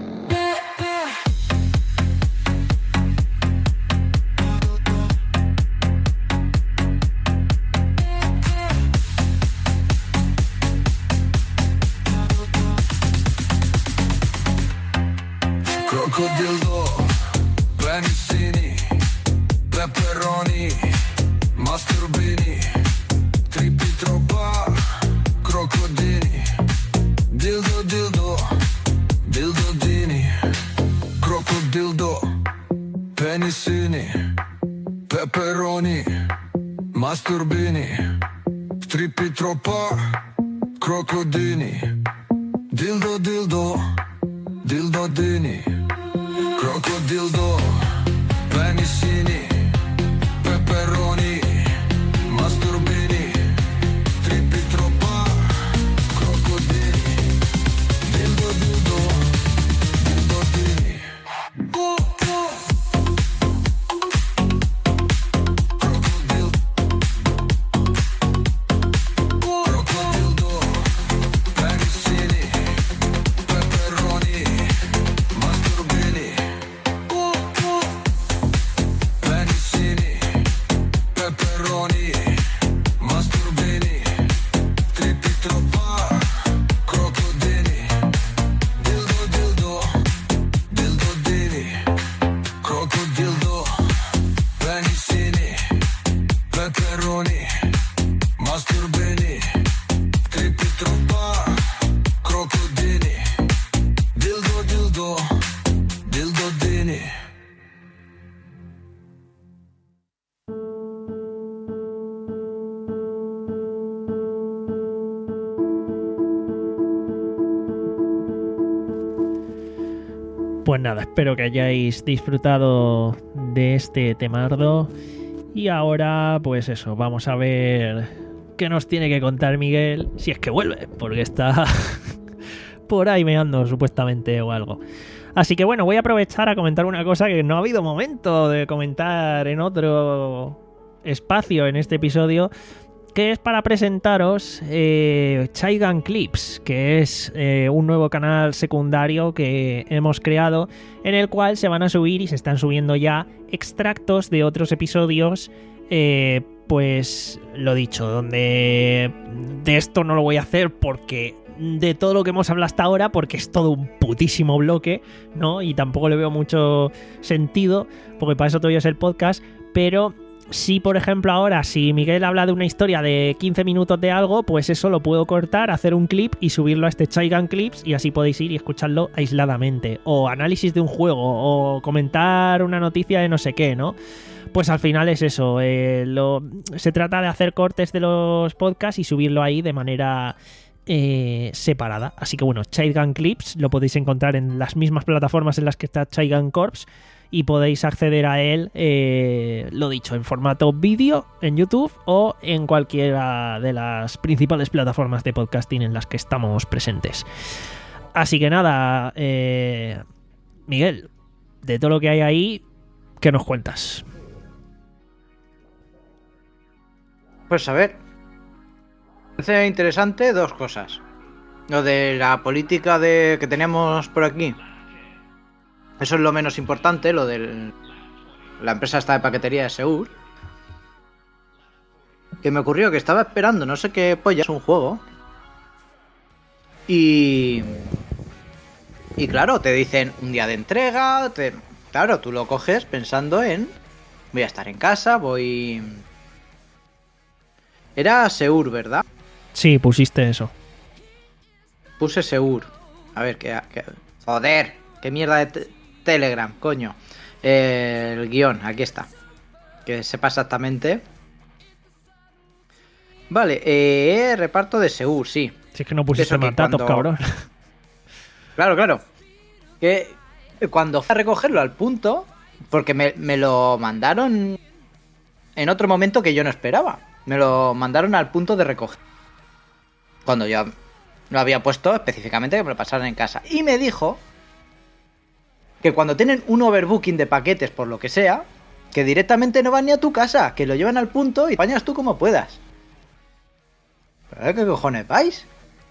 Crocodildo, penicini, peperoni, masturbini, trippi troppa, crocodini, dildo dildo, dildo dini. Crocodildo, penicini, peperoni, masturbini, trippi troppa, crocodini, dildo dildo, dildo dini. Crocodildo, penicini, peperoni, masturbini, trippi troppa, Pepperoni, masturbini, trippi troppa, crocodili, dildo dildo, dildo dini. Pues nada, espero que hayáis disfrutado de este temardo. Y ahora, pues eso, vamos a ver qué nos tiene que contar Miguel, si es que vuelve, porque está por ahí meando supuestamente o algo. Así que bueno, voy a aprovechar a comentar una cosa que no ha habido momento de comentar en otro espacio en este episodio, que es para presentaros eh, Chaigan Clips, que es eh, un nuevo canal secundario que hemos creado, en el cual se van a subir y se están subiendo ya extractos de otros episodios, eh, pues lo dicho, donde de esto no lo voy a hacer porque de todo lo que hemos hablado hasta ahora, porque es todo un putísimo bloque, ¿no? Y tampoco le veo mucho sentido, porque para eso todavía es el podcast, pero si, por ejemplo, ahora, si Miguel habla de una historia de quince minutos de algo, pues eso lo puedo cortar, hacer un clip y subirlo a este Chaigan Clips y así podéis ir y escucharlo aisladamente. O análisis de un juego, o comentar una noticia de no sé qué, ¿no? Pues al final es eso. Eh, lo, se trata de hacer cortes de los podcasts y subirlo ahí de manera eh, separada. Así que bueno, Chaigan Clips lo podéis encontrar en las mismas plataformas en las que está Chaigan Corps. Y podéis acceder a él, eh, lo dicho, en formato vídeo en YouTube o en cualquiera de las principales plataformas de podcasting en las que estamos presentes. Así que nada, eh, Miguel, de todo lo que hay ahí, ¿qué nos cuentas? Pues a ver, me parece interesante dos cosas. Lo de la política de que tenemos por aquí. Eso es lo menos importante, lo de la empresa esta de paquetería de Seur. Que me ocurrió que estaba esperando, no sé qué polla, es un juego. Y... Y claro, te dicen un día de entrega, te... claro, tú lo coges pensando en... Voy a estar en casa, voy... Era Seur, ¿verdad? Sí, pusiste eso. Puse Seur. A ver, qué... qué... Joder, qué mierda de... Te... Telegram, coño. Eh, el guión, aquí está. Que sepa exactamente. Vale, eh, reparto de Seur, sí. Si es que no pusiste más datos, cabrón. Claro, claro. Que cuando fui a recogerlo al punto, porque me, me lo mandaron en otro momento que yo no esperaba. Me lo mandaron al punto de recoger. Cuando yo lo había puesto específicamente que me lo pasaran en casa. Y me dijo que cuando tienen un overbooking de paquetes por lo que sea, que directamente no van ni a tu casa, que lo llevan al punto y apañas tú como puedas. ¿Pero qué cojones vais?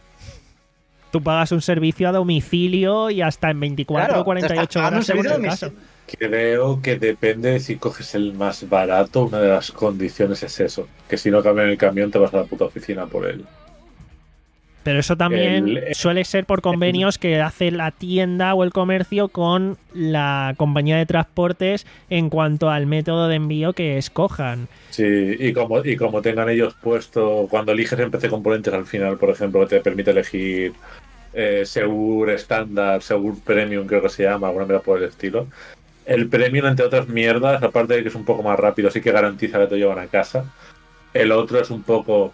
Tú pagas un servicio a domicilio y hasta en veinticuatro claro, o cuarenta y ocho horas según el caso. Creo que depende de si coges el más barato. Una de las condiciones es eso, que si no cambian el camión te vas a la puta oficina por él. Pero eso también el, suele ser por convenios que hace la tienda o el comercio con la compañía de transportes en cuanto al método de envío que escojan. Sí, y como, y como tengan ellos puesto, cuando eliges en P C Componentes al final, por ejemplo, te permite elegir eh, Seur estándar, Seur Premium, creo que se llama, alguna manera por el estilo. El Premium, entre otras mierdas, aparte de que es un poco más rápido, sí que garantiza que te llevan a casa. El otro es un poco...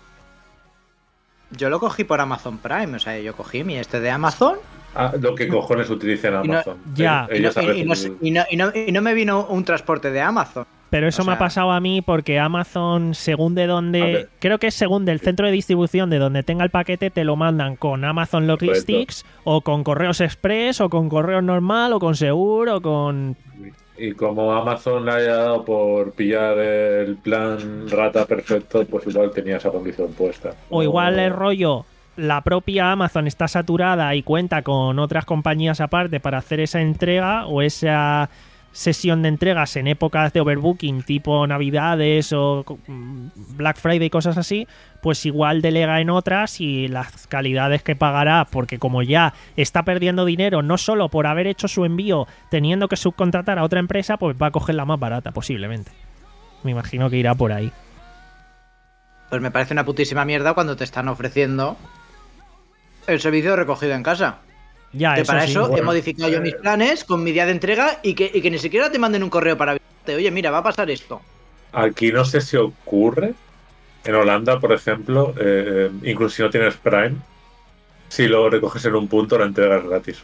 Yo lo cogí por Amazon Prime, o sea, yo cogí mi este de Amazon. Ah, lo que cojones utilicen Amazon. Y no, ya. Eh, ellos y, no, y, no, y, no, y, no, y no me vino un transporte de Amazon. Pero eso o sea, me ha pasado a mí porque Amazon, según de donde... Creo que es según del centro de distribución de donde tenga el paquete, te lo mandan con Amazon Logistics, correcto, o con Correos Express, o con Correos Normal, o con Seur, o con... Y como Amazon le haya dado por pillar el plan rata perfecto, pues igual tenía esa condición puesta. O igual el rollo, la propia Amazon está saturada y cuenta con otras compañías aparte para hacer esa entrega o esa sesión de entregas en épocas de overbooking tipo Navidades o Black Friday y cosas así, pues igual delega en otras y las calidades que pagará, porque como ya está perdiendo dinero no solo por haber hecho su envío teniendo que subcontratar a otra empresa, pues va a coger la más barata posiblemente. Me imagino que irá por ahí. Pues me parece una putísima mierda cuando te están ofreciendo el servicio de recogido en casa. Ya, que eso para sí, eso bueno. he modificado yo mis planes con mi día de entrega y que, y que ni siquiera te manden un correo para avisarte. Oye, mira, va a pasar esto. Aquí no sé si ocurre. En Holanda, por ejemplo, eh, incluso si no tienes Prime, si lo recoges en un punto, la entrega es gratis.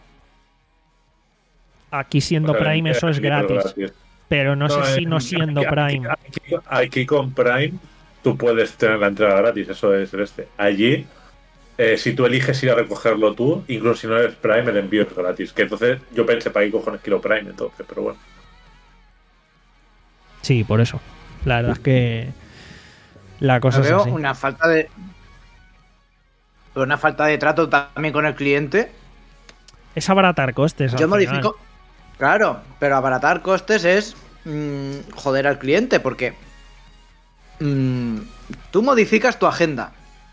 Aquí siendo O sea, Prime eso es aquí gratis. Pero no, sé No, si eh, no siendo aquí- Prime. Aquí, aquí- aquí con Prime tú puedes tener la entrega gratis, eso es el este. Allí, eh, si tú eliges ir a recogerlo tú, incluso si no eres Prime, el envío es gratis. Que entonces yo pensé, ¿para qué cojones quiero Prime? Entonces, pero bueno. Sí, por eso. La verdad es que la cosa Yo es veo así. una falta de. Una falta de trato también con el cliente. Es abaratar costes. al Yo final. modifico. Claro, pero abaratar costes es mm, joder al cliente, porque mm, tú modificas tu agenda.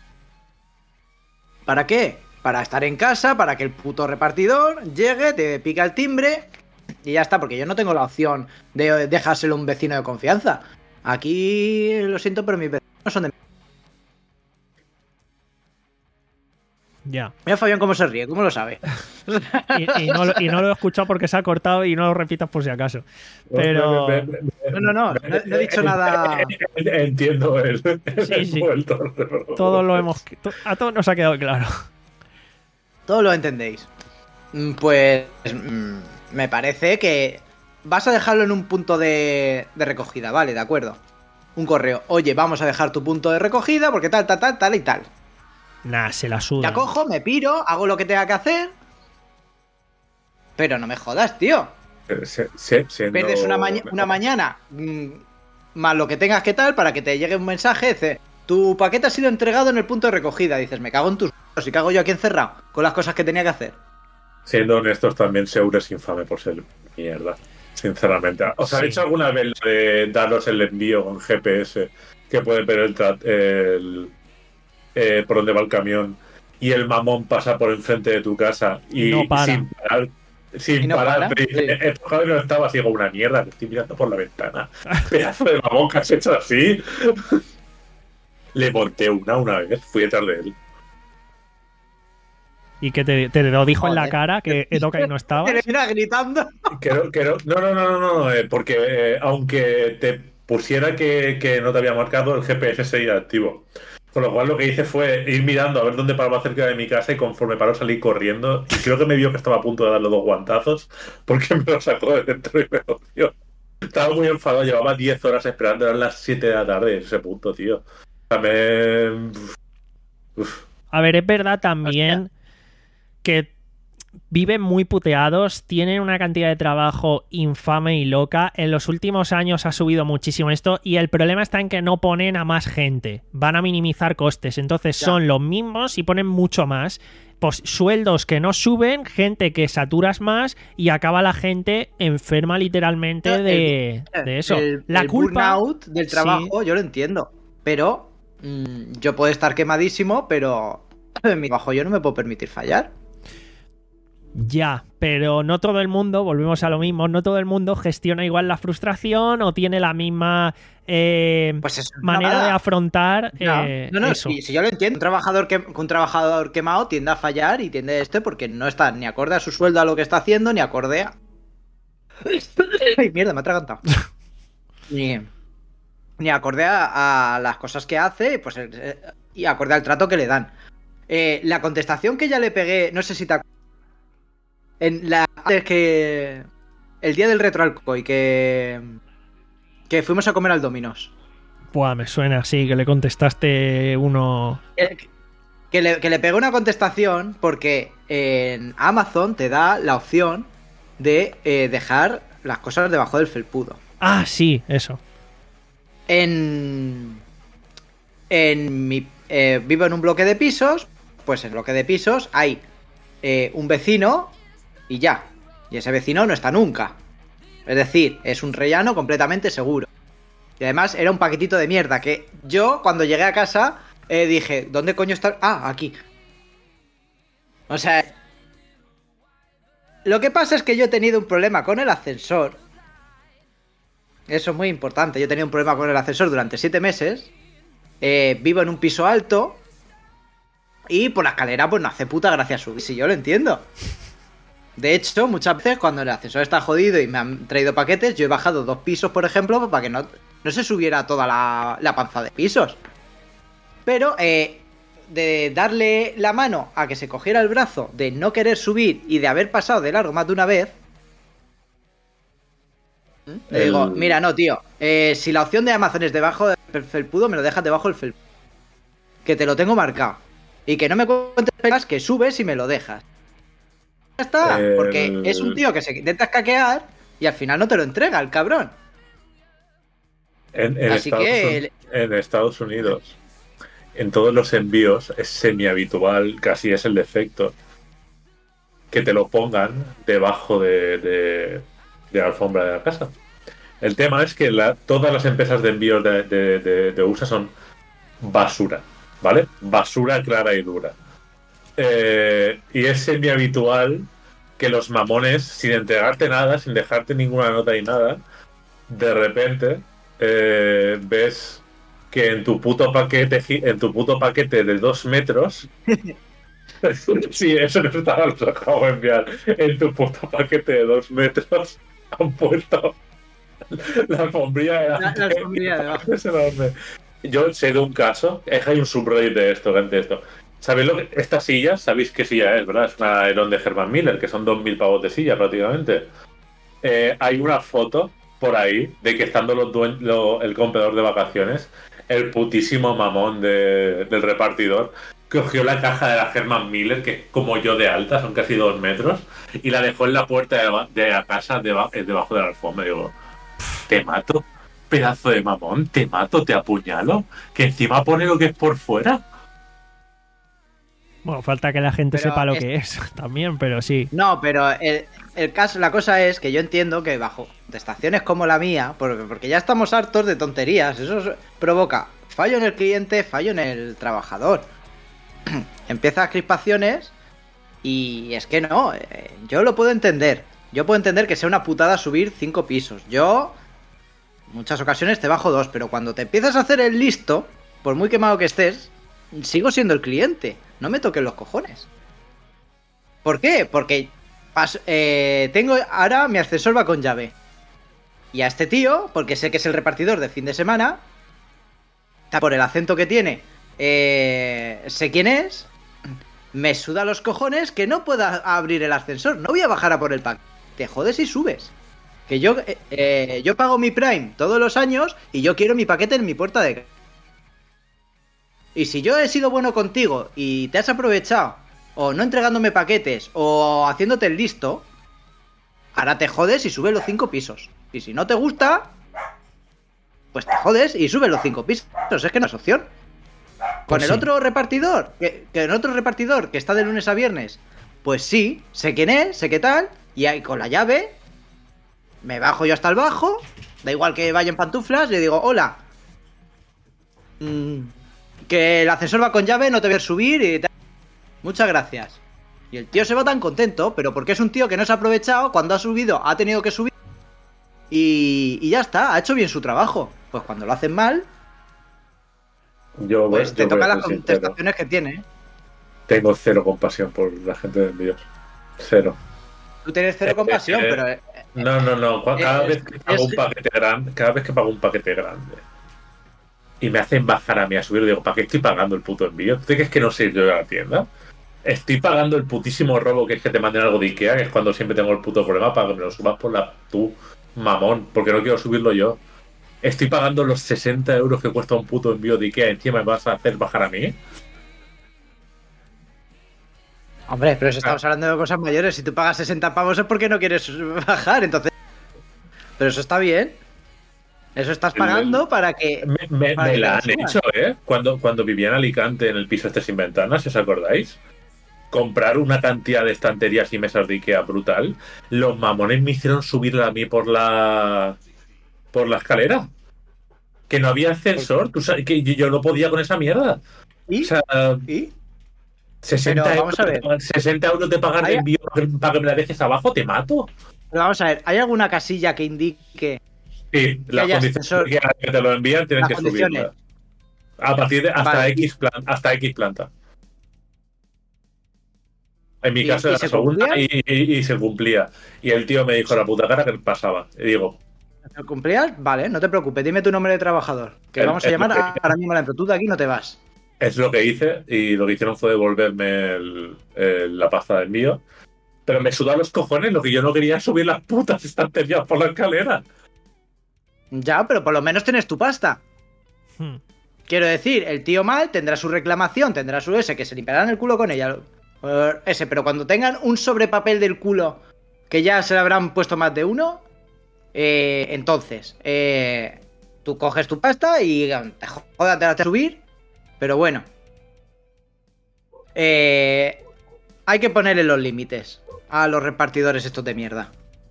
¿Para qué? Para estar en casa, para que el puto repartidor llegue, te pica el timbre y ya está, porque yo no tengo la opción de dejárselo a un vecino de confianza. Aquí, lo siento, pero mis vecinos no son de... Ya. Mira Fabián cómo se ríe, ¿cómo lo sabe? Y, y no, lo- y no lo he escuchado porque se ha cortado y no lo repitas por si acaso. Pero. No, no, no, no, no he dicho nada. Entiendo el, el Sí, sí. vuelto. Todos lo hemos. to- A todos nos ha quedado claro. Todo lo entendéis. Mm, Pues mm, me parece que vas a dejarlo en un punto de, de recogida, vale, de acuerdo. Un correo, oye, vamos a dejar tu punto de recogida porque tal, tal, tal, tal y tal. Nah, se la suda. Ya cojo, me piro, hago lo que tenga que hacer. Pero no me jodas, tío. Se- se- siendo- Pierdes una, maña- una mañana mm, más lo que tengas que tal para que te llegue un mensaje, dice, tu paquete ha sido entregado en el punto de recogida. Dices, me cago en tus... Si cago yo aquí encerrado con las cosas que tenía que hacer. Siendo honestos, también Seur es infame por ser mierda. Sinceramente. ¿Os Sí. habéis hecho alguna vez lo de daros el envío con G P S? Que puede ver el, tra- el eh, por dónde va el camión y el mamón pasa por enfrente de tu casa y No para. sin parar, sin ¿Y no parar, para? te dice, Sí. "Eh, joder, no estaba así como una mierda, te estoy mirando por la ventana. Pedazo de mamón que has hecho así. Le monté una una vez, fui detrás de él. Y que te, te lo dijo en la Joder. cara que Edoka y no estaba. Termina gritando. Creo, creo, no, no, no, no, no, eh, porque eh, aunque te pusiera que, que no te había marcado, el G P S seguía activo. Con lo cual lo que hice fue ir mirando a ver dónde paraba cerca de mi casa y conforme paró salí corriendo. Y creo que me vio que estaba a punto de darle dos guantazos porque me lo sacó de dentro y me lo dio. Estaba muy enfadado, llevaba diez horas esperando, eran las siete de la tarde, ese punto, tío. O sea, me... Uf. A ver, es verdad también que viven muy puteados, tienen una cantidad de trabajo infame y loca. En los últimos años ha subido muchísimo esto y el problema está en que no ponen a más gente. Van a minimizar costes, entonces Ya. son los mismos y ponen mucho más. Pues sueldos que no suben, gente que saturas más y acaba la gente enferma literalmente de, de eso. El, la el culpa burnout del trabajo, yo lo entiendo. Pero mm, yo puedo estar quemadísimo, pero en mi trabajo yo no me puedo permitir fallar. Ya, pero no todo el mundo, volvemos a lo mismo, no todo el mundo gestiona igual la frustración o tiene la misma eh, Pues es una manera mala- de afrontar No, eh, no, no, eso. si, si yo lo entiendo. Un trabajador, que, un trabajador quemado tiende a fallar y tiende a este porque no está ni acorde a su sueldo a lo que está haciendo, ni acorde a... Ay, mierda, me ha atragantado. ni, ni acorde a, a las cosas que hace pues, eh, y acorde al trato que le dan. Eh, la contestación que ya le pegué, no sé si te acuerdas, en la es que el día del retroalcohol que que fuimos a comer al Domino's. Buah, me suena así, que le contestaste uno... Eh, Que le, que le pegué una contestación porque en Amazon te da la opción de eh, dejar las cosas debajo del felpudo. Ah, sí, eso. En. En mi. eh, vivo en un bloque de pisos. Pues en el bloque de pisos hay eh, un vecino y ya. Y ese vecino no está nunca. Es decir, es un rellano completamente seguro. Y además era un paquetito de mierda que yo cuando llegué a casa eh, dije, ¿dónde coño está? Ah, aquí. O sea... Lo que pasa es que yo he tenido un problema con el ascensor. Eso es muy importante. Yo he tenido un problema con el ascensor durante siete meses. eh, vivo en un piso alto y por la escalera pues no hace puta gracia subir, si yo lo entiendo. De hecho, muchas veces cuando el ascensor está jodido y me han traído paquetes, yo he bajado dos pisos, por ejemplo, para que no, no se subiera toda la, la panza de pisos. Pero eh, de darle la mano a que se cogiera el brazo, de no querer subir y de haber pasado de largo más de una vez, le El- digo, mira, no, tío, eh, si la opción de Amazon es debajo del felpudo, me lo dejas debajo del felpudo. Que te lo tengo marcado. Y que no me cuentes pegas, que subes y me lo dejas. Ya está, El- porque es un tío que se intenta escaquear y al final no te lo entrega, el cabrón. En, en Así Estados que Uni- en Estados Unidos, en todos los envíos es semi habitual, casi es el defecto, que te lo pongan debajo de, de- de la alfombra de la casa. El tema es que la- todas las empresas de envíos de, de- de- de U S A son basura, ¿vale? Basura clara y dura. Eh, y es semi habitual que los mamones, sin entregarte nada, sin dejarte ninguna nota ni nada, de repente eh, ves que en tu puto paquete gi- en tu puto paquete de dos metros sí, eso no estaba, lo acabo de enviar. En tu puto paquete de dos metros han puesto la alfombrilla de La, la alfombrilla debajo. Es enorme. Yo sé de un caso, es que hay un subreddit de esto, gente, de esto. ¿Sabéis lo que esta silla? ¿Sabéis qué silla es, verdad? Es una Aeron de Herman Miller, que son dos mil pavos de silla prácticamente. Eh, hay una foto por ahí de que estando los due- lo- el comprador de vacaciones, el putísimo mamón de- del repartidor cogió la caja de la Herman Miller, que es como yo de alta, son casi dos metros, y la dejó en la puerta de, la- de la casa deba- eh, debajo de la alfombra. Digo, te mato, pedazo de mamón, te mato, te apuñalo, que encima pone lo que es por fuera. Bueno, falta que la gente Pero sepa lo es- que es también, pero sí. No, pero el, el caso, la cosa es que yo entiendo que bajo estaciones como la mía, porque, porque ya estamos hartos de tonterías, eso es- provoca fallo en el cliente, fallo en el trabajador. Empiezas crispaciones y es que no, eh, yo lo puedo entender. Yo puedo entender que sea una putada subir cinco pisos. Yo, en muchas ocasiones te bajo dos, pero cuando te empiezas a hacer el listo, por muy quemado que estés, sigo siendo el cliente. No me toques los cojones. ¿Por qué? Porque pas- eh, tengo ahora mi ascensor va con llave. Y a este tío, porque sé que es el repartidor de fin de semana, por el acento que tiene, eh, sé quién es, me suda los cojones que no pueda abrir el ascensor. No voy a bajar a por el pack. Te jodes y subes. Que yo, eh, eh, yo pago mi Prime todos los años y yo quiero mi paquete en mi puerta de casa. Y si yo he sido bueno contigo y te has aprovechado, o no entregándome paquetes, o haciéndote el listo, ahora te jodes y subes los cinco pisos. Y si no te gusta, pues te jodes y subes los cinco pisos. Es que no es opción. Con Pues el sí. otro repartidor, que, que el otro repartidor que está de lunes a viernes, pues sí, sé quién es, sé qué tal, y ahí con la llave, me bajo yo hasta el bajo, da igual que vaya en pantuflas, le digo, hola, mm, que el ascensor va con llave, no te voy a subir y tal. Muchas gracias. Y el tío se va tan contento, pero porque es un tío que no se ha aprovechado, cuando ha subido ha tenido que subir y, y ya está, ha hecho bien su trabajo. Pues cuando lo hacen mal, Yo, pues yo te voy tocan a las ser sincero. contestaciones que tiene. Tengo cero compasión por la gente de envíos. Cero. Tú tienes cero Eh, compasión, eh, pero... eh, No, no, no. Cu- Cada Eh, vez que pago es- un paquete grande, cada vez que pago un paquete grande y me hacen bajar a mí a subir, digo, ¿para qué estoy pagando el puto envío? ¿Tú te crees que no sé yo de la tienda? Estoy pagando el putísimo robo que es que te manden algo de Ikea, que es cuando siempre tengo el puto problema para que me lo subas por la tú, mamón, porque no quiero subirlo yo. Estoy pagando los sesenta euros que cuesta un puto envío de Ikea, encima me vas a hacer bajar a mí. Hombre, pero si estamos hablando de cosas mayores, si tú pagas sesenta pavos es porque no quieres bajar, entonces... Pero eso está bien. Eso estás pagando para que... Me, me- para me que la han te suban. hecho, ¿eh? Cuando, cuando vivía en Alicante, en el piso este sin ventanas, si os acordáis. Comprar una cantidad de estanterías y mesas de Ikea brutal. Los mamones me hicieron subirla a mí por la... por la escalera. Que no había ascensor. Tú sabes que yo no podía con esa mierda. ¿Y? O sea, ¿Y? sesenta, Pero vamos euros, a ver. de pagar- sesenta euros de pagar de Hay- envío para que me la dejes abajo, te mato. Pero vamos a ver, ¿hay alguna casilla que indique Sí, las haya condiciones ascensor. que, que te lo envían tienen Las que condiciones. subirla. A partir de hasta Vale. X plan- hasta X planta. En mi ¿Y- caso y era se la segunda cumplía? y, y- y se cumplía. Y el tío me dijo la puta cara que pasaba. Y digo, ¿Lo cumplías? Vale, no te preocupes, dime tu nombre de trabajador. Que El- vamos a el- llamar el- a- ahora mismo a la empresa. Tú de aquí no te vas. es lo que hice y lo que hicieron fue devolverme el- el- la pasta del mío. Pero me suda los cojones, lo que yo no quería es subir las putas estanterías por la escalera. Ya, pero por lo menos tienes tu pasta. Hmm. Quiero decir, el tío mal tendrá su reclamación, tendrá su ese, que se limpiarán el culo con ella. Eh, ese, pero cuando tengan un sobrepapel del culo, que ya se le habrán puesto más de uno, eh, entonces, eh, tú coges tu pasta y eh, te jodas, te la a subir, pero bueno. Eh, hay que ponerle los límites a los repartidores estos de mierda.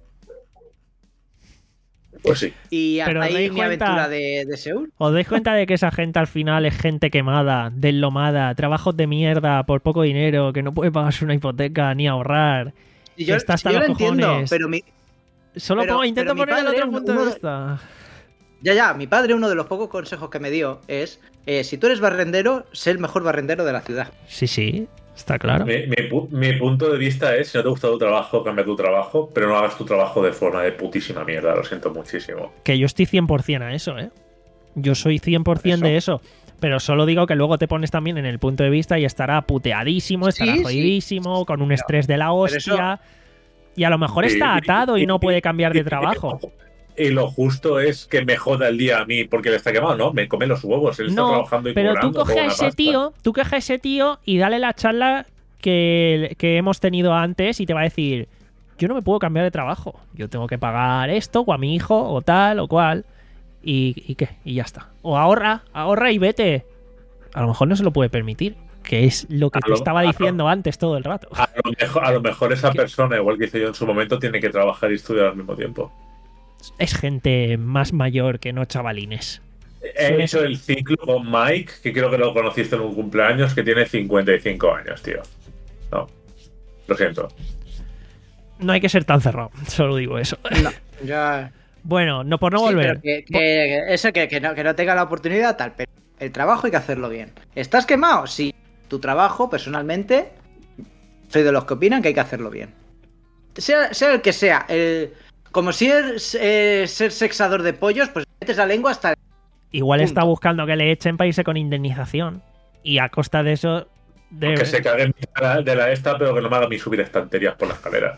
Pues sí. Y hasta Pero ahí dais mi cuenta- aventura de, de Seúl. ¿Os dais cuenta de que esa gente al final es gente quemada, deslomada, trabajos de mierda por poco dinero, que no puede pagarse una hipoteca ni ahorrar? Y que yo, está hasta yo los lo entiendo, cojones. pero mi, Solo pero- pongo- intento pero mi poner el padre, otro punto uno de de- vista. Ya, ya, mi padre, uno de los pocos consejos que me dio es, eh, si tú eres barrendero, sé el mejor barrendero de la ciudad. Sí, sí, está claro. Mi, mi pu- mi punto de vista es, si no te gusta tu trabajo, cambia tu trabajo, pero no hagas tu trabajo de forma de putísima mierda, lo siento muchísimo. Que yo estoy cien por ciento a eso, ¿eh? Yo soy cien por ciento de eso. Pero solo digo que luego te pones también en el punto de vista y estará puteadísimo, estará Sí, sí. jodidísimo, con un estrés de la Pero hostia. Y a lo mejor está atado y no puede cambiar de trabajo. Y lo justo es que me joda el día a mí porque le está quemado, ¿no? Me come los huevos, él está No, trabajando y pero tú cobrando, coge cobra a una ese pasta. tío, tú coge a ese tío y dale la charla que, que hemos tenido antes y te va a decir, yo no me puedo cambiar de trabajo, yo tengo que pagar esto o a mi hijo o tal o cual y, y qué, y ya está. O ahorra, ahorra y vete. A lo mejor no se lo puede permitir, que es lo que A te lo- estaba a lo- diciendo antes todo el rato. A lo, mejor, a lo mejor esa ¿Qué? persona, igual que hice yo en su momento, tiene que trabajar y estudiar al mismo tiempo. Es gente más mayor que no chavalines. He Sí. hecho el ciclo con Mike, que creo que lo conociste en un cumpleaños, que tiene cincuenta y cinco años, tío. No, lo siento. No hay que ser tan cerrado, solo digo eso. No, ya... Bueno, no por no Sí, volver. pero que, que- que eso, que, que no, que no tenga la oportunidad, tal, pero el trabajo hay que hacerlo bien. ¿Estás quemado? Sí. Tu trabajo, personalmente, soy de los que opinan que hay que hacerlo bien. Sea, sea el que sea, el, como si es eh, ser sexador de pollos, pues metes la lengua hasta... Igual Punto. está buscando que le echen para irse con indemnización. Y a costa de eso. De... Que se cague en mi cara de la esta, pero que no me haga ni subir estanterías por la escalera.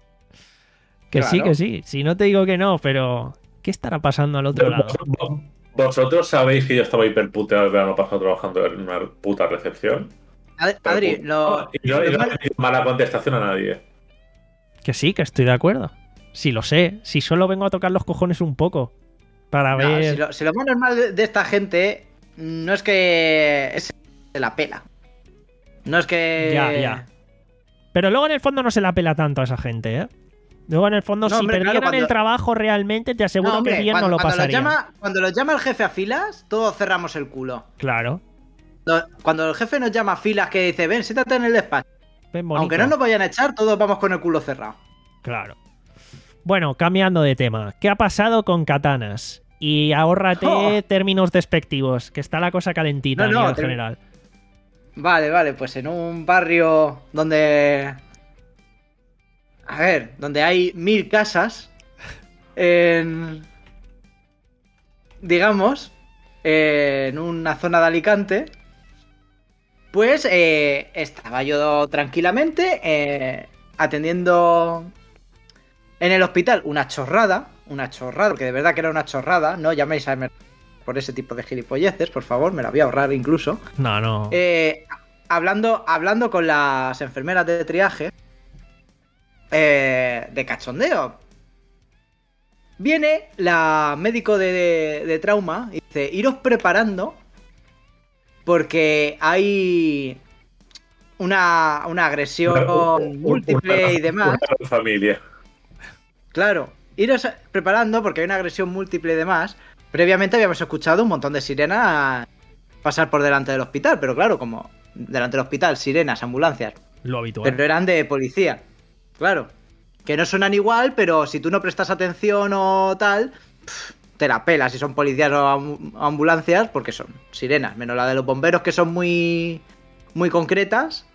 Que sí, Claro. que sí. Si no te digo que no, pero. ¿Qué estará pasando al otro lado? Vos- Vosotros sabéis que yo estaba hiperputeado el verano pasado trabajando en una puta recepción. Ad- Pero Adri, pu- lo, y no, y lo no mal- he tenido mala contestación a nadie. Que sí, que estoy de acuerdo. Si lo sé. Si solo vengo a tocar los cojones un poco. Para no, ver. si, lo, si lo más normal de, de esta gente no es que es- se la pela. No es que... Ya, ya. Pero luego en el fondo no se la pela tanto a esa gente, ¿eh? Luego en el fondo, No, si hombre, claro, perdieran cuando- el trabajo realmente, te aseguro No, hombre, que bien cuando, no lo cuando los pasarían. llama, cuando los llama el jefe a filas, todos cerramos el culo. Claro. Cuando- Cuando el jefe nos llama a filas que dice, ven, siéntate en el despacho. Ven bonito. Aunque no nos vayan a echar, todos vamos con el culo cerrado. Claro. Bueno, cambiando de tema. ¿Qué ha pasado con Katanas? Y ahórrate Oh. términos despectivos, que está la cosa calentita No, a no, nivel te- general. Vale, vale, pues en un barrio donde... A ver, donde hay mil casas, en... digamos, en una zona de Alicante, pues eh, estaba yo tranquilamente eh, atendiendo en el hospital una chorrada, una chorrada, porque de verdad que era una chorrada, no llaméis a por ese tipo de gilipolleces, por favor, me la voy a ahorrar incluso. No, no. Eh, hablando, hablando con las enfermeras de triaje, eh, de cachondeo. Viene la médico de, de- de trauma y dice, iros preparando porque hay una, una agresión múltiple Una- y demás. una familia. Claro, iros preparando porque hay una agresión múltiple y demás. Previamente habíamos escuchado un montón de sirenas pasar por delante del hospital, pero claro, como delante del hospital, sirenas, ambulancias, Lo habitual. pero eran de policía. Claro, que no suenan igual, pero si tú no prestas atención o tal, pff, te la pelas si son policías o am- ambulancias, porque son sirenas, menos la de los bomberos que son muy, muy concretas.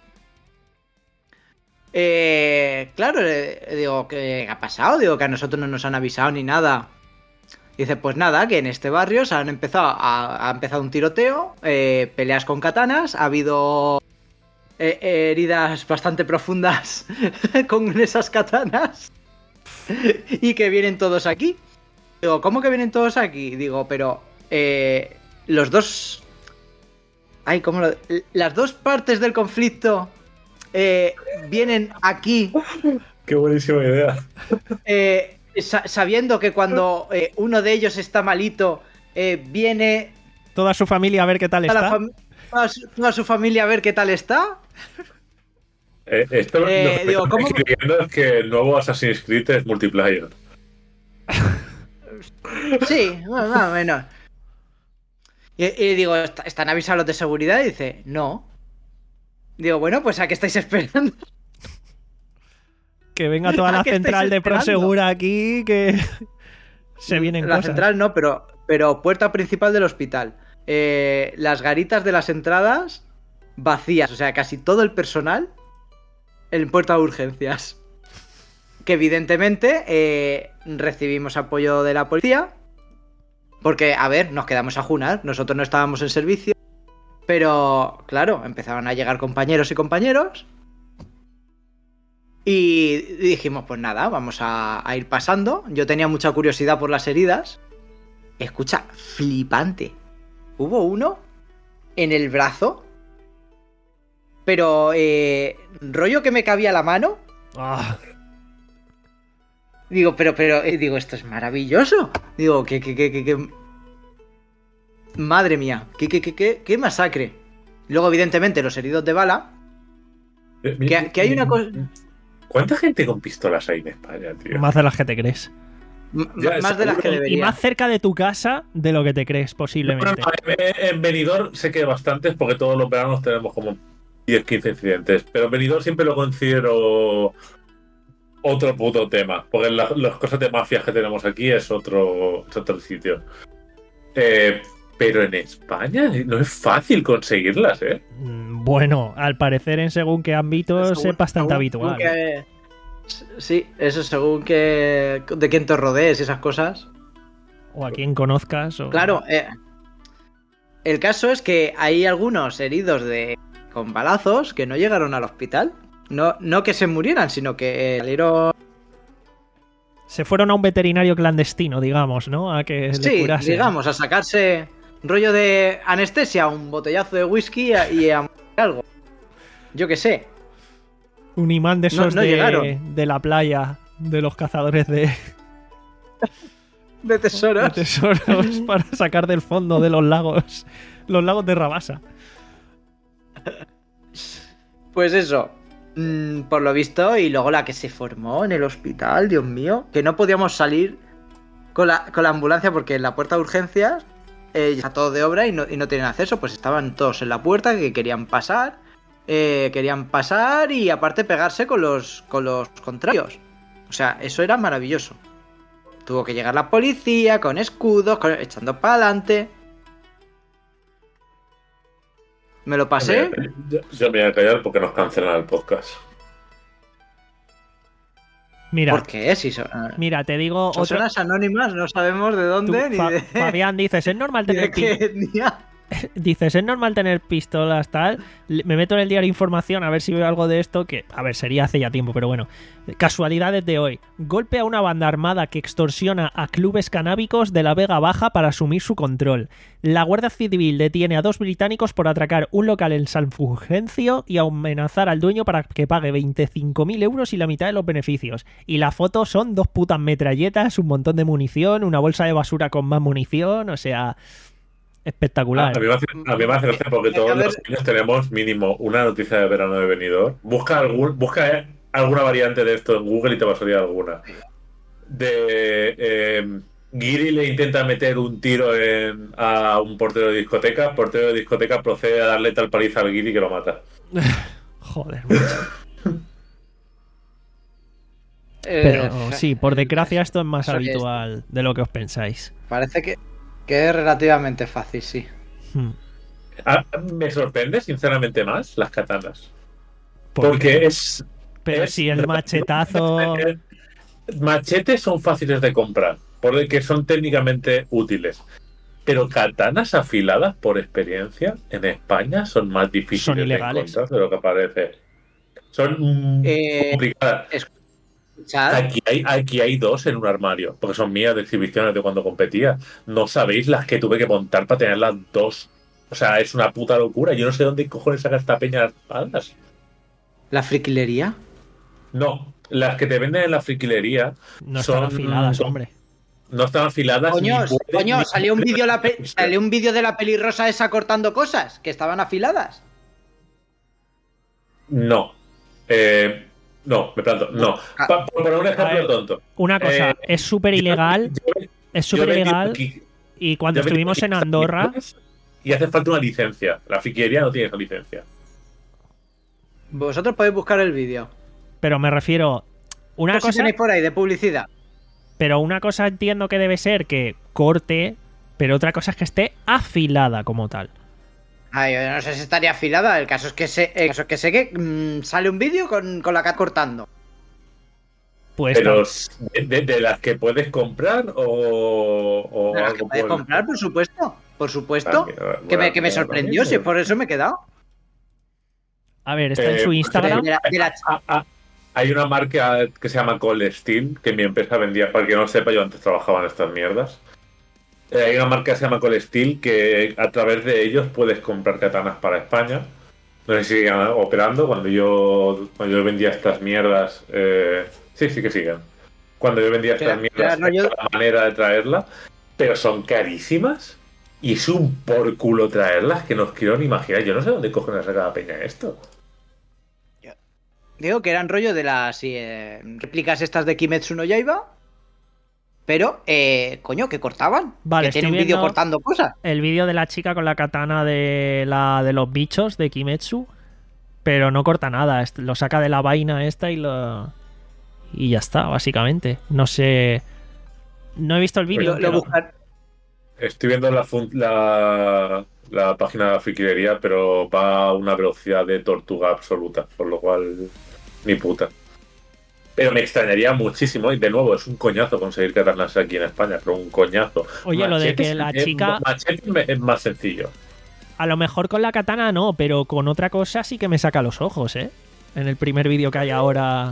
Eh, claro, eh, digo, ¿qué ha pasado? Digo, que a nosotros no nos han avisado ni nada. Dice, pues nada, que en este barrio se han empezado a, ha empezado un tiroteo, eh, peleas con katanas, ha habido eh, eh, heridas bastante profundas con esas katanas y que vienen todos aquí. Digo, ¿cómo que vienen todos aquí? Digo, pero eh, los dos... Ay, ¿cómo lo... Las dos partes del conflicto eh, vienen aquí. Qué buenísima idea. Eh, sa- sabiendo que cuando eh, uno de ellos está malito, eh, viene Toda su familia a ver qué tal a la está. fam- toda, su, toda su familia a ver qué tal está. Eh, esto Eh, lo que me digo, están ¿cómo? escribiendo es que el nuevo Assassin's Creed es multiplayer. Sí, más más o menos. Y, y digo, ¿est- ¿están avisados los de seguridad? Y dice, no. Digo, bueno, pues ¿a qué estáis esperando? Que venga toda la ¿A qué estáis central de esperando? Prosegura aquí, que se vienen La cosas. central no, pero, pero puerta principal del hospital. Eh, las garitas de las entradas vacías, o sea, casi todo el personal en puerta de urgencias. Que evidentemente eh, recibimos apoyo de la policía. Porque, a ver, nos quedamos a junar, nosotros no estábamos en servicio. Pero, claro, empezaron a llegar compañeros y compañeros. Y dijimos, pues nada, vamos a, a ir pasando. Yo tenía mucha curiosidad por las heridas. Escucha, flipante. Hubo uno en el brazo. Pero, eh, rollo que me cabía la mano. Ah, Digo, pero, pero, eh, digo, esto es maravilloso. Digo, que, que, que, que, que... Madre mía, qué, qué, qué, qué, qué masacre. Luego, evidentemente, los heridos de bala. Que, que hay una cosa... ¿Cuánta gente con pistolas hay en España, tío? más de las que te crees. m- Ya, más de las que seguro. Y debería. más cerca de tu casa de lo que te crees, No, posiblemente. no, en, en Benidorm sé que bastantes, porque todos los veranos tenemos como diez quince incidentes. Pero Benidorm siempre lo considero otro puto tema. Porque la- las cosas de mafias que tenemos aquí es otro, es otro sitio. Eh, pero en España no es fácil conseguirlas, ¿eh? Mm, Bueno, al parecer en según qué ámbitos Según- es bastante según- habitual. según que- Sí, eso según que... de quién te rodees y esas cosas. O a quien conozcas. O... Claro, eh, el caso es que hay algunos heridos de con balazos que no llegaron al hospital. No, no que se murieran, sino que eh, salieron... Se fueron a un veterinario clandestino, digamos, ¿no? A que le Sí, curase. digamos, a sacarse rollo de anestesia, un botellazo de whisky y a algo. Yo qué sé. Un imán de No- esos no de, llegaron. de la playa, de los cazadores de, De de tesoros. tesoros para sacar del fondo de los lagos. Los lagos de Rabasa. Pues eso. Mm, por lo visto, y luego la que se formó en el hospital, Dios mío, que no podíamos salir con la, con la ambulancia porque en la puerta de urgencias eh, ya está todo de obra y no, y no tienen acceso, pues estaban todos en la puerta que querían pasar, eh, querían pasar y aparte pegarse con los, con los contrarios. O sea, eso era maravilloso. Tuvo que llegar la policía con escudos, con- echando para adelante. Me lo pasé. Yo, yo me voy a callar porque nos cancelan el podcast. Mira, ¿Por qué? Si son, mira, te digo son otro. personas anónimas, no sabemos de Tú, dónde ni Fa- de, Fabián, dices, es normal ni de tener pi- qué etnia. dices, es normal tener pistolas, tal. Le- Me meto en el diario Información a ver si veo algo de esto que, a ver, sería hace ya tiempo, pero bueno. Casualidades de hoy. Golpe a una banda armada que extorsiona a clubes canábicos de la Vega Baja para asumir su control. La Guardia Civil detiene a dos británicos por atracar un local en San Fulgencio y amenazar al dueño para que pague veinticinco mil euros y la mitad de los beneficios. Y la foto son dos putas metralletas, un montón de munición, una bolsa de basura con más munición, o sea... Espectacular. A mí me hace, a mí me hace gracia porque A todos ver. los años tenemos mínimo una noticia de verano de Benidorm. Busca, algún, busca eh, alguna variante de esto en Google y te va a salir alguna. De eh, Guiri le intenta meter un tiro en, a un portero de discoteca. Portero de discoteca procede a darle tal paliza al Guiri que lo mata. Joder, macho. Eh, Pero sí, por desgracia esto es más eso que es. habitual de lo que os pensáis. Parece que, que es relativamente fácil, sí. Hmm. Ah, me sorprende, sinceramente, más las katanas. ¿Por Porque qué? es. Pero es- si el machetazo... Machetes son fáciles de comprar, porque son técnicamente útiles. Pero katanas afiladas, por experiencia, en España son más difíciles Son de ilegales. encontrar de lo que parece. Son mm, Eh, complicadas. Escuchad, Aquí hay, aquí hay dos en un armario, porque son mías de exhibiciones de cuando competía. No sabéis las que tuve que montar para tener las dos. O sea, es una puta locura. Yo no sé dónde cojones saca esta peña las espadas. la friquilería. No, las que te venden en la friquilería No son, están afiladas, son- hombre. no están afiladas. Coño, ni pueden- coño, ni salió un pueden- vídeo la pe- salió un vídeo de la pelirrosa esa cortando cosas que estaban afiladas. No. Eh, no, me planto. No. Pa- por poner un A ejemplo ver, tonto. Una cosa, Eh, es súper ilegal, Yo- es yo súper he vendido ilegal, aquí- y cuando yo he vendido estuvimos en aquí Andorra, estas y hace falta una licencia. La friquería no tiene esa licencia. Vosotros podéis buscar el vídeo. pero me refiero, una Esto si cosa, tenéis por ahí de publicidad. pero una cosa entiendo que debe ser que corte, pero otra cosa es que esté afilada como tal. Ay, yo no sé si estaría afilada. El caso es que sé, el caso es que, sé que mm, sale un vídeo con, con la cat cortando. Pues Pero tam- de, de- de las que puedes comprar o, o De las que algo puedes por- comprar, por supuesto. Por supuesto. Ah, mira, Que me, bueno, que me mira, sorprendió, también, si por eso me he quedado. a ver, está en Eh, su pues, Instagram. De la- de la- Ah, ah, hay una marca que se llama Cold Steel, que mi empresa vendía, para que no lo sepa, yo antes trabajaba en estas mierdas. Eh, hay una marca que se llama Cold Steel que a través de ellos puedes comprar katanas para España. No sé si siguen operando. Cuando yo, cuando yo vendía estas mierdas, eh, sí, sí que siguen. Cuando yo vendía estas Ya, mierdas, ya, no, yo- la manera de traerla, pero son carísimas y es un por culo traerlas que no os quiero ni imaginar. Yo no sé dónde cogen a sacar la peña esto. Digo que eran rollo de las eh, réplicas estas de Kimetsu no Yaiba. Pero, eh, coño, que cortaban. Vale, que tiene un estoy vídeo viendo- cortando cosas. El vídeo de la chica con la katana de la de los bichos de Kimetsu, pero no corta nada, est- lo saca de la vaina esta y lo y ya está, básicamente. No sé, no he visto el vídeo. Lo, lo pero- buscar- Estoy viendo la, fun- la, la página de la friquilería, pero va a una velocidad de tortuga absoluta, por lo cual ni puta. Pero me extrañaría muchísimo, y de nuevo, es un coñazo conseguir katanas aquí en España, pero un coñazo. Oye, lo de Machetes que la es- chica- Machete es más sencillo. A lo mejor con la katana no, pero con otra cosa sí que me saca los ojos, ¿eh? En el primer vídeo que hay ahora.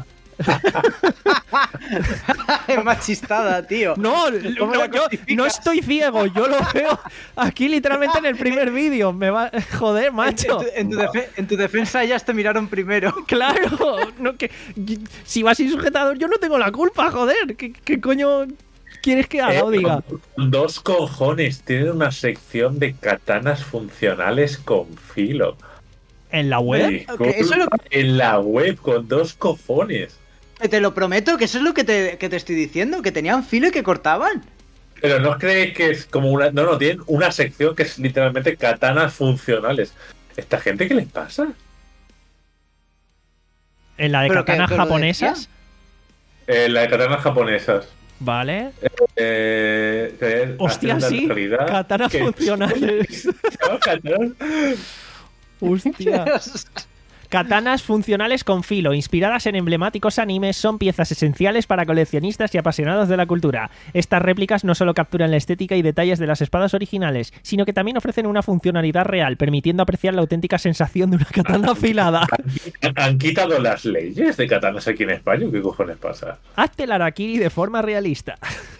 Es machistada, tío. No, ¿Cómo no, la yo justificas? no estoy ciego, yo lo veo aquí literalmente en el primer vídeo. Me va. Joder, En, macho. tu, en tu defe- en tu defensa ellas te miraron primero. Claro, no, que, si vas sin sujetador, yo no tengo la culpa, joder. ¿Qué, qué coño quieres que haga o Eh, diga? con dos cojones, tienen una sección de katanas funcionales con filo. ¿En la Me web? disculpa, Ok, eso es lo En la web, con dos cojones. Que te lo prometo, que eso es lo que te, que te estoy diciendo, que tenían filo y que cortaban. Pero no os creéis que es como una. No, no, tienen una sección que es literalmente katanas funcionales. ¿Esta gente qué les pasa? ¿En la de ¿Pero qué- katanas qué lo decías? Eh, la de katanas japonesas. Vale. Eh, que Hostia, hacen una sí. realidad Katanas que- funcionales. No, katanas- Hostia. Katanas funcionales con filo, inspiradas en emblemáticos animes, son piezas esenciales para coleccionistas y apasionados de la cultura. Estas réplicas no solo capturan la estética y detalles de las espadas originales, sino que también ofrecen una funcionalidad real, permitiendo apreciar la auténtica sensación de una katana afilada. ¿Han quitado las leyes de katanas aquí en España? ¿Qué cojones pasa? Hazte el harakiri de forma realista.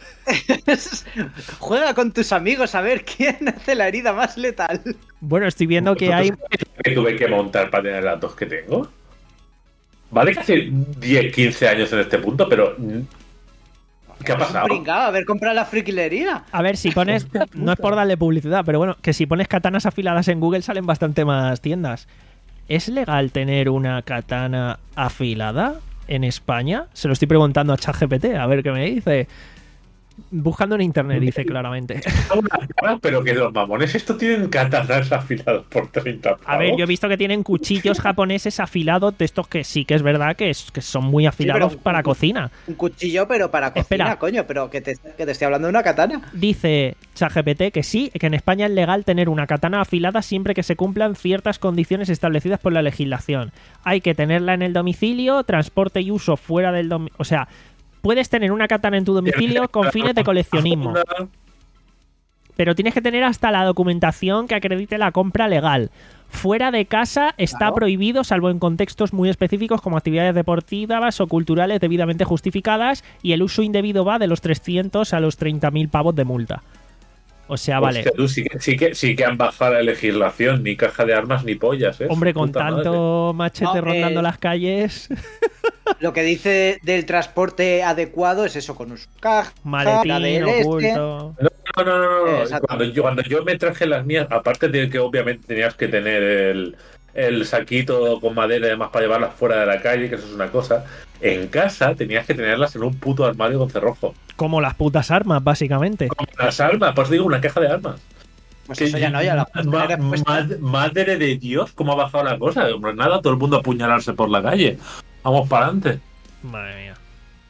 Juega con tus amigos a ver quién hace la herida más letal. Bueno, estoy viendo que hay... que tuve que montar para tener las dos que tengo. Vale que hace diez, quince años en este punto, pero ¿qué ha pasado? Pringado, a ver, compra la friquilería. A ver, si pones... No es por darle publicidad, pero bueno, que si pones katanas afiladas en Google salen bastante más tiendas. ¿Es legal tener una katana afilada en España? Se lo estoy preguntando a ChatGPT, a ver qué me dice. Buscando en internet, dice claramente. Pero que los mamones estos tienen katanas afilados por treinta pavos. A ver, yo he visto que tienen cuchillos japoneses afilados de estos que sí que es verdad que, es, que son muy afilados Sí, pero- para cocina. Un cuchillo, pero para cocina, Espera. coño, pero que te, que te estoy hablando de una katana. Dice ChatGPT que sí, que en España es legal tener una katana afilada siempre que se cumplan ciertas condiciones establecidas por la legislación. Hay que tenerla en el domicilio, transporte y uso fuera del domicilio. O sea, puedes tener una katana en tu domicilio con fines de coleccionismo. Pero tienes que tener hasta la documentación que acredite la compra legal. Fuera de casa está Claro. prohibido, salvo en contextos muy específicos como actividades deportivas o culturales debidamente justificadas, y el uso indebido va de los trescientos a los treinta mil pavos de multa. O sea, vale. Hostia, tú sí que, sí, que, sí que han bajado la legislación, ni caja de armas ni pollas, ¿eh? Hombre, con Puta tanto machete No, rondando eh, las calles, Lo que dice del transporte adecuado es eso, con un caja, la maletín del este. oculto. No, no, no, no, no. Exacto. Cuando yo, cuando yo me traje las mías, aparte de que obviamente tenías que tener el, el saquito con madera y demás para llevarlas fuera de la calle, que eso es una cosa, en casa tenías que tenerlas en un puto armario con cerrojo. Como las putas armas, básicamente. Como las armas, por eso digo una caja de armas. Pues Que- eso ya no, ya la puedes Ma- tener puesta. mad- Madre de Dios, ¿cómo ha bajado la cosa? Hombre, nada, todo el mundo a apuñalarse por la calle. Vamos para adelante. Madre mía.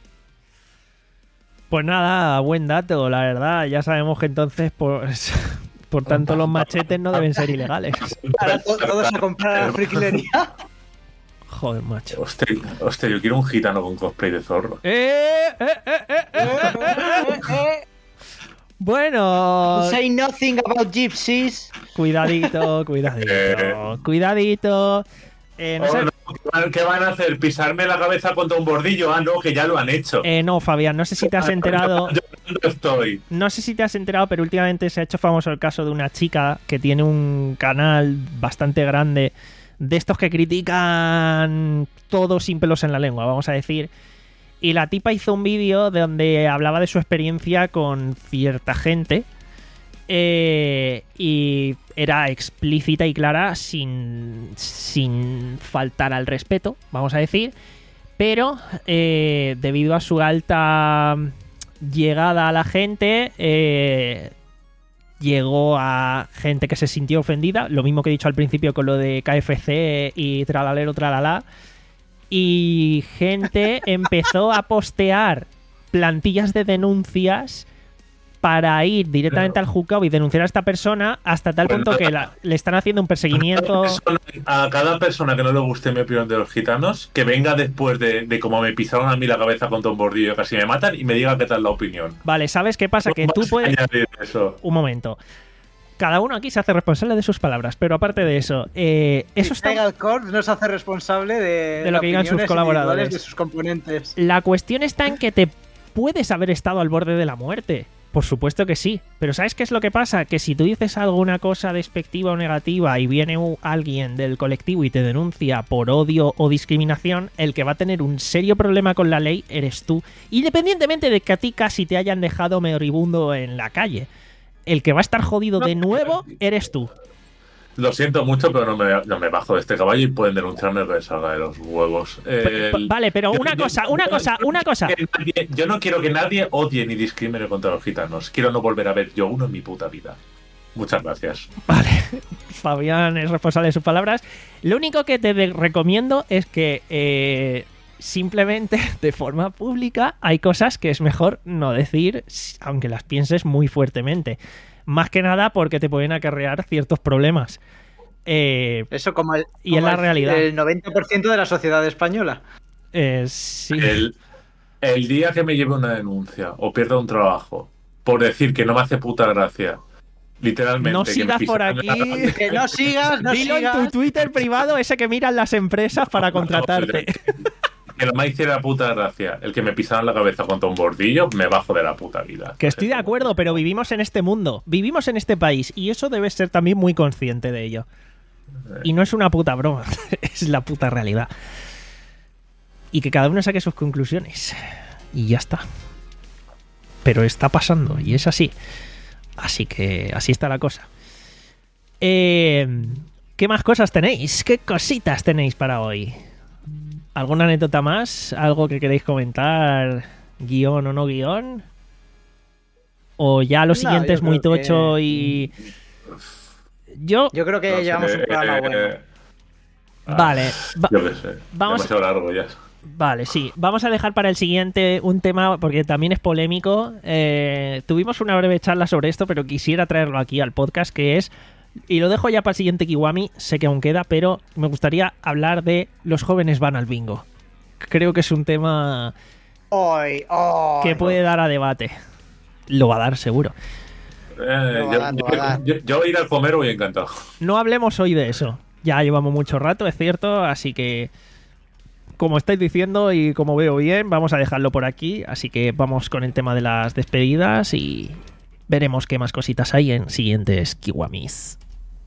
Pues nada, buen dato, la verdad. Ya sabemos que entonces, por, por tanto, los machetes no deben ser ilegales. Ahora to- todos a comprar a la friquilería. Joder, macho. Hostia, hostia, yo quiero un gitano con cosplay de zorro. ¡Eh! ¡Eh! ¡Eh! ¡Eh! ¡Eh! eh! Bueno, Say nothing about gypsies. cuidadito, cuidadito, cuidadito. Eh, no sé- Oh, no, ¿qué van- ¿Qué van a hacer? ¿Pisarme la cabeza contra un bordillo? Ah, no, que ya lo han hecho. eh, no, Fabián, no sé si te has enterado. Yo no estoy. No sé si te has enterado, pero últimamente se ha hecho famoso el caso de una chica que tiene un canal bastante grande de estos que critican todo sin pelos en la lengua, vamos a decir. Y la tipa hizo un vídeo de donde hablaba de su experiencia con cierta gente. eh, y era explícita y clara sin, sin faltar al respeto, vamos a decir. Pero eh, debido a su alta llegada a la gente, eh, llegó a gente que se sintió ofendida, lo mismo que he dicho al principio con lo de K F C y tralalero tralala, y gente empezó a postear plantillas de denuncias para ir directamente al juzgado y denunciar a esta persona, hasta tal Bueno, punto que la- le están haciendo un perseguimiento. A cada persona que no le guste mi opinión de los gitanos, que venga después de, de cómo me pisaron a mí la cabeza contra un bordillo y casi me matan y me diga qué tal la opinión. Vale, ¿sabes qué pasa? Que No tú vas a puedes... añadir eso. Un momento. Cada uno aquí se hace responsable de sus palabras, pero aparte de eso, eh, eso está... Tiger Corp no se hace responsable de, De lo que digan sus opiniones colaboradores. individuales de sus componentes. La cuestión está en que te puedes haber estado al borde de la muerte. Por supuesto que sí. Pero ¿sabes qué es lo que pasa? Que si tú dices alguna cosa despectiva o negativa y viene u- alguien del colectivo y te denuncia por odio o discriminación, el que va a tener un serio problema con la ley eres tú. Independientemente de que a ti casi te hayan dejado moribundo en la calle. El que va a estar jodido de nuevo eres tú. Lo siento mucho, pero no me, no me bajo de este caballo y pueden denunciarme lo que salga de los huevos. P- El- Vale, pero yo- una yo- cosa, una yo- cosa, una cosa. que nadie- Yo no quiero que nadie odie ni discrimine contra los gitanos. Quiero no volver a ver yo uno en mi puta vida. Muchas gracias. Vale, Fabián es responsable de sus palabras. Lo único que te de- recomiendo es que eh, simplemente de forma pública hay cosas que es mejor no decir, s- aunque las pienses muy fuertemente. Más que nada porque te pueden acarrear ciertos problemas. Eh, Eso como el, Y es como la el- realidad. el noventa por ciento de la sociedad española. eh, sí. El, el día que me lleve una denuncia o pierda un trabajo por decir que no me hace puta gracia, literalmente. No que me sigas por pisaran la- aquí. Que no sigas, no Dilo en sigas. tu Twitter privado, ese que miran las empresas para contratarte. Que no me hiciera puta gracia el que me pisaran la cabeza contra un bordillo, me bajo de la puta vida. Que estoy de acuerdo, pero vivimos en este mundo, vivimos en este país y eso debes ser también muy consciente de ello. Y no es una puta broma, es la puta realidad. Y que cada uno saque sus conclusiones. Y ya está. Pero está pasando y es así. Así que así está la cosa. Eh, ¿Qué más cosas tenéis? ¿Qué cositas tenéis para hoy? ¿Alguna anécdota más? ¿Algo que queréis comentar? ¿Guión o no guión? ¿O ya lo No, siguiente yo es muy creo que- tocho y... Yo... Yo creo que No sé, llevamos un programa eh, bueno. eh, Vale, va- Yo qué sé. Vamos- Demasiado largo ya. Vale, sí. Vamos a dejar para el siguiente un tema, porque también es polémico. Eh, tuvimos una breve charla sobre esto, pero quisiera traerlo aquí al podcast, que es... Y lo dejo ya para el siguiente Kiwami, sé que aún queda, pero me gustaría hablar de los jóvenes van al bingo. Creo que es un tema ¡Ay! ¡Ay! que puede dar a debate. Lo va a dar, seguro. Eh, Lo va a yo, dar, lo yo- va a dar. yo- yo ir al comer voy encantado. No hablemos hoy de eso. Ya llevamos mucho rato, es cierto, así que... Como estáis diciendo y como veo bien, vamos a dejarlo por aquí. Así que vamos con el tema de las despedidas y veremos qué más cositas hay en siguientes Kiwamis.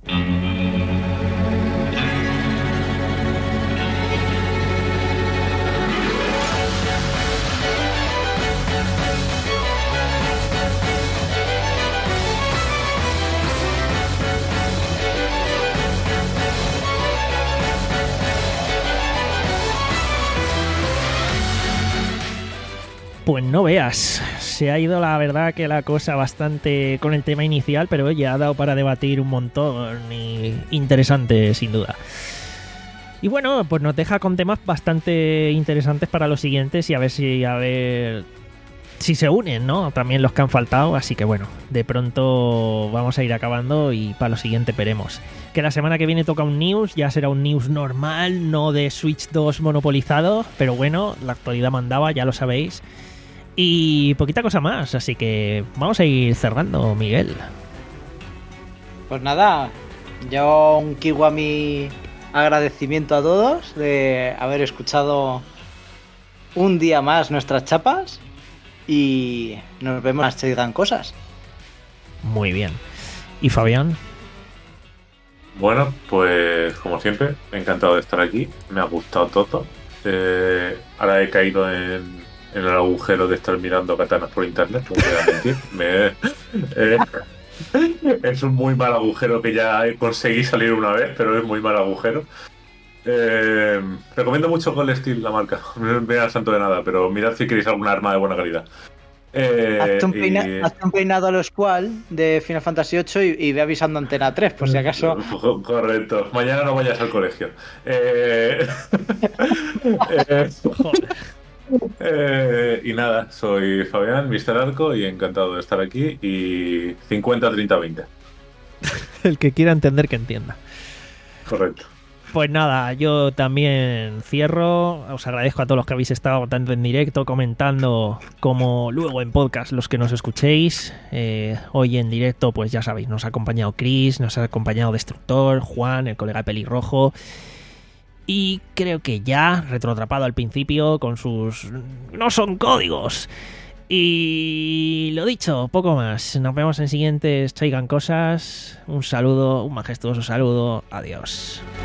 Pues no veas, se ha ido la verdad que la cosa bastante con el tema inicial, pero oye, ha dado para debatir un montón y interesante sin duda. Y bueno, pues nos deja con temas bastante interesantes para los siguientes y a ver si a ver si se unen, ¿no? También los que han faltado, así que bueno, de pronto vamos a ir acabando y para lo siguiente veremos. Que la semana que viene toca un news, ya será un news normal, no de Switch dos monopolizado, pero bueno, la actualidad mandaba, ya lo sabéis. Y poquita cosa más, así que vamos a ir cerrando, Miguel. Pues nada, yo un Kiwami agradecimiento a todos de haber escuchado un día más nuestras chapas y nos vemos en las Chaigan cosas. Muy bien. ¿Y Fabián? Bueno, pues como siempre, encantado de estar aquí. Me ha gustado todo. Eh, ahora he caído en, en el agujero de estar mirando katanas por internet, no voy a mentir. Me, eh, es un muy mal agujero que ya conseguí salir una vez, pero es muy mal agujero. Eh, recomiendo mucho Gold Steel, la marca. No me da santo de nada, pero mirad si queréis algún arma de buena calidad. Eh, Hazte un, y- peina- hazte un peinado a lo Squall de Final Fantasy ocho y, y ve avisando Antena tres, por si acaso. Co- Correcto. Mañana no vayas al colegio. Eh, eh, Joder. eh, y nada, soy Fabián, mister Arco, y encantado de estar aquí. Y cincuenta, treinta, veinte. El que quiera entender que entienda. Correcto. Pues nada, yo también cierro. Os agradezco a todos los que habéis estado tanto en directo comentando como luego en podcast los que nos escuchéis. Eh, hoy en directo, pues ya sabéis, nos ha acompañado Chris, nos ha acompañado Destructor, Juan, el colega pelirrojo. Y creo que ya, retroatrapado al principio con sus... ¡No son códigos! Y lo dicho, poco más. Nos vemos en siguientes Chaigan Cosas. Un saludo, un majestuoso saludo. Adiós.